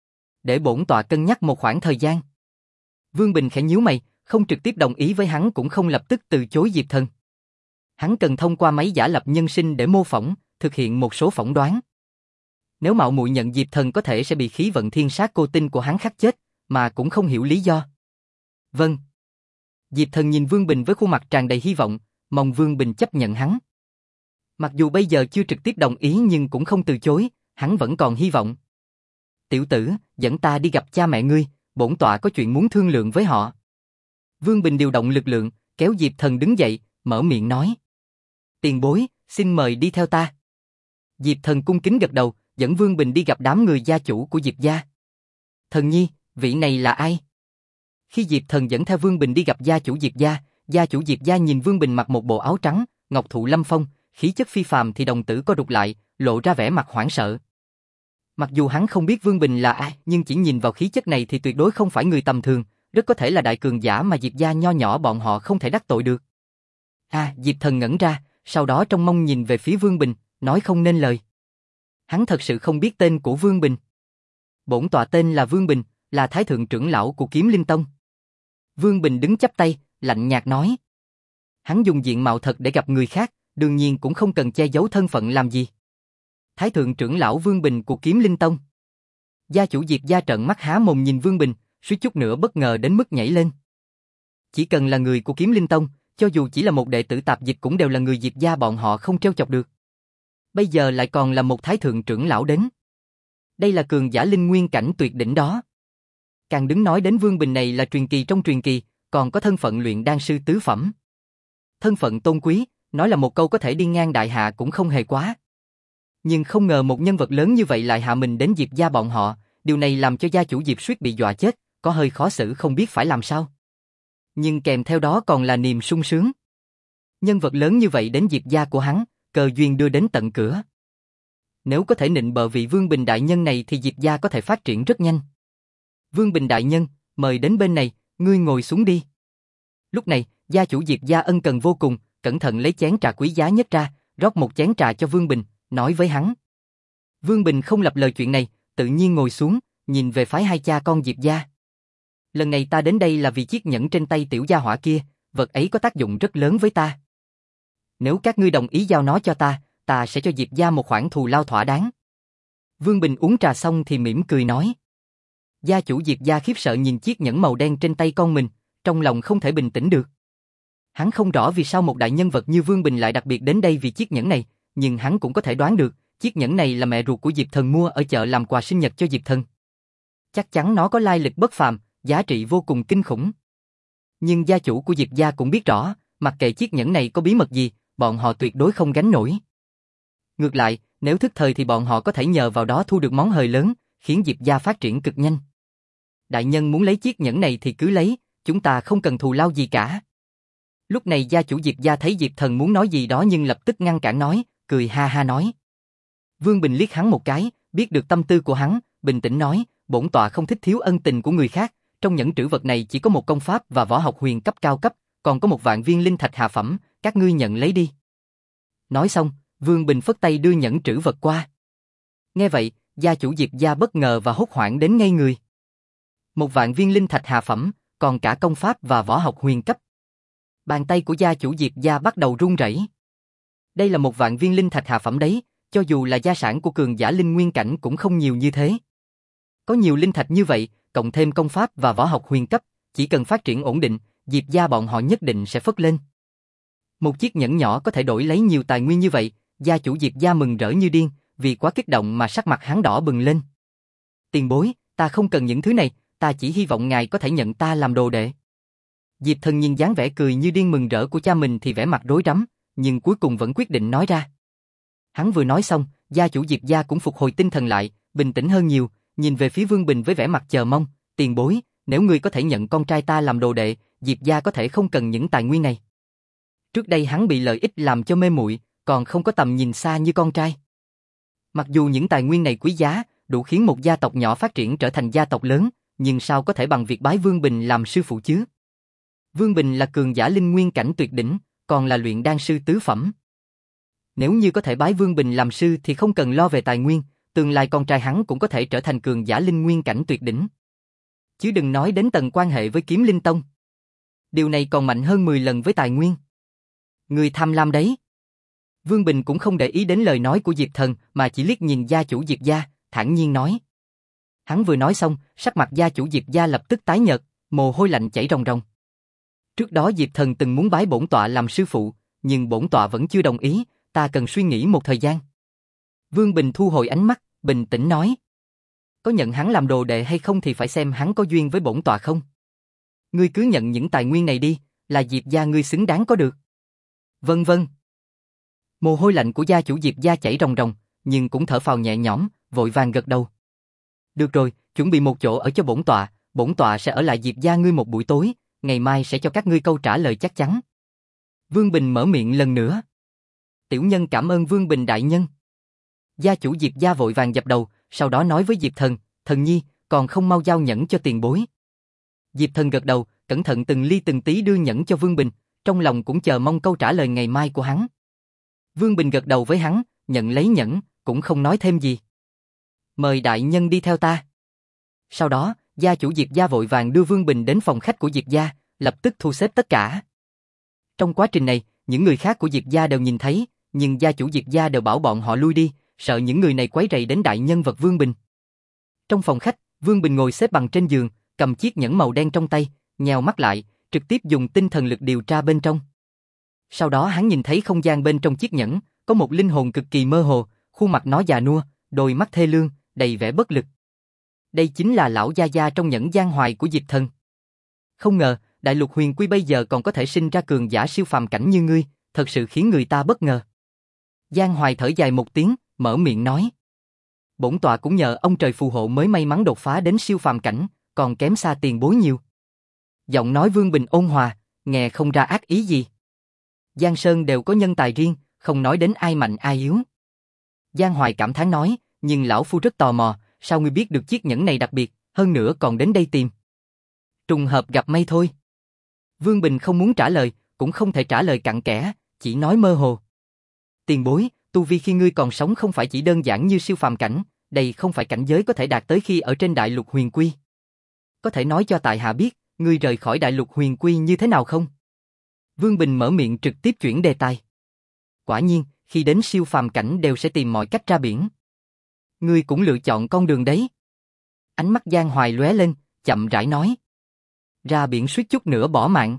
Để bổn tọa cân nhắc một khoảng thời gian. Vương Bình khẽ nhíu mày, không trực tiếp đồng ý với hắn cũng không lập tức từ chối Diệp Thần. Hắn cần thông qua máy giả lập nhân sinh để mô phỏng, thực hiện một số phỏng đoán. Nếu mạo muội nhận Diệp Thần có thể sẽ bị khí vận thiên sát cô tinh của hắn khắc chết, mà cũng không hiểu lý do. Vâng. Diệp Thần nhìn Vương Bình với khuôn mặt tràn đầy hy vọng, mong Vương Bình chấp nhận hắn. Mặc dù bây giờ chưa trực tiếp đồng ý nhưng cũng không từ chối, hắn vẫn còn hy vọng. Tiểu tử, dẫn ta đi gặp cha mẹ ngươi, bổn tọa có chuyện muốn thương lượng với họ. Vương Bình điều động lực lượng, kéo Diệp Thần đứng dậy, mở miệng nói. Tiền bối, xin mời đi theo ta. Diệp Thần cung kính gật đầu, dẫn Vương Bình đi gặp đám người gia chủ của Diệp gia. Thần nhi, vị này là ai? Khi Diệp Thần dẫn theo Vương Bình đi gặp gia chủ Diệp gia, gia chủ Diệp gia nhìn Vương Bình mặc một bộ áo trắng, ngọc thụ lâm phong, khí chất phi phàm thì đồng tử co rụt lại, lộ ra vẻ mặt hoảng sợ. Mặc dù hắn không biết Vương Bình là ai, nhưng chỉ nhìn vào khí chất này thì tuyệt đối không phải người tầm thường, rất có thể là đại cường giả mà Diệp gia nho nhỏ bọn họ không thể đắc tội được. À, Diệp Thần ngẩn ra, sau đó trông mong nhìn về phía Vương Bình, nói không nên lời. Hắn thật sự không biết tên của Vương Bình. Bổn tọa tên là Vương Bình, là thái thượng trưởng lão của Kiếm Linh Tông. Vương Bình đứng chắp tay, lạnh nhạt nói. Hắn dùng diện mạo thật để gặp người khác, đương nhiên cũng không cần che giấu thân phận làm gì. Thái thượng trưởng lão Vương Bình của Kiếm Linh Tông. Gia chủ Diệp gia trợn mắt há mồm nhìn Vương Bình, suýt chút nữa bất ngờ đến mức nhảy lên. Chỉ cần là người của Kiếm Linh Tông, cho dù chỉ là một đệ tử tạp dịch cũng đều là người Diệp gia bọn họ không trêu chọc được. Bây giờ lại còn là một thái thượng trưởng lão đến. Đây là cường giả linh nguyên cảnh tuyệt đỉnh đó. Càng đứng nói đến Vương Bình này là truyền kỳ trong truyền kỳ, còn có thân phận luyện đan sư tứ phẩm. Thân phận tôn quý, nói là một câu có thể đi ngang đại hạ cũng không hề quá. Nhưng không ngờ một nhân vật lớn như vậy lại hạ mình đến Diệp gia bọn họ, điều này làm cho gia chủ Diệp suýt bị dọa chết, có hơi khó xử không biết phải làm sao. Nhưng kèm theo đó còn là niềm sung sướng. Nhân vật lớn như vậy đến Diệp gia của hắn, cơ duyên đưa đến tận cửa. Nếu có thể nịnh bợ vị Vương Bình đại nhân này thì Diệp gia có thể phát triển rất nhanh. Vương Bình đại nhân, mời đến bên này, ngươi ngồi xuống đi. Lúc này, gia chủ Diệp gia ân cần vô cùng, cẩn thận lấy chén trà quý giá nhất ra, rót một chén trà cho Vương Bình, nói với hắn. Vương Bình không lặp lời chuyện này, tự nhiên ngồi xuống, nhìn về phái hai cha con Diệp gia. Lần này ta đến đây là vì chiếc nhẫn trên tay tiểu gia hỏa kia, vật ấy có tác dụng rất lớn với ta. Nếu các ngươi đồng ý giao nó cho ta, ta sẽ cho Diệp gia một khoản thù lao thỏa đáng. Vương Bình uống trà xong thì mỉm cười nói. Gia chủ Diệp gia khiếp sợ nhìn chiếc nhẫn màu đen trên tay con mình, trong lòng không thể bình tĩnh được. Hắn không rõ vì sao một đại nhân vật như Vương Bình lại đặc biệt đến đây vì chiếc nhẫn này, nhưng hắn cũng có thể đoán được, chiếc nhẫn này là mẹ ruột của Diệp Thần mua ở chợ làm quà sinh nhật cho Diệp Thần. Chắc chắn nó có lai lịch bất phàm, giá trị vô cùng kinh khủng. Nhưng gia chủ của Diệp gia cũng biết rõ, mặc kệ chiếc nhẫn này có bí mật gì, bọn họ tuyệt đối không gánh nổi. Ngược lại, nếu thức thời thì bọn họ có thể nhờ vào đó thu được món hời lớn, khiến Diệp gia phát triển cực nhanh. Đại nhân muốn lấy chiếc nhẫn này thì cứ lấy, chúng ta không cần thù lao gì cả. Lúc này gia chủ Diệp gia thấy Diệp Thần muốn nói gì đó nhưng lập tức ngăn cản nói, cười ha ha nói. Vương Bình liếc hắn một cái, biết được tâm tư của hắn, bình tĩnh nói, bổn tọa không thích thiếu ân tình của người khác, trong nhẫn trữ vật này chỉ có một công pháp và võ học huyền cấp cao cấp, còn có một vạn viên linh thạch hạ phẩm, các ngươi nhận lấy đi. Nói xong, Vương Bình phất tay đưa nhẫn trữ vật qua. Nghe vậy, gia chủ Diệp gia bất ngờ và hốt hoảng đến ngây người. Một vạn viên linh thạch hạ phẩm, còn cả công pháp và võ học huyền cấp. Bàn tay của gia chủ Diệp gia bắt đầu run rẩy. Đây là một vạn viên linh thạch hạ phẩm đấy, cho dù là gia sản của cường giả linh nguyên cảnh cũng không nhiều như thế. Có nhiều linh thạch như vậy, cộng thêm công pháp và võ học huyền cấp, chỉ cần phát triển ổn định, Diệp gia bọn họ nhất định sẽ phất lên. Một chiếc nhẫn nhỏ có thể đổi lấy nhiều tài nguyên như vậy, gia chủ Diệp gia mừng rỡ như điên, vì quá kích động mà sắc mặt hắn đỏ bừng lên. Tiền bối, ta không cần những thứ này, ta chỉ hy vọng ngài có thể nhận ta làm đồ đệ. Diệp Thần nhìn dáng vẻ cười như điên mừng rỡ của cha mình thì vẻ mặt rối rắm, nhưng cuối cùng vẫn quyết định nói ra. Hắn vừa nói xong, gia chủ Diệp gia cũng phục hồi tinh thần lại, bình tĩnh hơn nhiều, nhìn về phía Vương Bình với vẻ mặt chờ mong, tiền bối, nếu ngươi có thể nhận con trai ta làm đồ đệ, Diệp gia có thể không cần những tài nguyên này. Trước đây hắn bị lợi ích làm cho mê muội, còn không có tầm nhìn xa như con trai. Mặc dù những tài nguyên này quý giá, đủ khiến một gia tộc nhỏ phát triển trở thành gia tộc lớn, nhưng sao có thể bằng việc bái Vương Bình làm sư phụ chứ? Vương Bình là cường giả linh nguyên cảnh tuyệt đỉnh, còn là luyện đan sư tứ phẩm. Nếu như có thể bái Vương Bình làm sư thì không cần lo về tài nguyên, tương lai con trai hắn cũng có thể trở thành cường giả linh nguyên cảnh tuyệt đỉnh. Chứ đừng nói đến tầng quan hệ với Kiếm Linh Tông. Điều này còn mạnh hơn mười lần với tài nguyên. Người tham lam đấy. Vương Bình cũng không để ý đến lời nói của Diệp Thần mà chỉ liếc nhìn gia chủ Diệp gia, thản nhiên nói. Hắn vừa nói xong, sắc mặt gia chủ Diệp gia lập tức tái nhợt, mồ hôi lạnh chảy ròng ròng. Trước đó Diệp Thần từng muốn bái bổn tọa làm sư phụ, nhưng bổn tọa vẫn chưa đồng ý, ta cần suy nghĩ một thời gian. Vương Bình thu hồi ánh mắt, bình tĩnh nói. Có nhận hắn làm đồ đệ hay không thì phải xem hắn có duyên với bổn tọa không. Ngươi cứ nhận những tài nguyên này đi, là Diệp gia ngươi xứng đáng có được. Vâng vâng. Mồ hôi lạnh của gia chủ Diệp gia chảy ròng ròng, nhưng cũng thở phào nhẹ nhõm, vội vàng gật đầu. Được rồi, chuẩn bị một chỗ ở cho bổn tọa, bổn tọa sẽ ở lại Diệp gia ngươi một buổi tối, ngày mai sẽ cho các ngươi câu trả lời chắc chắn. Vương Bình mở miệng lần nữa. Tiểu nhân cảm ơn Vương Bình đại nhân. Gia chủ Diệp gia vội vàng dập đầu, sau đó nói với Diệp Thần, Thần nhi, còn không mau giao nhẫn cho tiền bối. Diệp Thần gật đầu, cẩn thận từng ly từng tí đưa nhẫn cho Vương Bình, trong lòng cũng chờ mong câu trả lời ngày mai của hắn. Vương Bình gật đầu với hắn, nhận lấy nhẫn, cũng không nói thêm gì. Mời đại nhân đi theo ta. Sau đó, gia chủ Diệp gia vội vàng đưa Vương Bình đến phòng khách của Diệp gia, lập tức thu xếp tất cả. Trong quá trình này, những người khác của Diệp gia đều nhìn thấy, nhưng gia chủ Diệp gia đều bảo bọn họ lui đi, sợ những người này quấy rầy đến đại nhân vật Vương Bình. Trong phòng khách, Vương Bình ngồi xếp bằng trên giường, cầm chiếc nhẫn màu đen trong tay, nheo mắt lại, trực tiếp dùng tinh thần lực điều tra bên trong. Sau đó hắn nhìn thấy không gian bên trong chiếc nhẫn, có một linh hồn cực kỳ mơ hồ, khuôn mặt nó già nua, đôi mắt thê lương, đầy vẻ bất lực. Đây chính là lão gia gia trong nhẫn gian hoài của Diệp Thần. Không ngờ, đại lục huyền quy bây giờ còn có thể sinh ra cường giả siêu phàm cảnh như ngươi, thật sự khiến người ta bất ngờ. Giang Hoài thở dài một tiếng, mở miệng nói. Bổn tọa cũng nhờ ông trời phù hộ mới may mắn đột phá đến siêu phàm cảnh, còn kém xa tiền bối nhiều. Giọng nói Vương Bình ôn hòa, nghe không ra ác ý gì. Giang Sơn đều có nhân tài riêng, không nói đến ai mạnh ai yếu. Giang Hoài cảm thán nói, nhưng lão phu rất tò mò, sao ngươi biết được chiếc nhẫn này đặc biệt, hơn nữa còn đến đây tìm. Trùng hợp gặp may thôi. Vương Bình không muốn trả lời, cũng không thể trả lời cặn kẽ, chỉ nói mơ hồ. Tiền bối, tu vi khi ngươi còn sống không phải chỉ đơn giản như siêu phàm cảnh, đây không phải cảnh giới có thể đạt tới khi ở trên đại lục huyền quy. Có thể nói cho tại hạ biết, ngươi rời khỏi đại lục huyền quy như thế nào không? Vương Bình mở miệng trực tiếp chuyển đề tài. Quả nhiên, khi đến siêu phàm cảnh đều sẽ tìm mọi cách ra biển. Ngươi cũng lựa chọn con đường đấy. Ánh mắt Giang Hoài lóe lên, chậm rãi nói. Ra biển suýt chút nữa bỏ mạng.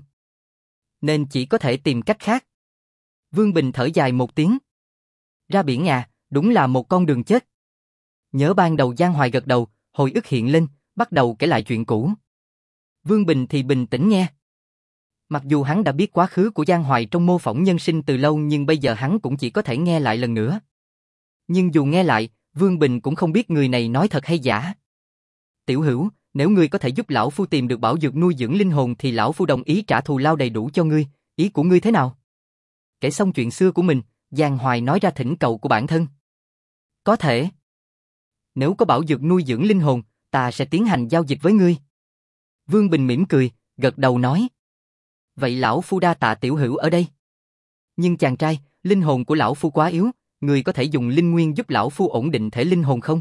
Nên chỉ có thể tìm cách khác. Vương Bình thở dài một tiếng. Ra biển à, đúng là một con đường chết. Nhớ ban đầu Giang Hoài gật đầu, hồi ức hiện lên, bắt đầu kể lại chuyện cũ. Vương Bình thì bình tĩnh nghe. Mặc dù hắn đã biết quá khứ của Giang Hoài trong mô phỏng nhân sinh từ lâu nhưng bây giờ hắn cũng chỉ có thể nghe lại lần nữa. Nhưng dù nghe lại, Vương Bình cũng không biết người này nói thật hay giả. Tiểu Hữu, nếu ngươi có thể giúp lão phu tìm được bảo dược nuôi dưỡng linh hồn thì lão phu đồng ý trả thù lao đầy đủ cho ngươi, ý của ngươi thế nào? Kể xong chuyện xưa của mình, Giang Hoài nói ra thỉnh cầu của bản thân. Có thể. Nếu có bảo dược nuôi dưỡng linh hồn, ta sẽ tiến hành giao dịch với ngươi. Vương Bình mỉm cười, gật đầu nói. Vậy lão phu đa tạ Tiểu Hữu ở đây. Nhưng chàng trai, linh hồn của lão phu quá yếu, ngươi có thể dùng linh nguyên giúp lão phu ổn định thể linh hồn không?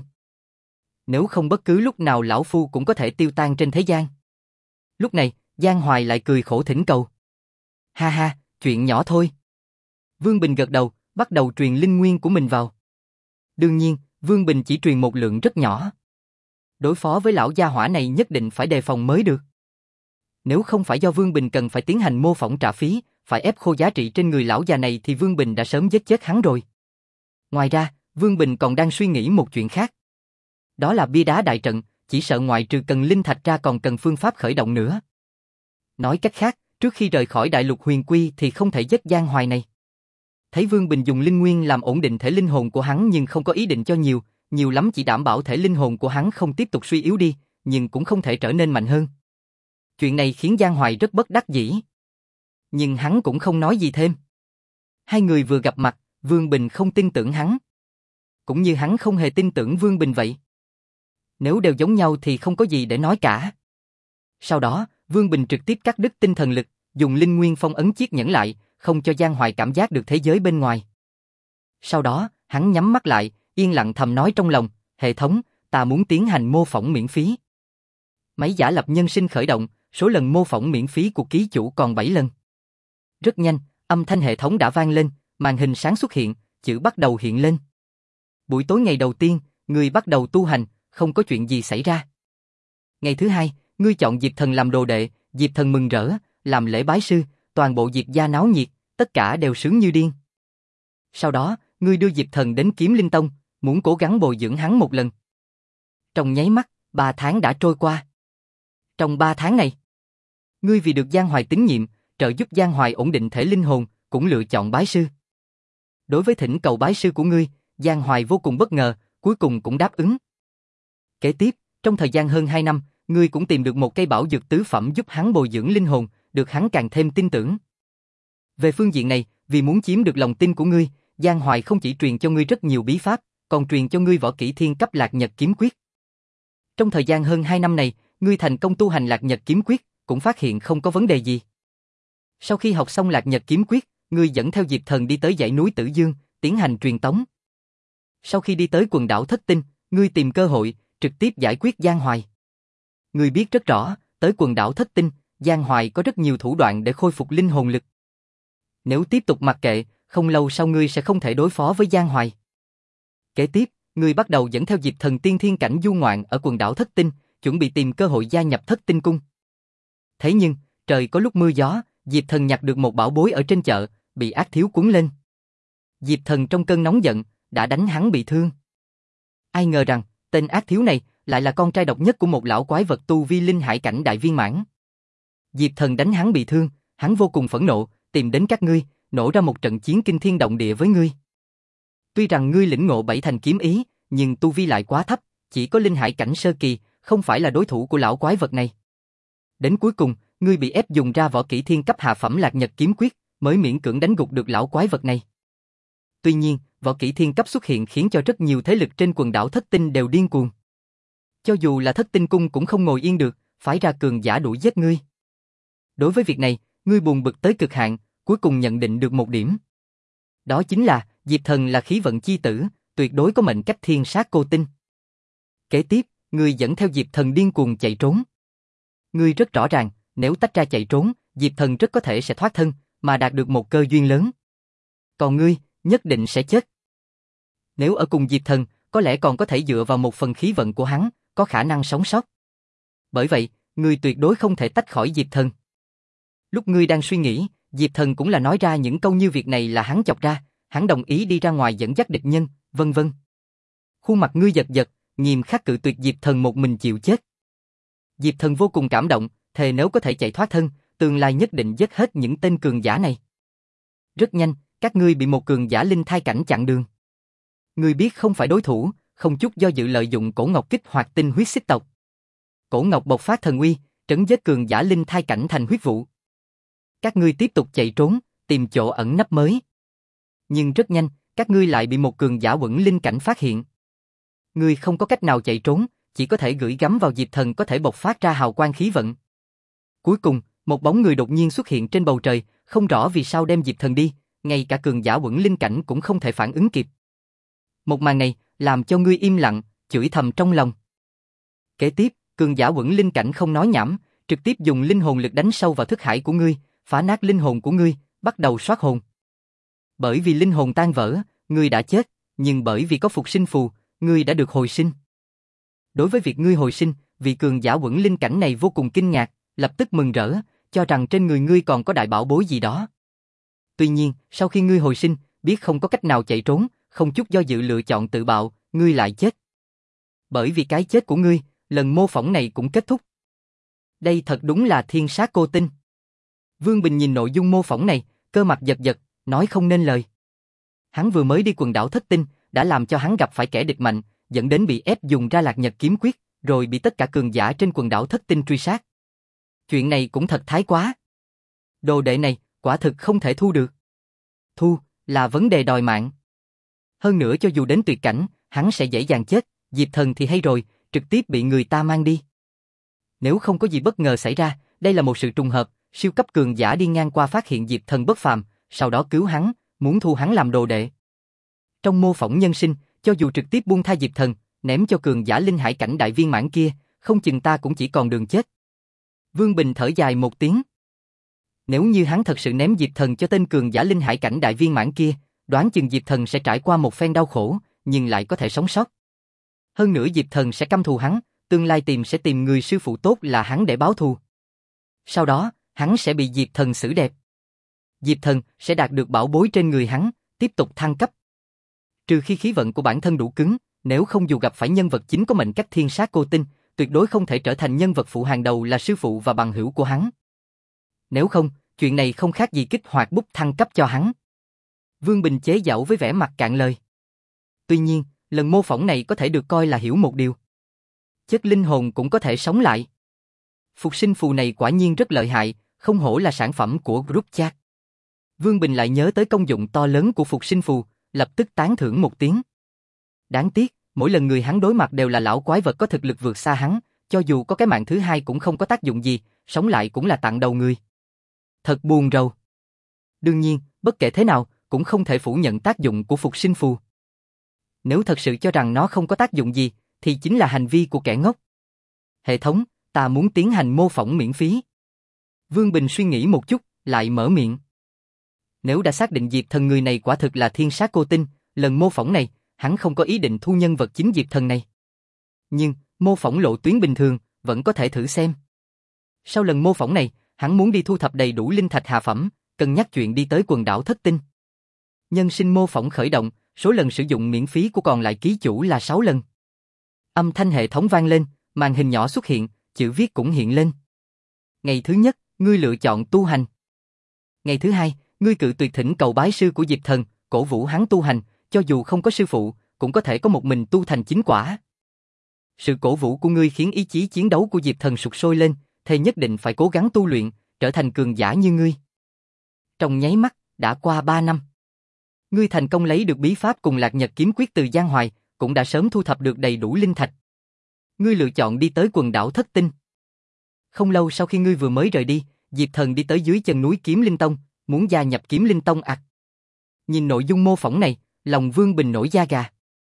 Nếu không bất cứ lúc nào lão phu cũng có thể tiêu tan trên thế gian. Lúc này, Giang Hoài lại cười khổ thỉnh cầu. Ha ha, chuyện nhỏ thôi. Vương Bình gật đầu, bắt đầu truyền linh nguyên của mình vào. Đương nhiên, Vương Bình chỉ truyền một lượng rất nhỏ. Đối phó với lão gia hỏa này nhất định phải đề phòng mới được. Nếu không phải do Vương Bình cần phải tiến hành mô phỏng trả phí, phải ép khô giá trị trên người lão già này thì Vương Bình đã sớm giết chết hắn rồi. Ngoài ra, Vương Bình còn đang suy nghĩ một chuyện khác. Đó là bia đá đại trận, chỉ sợ ngoại trừ cần linh thạch ra còn cần phương pháp khởi động nữa. Nói cách khác, trước khi rời khỏi đại lục huyền quy thì không thể giết Giang Hoài này. Thấy Vương Bình dùng linh nguyên làm ổn định thể linh hồn của hắn nhưng không có ý định cho nhiều, nhiều lắm chỉ đảm bảo thể linh hồn của hắn không tiếp tục suy yếu đi, nhưng cũng không thể trở nên mạnh hơn. Chuyện này khiến Giang Hoài rất bất đắc dĩ. Nhưng hắn cũng không nói gì thêm. Hai người vừa gặp mặt, Vương Bình không tin tưởng hắn. Cũng như hắn không hề tin tưởng Vương Bình vậy. Nếu đều giống nhau thì không có gì để nói cả. Sau đó, Vương Bình trực tiếp cắt đứt tinh thần lực, dùng linh nguyên phong ấn chiếc nhẫn lại, không cho Giang Hoài cảm giác được thế giới bên ngoài. Sau đó, hắn nhắm mắt lại, yên lặng thầm nói trong lòng, hệ thống, ta muốn tiến hành mô phỏng miễn phí. Máy giả lập nhân sinh khởi động, số lần mô phỏng miễn phí của ký chủ còn bảy lần. Rất nhanh, âm thanh hệ thống đã vang lên, màn hình sáng xuất hiện, chữ bắt đầu hiện lên. Buổi tối ngày đầu tiên, ngươi bắt đầu tu hành, không có chuyện gì xảy ra. Ngày thứ hai, ngươi chọn Diệp Thần làm đồ đệ, Diệp Thần mừng rỡ, làm lễ bái sư, toàn bộ Diệp gia náo nhiệt, tất cả đều sướng như điên. Sau đó, ngươi đưa Diệp Thần đến Kiếm Linh Tông, muốn cố gắng bồi dưỡng hắn một lần. Trong nháy mắt, ba tháng đã trôi qua. Trong ba tháng này, ngươi vì được Giang Hoài tín nhiệm, trợ giúp Giang Hoài ổn định thể linh hồn, cũng lựa chọn bái sư. Đối với thỉnh cầu bái sư của ngươi, Giang Hoài vô cùng bất ngờ, cuối cùng cũng đáp ứng. Kế tiếp, trong thời gian hơn hai năm, ngươi cũng tìm được một cây bảo dược tứ phẩm giúp hắn bồi dưỡng linh hồn, được hắn càng thêm tin tưởng. Về phương diện này, vì muốn chiếm được lòng tin của ngươi, Giang Hoài không chỉ truyền cho ngươi rất nhiều bí pháp, còn truyền cho ngươi võ kỹ thiên cấp Lạc Nhật Kiếm Quyết. Trong thời gian hơn hai năm này, ngươi thành công tu hành Lạc Nhật Kiếm Quyết, cũng phát hiện không có vấn đề gì. Sau khi học xong Lạc Nhật Kiếm Quyết, ngươi dẫn theo Diệp Thần đi tới dãy núi Tử Dương, tiến hành truyền tống. Sau khi đi tới quần đảo Thất Tinh, ngươi tìm cơ hội, trực tiếp giải quyết Giang Hoài. Ngươi biết rất rõ, tới quần đảo Thất Tinh, Giang Hoài có rất nhiều thủ đoạn để khôi phục linh hồn lực. Nếu tiếp tục mặc kệ, không lâu sau ngươi sẽ không thể đối phó với Giang Hoài. Kế tiếp, ngươi bắt đầu dẫn theo Diệp Thần tiên thiên cảnh du ngoạn ở quần đảo Thất Tinh, chuẩn bị tìm cơ hội gia nhập Thất Tinh Cung. Thế nhưng, trời có lúc mưa gió, Diệp Thần nhặt được một bảo bối ở trên chợ, bị ác thiếu cuốn lên. Diệp Thần trong cơn nóng giận, đã đánh hắn bị thương. Ai ngờ rằng, tên ác thiếu này lại là con trai độc nhất của một lão quái vật tu vi linh hải cảnh đại viên mãn. Diệp Thần đánh hắn bị thương, hắn vô cùng phẫn nộ, tìm đến các ngươi, nổ ra một trận chiến kinh thiên động địa với ngươi. Tuy rằng ngươi lĩnh ngộ bảy thành kiếm ý, nhưng tu vi lại quá thấp, chỉ có linh hải cảnh sơ kỳ, không phải là đối thủ của lão quái vật này. Đến cuối cùng, ngươi bị ép dùng ra võ kỹ thiên cấp hạ phẩm Lạc Nhật Kiếm Quyết, mới miễn cưỡng đánh gục được lão quái vật này. Tuy nhiên, võ kỹ thiên cấp xuất hiện khiến cho rất nhiều thế lực trên quần đảo Thất Tinh đều điên cuồng. Cho dù là Thất Tinh Cung cũng không ngồi yên được, phải ra cường giả đuổi giết ngươi. Đối với việc này, ngươi buồn bực tới cực hạn, cuối cùng nhận định được một điểm. Đó chính là, Diệp Thần là khí vận chi tử, tuyệt đối có mệnh cách thiên sát cô tinh. Kế tiếp, ngươi dẫn theo Diệp Thần điên cuồng chạy trốn. Ngươi rất rõ ràng, nếu tách ra chạy trốn, Diệp Thần rất có thể sẽ thoát thân, mà đạt được một cơ duyên lớn. Còn ngươi, nhất định sẽ chết. Nếu ở cùng Diệp Thần, có lẽ còn có thể dựa vào một phần khí vận của hắn, có khả năng sống sót. Bởi vậy, ngươi tuyệt đối không thể tách khỏi Diệp Thần. Lúc ngươi đang suy nghĩ, Diệp Thần cũng là nói ra những câu như việc này là hắn chọc ra, hắn đồng ý đi ra ngoài dẫn dắt địch nhân, vân vân. Khuôn mặt ngươi giật giật, nghiêm khắc cự tuyệt Diệp Thần một mình chịu chết. Diệp Thần vô cùng cảm động, thề nếu có thể chạy thoát thân, tương lai nhất định giết hết những tên cường giả này. Rất nhanh, các ngươi bị một cường giả linh thai cảnh chặn đường. Ngươi biết không phải đối thủ, không chút do dự lợi dụng cổ ngọc kích hoạt tinh huyết xích tộc. Cổ ngọc bộc phát thần uy, trấn giết cường giả linh thai cảnh thành huyết vụ. Các ngươi tiếp tục chạy trốn, tìm chỗ ẩn nấp mới. Nhưng rất nhanh, các ngươi lại bị một cường giả quẩn linh cảnh phát hiện. Ngươi không có cách nào chạy trốn, chỉ có thể gửi gắm vào Diệp Thần có thể bộc phát ra hào quang khí vận. Cuối cùng, một bóng người đột nhiên xuất hiện trên bầu trời, không rõ vì sao đem Diệp Thần đi, ngay cả cường giả quẩn linh cảnh cũng không thể phản ứng kịp. Một màn này, làm cho ngươi im lặng, chửi thầm trong lòng. Kế tiếp, cường giả quẩn linh cảnh không nói nhảm, trực tiếp dùng linh hồn lực đánh sâu vào thức hải của ngươi, phá nát linh hồn của ngươi, bắt đầu soát hồn. Bởi vì linh hồn tan vỡ, ngươi đã chết, nhưng bởi vì có phục sinh phù, ngươi đã được hồi sinh. Đối với việc ngươi hồi sinh, vị cường giả quẩn linh cảnh này vô cùng kinh ngạc, lập tức mừng rỡ, cho rằng trên người ngươi còn có đại bảo bối gì đó. Tuy nhiên, sau khi ngươi hồi sinh, biết không có cách nào chạy trốn, không chút do dự lựa chọn tự bạo, ngươi lại chết. Bởi vì cái chết của ngươi, lần mô phỏng này cũng kết thúc. Đây thật đúng là thiên sát cô tinh. Vương Bình nhìn nội dung mô phỏng này, cơ mặt giật giật, nói không nên lời. Hắn vừa mới đi quần đảo Thất Tinh, đã làm cho hắn gặp phải kẻ địch mạnh, dẫn đến bị ép dùng ra Lạc Nhật Kiếm Quyết, rồi bị tất cả cường giả trên quần đảo Thất Tinh truy sát. Chuyện này cũng thật thái quá. Đồ đệ này, quả thực không thể thu được. Thu, là vấn đề đòi mạng. Hơn nữa cho dù đến tuyệt cảnh, hắn sẽ dễ dàng chết, Diệp Thần thì hay rồi, trực tiếp bị người ta mang đi. Nếu không có gì bất ngờ xảy ra, đây là một sự trùng hợp, siêu cấp cường giả đi ngang qua phát hiện Diệp Thần bất phàm, sau đó cứu hắn, muốn thu hắn làm đồ đệ. Trong mô phỏng nhân sinh, cho dù trực tiếp buông tha Diệp Thần, ném cho cường giả linh hải cảnh đại viên mãn kia, không chừng ta cũng chỉ còn đường chết. Vương Bình thở dài một tiếng. Nếu như hắn thật sự ném Diệp Thần cho tên cường giả linh hải cảnh đại viên mãn kia, đoán chừng Diệp Thần sẽ trải qua một phen đau khổ, nhưng lại có thể sống sót. Hơn nữa Diệp Thần sẽ căm thù hắn, tương lai tìm sẽ tìm người sư phụ tốt là hắn để báo thù. Sau đó, hắn sẽ bị Diệp Thần xử đẹp. Diệp Thần sẽ đạt được bảo bối trên người hắn, tiếp tục thăng cấp. Trừ khi khí vận của bản thân đủ cứng, nếu không dù gặp phải nhân vật chính có mệnh cách thiên sát cô tinh, tuyệt đối không thể trở thành nhân vật phụ hàng đầu là sư phụ và bằng hữu của hắn. Nếu không, chuyện này không khác gì kích hoạt bút thăng cấp cho hắn. Vương Bình chế giễu với vẻ mặt cạn lời. Tuy nhiên, lần mô phỏng này có thể được coi là hiểu một điều. Chất linh hồn cũng có thể sống lại. Phục sinh phù này quả nhiên rất lợi hại, không hổ là sản phẩm của group chat. Vương Bình lại nhớ tới công dụng to lớn của phục sinh phù, lập tức tán thưởng một tiếng. Đáng tiếc, mỗi lần người hắn đối mặt đều là lão quái vật có thực lực vượt xa hắn, cho dù có cái mạng thứ hai cũng không có tác dụng gì, sống lại cũng là tặng đầu người. Thật buồn rầu. Đương nhiên, bất kể thế nào, cũng không thể phủ nhận tác dụng của phục sinh phù. Nếu thật sự cho rằng nó không có tác dụng gì, thì chính là hành vi của kẻ ngốc. Hệ thống, ta muốn tiến hành mô phỏng miễn phí. Vương Bình suy nghĩ một chút, lại mở miệng. Nếu đã xác định Diệp Thần người này quả thực là thiên sát cô tinh, lần mô phỏng này, hắn không có ý định thu nhân vật chính Diệp Thần này. Nhưng, mô phỏng lộ tuyến bình thường, vẫn có thể thử xem. Sau lần mô phỏng này, hắn muốn đi thu thập đầy đủ linh thạch hạ phẩm, cân nhắc chuyện đi tới quần đảo Thất Tinh. Nhân sinh mô phỏng khởi động, số lần sử dụng miễn phí của còn lại ký chủ là sáu lần. Âm thanh hệ thống vang lên, màn hình nhỏ xuất hiện, chữ viết cũng hiện lên. Ngày thứ nhất, ngươi lựa chọn tu hành. Ngày thứ hai, ngươi cự tuyệt thỉnh cầu bái sư của Diệp Thần, cổ vũ hắn tu hành, cho dù không có sư phụ, cũng có thể có một mình tu thành chính quả. Sự cổ vũ của ngươi khiến ý chí chiến đấu của Diệp Thần sục sôi lên, thề nhất định phải cố gắng tu luyện, trở thành cường giả như ngươi. Trong nháy mắt, đã qua ba năm. Ngươi thành công lấy được bí pháp cùng Lạc Nhật kiếm quyết từ Giang Hoài, cũng đã sớm thu thập được đầy đủ linh thạch. Ngươi lựa chọn đi tới quần đảo Thất Tinh. Không lâu sau khi ngươi vừa mới rời đi, Diệp Thần đi tới dưới chân núi Kiếm Linh Tông, muốn gia nhập Kiếm Linh Tông ạc. Nhìn nội dung mô phỏng này, lòng Vương Bình nổi da gà.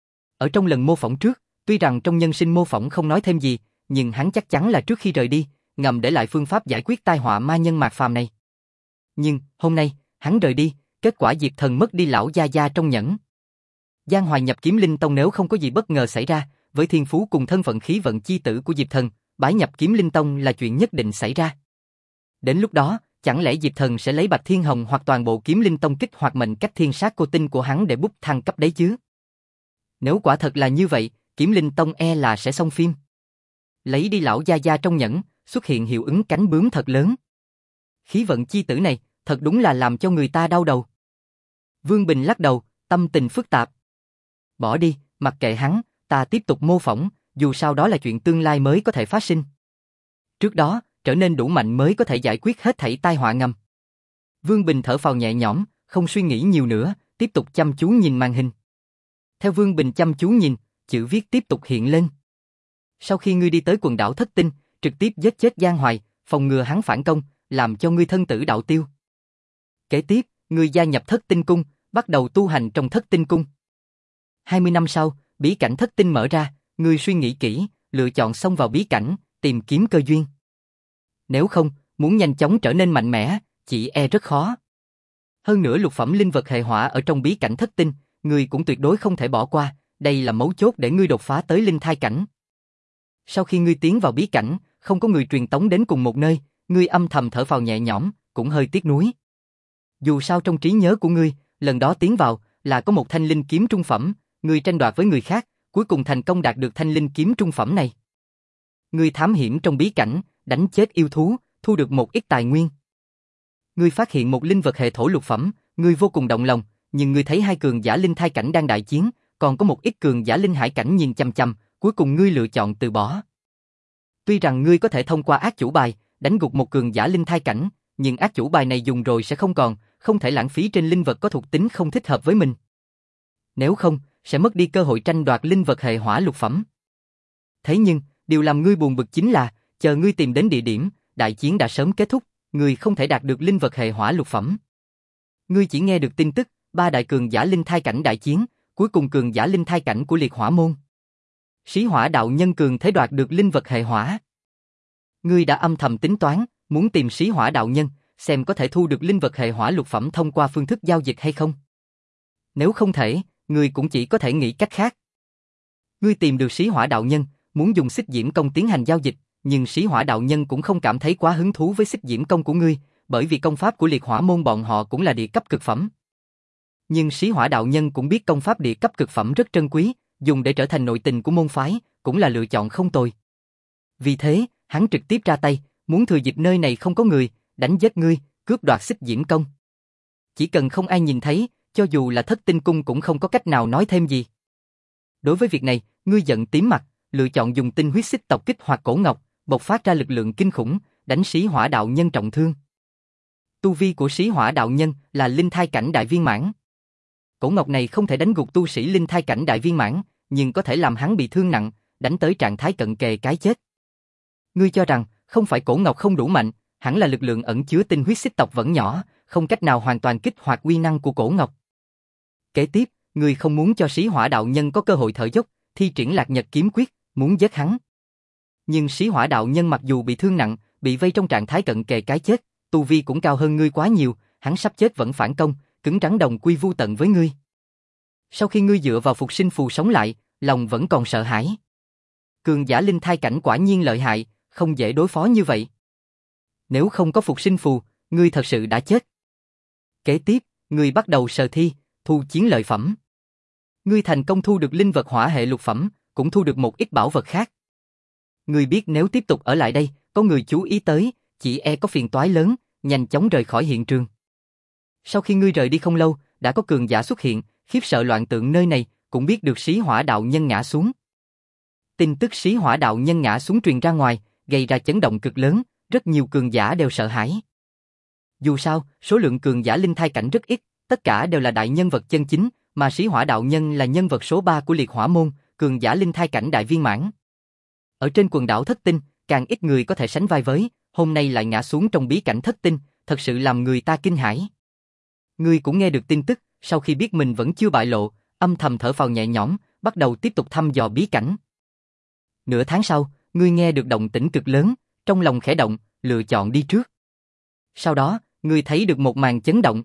Ở trong lần mô phỏng trước, tuy rằng trong nhân sinh mô phỏng không nói thêm gì, nhưng hắn chắc chắn là trước khi rời đi, ngầm để lại phương pháp giải quyết tai họa ma nhân mạt phàm này. Nhưng, hôm nay, hắn rời đi, kết quả Diệp Thần mất đi lão gia gia trong nhẫn. Giang Hoài nhập Kiếm Linh Tông nếu không có gì bất ngờ xảy ra, với thiên phú cùng thân phận khí vận chi tử của Diệp Thần, bái nhập Kiếm Linh Tông là chuyện nhất định xảy ra. Đến lúc đó, chẳng lẽ Diệp Thần sẽ lấy Bạch Thiên Hồng hoặc toàn bộ Kiếm Linh Tông kích hoạt mệnh cách thiên sát cô tinh của hắn để bút thăng cấp đấy chứ? Nếu quả thật là như vậy, Kiếm Linh Tông e là sẽ xong phim. Lấy đi lão gia gia trong nhẫn, xuất hiện hiệu ứng cánh bướm thật lớn. Khí vận chi tử này, thật đúng là làm cho người ta đau đầu. Vương Bình lắc đầu, tâm tình phức tạp. Bỏ đi, mặc kệ hắn, ta tiếp tục mô phỏng, dù sao đó là chuyện tương lai mới có thể phát sinh. Trước đó, trở nên đủ mạnh mới có thể giải quyết hết thảy tai họa ngầm. Vương Bình thở phào nhẹ nhõm, không suy nghĩ nhiều nữa, tiếp tục chăm chú nhìn màn hình. Theo Vương Bình chăm chú nhìn, chữ viết tiếp tục hiện lên. Sau khi ngươi đi tới quần đảo Thất Tinh, trực tiếp giết chết Giang Hoài, phòng ngừa hắn phản công, làm cho ngươi thân tử đạo tiêu. Kế tiếp, ngươi gia nhập Thất Tinh Cung, bắt đầu tu hành trong Thất Tinh Cung. hai mươi năm sau, bí cảnh Thất Tinh mở ra, ngươi suy nghĩ kỹ, lựa chọn xông vào bí cảnh, tìm kiếm cơ duyên. Nếu không, muốn nhanh chóng trở nên mạnh mẽ, chỉ e rất khó. Hơn nữa lục phẩm linh vật hệ hỏa ở trong bí cảnh Thất Tinh, ngươi cũng tuyệt đối không thể bỏ qua, đây là mấu chốt để ngươi đột phá tới linh thai cảnh. Sau khi ngươi tiến vào bí cảnh, không có người truyền tống đến cùng một nơi, ngươi âm thầm thở phào nhẹ nhõm, cũng hơi tiếc nuối. Dù sao trong trí nhớ của ngươi, lần đó tiến vào là có một thanh linh kiếm trung phẩm, ngươi tranh đoạt với người khác, cuối cùng thành công đạt được thanh linh kiếm trung phẩm này. Ngươi thám hiểm trong bí cảnh, đánh chết yêu thú, thu được một ít tài nguyên. Ngươi phát hiện một linh vật hệ thổ lục phẩm, ngươi vô cùng động lòng, nhưng ngươi thấy hai cường giả linh thai cảnh đang đại chiến, còn có một ít cường giả linh hải cảnh nhìn chằm chằm, cuối cùng ngươi lựa chọn từ bỏ. Tuy rằng ngươi có thể thông qua ác chủ bài, đánh gục một cường giả linh thai cảnh, nhưng ác chủ bài này dùng rồi sẽ không còn, không thể lãng phí trên linh vật có thuộc tính không thích hợp với mình. Nếu không, sẽ mất đi cơ hội tranh đoạt linh vật hệ hỏa lục phẩm. Thế nhưng, điều làm ngươi buồn bực chính là, chờ ngươi tìm đến địa điểm, đại chiến đã sớm kết thúc, ngươi không thể đạt được linh vật hệ hỏa lục phẩm. Ngươi chỉ nghe được tin tức, ba đại cường giả linh thai cảnh đại chiến, cuối cùng cường giả linh thai cảnh của liệt hỏa môn. Sĩ hỏa đạo nhân cường thế đoạt được linh vật hệ hỏa. Ngươi đã âm thầm tính toán, muốn tìm sĩ hỏa đạo nhân, xem có thể thu được linh vật hệ hỏa lục phẩm thông qua phương thức giao dịch hay không. Nếu không thể, ngươi cũng chỉ có thể nghĩ cách khác. Ngươi tìm được Sĩ Hỏa đạo nhân, muốn dùng Xích Diễm công tiến hành giao dịch, nhưng Sĩ Hỏa đạo nhân cũng không cảm thấy quá hứng thú với Xích Diễm công của ngươi, bởi vì công pháp của Liệt Hỏa môn bọn họ cũng là địa cấp cực phẩm. Nhưng Sĩ Hỏa đạo nhân cũng biết công pháp địa cấp cực phẩm rất trân quý, dùng để trở thành nội tình của môn phái, cũng là lựa chọn không tồi. Vì thế, hắn trực tiếp ra tay, muốn thừa dịp nơi này không có người, đánh giết ngươi, cướp đoạt Xích Diễm công. Chỉ cần không ai nhìn thấy, cho dù là Thất Tinh cung cũng không có cách nào nói thêm gì. Đối với việc này, ngươi giận tím mặt, lựa chọn dùng tinh huyết xích tộc kích hoạt cổ ngọc, bộc phát ra lực lượng kinh khủng, đánh Sĩ Hỏa đạo nhân trọng thương. Tu vi của Sĩ Hỏa đạo nhân là linh thai cảnh đại viên mãn. Cổ ngọc này không thể đánh gục tu sĩ linh thai cảnh đại viên mãn, nhưng có thể làm hắn bị thương nặng, đánh tới trạng thái cận kề cái chết. Ngươi cho rằng, không phải cổ ngọc không đủ mạnh, hẳn là lực lượng ẩn chứa tinh huyết xích tộc vẫn nhỏ, không cách nào hoàn toàn kích hoạt uy năng của cổ ngọc. Kế tiếp, ngươi không muốn cho Sĩ Hỏa đạo nhân có cơ hội thở dốc, thi triển Lạc Nhật kiếm quyết, muốn giết hắn. Nhưng Sĩ Hỏa đạo nhân mặc dù bị thương nặng, bị vây trong trạng thái cận kề cái chết, tu vi cũng cao hơn ngươi quá nhiều, hắn sắp chết vẫn phản công, cứng rắn đồng quy vu tận với ngươi. Sau khi ngươi dựa vào phục sinh phù sống lại, lòng vẫn còn sợ hãi. Cường giả linh thai cảnh quả nhiên lợi hại, không dễ đối phó như vậy. Nếu không có phục sinh phù, ngươi thật sự đã chết. Kế tiếp, ngươi bắt đầu sờ thi, thu chiến lợi phẩm. Ngươi thành công thu được linh vật hỏa hệ lục phẩm, cũng thu được một ít bảo vật khác. Ngươi biết nếu tiếp tục ở lại đây, có người chú ý tới, chỉ e có phiền toái lớn, nhanh chóng rời khỏi hiện trường. Sau khi ngươi rời đi không lâu, đã có cường giả xuất hiện, khiếp sợ loạn tượng nơi này, cũng biết được Sĩ Hỏa đạo nhân ngã xuống. Tin tức Sĩ Hỏa đạo nhân ngã xuống truyền ra ngoài, gây ra chấn động cực lớn, rất nhiều cường giả đều sợ hãi. Dù sao, số lượng cường giả linh thai cảnh rất ít, tất cả đều là đại nhân vật chân chính, mà Sĩ Hỏa đạo nhân là nhân vật số ba của Liệt Hỏa môn, cường giả linh thai cảnh đại viên mãn. Ở trên quần đảo Thất Tinh, càng ít người có thể sánh vai với, hôm nay lại ngã xuống trong bí cảnh Thất Tinh, thật sự làm người ta kinh hãi. Ngươi cũng nghe được tin tức, sau khi biết mình vẫn chưa bại lộ, âm thầm thở phào nhẹ nhõm, bắt đầu tiếp tục thăm dò bí cảnh. Nửa tháng sau, ngươi nghe được động tĩnh cực lớn, trong lòng khẽ động, lựa chọn đi trước. Sau đó, ngươi thấy được một màn chấn động.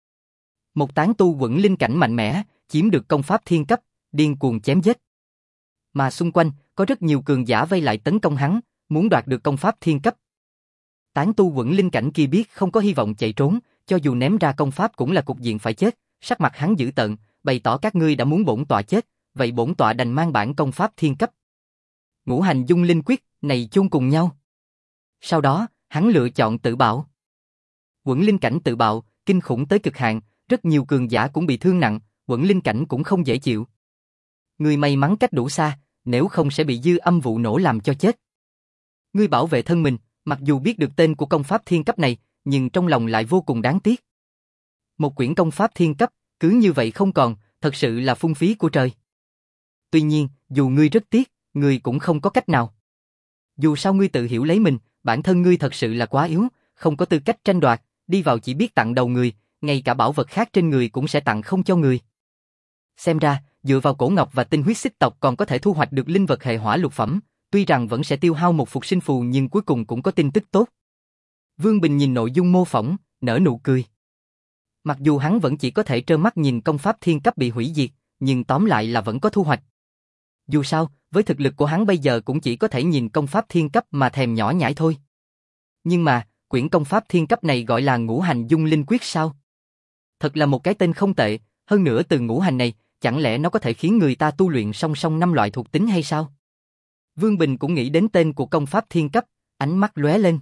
Một tán tu quẩn linh cảnh mạnh mẽ, chiếm được công pháp thiên cấp, điên cuồng chém giết. Mà xung quanh, có rất nhiều cường giả vây lại tấn công hắn, muốn đoạt được công pháp thiên cấp. Tán tu quẩn linh cảnh kia biết không có hy vọng chạy trốn, cho dù ném ra công pháp cũng là cục diện phải chết, sắc mặt hắn dữ tợn, bày tỏ các ngươi đã muốn bổn tọa chết, vậy bổn tọa đành mang bản công pháp thiên cấp. Ngũ hành dung linh quyết này chung cùng nhau. Sau đó, hắn lựa chọn tự bạo. Quẩn linh cảnh tự bạo, kinh khủng tới cực hạn, rất nhiều cường giả cũng bị thương nặng, quẩn linh cảnh cũng không dễ chịu. Ngươi may mắn cách đủ xa, nếu không sẽ bị dư âm vụ nổ làm cho chết. Ngươi bảo vệ thân mình, mặc dù biết được tên của công pháp thiên cấp này, nhưng trong lòng lại vô cùng đáng tiếc. Một quyển công pháp thiên cấp, cứ như vậy không còn, thật sự là phung phí của trời. Tuy nhiên, dù ngươi rất tiếc, ngươi cũng không có cách nào. Dù sao ngươi tự hiểu lấy mình, bản thân ngươi thật sự là quá yếu, không có tư cách tranh đoạt, đi vào chỉ biết tặng đầu người, ngay cả bảo vật khác trên người cũng sẽ tặng không cho người. Xem ra, dựa vào cổ ngọc và tinh huyết xích tộc còn có thể thu hoạch được linh vật hệ hỏa lục phẩm, tuy rằng vẫn sẽ tiêu hao một phục sinh phù nhưng cuối cùng cũng có tin tức tốt. Vương Bình nhìn nội dung mô phỏng, nở nụ cười. Mặc dù hắn vẫn chỉ có thể trơ mắt nhìn công pháp thiên cấp bị hủy diệt, nhưng tóm lại là vẫn có thu hoạch. Dù sao, với thực lực của hắn bây giờ cũng chỉ có thể nhìn công pháp thiên cấp mà thèm nhỏ nhãi thôi. Nhưng mà, quyển công pháp thiên cấp này gọi là ngũ hành dung linh quyết sao? Thật là một cái tên không tệ, hơn nữa từ ngũ hành này, chẳng lẽ nó có thể khiến người ta tu luyện song song năm loại thuộc tính hay sao? Vương Bình cũng nghĩ đến tên của công pháp thiên cấp, ánh mắt lóe lên.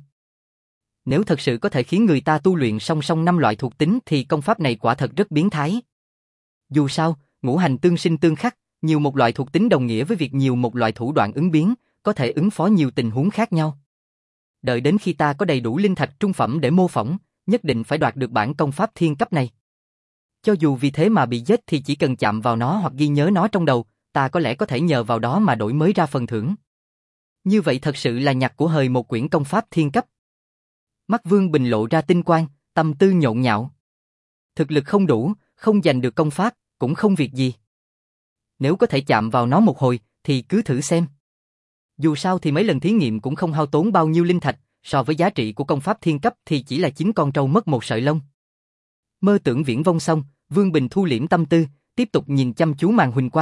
Nếu thật sự có thể khiến người ta tu luyện song song năm loại thuộc tính thì công pháp này quả thật rất biến thái. Dù sao, ngũ hành tương sinh tương khắc, nhiều một loại thuộc tính đồng nghĩa với việc nhiều một loại thủ đoạn ứng biến, có thể ứng phó nhiều tình huống khác nhau. Đợi đến khi ta có đầy đủ linh thạch trung phẩm để mô phỏng, nhất định phải đoạt được bản công pháp thiên cấp này. Cho dù vì thế mà bị giết thì chỉ cần chạm vào nó hoặc ghi nhớ nó trong đầu, ta có lẽ có thể nhờ vào đó mà đổi mới ra phần thưởng. Như vậy thật sự là nhặt của hời một quyển công pháp thiên cấp. Mắt Vương Bình lộ ra tinh quang, tâm tư nhộn nhạo. Thực lực không đủ, không giành được công pháp, cũng không việc gì. Nếu có thể chạm vào nó một hồi, thì cứ thử xem. Dù sao thì mấy lần thí nghiệm cũng không hao tốn bao nhiêu linh thạch, so với giá trị của công pháp thiên cấp thì chỉ là chín con trâu mất một sợi lông. Mơ tưởng viễn vông xong, Vương Bình thu liễm tâm tư, tiếp tục nhìn chăm chú màn huỳnh quang,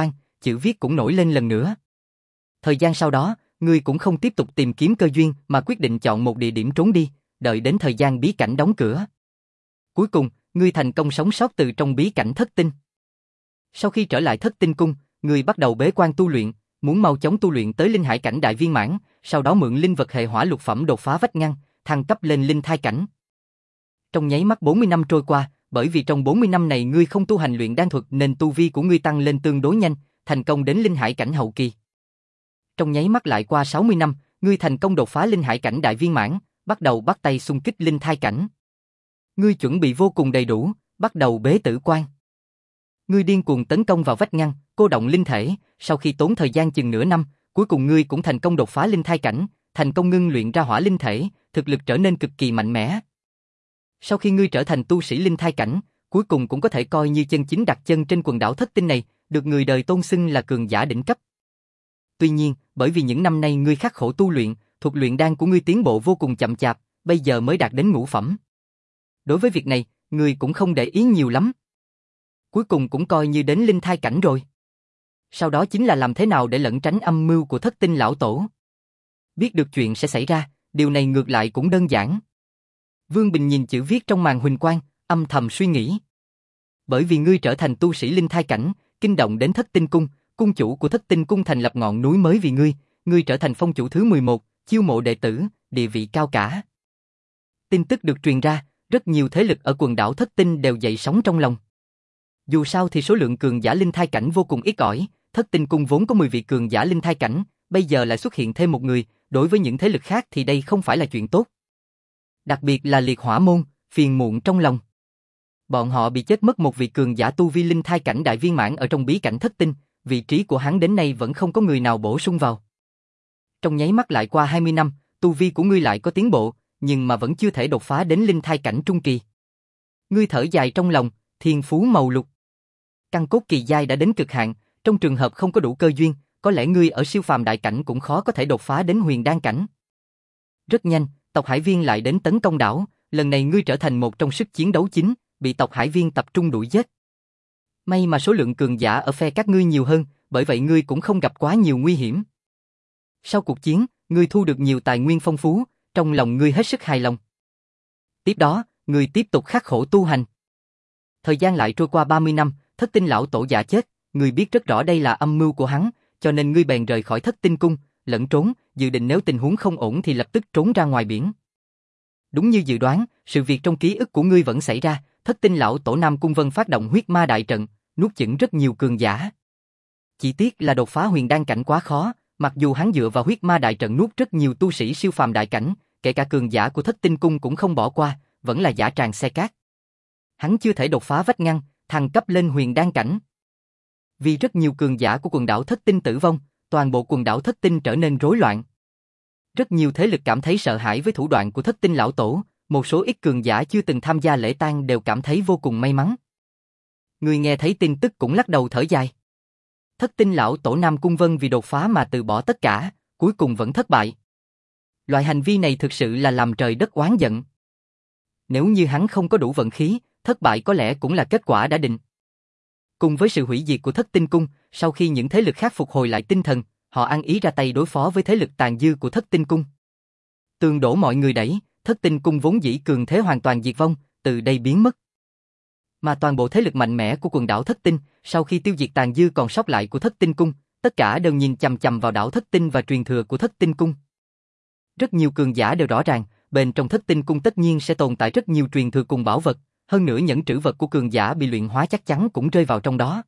chữ viết cũng nổi lên lần nữa. Thời gian sau đó, ngươi cũng không tiếp tục tìm kiếm cơ duyên mà quyết định chọn một địa điểm trốn đi, đợi đến thời gian bí cảnh đóng cửa. Cuối cùng, ngươi thành công sống sót từ trong bí cảnh thất tinh. Sau khi trở lại thất tinh cung, ngươi bắt đầu bế quan tu luyện, muốn mau chóng tu luyện tới linh hải cảnh đại viên mãn, sau đó mượn linh vật hệ hỏa lục phẩm đột phá vách ngăn, thăng cấp lên linh thai cảnh. Trong nháy mắt bốn mươi năm trôi qua, bởi vì trong bốn mươi năm này ngươi không tu hành luyện đan thuật nên tu vi của ngươi tăng lên tương đối nhanh, thành công đến linh hải cảnh hậu kỳ. Trong nháy mắt lại qua sáu mươi năm, ngươi thành công đột phá linh hải cảnh đại viên mãn, bắt đầu bắt tay xung kích linh thai cảnh. Ngươi chuẩn bị vô cùng đầy đủ, bắt đầu bế tử quan. Ngươi điên cuồng tấn công vào vách ngăn, cô động linh thể, sau khi tốn thời gian chừng nửa năm, cuối cùng ngươi cũng thành công đột phá linh thai cảnh, thành công ngưng luyện ra hỏa linh thể, thực lực trở nên cực kỳ mạnh mẽ. Sau khi ngươi trở thành tu sĩ linh thai cảnh, cuối cùng cũng có thể coi như chân chính đặt chân trên quần đảo thất tinh này, được người đời tôn xưng là cường giả đỉnh cấp. Tuy nhiên, bởi vì những năm nay ngươi khắc khổ tu luyện, thuật luyện đan của ngươi tiến bộ vô cùng chậm chạp, bây giờ mới đạt đến ngũ phẩm. Đối với việc này, ngươi cũng không để ý nhiều lắm. Cuối cùng cũng coi như đến linh thai cảnh rồi. Sau đó chính là làm thế nào để lẩn tránh âm mưu của thất tinh lão tổ. Biết được chuyện sẽ xảy ra, điều này ngược lại cũng đơn giản. Vương Bình nhìn chữ viết trong màn huỳnh quang, âm thầm suy nghĩ. Bởi vì ngươi trở thành tu sĩ linh thai cảnh, kinh động đến thất tinh cung, cung chủ của thất tinh cung thành lập ngọn núi mới vì ngươi, ngươi trở thành phong chủ thứ mười một, chiêu mộ đệ tử, địa vị cao cả. Tin tức được truyền ra, rất nhiều thế lực ở quần đảo thất tinh đều dậy sóng trong lòng. Dù sao thì số lượng cường giả linh thai cảnh vô cùng ít ỏi, thất tinh cung vốn có mười vị cường giả linh thai cảnh, bây giờ lại xuất hiện thêm một người, đối với những thế lực khác thì đây không phải là chuyện tốt. Đặc biệt là liệt hỏa môn, phiền muộn trong lòng. Bọn họ bị chết mất một vị cường giả tu vi linh thai cảnh đại viên mãn ở trong bí cảnh thất tinh, vị trí của hắn đến nay vẫn không có người nào bổ sung vào. Trong nháy mắt lại qua hai mươi năm, tu vi của ngươi lại có tiến bộ, nhưng mà vẫn chưa thể đột phá đến linh thai cảnh trung kỳ. Ngươi thở dài trong lòng, thiên phú màu lục. Căn cốt kỳ giai đã đến cực hạn, trong trường hợp không có đủ cơ duyên, có lẽ ngươi ở siêu phàm đại cảnh cũng khó có thể đột phá đến huyền đan cảnh. Rất nhanh, tộc Hải Viên lại đến tấn công đảo, lần này ngươi trở thành một trong sức chiến đấu chính, bị tộc Hải Viên tập trung đuổi giết. May mà số lượng cường giả ở phe các ngươi nhiều hơn, bởi vậy ngươi cũng không gặp quá nhiều nguy hiểm. Sau cuộc chiến, ngươi thu được nhiều tài nguyên phong phú, trong lòng ngươi hết sức hài lòng. Tiếp đó, ngươi tiếp tục khắc khổ tu hành. Thời gian lại trôi qua ba mươi năm, thất tinh lão tổ giả chết, ngươi biết rất rõ đây là âm mưu của hắn, cho nên ngươi bèn rời khỏi thất tinh cung, lẫn trốn, dự định nếu tình huống không ổn thì lập tức trốn ra ngoài biển. Đúng như dự đoán, sự việc trong ký ức của ngươi vẫn xảy ra, thất tinh lão tổ Nam Cung Vân phát động huyết ma đại trận, nuốt chửng rất nhiều cường giả. Chỉ tiếc là đột phá huyền đan cảnh quá khó, mặc dù hắn dựa vào huyết ma đại trận nuốt rất nhiều tu sĩ siêu phàm đại cảnh, kể cả cường giả của thất tinh cung cũng không bỏ qua, vẫn là giả tràng xe cát. Hắn chưa thể đột phá vách ngăn, thăng cấp lên huyền đan cảnh. Vì rất nhiều cường giả của quần đảo thất tinh tử vong, toàn bộ quần đảo thất tinh trở nên rối loạn. Rất nhiều thế lực cảm thấy sợ hãi với thủ đoạn của thất tinh lão tổ, một số ít cường giả chưa từng tham gia lễ tang đều cảm thấy vô cùng may mắn. Người nghe thấy tin tức cũng lắc đầu thở dài. Thất tinh lão tổ Nam Cung Vân vì đột phá mà từ bỏ tất cả, cuối cùng vẫn thất bại. Loại hành vi này thực sự là làm trời đất oán giận. Nếu như hắn không có đủ vận khí, thất bại có lẽ cũng là kết quả đã định. Cùng với sự hủy diệt của thất tinh cung, sau khi những thế lực khác phục hồi lại tinh thần, họ ăn ý ra tay đối phó với thế lực tàn dư của thất tinh cung. Tường đổ mọi người đẩy, thất tinh cung vốn dĩ cường thế hoàn toàn diệt vong, từ đây biến mất. Mà toàn bộ thế lực mạnh mẽ của quần đảo thất tinh, sau khi tiêu diệt tàn dư còn sót lại của thất tinh cung, tất cả đều nhìn chằm chằm vào đảo thất tinh và truyền thừa của thất tinh cung. Rất nhiều cường giả đều rõ ràng, bên trong thất tinh cung tất nhiên sẽ tồn tại rất nhiều truyền thừa cùng bảo vật, hơn nữa những trữ vật của cường giả bị luyện hóa chắc chắn cũng rơi vào trong đó.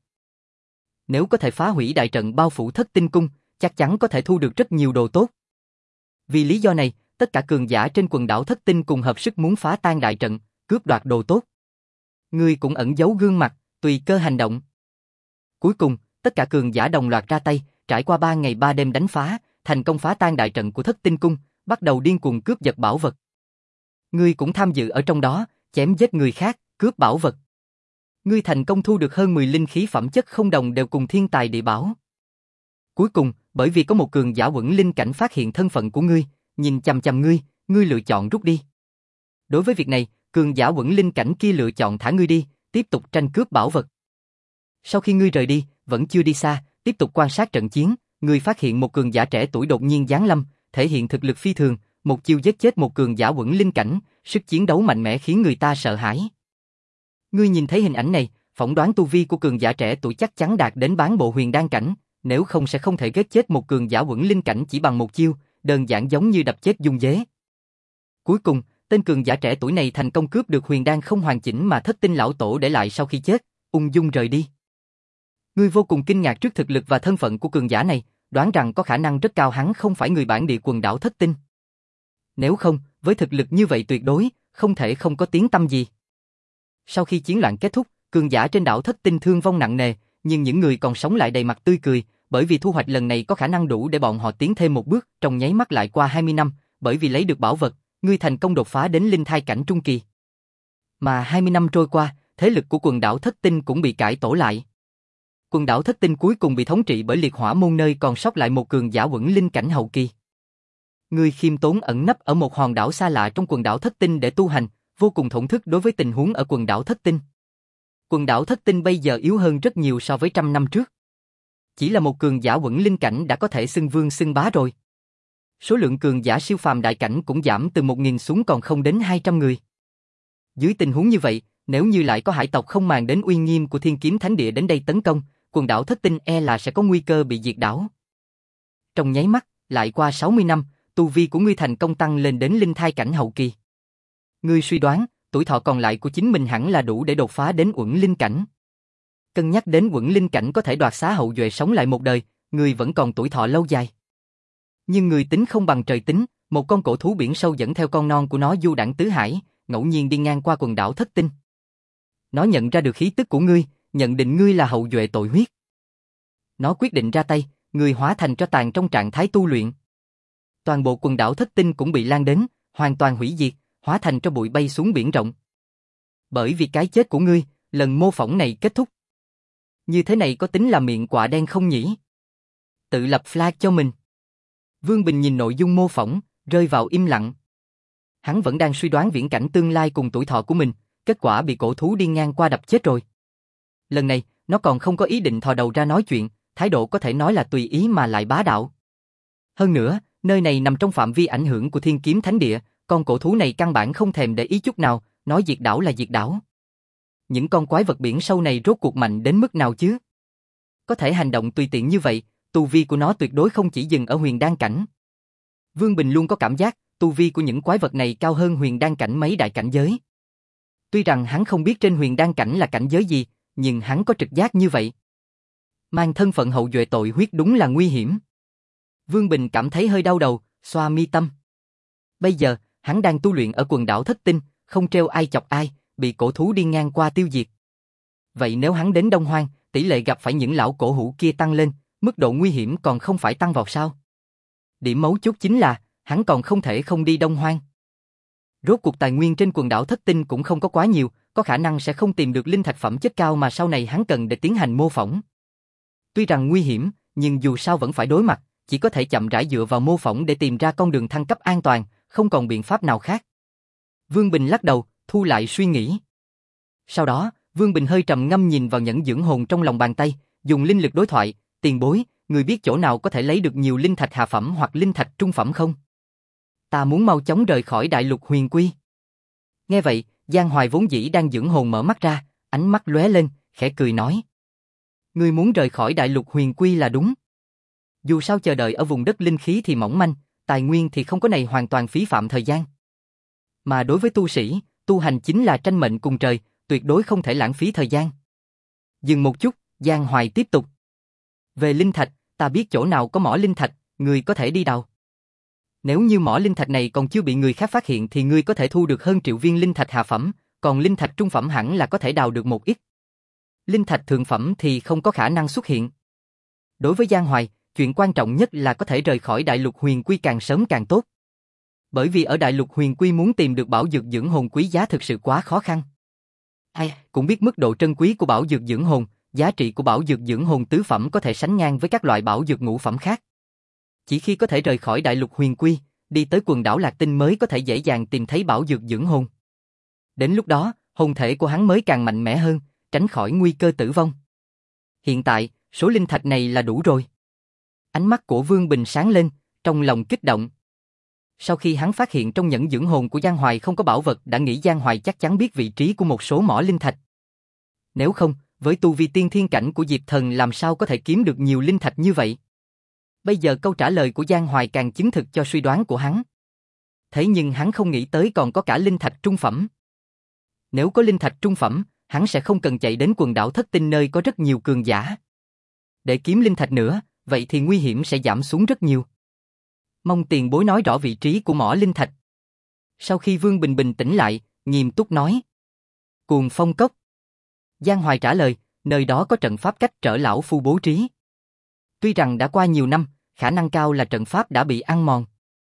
Nếu có thể phá hủy đại trận bao phủ thất tinh cung, chắc chắn có thể thu được rất nhiều đồ tốt. Vì lý do này, tất cả cường giả trên quần đảo thất tinh cùng hợp sức muốn phá tan đại trận, cướp đoạt đồ tốt. Ngươi cũng ẩn giấu gương mặt, tùy cơ hành động. Cuối cùng, tất cả cường giả đồng loạt ra tay, trải qua ba ngày ba đêm đánh phá, thành công phá tan đại trận của thất tinh cung, bắt đầu điên cuồng cướp giật bảo vật. Ngươi cũng tham dự ở trong đó, chém giết người khác, cướp bảo vật. Ngươi thành công thu được hơn mười linh khí phẩm chất không đồng đều cùng thiên tài địa bảo. Cuối cùng, bởi vì có một cường giả Quẩn Linh cảnh phát hiện thân phận của ngươi, nhìn chằm chằm ngươi, ngươi lựa chọn rút đi. Đối với việc này, cường giả Quẩn Linh cảnh kia lựa chọn thả ngươi đi, tiếp tục tranh cướp bảo vật. Sau khi ngươi rời đi, vẫn chưa đi xa, Tiếp tục quan sát trận chiến, người phát hiện một cường giả trẻ tuổi đột nhiên giáng lâm, thể hiện thực lực phi thường, một chiêu giết chết một cường giả quẩn linh cảnh, sức chiến đấu mạnh mẽ khiến người ta sợ hãi. Ngươi nhìn thấy hình ảnh này, phỏng đoán tu vi của cường giả trẻ tuổi chắc chắn đạt đến bán bộ huyền đan cảnh, nếu không sẽ không thể giết chết một cường giả quẩn linh cảnh chỉ bằng một chiêu, đơn giản giống như đập chết dung dế. Cuối cùng, tên cường giả trẻ tuổi này thành công cướp được huyền đan không hoàn chỉnh mà Thất Tinh lão tổ để lại sau khi chết, ung dung rời đi. Ngươi vô cùng kinh ngạc trước thực lực và thân phận của cường giả này, đoán rằng có khả năng rất cao hắn không phải người bản địa quần đảo Thất Tinh. Nếu không, với thực lực như vậy tuyệt đối, không thể không có tiếng tăm gì. Sau khi chiến loạn kết thúc, cường giả trên đảo Thất Tinh thương vong nặng nề, nhưng những người còn sống lại đầy mặt tươi cười, bởi vì thu hoạch lần này có khả năng đủ để bọn họ tiến thêm một bước, trong nháy mắt lại qua hai mươi năm, bởi vì lấy được bảo vật, ngươi thành công đột phá đến linh thai cảnh trung kỳ. Mà hai mươi năm trôi qua, thế lực của quần đảo Thất Tinh cũng bị cải tổ lại. Quần đảo Thất Tinh cuối cùng bị thống trị bởi liệt hỏa môn nơi còn sót lại một cường giả quẩn linh cảnh hậu kỳ. Ngươi khiêm tốn ẩn nấp ở một hòn đảo xa lạ trong quần đảo Thất Tinh để tu hành, vô cùng thổn thức đối với tình huống ở quần đảo Thất Tinh. Quần đảo Thất Tinh bây giờ yếu hơn rất nhiều so với trăm năm trước. Chỉ là một cường giả quẩn linh cảnh đã có thể xưng vương xưng bá rồi. Số lượng cường giả siêu phàm đại cảnh cũng giảm từ một nghìn xuống còn không đến hai trăm người. Dưới tình huống như vậy, nếu như lại có hải tộc không màng đến uy nghiêm của Thiên Kiếm Thánh Địa đến đây tấn công, quần đảo Thất Tinh e là sẽ có nguy cơ bị diệt đảo. Trong nháy mắt, lại qua sáu mươi năm, tu vi của ngươi thành công tăng lên đến linh thai cảnh hậu kỳ. Ngươi suy đoán, tuổi thọ còn lại của chính mình hẳn là đủ để đột phá đến uẩn linh cảnh. Cân nhắc đến uẩn linh cảnh có thể đoạt xá hậu duệ sống lại một đời, ngươi vẫn còn tuổi thọ lâu dài. Nhưng người tính không bằng trời tính, một con cổ thú biển sâu dẫn theo con non của nó du đãng tứ hải, ngẫu nhiên đi ngang qua quần đảo Thất Tinh. Nó nhận ra được khí tức của ngươi, nhận định ngươi là hậu duệ tội huyết. Nó quyết định ra tay, ngươi hóa thành tro tàn trong trạng thái tu luyện. Toàn bộ quần đảo Thất Tinh cũng bị lan đến, hoàn toàn hủy diệt, hóa thành tro bụi bay xuống biển rộng. Bởi vì cái chết của ngươi, lần mô phỏng này kết thúc. Như thế này có tính là miệng quạ đen không nhỉ? Tự lập flag cho mình. Vương Bình nhìn nội dung mô phỏng, rơi vào im lặng. Hắn vẫn đang suy đoán viễn cảnh tương lai cùng tuổi thọ của mình, kết quả bị cổ thú đi ngang qua đập chết rồi. Lần này, nó còn không có ý định thò đầu ra nói chuyện, thái độ có thể nói là tùy ý mà lại bá đạo. Hơn nữa, nơi này nằm trong phạm vi ảnh hưởng của Thiên Kiếm Thánh Địa, con cổ thú này căn bản không thèm để ý chút nào, nói diệt đảo là diệt đảo. Những con quái vật biển sâu này rốt cuộc mạnh đến mức nào chứ? Có thể hành động tùy tiện như vậy, tu vi của nó tuyệt đối không chỉ dừng ở huyền đan cảnh. Vương Bình luôn có cảm giác, tu vi của những quái vật này cao hơn huyền đan cảnh mấy đại cảnh giới. Tuy rằng hắn không biết trên huyền đan cảnh là cảnh giới gì, nhưng hắn có trực giác như vậy. Mang thân phận hậu duệ tội huyết đúng là nguy hiểm. Vương Bình cảm thấy hơi đau đầu, xoa mi tâm. Bây giờ, hắn đang tu luyện ở quần đảo Thất Tinh, không treo ai chọc ai, bị cổ thú đi ngang qua tiêu diệt. Vậy nếu hắn đến Đông Hoang, tỷ lệ gặp phải những lão cổ hủ kia tăng lên, mức độ nguy hiểm còn không phải tăng vào sao? Điểm mấu chốt chính là, hắn còn không thể không đi Đông Hoang. Rốt cuộc tài nguyên trên quần đảo Thất Tinh cũng không có quá nhiều, có khả năng sẽ không tìm được linh thạch phẩm chất cao mà sau này hắn cần để tiến hành mô phỏng. Tuy rằng nguy hiểm, nhưng dù sao vẫn phải đối mặt, chỉ có thể chậm rãi dựa vào mô phỏng để tìm ra con đường thăng cấp an toàn, không còn biện pháp nào khác. Vương Bình lắc đầu, thu lại suy nghĩ. Sau đó, Vương Bình hơi trầm ngâm nhìn vào nhẫn dưỡng hồn trong lòng bàn tay, dùng linh lực đối thoại, tiền bối, người biết chỗ nào có thể lấy được nhiều linh thạch hạ phẩm hoặc linh thạch trung phẩm không? Ta muốn mau chóng rời khỏi đại lục huyền quy. Nghe vậy, Giang Hoài vốn dĩ đang dưỡng hồn mở mắt ra, ánh mắt lóe lên, khẽ cười nói. Ngươi muốn rời khỏi đại lục huyền quy là đúng. Dù sao chờ đợi ở vùng đất linh khí thì mỏng manh, tài nguyên thì không có này hoàn toàn phí phạm thời gian. Mà đối với tu sĩ, tu hành chính là tranh mệnh cùng trời, tuyệt đối không thể lãng phí thời gian. Dừng một chút, Giang Hoài tiếp tục. Về linh thạch, ta biết chỗ nào có mỏ linh thạch, ngươi có thể đi đào. Nếu như mỏ linh thạch này còn chưa bị người khác phát hiện thì ngươi có thể thu được hơn triệu viên linh thạch hạ phẩm, còn linh thạch trung phẩm hẳn là có thể đào được một ít. Linh thạch thượng phẩm thì không có khả năng xuất hiện. Đối với Giang Hoài, chuyện quan trọng nhất là có thể rời khỏi đại lục huyền quy càng sớm càng tốt. Bởi vì ở đại lục huyền quy muốn tìm được bảo dược dưỡng hồn quý giá thực sự quá khó khăn. Ai cũng biết mức độ trân quý của bảo dược dưỡng hồn, giá trị của bảo dược dưỡng hồn tứ phẩm có thể sánh ngang với các loại bảo dược ngũ phẩm khác. Chỉ khi có thể rời khỏi đại lục huyền quy, đi tới quần đảo Lạc Tinh mới có thể dễ dàng tìm thấy bảo dược dưỡng hồn. Đến lúc đó, hồn thể của hắn mới càng mạnh mẽ hơn, tránh khỏi nguy cơ tử vong. Hiện tại, Số linh thạch này là đủ rồi. Ánh mắt của Vương Bình sáng lên, trong lòng kích động. Sau khi hắn phát hiện trong nhẫn dưỡng hồn của Giang Hoài không có bảo vật, đã nghĩ Giang Hoài chắc chắn biết vị trí của một số mỏ linh thạch. Nếu không, với tu vi tiên thiên cảnh của Diệp Thần làm sao có thể kiếm được nhiều linh thạch như vậy? Bây giờ câu trả lời của Giang Hoài càng chứng thực cho suy đoán của hắn. Thế nhưng hắn không nghĩ tới còn có cả linh thạch trung phẩm. Nếu có linh thạch trung phẩm, hắn sẽ không cần chạy đến quần đảo Thất Tinh nơi có rất nhiều cường giả. Để kiếm linh thạch nữa, vậy thì nguy hiểm sẽ giảm xuống rất nhiều. Mong tiền bối nói rõ vị trí của mỏ linh thạch. Sau khi Vương Bình bình tĩnh lại, nghiêm túc nói. Cuồng Phong Cốc. Giang Hoài trả lời, nơi đó có trận pháp cách trở lão phu bố trí. Tuy rằng đã qua nhiều năm, khả năng cao là trận pháp đã bị ăn mòn.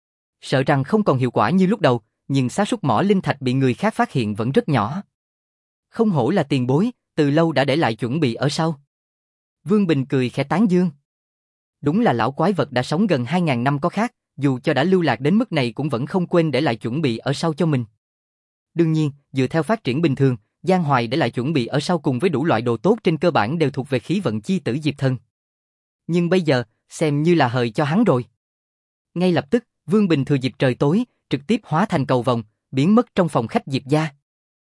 Sợ rằng không còn hiệu quả như lúc đầu, nhưng xác suất mỏ linh thạch bị người khác phát hiện vẫn rất nhỏ. Không hổ là tiền bối, từ lâu đã để lại chuẩn bị ở sau. Vương Bình cười khẽ tán dương. Đúng là lão quái vật đã sống gần hai ngàn năm có khác, dù cho đã lưu lạc đến mức này cũng vẫn không quên để lại chuẩn bị ở sau cho mình. Đương nhiên, dựa theo phát triển bình thường, Giang Hoài để lại chuẩn bị ở sau cùng với đủ loại đồ tốt trên cơ bản đều thuộc về khí vận chi tử Diệp Thần. Nhưng bây giờ, xem như là hời cho hắn rồi. Ngay lập tức, Vương Bình thừa dịp trời tối, trực tiếp hóa thành cầu vồng, biến mất trong phòng khách Diệp gia.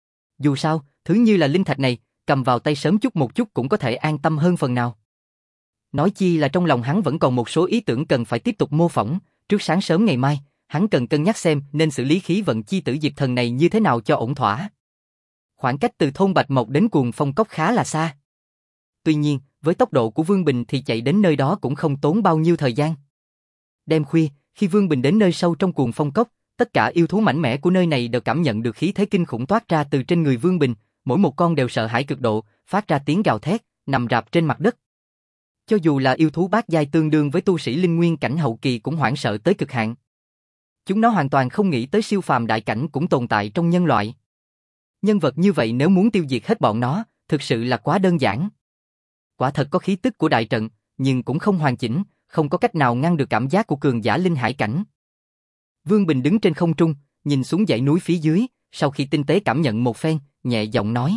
Dù sao, thứ như là linh thạch này, cầm vào tay sớm chút một chút cũng có thể an tâm hơn phần nào. Nói chi là trong lòng hắn vẫn còn một số ý tưởng cần phải tiếp tục mô phỏng, trước sáng sớm ngày mai, hắn cần cân nhắc xem nên xử lý khí vận chi tử Diệp Thần này như thế nào cho ổn thỏa. Khoảng cách từ thôn Bạch Mộc đến Cuồng Phong Cốc khá là xa. Tuy nhiên, với tốc độ của Vương Bình thì chạy đến nơi đó cũng không tốn bao nhiêu thời gian. Đêm khuya, khi Vương Bình đến nơi sâu trong Cuồng Phong Cốc, tất cả yêu thú mạnh mẽ của nơi này đều cảm nhận được khí thế kinh khủng toát ra từ trên người Vương Bình, mỗi một con đều sợ hãi cực độ, phát ra tiếng gào thét, nằm rạp trên mặt đất. Cho dù là yêu thú bát giai tương đương với tu sĩ linh nguyên cảnh hậu kỳ cũng hoảng sợ tới cực hạn. Chúng nó hoàn toàn không nghĩ tới siêu phàm đại cảnh cũng tồn tại trong nhân loại. Nhân vật như vậy nếu muốn tiêu diệt hết bọn nó, thực sự là quá đơn giản. Quả thật có khí tức của đại trận, nhưng cũng không hoàn chỉnh, không có cách nào ngăn được cảm giác của cường giả linh hải cảnh. Vương Bình đứng trên không trung, nhìn xuống dãy núi phía dưới, sau khi tinh tế cảm nhận một phen, nhẹ giọng nói.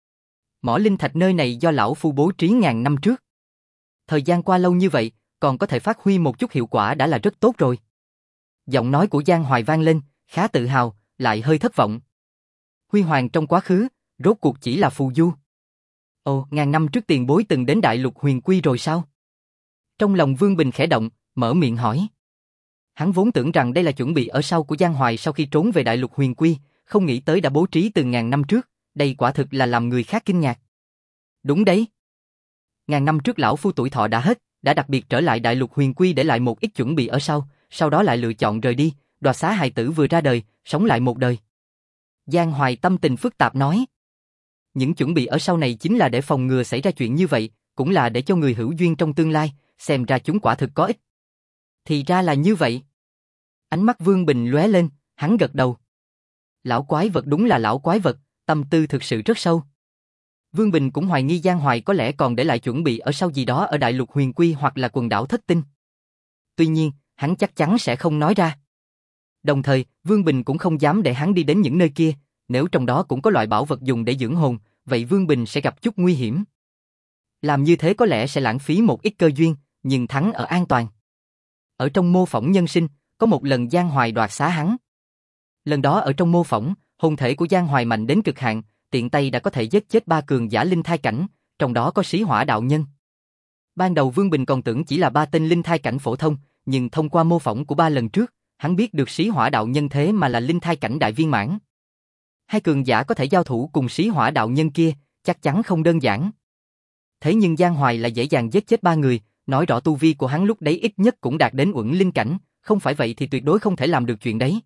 Mỏ linh thạch nơi này do lão phu bố trí ngàn năm trước. Thời gian qua lâu như vậy, còn có thể phát huy một chút hiệu quả đã là rất tốt rồi. Giọng nói của Giang Hoài vang lên, khá tự hào, lại hơi thất vọng. Huy hoàng trong quá khứ, rốt cuộc chỉ là phù du. Ồ, ngàn năm trước tiền bối từng đến Đại Lục Huyền Quy rồi sao? Trong lòng Vương Bình khẽ động, mở miệng hỏi. Hắn vốn tưởng rằng đây là chuẩn bị ở sau của Giang Hoài sau khi trốn về Đại Lục Huyền Quy, không nghĩ tới đã bố trí từ ngàn năm trước, đây quả thực là làm người khác kinh ngạc. Đúng đấy. Ngàn năm trước lão phu tuổi thọ đã hết, đã đặc biệt trở lại Đại Lục Huyền Quy để lại một ít chuẩn bị ở sau, sau đó lại lựa chọn rời đi, đoạt xá hài tử vừa ra đời, sống lại một đời. Giang Hoài tâm tình phức tạp nói. Những chuẩn bị ở sau này chính là để phòng ngừa xảy ra chuyện như vậy, cũng là để cho người hữu duyên trong tương lai, xem ra chúng quả thực có ích. Thì ra là như vậy. Ánh mắt Vương Bình lóe lên, hắn gật đầu. Lão quái vật đúng là lão quái vật, tâm tư thực sự rất sâu. Vương Bình cũng hoài nghi Giang Hoài có lẽ còn để lại chuẩn bị ở sau gì đó ở Đại Lục Huyền Quy hoặc là quần đảo Thất Tinh. Tuy nhiên, hắn chắc chắn sẽ không nói ra. Đồng thời, Vương Bình cũng không dám để hắn đi đến những nơi kia, nếu trong đó cũng có loại bảo vật dùng để dưỡng hồn, vậy Vương Bình sẽ gặp chút nguy hiểm. Làm như thế có lẽ sẽ lãng phí một ít cơ duyên, nhưng thắng ở an toàn. Ở trong mô phỏng nhân sinh, có một lần Giang Hoài đoạt xá hắn. Lần đó ở trong mô phỏng, hồn thể của Giang Hoài mạnh đến cực hạn, tiện tay đã có thể giết chết ba cường giả linh thai cảnh, trong đó có Sĩ Hỏa đạo nhân. Ban đầu Vương Bình còn tưởng chỉ là ba tên linh thai cảnh phổ thông, nhưng thông qua mô phỏng của ba lần trước, hắn biết được Sĩ Hỏa đạo nhân thế mà là linh thai cảnh đại viên mãn. Hai cường giả có thể giao thủ cùng Sĩ Hỏa đạo nhân kia, chắc chắn không đơn giản. Thế nhưng Giang Hoài lại dễ dàng giết chết ba người, nói rõ tu vi của hắn lúc đấy ít nhất cũng đạt đến uẩn linh cảnh, không phải vậy thì tuyệt đối không thể làm được chuyện đấy.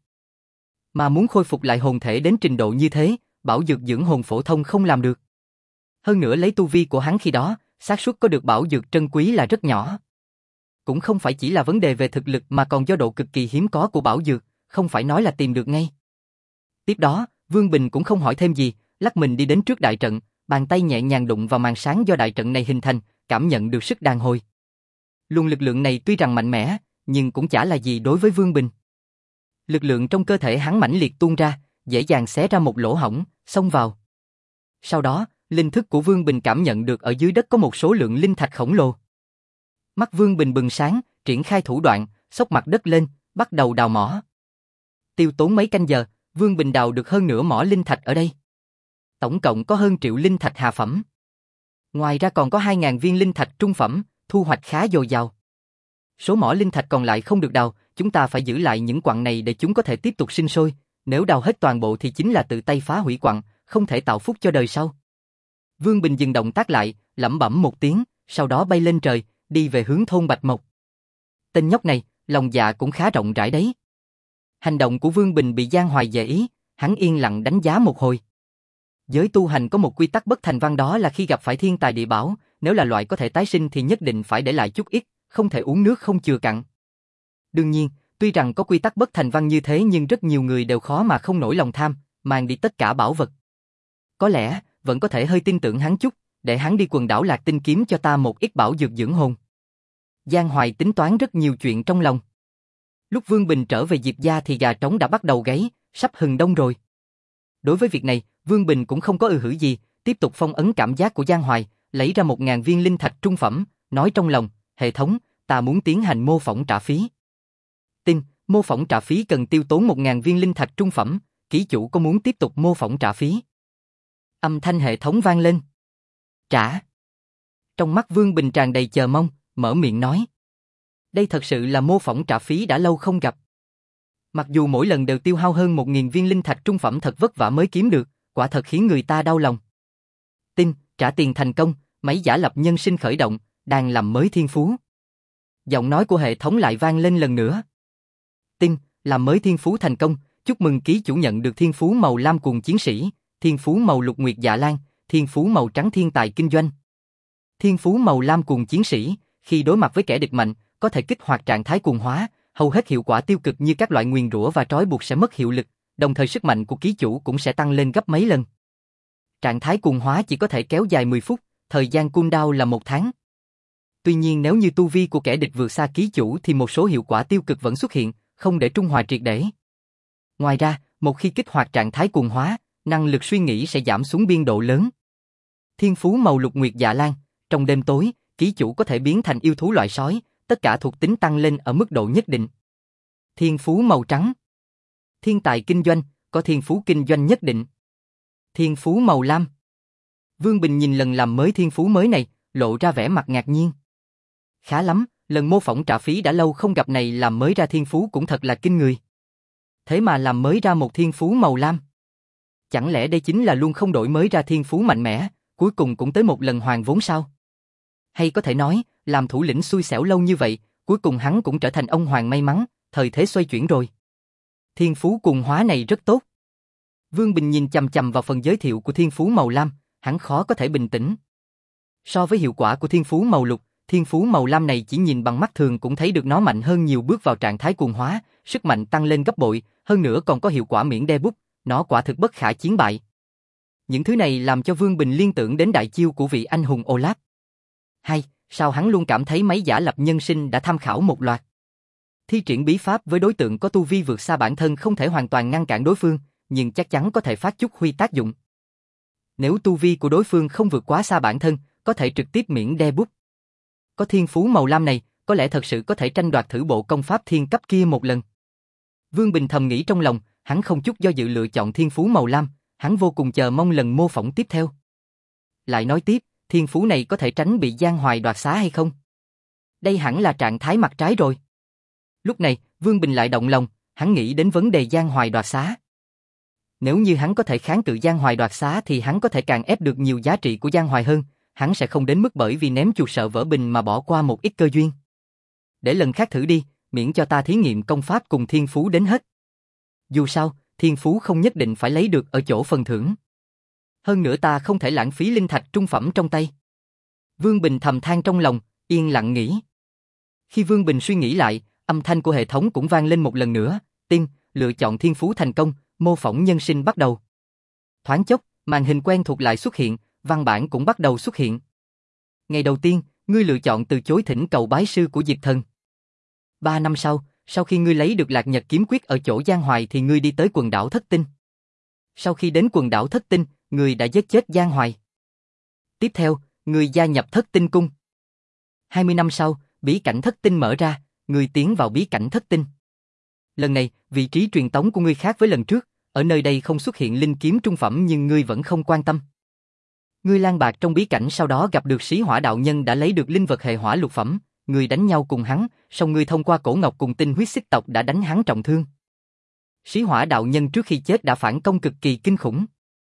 Mà muốn khôi phục lại hồn thể đến trình độ như thế, bảo dược dưỡng hồn phổ thông không làm được. Hơn nữa lấy tu vi của hắn khi đó, xác suất có được bảo dược trân quý là rất nhỏ. Cũng không phải chỉ là vấn đề về thực lực mà còn do độ cực kỳ hiếm có của bảo dược, không phải nói là tìm được ngay. Tiếp đó, Vương Bình cũng không hỏi thêm gì, lắc mình đi đến trước đại trận, bàn tay nhẹ nhàng đụng vào màn sáng do đại trận này hình thành, cảm nhận được sức đàn hồi. Luồng lực lượng này tuy rằng mạnh mẽ, nhưng cũng chả là gì đối với Vương Bình. Lực lượng trong cơ thể hắn mãnh liệt tuôn ra, dễ dàng xé ra một lỗ hổng, xông vào. Sau đó, linh thức của Vương Bình cảm nhận được ở dưới đất có một số lượng linh thạch khổng lồ. Mắt Vương Bình bừng sáng, triển khai thủ đoạn, xốc mặt đất lên, bắt đầu đào mỏ. Tiêu tốn mấy canh giờ, Vương Bình đào được hơn nửa mỏ linh thạch ở đây. Tổng cộng có hơn triệu linh thạch hạ phẩm. Ngoài ra còn có hai nghìn viên linh thạch trung phẩm, thu hoạch khá dồi dào. Số mỏ linh thạch còn lại không được đào, chúng ta phải giữ lại những quặng này để chúng có thể tiếp tục sinh sôi. Nếu đào hết toàn bộ thì chính là tự tay phá hủy quặng, không thể tạo phúc cho đời sau. Vương Bình dừng động tác lại, lẩm bẩm một tiếng, sau đó bay lên trời, đi về hướng thôn Bạch Mộc. Tên nhóc này, lòng dạ cũng khá rộng rãi đấy. Hành động của Vương Bình bị Giang Hoài để ý, hắn yên lặng đánh giá một hồi. Giới tu hành có một quy tắc bất thành văn, đó là khi gặp phải thiên tài địa bảo, nếu là loại có thể tái sinh thì nhất định phải để lại chút ít, không thể uống nước không chừa cặn. Đương nhiên, tuy rằng có quy tắc bất thành văn như thế nhưng rất nhiều người đều khó mà không nổi lòng tham, mang đi tất cả bảo vật. Có lẽ, vẫn có thể hơi tin tưởng hắn chút, để hắn đi quần đảo Lạc Tinh kiếm cho ta một ít bảo dược dưỡng hồn. Giang Hoài tính toán rất nhiều chuyện trong lòng. Lúc Vương Bình trở về Diệp gia thì gà trống đã bắt đầu gáy, sắp hừng đông rồi. Đối với việc này, Vương Bình cũng không có ư hử gì, tiếp tục phong ấn cảm giác của Giang Hoài, lấy ra một ngàn viên linh thạch trung phẩm, nói trong lòng, hệ thống, ta muốn tiến hành mô phỏng trả phí. Tin, mô phỏng trả phí cần tiêu tốn một ngàn viên linh thạch trung phẩm, ký chủ có muốn tiếp tục mô phỏng trả phí? Âm thanh hệ thống vang lên. Trả. Trong mắt Vương Bình tràn đầy chờ mong, mở miệng nói. Đây thật sự là mô phỏng trả phí đã lâu không gặp. Mặc dù mỗi lần đều tiêu hao hơn một nghìn viên linh thạch trung phẩm thật vất vả mới kiếm được, quả thật khiến người ta đau lòng. Tin, trả tiền thành công, máy giả lập nhân sinh khởi động, đang làm mới thiên phú. Giọng nói của hệ thống lại vang lên lần nữa. Tin, làm mới thiên phú thành công, chúc mừng ký chủ nhận được thiên phú màu lam cuồng chiến sĩ, thiên phú màu lục nguyệt dạ lan, thiên phú màu trắng thiên tài kinh doanh. Thiên phú màu lam cuồng chiến sĩ, khi đối mặt với kẻ địch mạnh, có thể kích hoạt trạng thái cuồng hóa, hầu hết hiệu quả tiêu cực như các loại nguyền rủa và trói buộc sẽ mất hiệu lực, đồng thời sức mạnh của ký chủ cũng sẽ tăng lên gấp mấy lần. Trạng thái cuồng hóa chỉ có thể kéo dài mười phút, thời gian cooldown là một tháng. Tuy nhiên nếu như tu vi của kẻ địch vượt xa ký chủ thì một số hiệu quả tiêu cực vẫn xuất hiện, không để trung hòa triệt để. Ngoài ra, một khi kích hoạt trạng thái cuồng hóa, năng lực suy nghĩ sẽ giảm xuống biên độ lớn. Thiên phú màu lục nguyệt dạ lan, trong đêm tối, ký chủ có thể biến thành yêu thú loại sói, tất cả thuộc tính tăng lên ở mức độ nhất định. Thiên phú màu trắng, thiên tài kinh doanh, có thiên phú kinh doanh nhất định. Thiên phú màu lam. Vương Bình nhìn lần làm mới thiên phú mới này, lộ ra vẻ mặt ngạc nhiên. Khá lắm, lần mô phỏng trả phí đã lâu không gặp này làm mới ra thiên phú cũng thật là kinh người. Thế mà làm mới ra một thiên phú màu lam. Chẳng lẽ đây chính là luôn không đổi mới ra thiên phú mạnh mẽ, cuối cùng cũng tới một lần hoàn vốn sao? Hay có thể nói, làm thủ lĩnh xui xẻo lâu như vậy, cuối cùng hắn cũng trở thành ông hoàng may mắn, thời thế xoay chuyển rồi. Thiên phú cuồng hóa này rất tốt. Vương Bình nhìn chằm chằm vào phần giới thiệu của thiên phú màu lam, hắn khó có thể bình tĩnh. So với hiệu quả của thiên phú màu lục, thiên phú màu lam này chỉ nhìn bằng mắt thường cũng thấy được nó mạnh hơn nhiều, bước vào trạng thái cuồng hóa, sức mạnh tăng lên gấp bội, hơn nữa còn có hiệu quả miễn đe bút, nó quả thực bất khả chiến bại. Những thứ này làm cho Vương Bình liên tưởng đến đại chiêu của vị anh hùng Olaf. Hay, sao hắn luôn cảm thấy máy giả lập nhân sinh đã tham khảo một loạt. Thi triển bí pháp với đối tượng có tu vi vượt xa bản thân không thể hoàn toàn ngăn cản đối phương, nhưng chắc chắn có thể phát chút huy tác dụng. Nếu tu vi của đối phương không vượt quá xa bản thân, có thể trực tiếp miễn đe bút. Có thiên phú màu lam này, có lẽ thật sự có thể tranh đoạt thử bộ công pháp thiên cấp kia một lần. Vương Bình thầm nghĩ trong lòng, hắn không chút do dự lựa chọn thiên phú màu lam, hắn vô cùng chờ mong lần mô phỏng tiếp theo. Lại nói tiếp, thiên phú này có thể tránh bị Giang Hoài đoạt xá hay không? Đây hẳn là trạng thái mặt trái rồi. Lúc này, Vương Bình lại động lòng, hắn nghĩ đến vấn đề Giang Hoài đoạt xá. Nếu như hắn có thể kháng cự Giang Hoài đoạt xá thì hắn có thể càng ép được nhiều giá trị của Giang Hoài hơn, hắn sẽ không đến mức bởi vì ném chuột sợ vỡ bình mà bỏ qua một ít cơ duyên. Để lần khác thử đi, miễn cho ta thí nghiệm công pháp cùng thiên phú đến hết. Dù sao, thiên phú không nhất định phải lấy được ở chỗ phần thưởng. Hơn nữa ta không thể lãng phí linh thạch trung phẩm trong tay. Vương Bình thầm than trong lòng, yên lặng nghĩ. Khi Vương Bình suy nghĩ lại, âm thanh của hệ thống cũng vang lên một lần nữa, tin, lựa chọn thiên phú thành công, mô phỏng nhân sinh bắt đầu. Thoáng chốc, màn hình quen thuộc lại xuất hiện, văn bản cũng bắt đầu xuất hiện. Ngày đầu tiên, ngươi lựa chọn từ chối thỉnh cầu bái sư của Diệp Thần. Ba năm sau, sau khi ngươi lấy được Lạc Nhật kiếm quyết ở chỗ Giang Hoài thì ngươi đi tới quần đảo Thất Tinh. Sau khi đến quần đảo Thất Tinh, ngươi đã giết chết Giang Hoài. Tiếp theo, ngươi gia nhập Thất Tinh cung. hai mươi năm sau, bí cảnh thất tinh mở ra, ngươi tiến vào bí cảnh thất tinh. Lần này, vị trí truyền tống của ngươi khác với lần trước, ở nơi đây không xuất hiện linh kiếm trung phẩm nhưng ngươi vẫn không quan tâm. Ngươi lang bạc trong bí cảnh sau đó gặp được Sĩ Hỏa đạo nhân đã lấy được linh vật hệ hỏa lục phẩm, ngươi đánh nhau cùng hắn, song ngươi thông qua cổ ngọc cùng tinh huyết xích tộc đã đánh hắn trọng thương. Sĩ Hỏa đạo nhân trước khi chết đã phản công cực kỳ kinh khủng.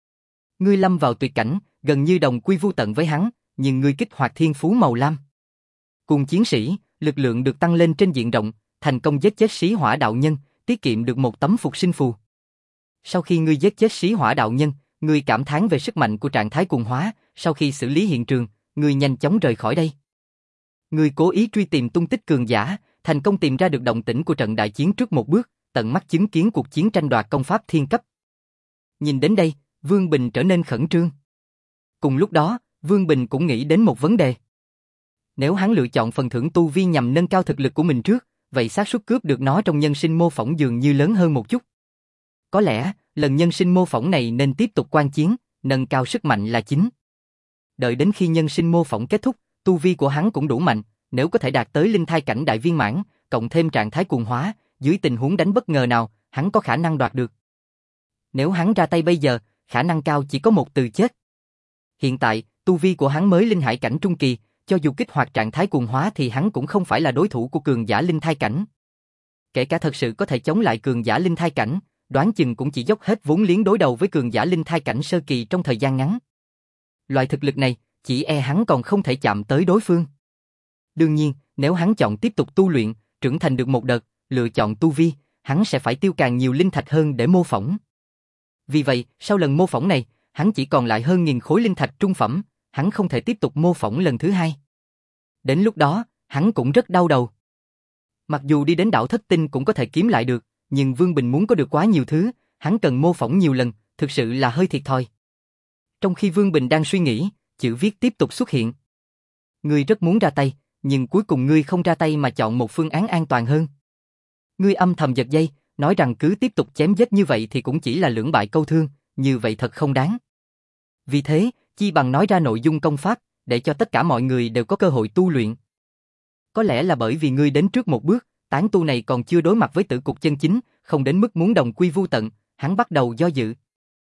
Ngươi lâm vào tuyệt cảnh, gần như đồng quy vu tận với hắn, nhưng ngươi kích hoạt thiên phú màu lam. Cùng chiến sĩ, lực lượng được tăng lên trên diện rộng, thành công giết chết Sĩ Hỏa đạo nhân, tiết kiệm được một tấm phục sinh phù. Sau khi ngươi giết chết Sĩ Hỏa đạo nhân, ngươi cảm thán về sức mạnh của trạng thái cuồng hóa, sau khi xử lý hiện trường, ngươi nhanh chóng rời khỏi đây. Ngươi cố ý truy tìm tung tích cường giả, thành công tìm ra được động tĩnh của trận đại chiến trước một bước, tận mắt chứng kiến cuộc chiến tranh đoạt công pháp thiên cấp. Nhìn đến đây, Vương Bình trở nên khẩn trương. Cùng lúc đó, Vương Bình cũng nghĩ đến một vấn đề. Nếu hắn lựa chọn phần thưởng tu vi nhằm nâng cao thực lực của mình trước, vậy xác suất cướp được nó trong nhân sinh mô phỏng dường như lớn hơn một chút. Có lẽ, lần nhân sinh mô phỏng này nên tiếp tục quan chiến, nâng cao sức mạnh là chính. Đợi đến khi nhân sinh mô phỏng kết thúc, tu vi của hắn cũng đủ mạnh, nếu có thể đạt tới linh thai cảnh đại viên mãn, cộng thêm trạng thái cuồng hóa, dưới tình huống đánh bất ngờ nào, hắn có khả năng đoạt được. Nếu hắn ra tay bây giờ, khả năng cao chỉ có một từ chết. Hiện tại, tu vi của hắn mới linh hải cảnh trung kỳ, cho dù kích hoạt trạng thái cuồng hóa thì hắn cũng không phải là đối thủ của cường giả linh thai cảnh. Kể cả thật sự có thể chống lại cường giả linh thai cảnh, đoán chừng cũng chỉ dốc hết vốn liếng đối đầu với cường giả linh thai cảnh sơ kỳ trong thời gian ngắn. Loại thực lực này, chỉ e hắn còn không thể chạm tới đối phương. Đương nhiên, nếu hắn chọn tiếp tục tu luyện, trưởng thành được một đợt, lựa chọn tu vi, hắn sẽ phải tiêu càng nhiều linh thạch hơn để mô phỏng. Vì vậy, sau lần mô phỏng này, hắn chỉ còn lại hơn nghìn khối linh thạch trung phẩm, hắn không thể tiếp tục mô phỏng lần thứ hai. Đến lúc đó, hắn cũng rất đau đầu. Mặc dù đi đến đảo thất tinh cũng có thể kiếm lại được, nhưng Vương Bình muốn có được quá nhiều thứ, hắn cần mô phỏng nhiều lần, thực sự là hơi thiệt thòi. Trong khi Vương Bình đang suy nghĩ, chữ viết tiếp tục xuất hiện. Ngươi rất muốn ra tay, nhưng cuối cùng ngươi không ra tay mà chọn một phương án an toàn hơn. Ngươi âm thầm giật dây, nói rằng cứ tiếp tục chém giết như vậy thì cũng chỉ là lưỡng bại câu thương, như vậy thật không đáng. Vì thế, chi bằng nói ra nội dung công pháp, để cho tất cả mọi người đều có cơ hội tu luyện. Có lẽ là bởi vì ngươi đến trước một bước, tán tu này còn chưa đối mặt với tử cục chân chính, không đến mức muốn đồng quy vu tận, hắn bắt đầu do dự.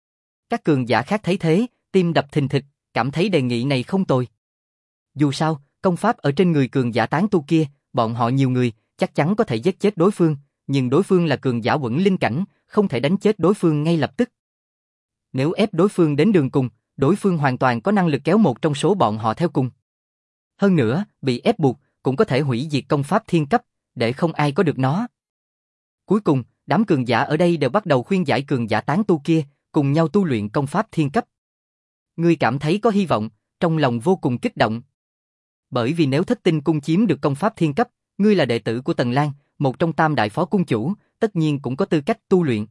Các cường giả khác thấy thế, tim đập thình thịch, cảm thấy đề nghị này không tồi. Dù sao, công pháp ở trên người cường giả tán tu kia, bọn họ nhiều người, chắc chắn có thể giết chết đối phương, nhưng đối phương là cường giả quẩn linh cảnh, không thể đánh chết đối phương ngay lập tức. Nếu ép đối phương đến đường cùng, đối phương hoàn toàn có năng lực kéo một trong số bọn họ theo cùng. Hơn nữa, bị ép buộc, cũng có thể hủy diệt công pháp thiên cấp, để không ai có được nó. Cuối cùng, đám cường giả ở đây đều bắt đầu khuyên giải cường giả tán tu kia, cùng nhau tu luyện công pháp thiên cấp. Ngươi cảm thấy có hy vọng, trong lòng vô cùng kích động. Bởi vì nếu Thất Tinh Cung chiếm được công pháp thiên cấp, ngươi là đệ tử của Tần Lan, một trong tam đại phó cung chủ, tất nhiên cũng có tư cách tu luyện.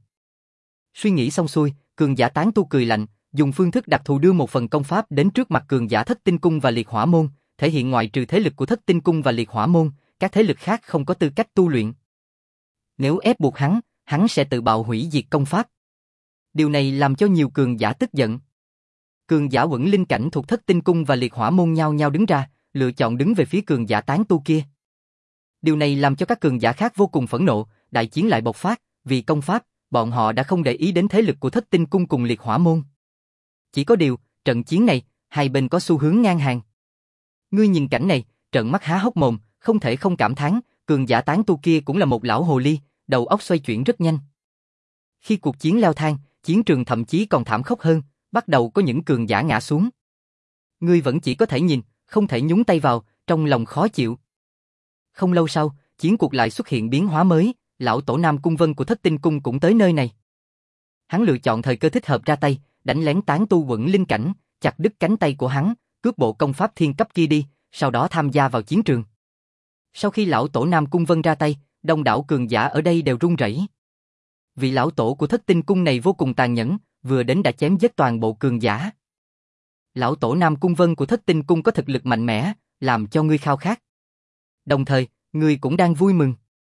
Suy nghĩ xong xuôi, cường giả tán tu cười lạnh, dùng phương thức đặc thù đưa một phần công pháp đến trước mặt cường giả Thất Tinh Cung và Liệt Hỏa Môn, thể hiện ngoại trừ thế lực của Thất Tinh Cung và Liệt Hỏa Môn, các thế lực khác không có tư cách tu luyện. Nếu ép buộc hắn, hắn sẽ tự bạo hủy diệt công pháp. Điều này làm cho nhiều cường giả tức giận. Cường giả quẩn linh cảnh thuộc Thất Tinh Cung và Liệt Hỏa Môn nhao nhao đứng ra, lựa chọn đứng về phía cường giả tán tu kia. Điều này làm cho các cường giả khác vô cùng phẫn nộ, đại chiến lại bộc phát, vì công pháp, bọn họ đã không để ý đến thế lực của Thất Tinh Cung cùng Liệt Hỏa Môn. Chỉ có điều, trận chiến này, hai bên có xu hướng ngang hàng. Ngươi nhìn cảnh này, trợn mắt há hốc mồm, không thể không cảm thán, cường giả tán tu kia cũng là một lão hồ ly, đầu óc xoay chuyển rất nhanh. Khi cuộc chiến leo thang, chiến trường thậm chí còn thảm khốc hơn, bắt đầu có những cường giả ngã xuống. Ngươi vẫn chỉ có thể nhìn, không thể nhúng tay vào, trong lòng khó chịu. Không lâu sau, chiến cuộc lại xuất hiện biến hóa mới, lão tổ Nam Cung Vân của Thất Tinh Cung cũng tới nơi này. Hắn lựa chọn thời cơ thích hợp ra tay, đánh lén tán tu quẩn linh cảnh, chặt đứt cánh tay của hắn, cướp bộ công pháp thiên cấp kia đi, sau đó tham gia vào chiến trường. Sau khi lão tổ Nam Cung Vân ra tay, đông đảo cường giả ở đây đều run rẩy. Vị lão tổ của Thất Tinh Cung này vô cùng tàn nhẫn, vừa đến đã chém giết toàn bộ cường giả. Lão tổ Nam Cung Vân của Thất Tinh Cung có thực lực mạnh mẽ, làm cho ngươi khao khát. Đồng thời, ngươi cũng đang vui mừng.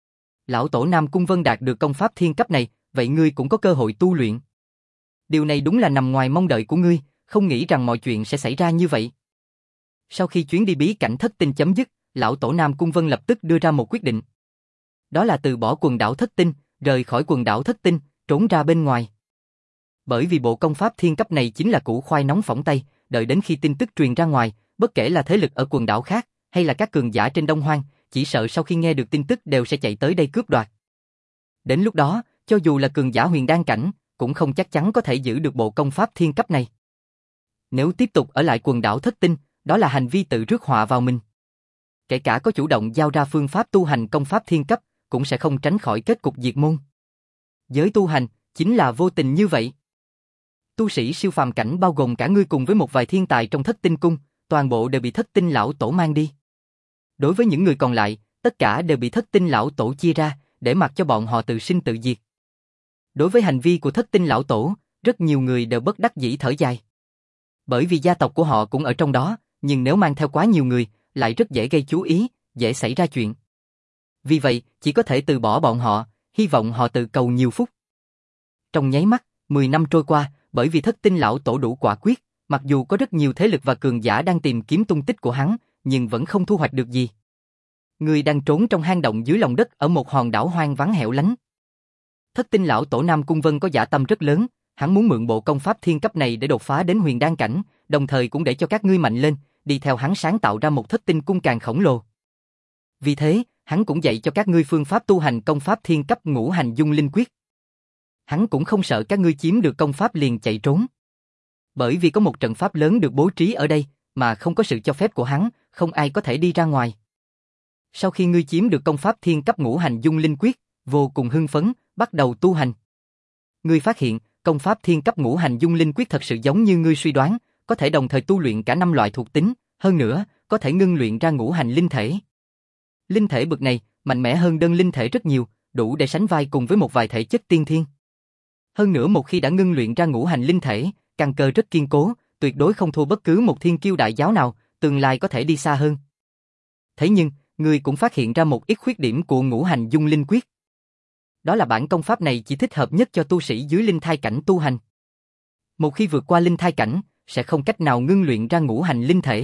Lão tổ Nam Cung Vân đạt được công pháp thiên cấp này, vậy ngươi cũng có cơ hội tu luyện. Điều này đúng là nằm ngoài mong đợi của ngươi, không nghĩ rằng mọi chuyện sẽ xảy ra như vậy. Sau khi chuyến đi bí cảnh Thất Tinh chấm dứt, lão tổ Nam Cung Vân lập tức đưa ra một quyết định. Đó là từ bỏ quần đảo Thất Tinh, rời khỏi quần đảo Thất Tinh, trốn ra bên ngoài. Bởi vì bộ công pháp thiên cấp này chính là củ khoai nóng phỏng tay, đợi đến khi tin tức truyền ra ngoài, bất kể là thế lực ở quần đảo khác, hay là các cường giả trên Đông Hoang, chỉ sợ sau khi nghe được tin tức đều sẽ chạy tới đây cướp đoạt. Đến lúc đó, cho dù là cường giả huyền đan cảnh, cũng không chắc chắn có thể giữ được bộ công pháp thiên cấp này. Nếu tiếp tục ở lại quần đảo Thất Tinh, đó là hành vi tự rước họa vào mình. Kể cả có chủ động giao ra phương pháp tu hành công pháp thiên cấp, cũng sẽ không tránh khỏi kết cục diệt môn. Giới tu hành, chính là vô tình như vậy. Tu sĩ siêu phàm cảnh bao gồm cả ngươi cùng với một vài thiên tài trong Thất Tinh cung, toàn bộ đều bị Thất Tinh lão tổ mang đi. Đối với những người còn lại, tất cả đều bị Thất Tinh lão tổ chia ra, để mặc cho bọn họ tự sinh tự diệt. Đối với hành vi của Thất Tinh lão tổ, rất nhiều người đều bất đắc dĩ thở dài. Bởi vì gia tộc của họ cũng ở trong đó, nhưng nếu mang theo quá nhiều người, lại rất dễ gây chú ý, dễ xảy ra chuyện. Vì vậy, chỉ có thể từ bỏ bọn họ, hy vọng họ tự cầu nhiều phúc. Trong nháy mắt, mười năm trôi qua, bởi vì Thất Tinh lão tổ đủ quả quyết, mặc dù có rất nhiều thế lực và cường giả đang tìm kiếm tung tích của hắn, nhưng vẫn không thu hoạch được gì. Người đang trốn trong hang động dưới lòng đất ở một hòn đảo hoang vắng hẻo lánh. Thất Tinh lão tổ Nam Cung Vân có dã tâm rất lớn, hắn muốn mượn bộ công pháp thiên cấp này để đột phá đến huyền đan cảnh, đồng thời cũng để cho các ngươi mạnh lên, đi theo hắn sáng tạo ra một Thất Tinh cung càng khổng lồ. Vì thế, hắn cũng dạy cho các ngươi phương pháp tu hành công pháp thiên cấp Ngũ Hành Dung Linh Quyết. Hắn cũng không sợ các ngươi chiếm được công pháp liền chạy trốn. Bởi vì có một trận pháp lớn được bố trí ở đây, mà không có sự cho phép của hắn, không ai có thể đi ra ngoài. Sau khi ngươi chiếm được công pháp thiên cấp Ngũ Hành Dung Linh Quyết, vô cùng hưng phấn, bắt đầu tu hành. Ngươi phát hiện, công pháp thiên cấp Ngũ Hành Dung Linh Quyết thật sự giống như ngươi suy đoán, có thể đồng thời tu luyện cả năm loại thuộc tính, hơn nữa, có thể ngưng luyện ra ngũ hành linh thể. Linh thể bậc này, mạnh mẽ hơn đơn linh thể rất nhiều, đủ để sánh vai cùng với một vài thể chất tiên thiên. Hơn nữa một khi đã ngưng luyện ra ngũ hành linh thể, căn cơ rất kiên cố, tuyệt đối không thua bất cứ một thiên kiêu đại giáo nào, tương lai có thể đi xa hơn. Thế nhưng, ngươi cũng phát hiện ra một ít khuyết điểm của Ngũ Hành Dung Linh Quyết. Đó là bản công pháp này chỉ thích hợp nhất cho tu sĩ dưới linh thai cảnh tu hành. Một khi vượt qua linh thai cảnh, sẽ không cách nào ngưng luyện ra ngũ hành linh thể.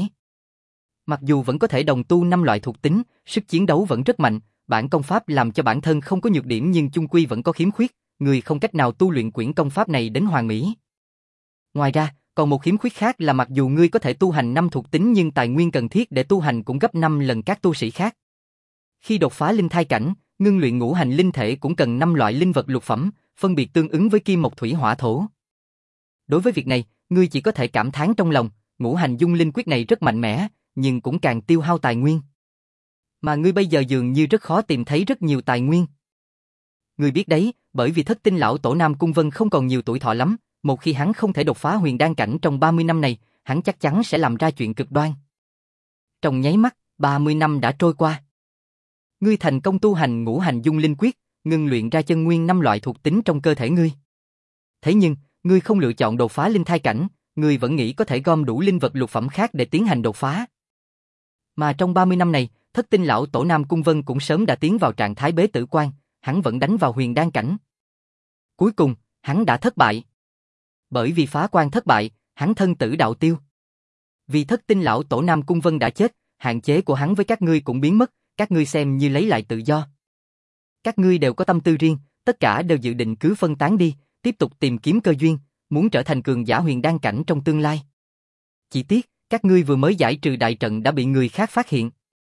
Mặc dù vẫn có thể đồng tu năm loại thuộc tính, sức chiến đấu vẫn rất mạnh, bản công pháp làm cho bản thân không có nhược điểm nhưng chung quy vẫn có khiếm khuyết, người không cách nào tu luyện quyển công pháp này đến hoàn mỹ. Ngoài ra, còn một khiếm khuyết khác là mặc dù ngươi có thể tu hành năm thuộc tính nhưng tài nguyên cần thiết để tu hành cũng gấp năm lần các tu sĩ khác. Khi đột phá linh thai cảnh, ngưng luyện ngũ hành linh thể cũng cần năm loại linh vật lục phẩm, phân biệt tương ứng với kim mộc thủy hỏa thổ. Đối với việc này, ngươi chỉ có thể cảm thán trong lòng, Ngũ Hành Dung Linh Quyết này rất mạnh mẽ, nhưng cũng càng tiêu hao tài nguyên. Mà ngươi bây giờ dường như rất khó tìm thấy rất nhiều tài nguyên. Ngươi biết đấy, bởi vì Thất Tinh lão tổ Nam Cung Vân không còn nhiều tuổi thọ lắm, một khi hắn không thể đột phá huyền đan cảnh trong ba mươi năm này, hắn chắc chắn sẽ làm ra chuyện cực đoan. Trong nháy mắt, ba mươi năm đã trôi qua. Ngươi thành công tu hành Ngũ Hành Dung Linh Quyết, ngưng luyện ra chân nguyên năm loại thuộc tính trong cơ thể ngươi. Thế nhưng, ngươi không lựa chọn đột phá linh thai cảnh, ngươi vẫn nghĩ có thể gom đủ linh vật lục phẩm khác để tiến hành đột phá. Mà trong ba mươi năm này, Thất Tinh lão tổ Nam Cung Vân cũng sớm đã tiến vào trạng thái bế tử quan, hắn vẫn đánh vào huyền đan cảnh. Cuối cùng, hắn đã thất bại. Bởi vì phá quan thất bại, hắn thân tử đạo tiêu. Vì Thất Tinh lão tổ Nam Cung Vân đã chết, hạn chế của hắn với các ngươi cũng biến mất, các ngươi xem như lấy lại tự do. Các ngươi đều có tâm tư riêng, tất cả đều dự định cứ phân tán đi, tiếp tục tìm kiếm cơ duyên, muốn trở thành cường giả huyền đan cảnh trong tương lai. Chỉ tiếc, các ngươi vừa mới giải trừ đại trận đã bị người khác phát hiện.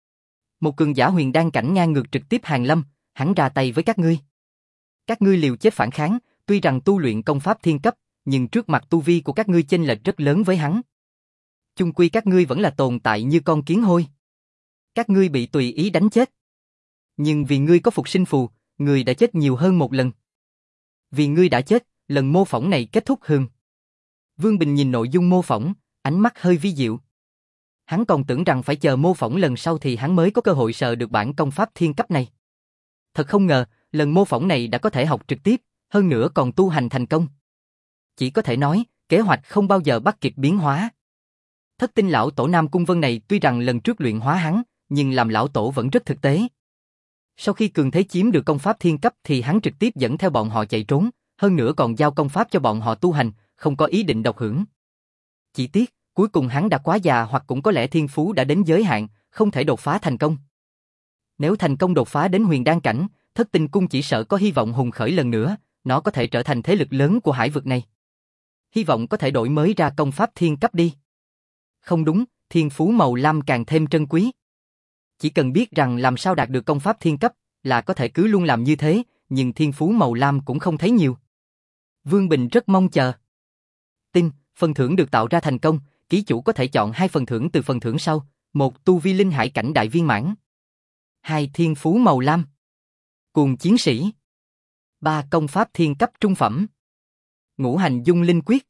Một cường giả huyền đan cảnh ngang ngược trực tiếp hàng lâm, hắn ra tay với các ngươi. Các ngươi liều chết phản kháng, tuy rằng tu luyện công pháp thiên cấp, nhưng trước mặt tu vi của các ngươi chênh lệch rất lớn với hắn. Chung quy các ngươi vẫn là tồn tại như con kiến hôi. Các ngươi bị tùy ý đánh chết. Nhưng vì ngươi có phục sinh phù, ngươi đã chết nhiều hơn một lần. Vì ngươi đã chết, lần mô phỏng này kết thúc hừm. Vương Bình nhìn nội dung mô phỏng, ánh mắt hơi vi diệu. Hắn còn tưởng rằng phải chờ mô phỏng lần sau thì hắn mới có cơ hội sờ được bản công pháp thiên cấp này. Thật không ngờ, lần mô phỏng này đã có thể học trực tiếp, hơn nữa còn tu hành thành công. Chỉ có thể nói, kế hoạch không bao giờ bắt kịp biến hóa. Thất Tinh lão tổ Nam Cung Vân này tuy rằng lần trước luyện hóa hắn, nhưng làm lão tổ vẫn rất thực tế. Sau khi cường thế chiếm được công pháp thiên cấp thì hắn trực tiếp dẫn theo bọn họ chạy trốn, hơn nữa còn giao công pháp cho bọn họ tu hành, không có ý định độc hưởng. Chỉ tiếc, cuối cùng hắn đã quá già hoặc cũng có lẽ thiên phú đã đến giới hạn, không thể đột phá thành công. Nếu thành công đột phá đến huyền đan cảnh, Thất Tinh Cung chỉ sợ có hy vọng hùng khởi lần nữa, nó có thể trở thành thế lực lớn của hải vực này. Hy vọng có thể đổi mới ra công pháp thiên cấp đi. Không đúng, thiên phú màu lam càng thêm trân quý. Chỉ cần biết rằng làm sao đạt được công pháp thiên cấp, là có thể cứ luôn làm như thế, nhưng thiên phú màu lam cũng không thấy nhiều. Vương Bình rất mong chờ. Tin, phần thưởng được tạo ra thành công, ký chủ có thể chọn hai phần thưởng từ phần thưởng sau, một tu vi linh hải cảnh đại viên mãn, hai thiên phú màu lam, cuồng chiến sĩ, ba công pháp thiên cấp trung phẩm, ngũ hành dung linh quyết,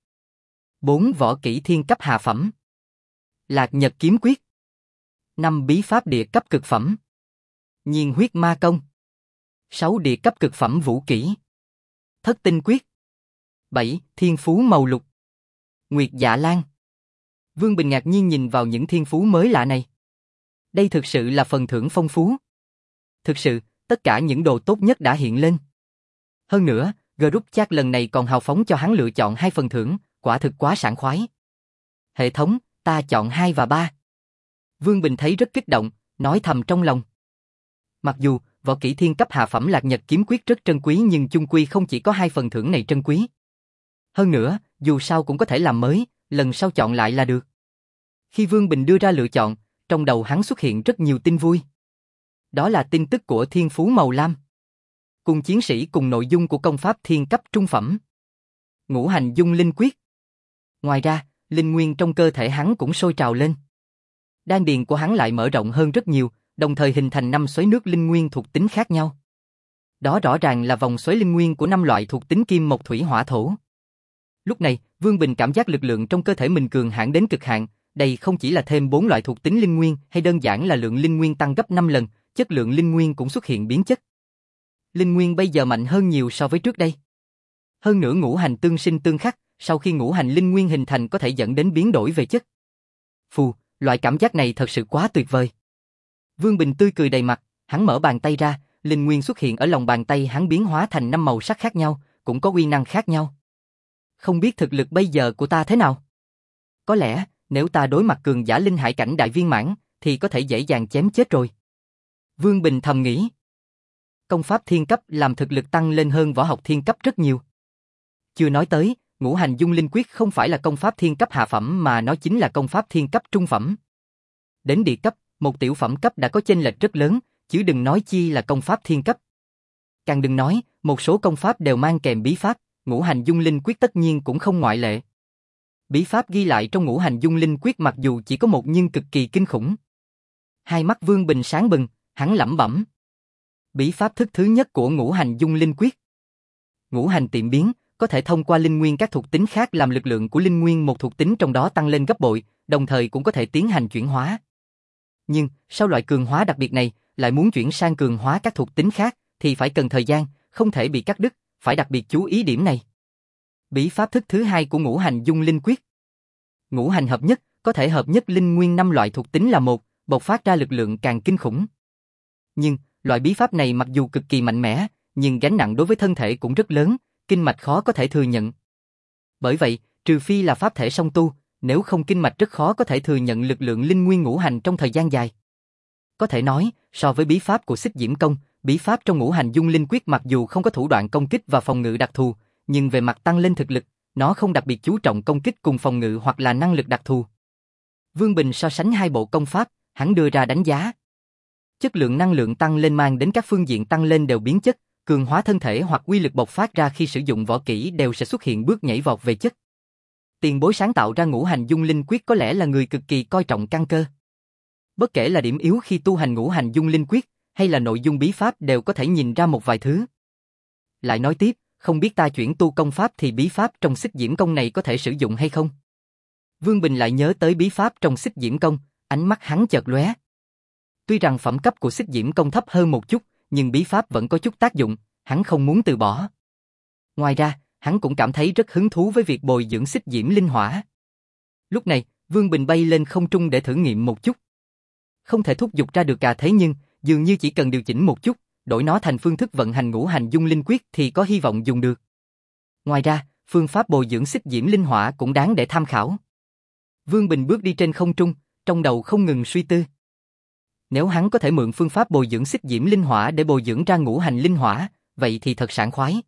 bốn võ kỹ thiên cấp hạ phẩm, lạc nhật kiếm quyết, năm bí pháp địa cấp cực phẩm, nhiên huyết ma công, sáu địa cấp cực phẩm vũ kỹ, thất tinh quyết, bảy thiên phú màu lục, nguyệt dạ lan. Vương Bình ngạc nhiên nhìn vào những thiên phú mới lạ này. Đây thực sự là phần thưởng phong phú. Thực sự, tất cả những đồ tốt nhất đã hiện lên. Hơn nữa, group chat lần này còn hào phóng cho hắn lựa chọn hai phần thưởng, quả thực quá sảng khoái. Hệ thống, ta chọn hai và ba. Vương Bình thấy rất kích động, nói thầm trong lòng. Mặc dù, võ kỹ thiên cấp hạ phẩm lạc nhật kiếm quyết rất trân quý nhưng chung quy không chỉ có hai phần thưởng này trân quý. Hơn nữa, dù sao cũng có thể làm mới, lần sau chọn lại là được. Khi Vương Bình đưa ra lựa chọn, trong đầu hắn xuất hiện rất nhiều tin vui. Đó là tin tức của thiên phú màu lam, cùng chiến sĩ cùng nội dung của công pháp thiên cấp trung phẩm, ngũ hành dung linh quyết. Ngoài ra, linh nguyên trong cơ thể hắn cũng sôi trào lên. Đan điền của hắn lại mở rộng hơn rất nhiều, đồng thời hình thành năm xoáy nước linh nguyên thuộc tính khác nhau. Đó rõ ràng là vòng xoáy linh nguyên của năm loại thuộc tính kim mộc thủy hỏa thổ. Lúc này, Vương Bình cảm giác lực lượng trong cơ thể mình cường hãn đến cực hạn, đây không chỉ là thêm bốn loại thuộc tính linh nguyên hay đơn giản là lượng linh nguyên tăng gấp năm lần, chất lượng linh nguyên cũng xuất hiện biến chất. Linh nguyên bây giờ mạnh hơn nhiều so với trước đây. Hơn nữa ngũ hành tương sinh tương khắc, sau khi ngũ hành linh nguyên hình thành có thể dẫn đến biến đổi về chất. Phù, loại cảm giác này thật sự quá tuyệt vời. Vương Bình tươi cười đầy mặt, hắn mở bàn tay ra, linh nguyên xuất hiện ở lòng bàn tay hắn biến hóa thành năm màu sắc khác nhau, cũng có uy năng khác nhau. Không biết thực lực bây giờ của ta thế nào? Có lẽ, nếu ta đối mặt cường giả linh hải cảnh đại viên mãn, thì có thể dễ dàng chém chết rồi. Vương Bình thầm nghĩ. Công pháp thiên cấp làm thực lực tăng lên hơn võ học thiên cấp rất nhiều. Chưa nói tới, ngũ hành dung linh quyết không phải là công pháp thiên cấp hạ phẩm mà nó chính là công pháp thiên cấp trung phẩm. Đến địa cấp, một tiểu phẩm cấp đã có chênh lệch rất lớn, chứ đừng nói chi là công pháp thiên cấp. Càng đừng nói, một số công pháp đều mang kèm bí pháp, ngũ hành dung linh quyết tất nhiên cũng không ngoại lệ. Bí pháp ghi lại trong ngũ hành dung linh quyết mặc dù chỉ có một nhưng cực kỳ kinh khủng. Hai mắt Vương Bình sáng bừng, hắn lẩm bẩm. Bí pháp thức thứ nhất của ngũ hành dung linh quyết. Ngũ hành tiệm biến, có thể thông qua linh nguyên các thuộc tính khác làm lực lượng của linh nguyên một thuộc tính trong đó tăng lên gấp bội, đồng thời cũng có thể tiến hành chuyển hóa. Nhưng, sau loại cường hóa đặc biệt này, lại muốn chuyển sang cường hóa các thuộc tính khác, thì phải cần thời gian, không thể bị cắt đứt, phải đặc biệt chú ý điểm này. Bí pháp thức thứ hai của ngũ hành dung linh quyết. Ngũ hành hợp nhất, có thể hợp nhất linh nguyên năm loại thuộc tính là một, bộc phát ra lực lượng càng kinh khủng. Nhưng, loại bí pháp này mặc dù cực kỳ mạnh mẽ, nhưng gánh nặng đối với thân thể cũng rất lớn, kinh mạch khó có thể thừa nhận. Bởi vậy, trừ phi là pháp thể song tu, nếu không kinh mạch rất khó có thể thừa nhận lực lượng linh nguyên ngũ hành trong thời gian dài. Có thể nói, so với bí pháp của Xích Diễm Công, bí pháp trong ngũ hành dung linh quyết mặc dù không có thủ đoạn công kích và phòng ngự đặc thù, nhưng về mặt tăng lên thực lực, nó không đặc biệt chú trọng công kích cùng phòng ngự hoặc là năng lực đặc thù. Vương Bình so sánh hai bộ công pháp, hắn đưa ra đánh giá. Chất lượng năng lượng tăng lên mang đến các phương diện tăng lên đều biến chất, cường hóa thân thể hoặc uy lực bộc phát ra khi sử dụng võ kỹ đều sẽ xuất hiện bước nhảy vọt về chất. Tiền bối sáng tạo ra ngũ hành dung linh quyết có lẽ là người cực kỳ coi trọng căn cơ. Bất kể là điểm yếu khi tu hành ngũ hành dung linh quyết, hay là nội dung bí pháp đều có thể nhìn ra một vài thứ. Lại nói tiếp, không biết ta chuyển tu công pháp thì bí pháp trong Xích Diễm Công này có thể sử dụng hay không? Vương Bình lại nhớ tới bí pháp trong Xích Diễm Công, ánh mắt hắn chợt lóe. Tuy rằng phẩm cấp của Xích Diễm Công thấp hơn một chút, nhưng bí pháp vẫn có chút tác dụng, hắn không muốn từ bỏ. Ngoài ra, hắn cũng cảm thấy rất hứng thú với việc bồi dưỡng Xích Diễm Linh Hỏa. Lúc này, Vương Bình bay lên không trung để thử nghiệm một chút. Không thể thúc giục ra được cả thế nhưng, dường như chỉ cần điều chỉnh một chút, đổi nó thành phương thức vận hành ngũ hành dung linh quyết thì có hy vọng dùng được. Ngoài ra, phương pháp bồi dưỡng Xích Diễm Linh Hỏa cũng đáng để tham khảo. Vương Bình bước đi trên không trung, trong đầu không ngừng suy tư. Nếu hắn có thể mượn phương pháp bồi dưỡng xích diễm linh hỏa để bồi dưỡng ra ngũ hành linh hỏa, vậy thì thật sảng khoái.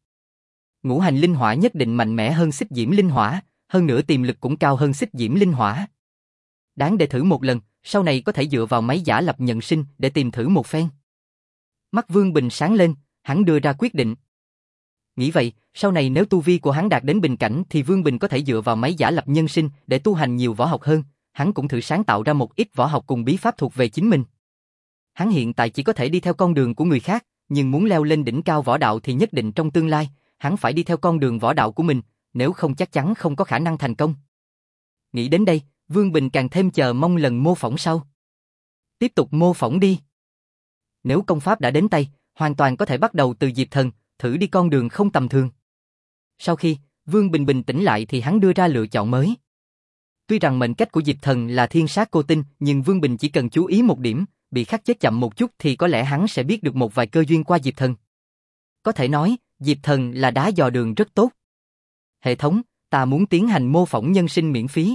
Ngũ hành linh hỏa nhất định mạnh mẽ hơn xích diễm linh hỏa, hơn nữa tiềm lực cũng cao hơn xích diễm linh hỏa. Đáng để thử một lần, sau này có thể dựa vào máy giả lập nhận sinh để tìm thử một phen. Mắt Vương Bình sáng lên, hắn đưa ra quyết định. Nghĩ vậy, sau này nếu tu vi của hắn đạt đến bình cảnh thì Vương Bình có thể dựa vào máy giả lập nhân sinh để tu hành nhiều võ học hơn, hắn cũng thử sáng tạo ra một ít võ học cùng bí pháp thuộc về chính mình. Hắn hiện tại chỉ có thể đi theo con đường của người khác, nhưng muốn leo lên đỉnh cao võ đạo thì nhất định trong tương lai, hắn phải đi theo con đường võ đạo của mình, nếu không chắc chắn không có khả năng thành công. Nghĩ đến đây, Vương Bình càng thêm chờ mong lần mô phỏng sau. Tiếp tục mô phỏng đi. Nếu công pháp đã đến tay, hoàn toàn có thể bắt đầu từ Diệp Thần, thử đi con đường không tầm thường. Sau khi Vương Bình bình tĩnh lại thì hắn đưa ra lựa chọn mới. Tuy rằng mệnh cách của Diệp Thần là thiên sát cô tinh, nhưng Vương Bình chỉ cần chú ý một điểm, bị khắc chết chậm một chút thì có lẽ hắn sẽ biết được một vài cơ duyên qua Diệp Thần. Có thể nói, Diệp Thần là đá dò đường rất tốt. Hệ thống, ta muốn tiến hành mô phỏng nhân sinh miễn phí.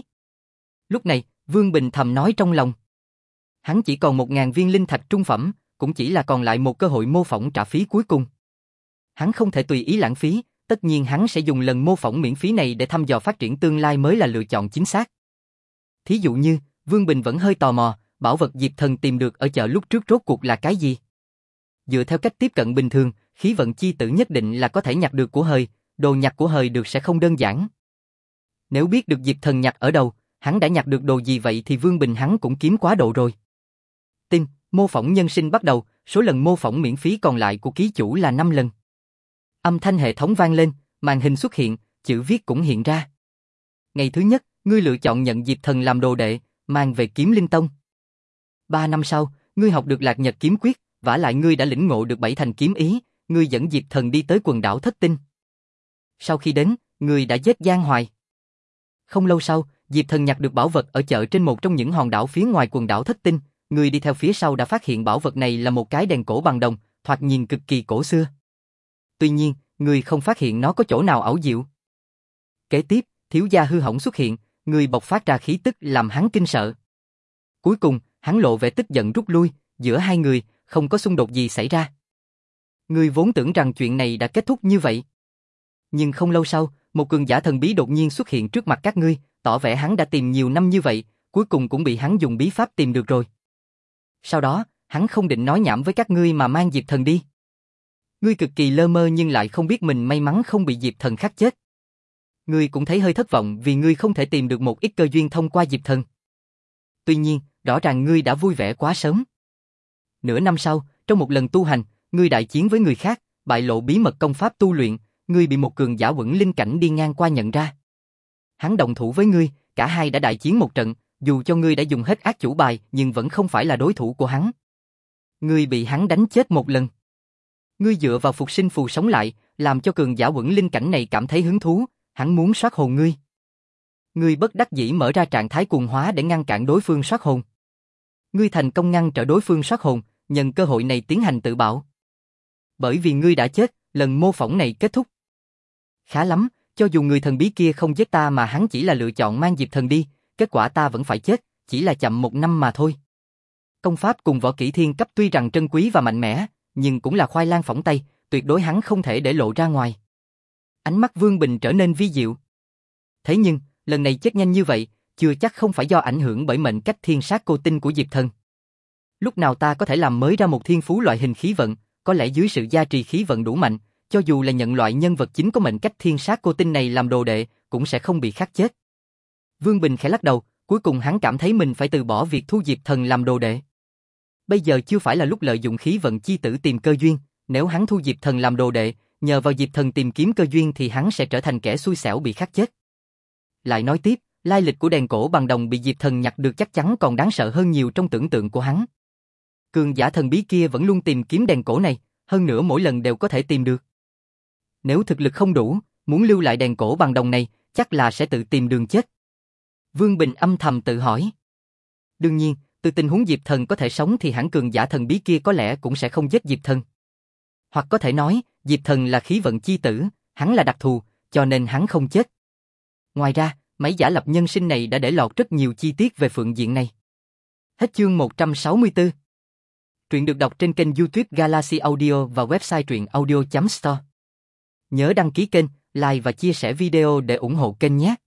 Lúc này, Vương Bình thầm nói trong lòng. Hắn chỉ còn một ngàn viên linh thạch trung phẩm, cũng chỉ là còn lại một cơ hội mô phỏng trả phí cuối cùng. Hắn không thể tùy ý lãng phí, tất nhiên hắn sẽ dùng lần mô phỏng miễn phí này để thăm dò phát triển tương lai mới là lựa chọn chính xác. Thí dụ như, Vương Bình vẫn hơi tò mò, bảo vật Diệp Thần tìm được ở chợ lúc trước rốt cuộc là cái gì? Dựa theo cách tiếp cận bình thường, khí vận chi tử nhất định là có thể nhặt được của hời, đồ nhặt của hời được sẽ không đơn giản. Nếu biết được Diệp Thần nhặt ở đâu, hắn đã nhặt được đồ gì vậy thì Vương Bình hắn cũng kiếm quá độ rồi. Tin, mô phỏng nhân sinh bắt đầu, số lần mô phỏng miễn phí còn lại của ký chủ là năm lần. Âm thanh hệ thống vang lên, màn hình xuất hiện, chữ viết cũng hiện ra. Ngày thứ nhất, ngươi lựa chọn nhận Diệp Thần làm đồ đệ, mang về Kiếm Linh Tông. Ba năm sau, ngươi học được Lạc Nhật kiếm quyết, vả lại ngươi đã lĩnh ngộ được bảy thành kiếm ý, ngươi dẫn Diệp Thần đi tới quần đảo Thất Tinh. Sau khi đến, ngươi đã giết Giang Hoài. Không lâu sau, Diệp Thần nhặt được bảo vật ở chợ trên một trong những hòn đảo phía ngoài quần đảo Thất Tinh, ngươi đi theo phía sau đã phát hiện bảo vật này là một cái đèn cổ bằng đồng, thoạt nhìn cực kỳ cổ xưa. Tuy nhiên, ngươi không phát hiện nó có chỗ nào ảo diệu. Kế tiếp, thiếu gia hư hỏng xuất hiện, ngươi bộc phát ra khí tức làm hắn kinh sợ. Cuối cùng, hắn lộ vẻ tức giận rút lui, giữa hai người không có xung đột gì xảy ra. Ngươi vốn tưởng rằng chuyện này đã kết thúc như vậy. Nhưng không lâu sau, một cường giả thần bí đột nhiên xuất hiện trước mặt các ngươi, tỏ vẻ hắn đã tìm nhiều năm như vậy, cuối cùng cũng bị hắn dùng bí pháp tìm được rồi. Sau đó, hắn không định nói nhảm với các ngươi mà mang Diệp Thần đi. Ngươi cực kỳ lơ mơ nhưng lại không biết mình may mắn không bị Diệp Thần khắc chết. Ngươi cũng thấy hơi thất vọng vì ngươi không thể tìm được một ít cơ duyên thông qua Diệp Thần. Tuy nhiên, rõ ràng ngươi đã vui vẻ quá sớm. Nửa năm sau, trong một lần tu hành, ngươi đại chiến với người khác, bại lộ bí mật công pháp tu luyện, ngươi bị một cường giả quẩn linh cảnh đi ngang qua nhận ra. Hắn đồng thủ với ngươi, cả hai đã đại chiến một trận, dù cho ngươi đã dùng hết ác chủ bài nhưng vẫn không phải là đối thủ của hắn. Ngươi bị hắn đánh chết một lần. Ngươi dựa vào phục sinh phù sống lại, làm cho cường giả quẩn linh cảnh này cảm thấy hứng thú, hắn muốn soát hồn ngươi. Ngươi bất đắc dĩ mở ra trạng thái cuồng hóa để ngăn cản đối phương soát hồn. Ngươi thành công ngăn trở đối phương soát hồn, nhân cơ hội này tiến hành tự bảo. Bởi vì ngươi đã chết, lần mô phỏng này kết thúc. Khá lắm, cho dù người thần bí kia không giết ta mà hắn chỉ là lựa chọn mang Diệp Thần đi, kết quả ta vẫn phải chết, chỉ là chậm một năm mà thôi. Công pháp cùng võ kỹ thiên cấp tuy rằng trân quý và mạnh mẽ, nhưng cũng là khoai lang phỏng tay, tuyệt đối hắn không thể để lộ ra ngoài. Ánh mắt Vương Bình trở nên vi diệu. Thế nhưng, lần này chết nhanh như vậy, chưa chắc không phải do ảnh hưởng bởi mệnh cách thiên sát cô tinh của Diệp Thần. Lúc nào ta có thể làm mới ra một thiên phú loại hình khí vận, có lẽ dưới sự gia trì khí vận đủ mạnh, cho dù là nhận loại nhân vật chính có mệnh cách thiên sát cô tinh này làm đồ đệ, cũng sẽ không bị khắc chết. Vương Bình khẽ lắc đầu, cuối cùng hắn cảm thấy mình phải từ bỏ việc thu Diệp Thần làm đồ đệ. Bây giờ chưa phải là lúc lợi dụng khí vận chi tử tìm cơ duyên, nếu hắn thu Diệp Thần làm đồ đệ, nhờ vào Diệp Thần tìm kiếm cơ duyên thì hắn sẽ trở thành kẻ xui xẻo bị khắc chết. Lại nói tiếp, lai lịch của đèn cổ bằng đồng bị Diệp Thần nhặt được chắc chắn còn đáng sợ hơn nhiều trong tưởng tượng của hắn. Cường giả thần bí kia vẫn luôn tìm kiếm đèn cổ này, hơn nữa mỗi lần đều có thể tìm được. Nếu thực lực không đủ, muốn lưu lại đèn cổ bằng đồng này, chắc là sẽ tự tìm đường chết. Vương Bình âm thầm tự hỏi. Đương nhiên, từ tình huống Diệp Thần có thể sống thì hẳn cường giả thần bí kia có lẽ cũng sẽ không giết Diệp Thần. Hoặc có thể nói, Diệp Thần là khí vận chi tử, hắn là đặc thù, cho nên hắn không chết. Ngoài ra, máy giả lập nhân sinh này đã để lọt rất nhiều chi tiết về phương diện này. Hết chương một trăm sáu mươi tư. Truyện được đọc trên kênh YouTube Galaxy Audio và website truyện audio chấm store. Nhớ đăng ký kênh, like và chia sẻ video để ủng hộ kênh nhé.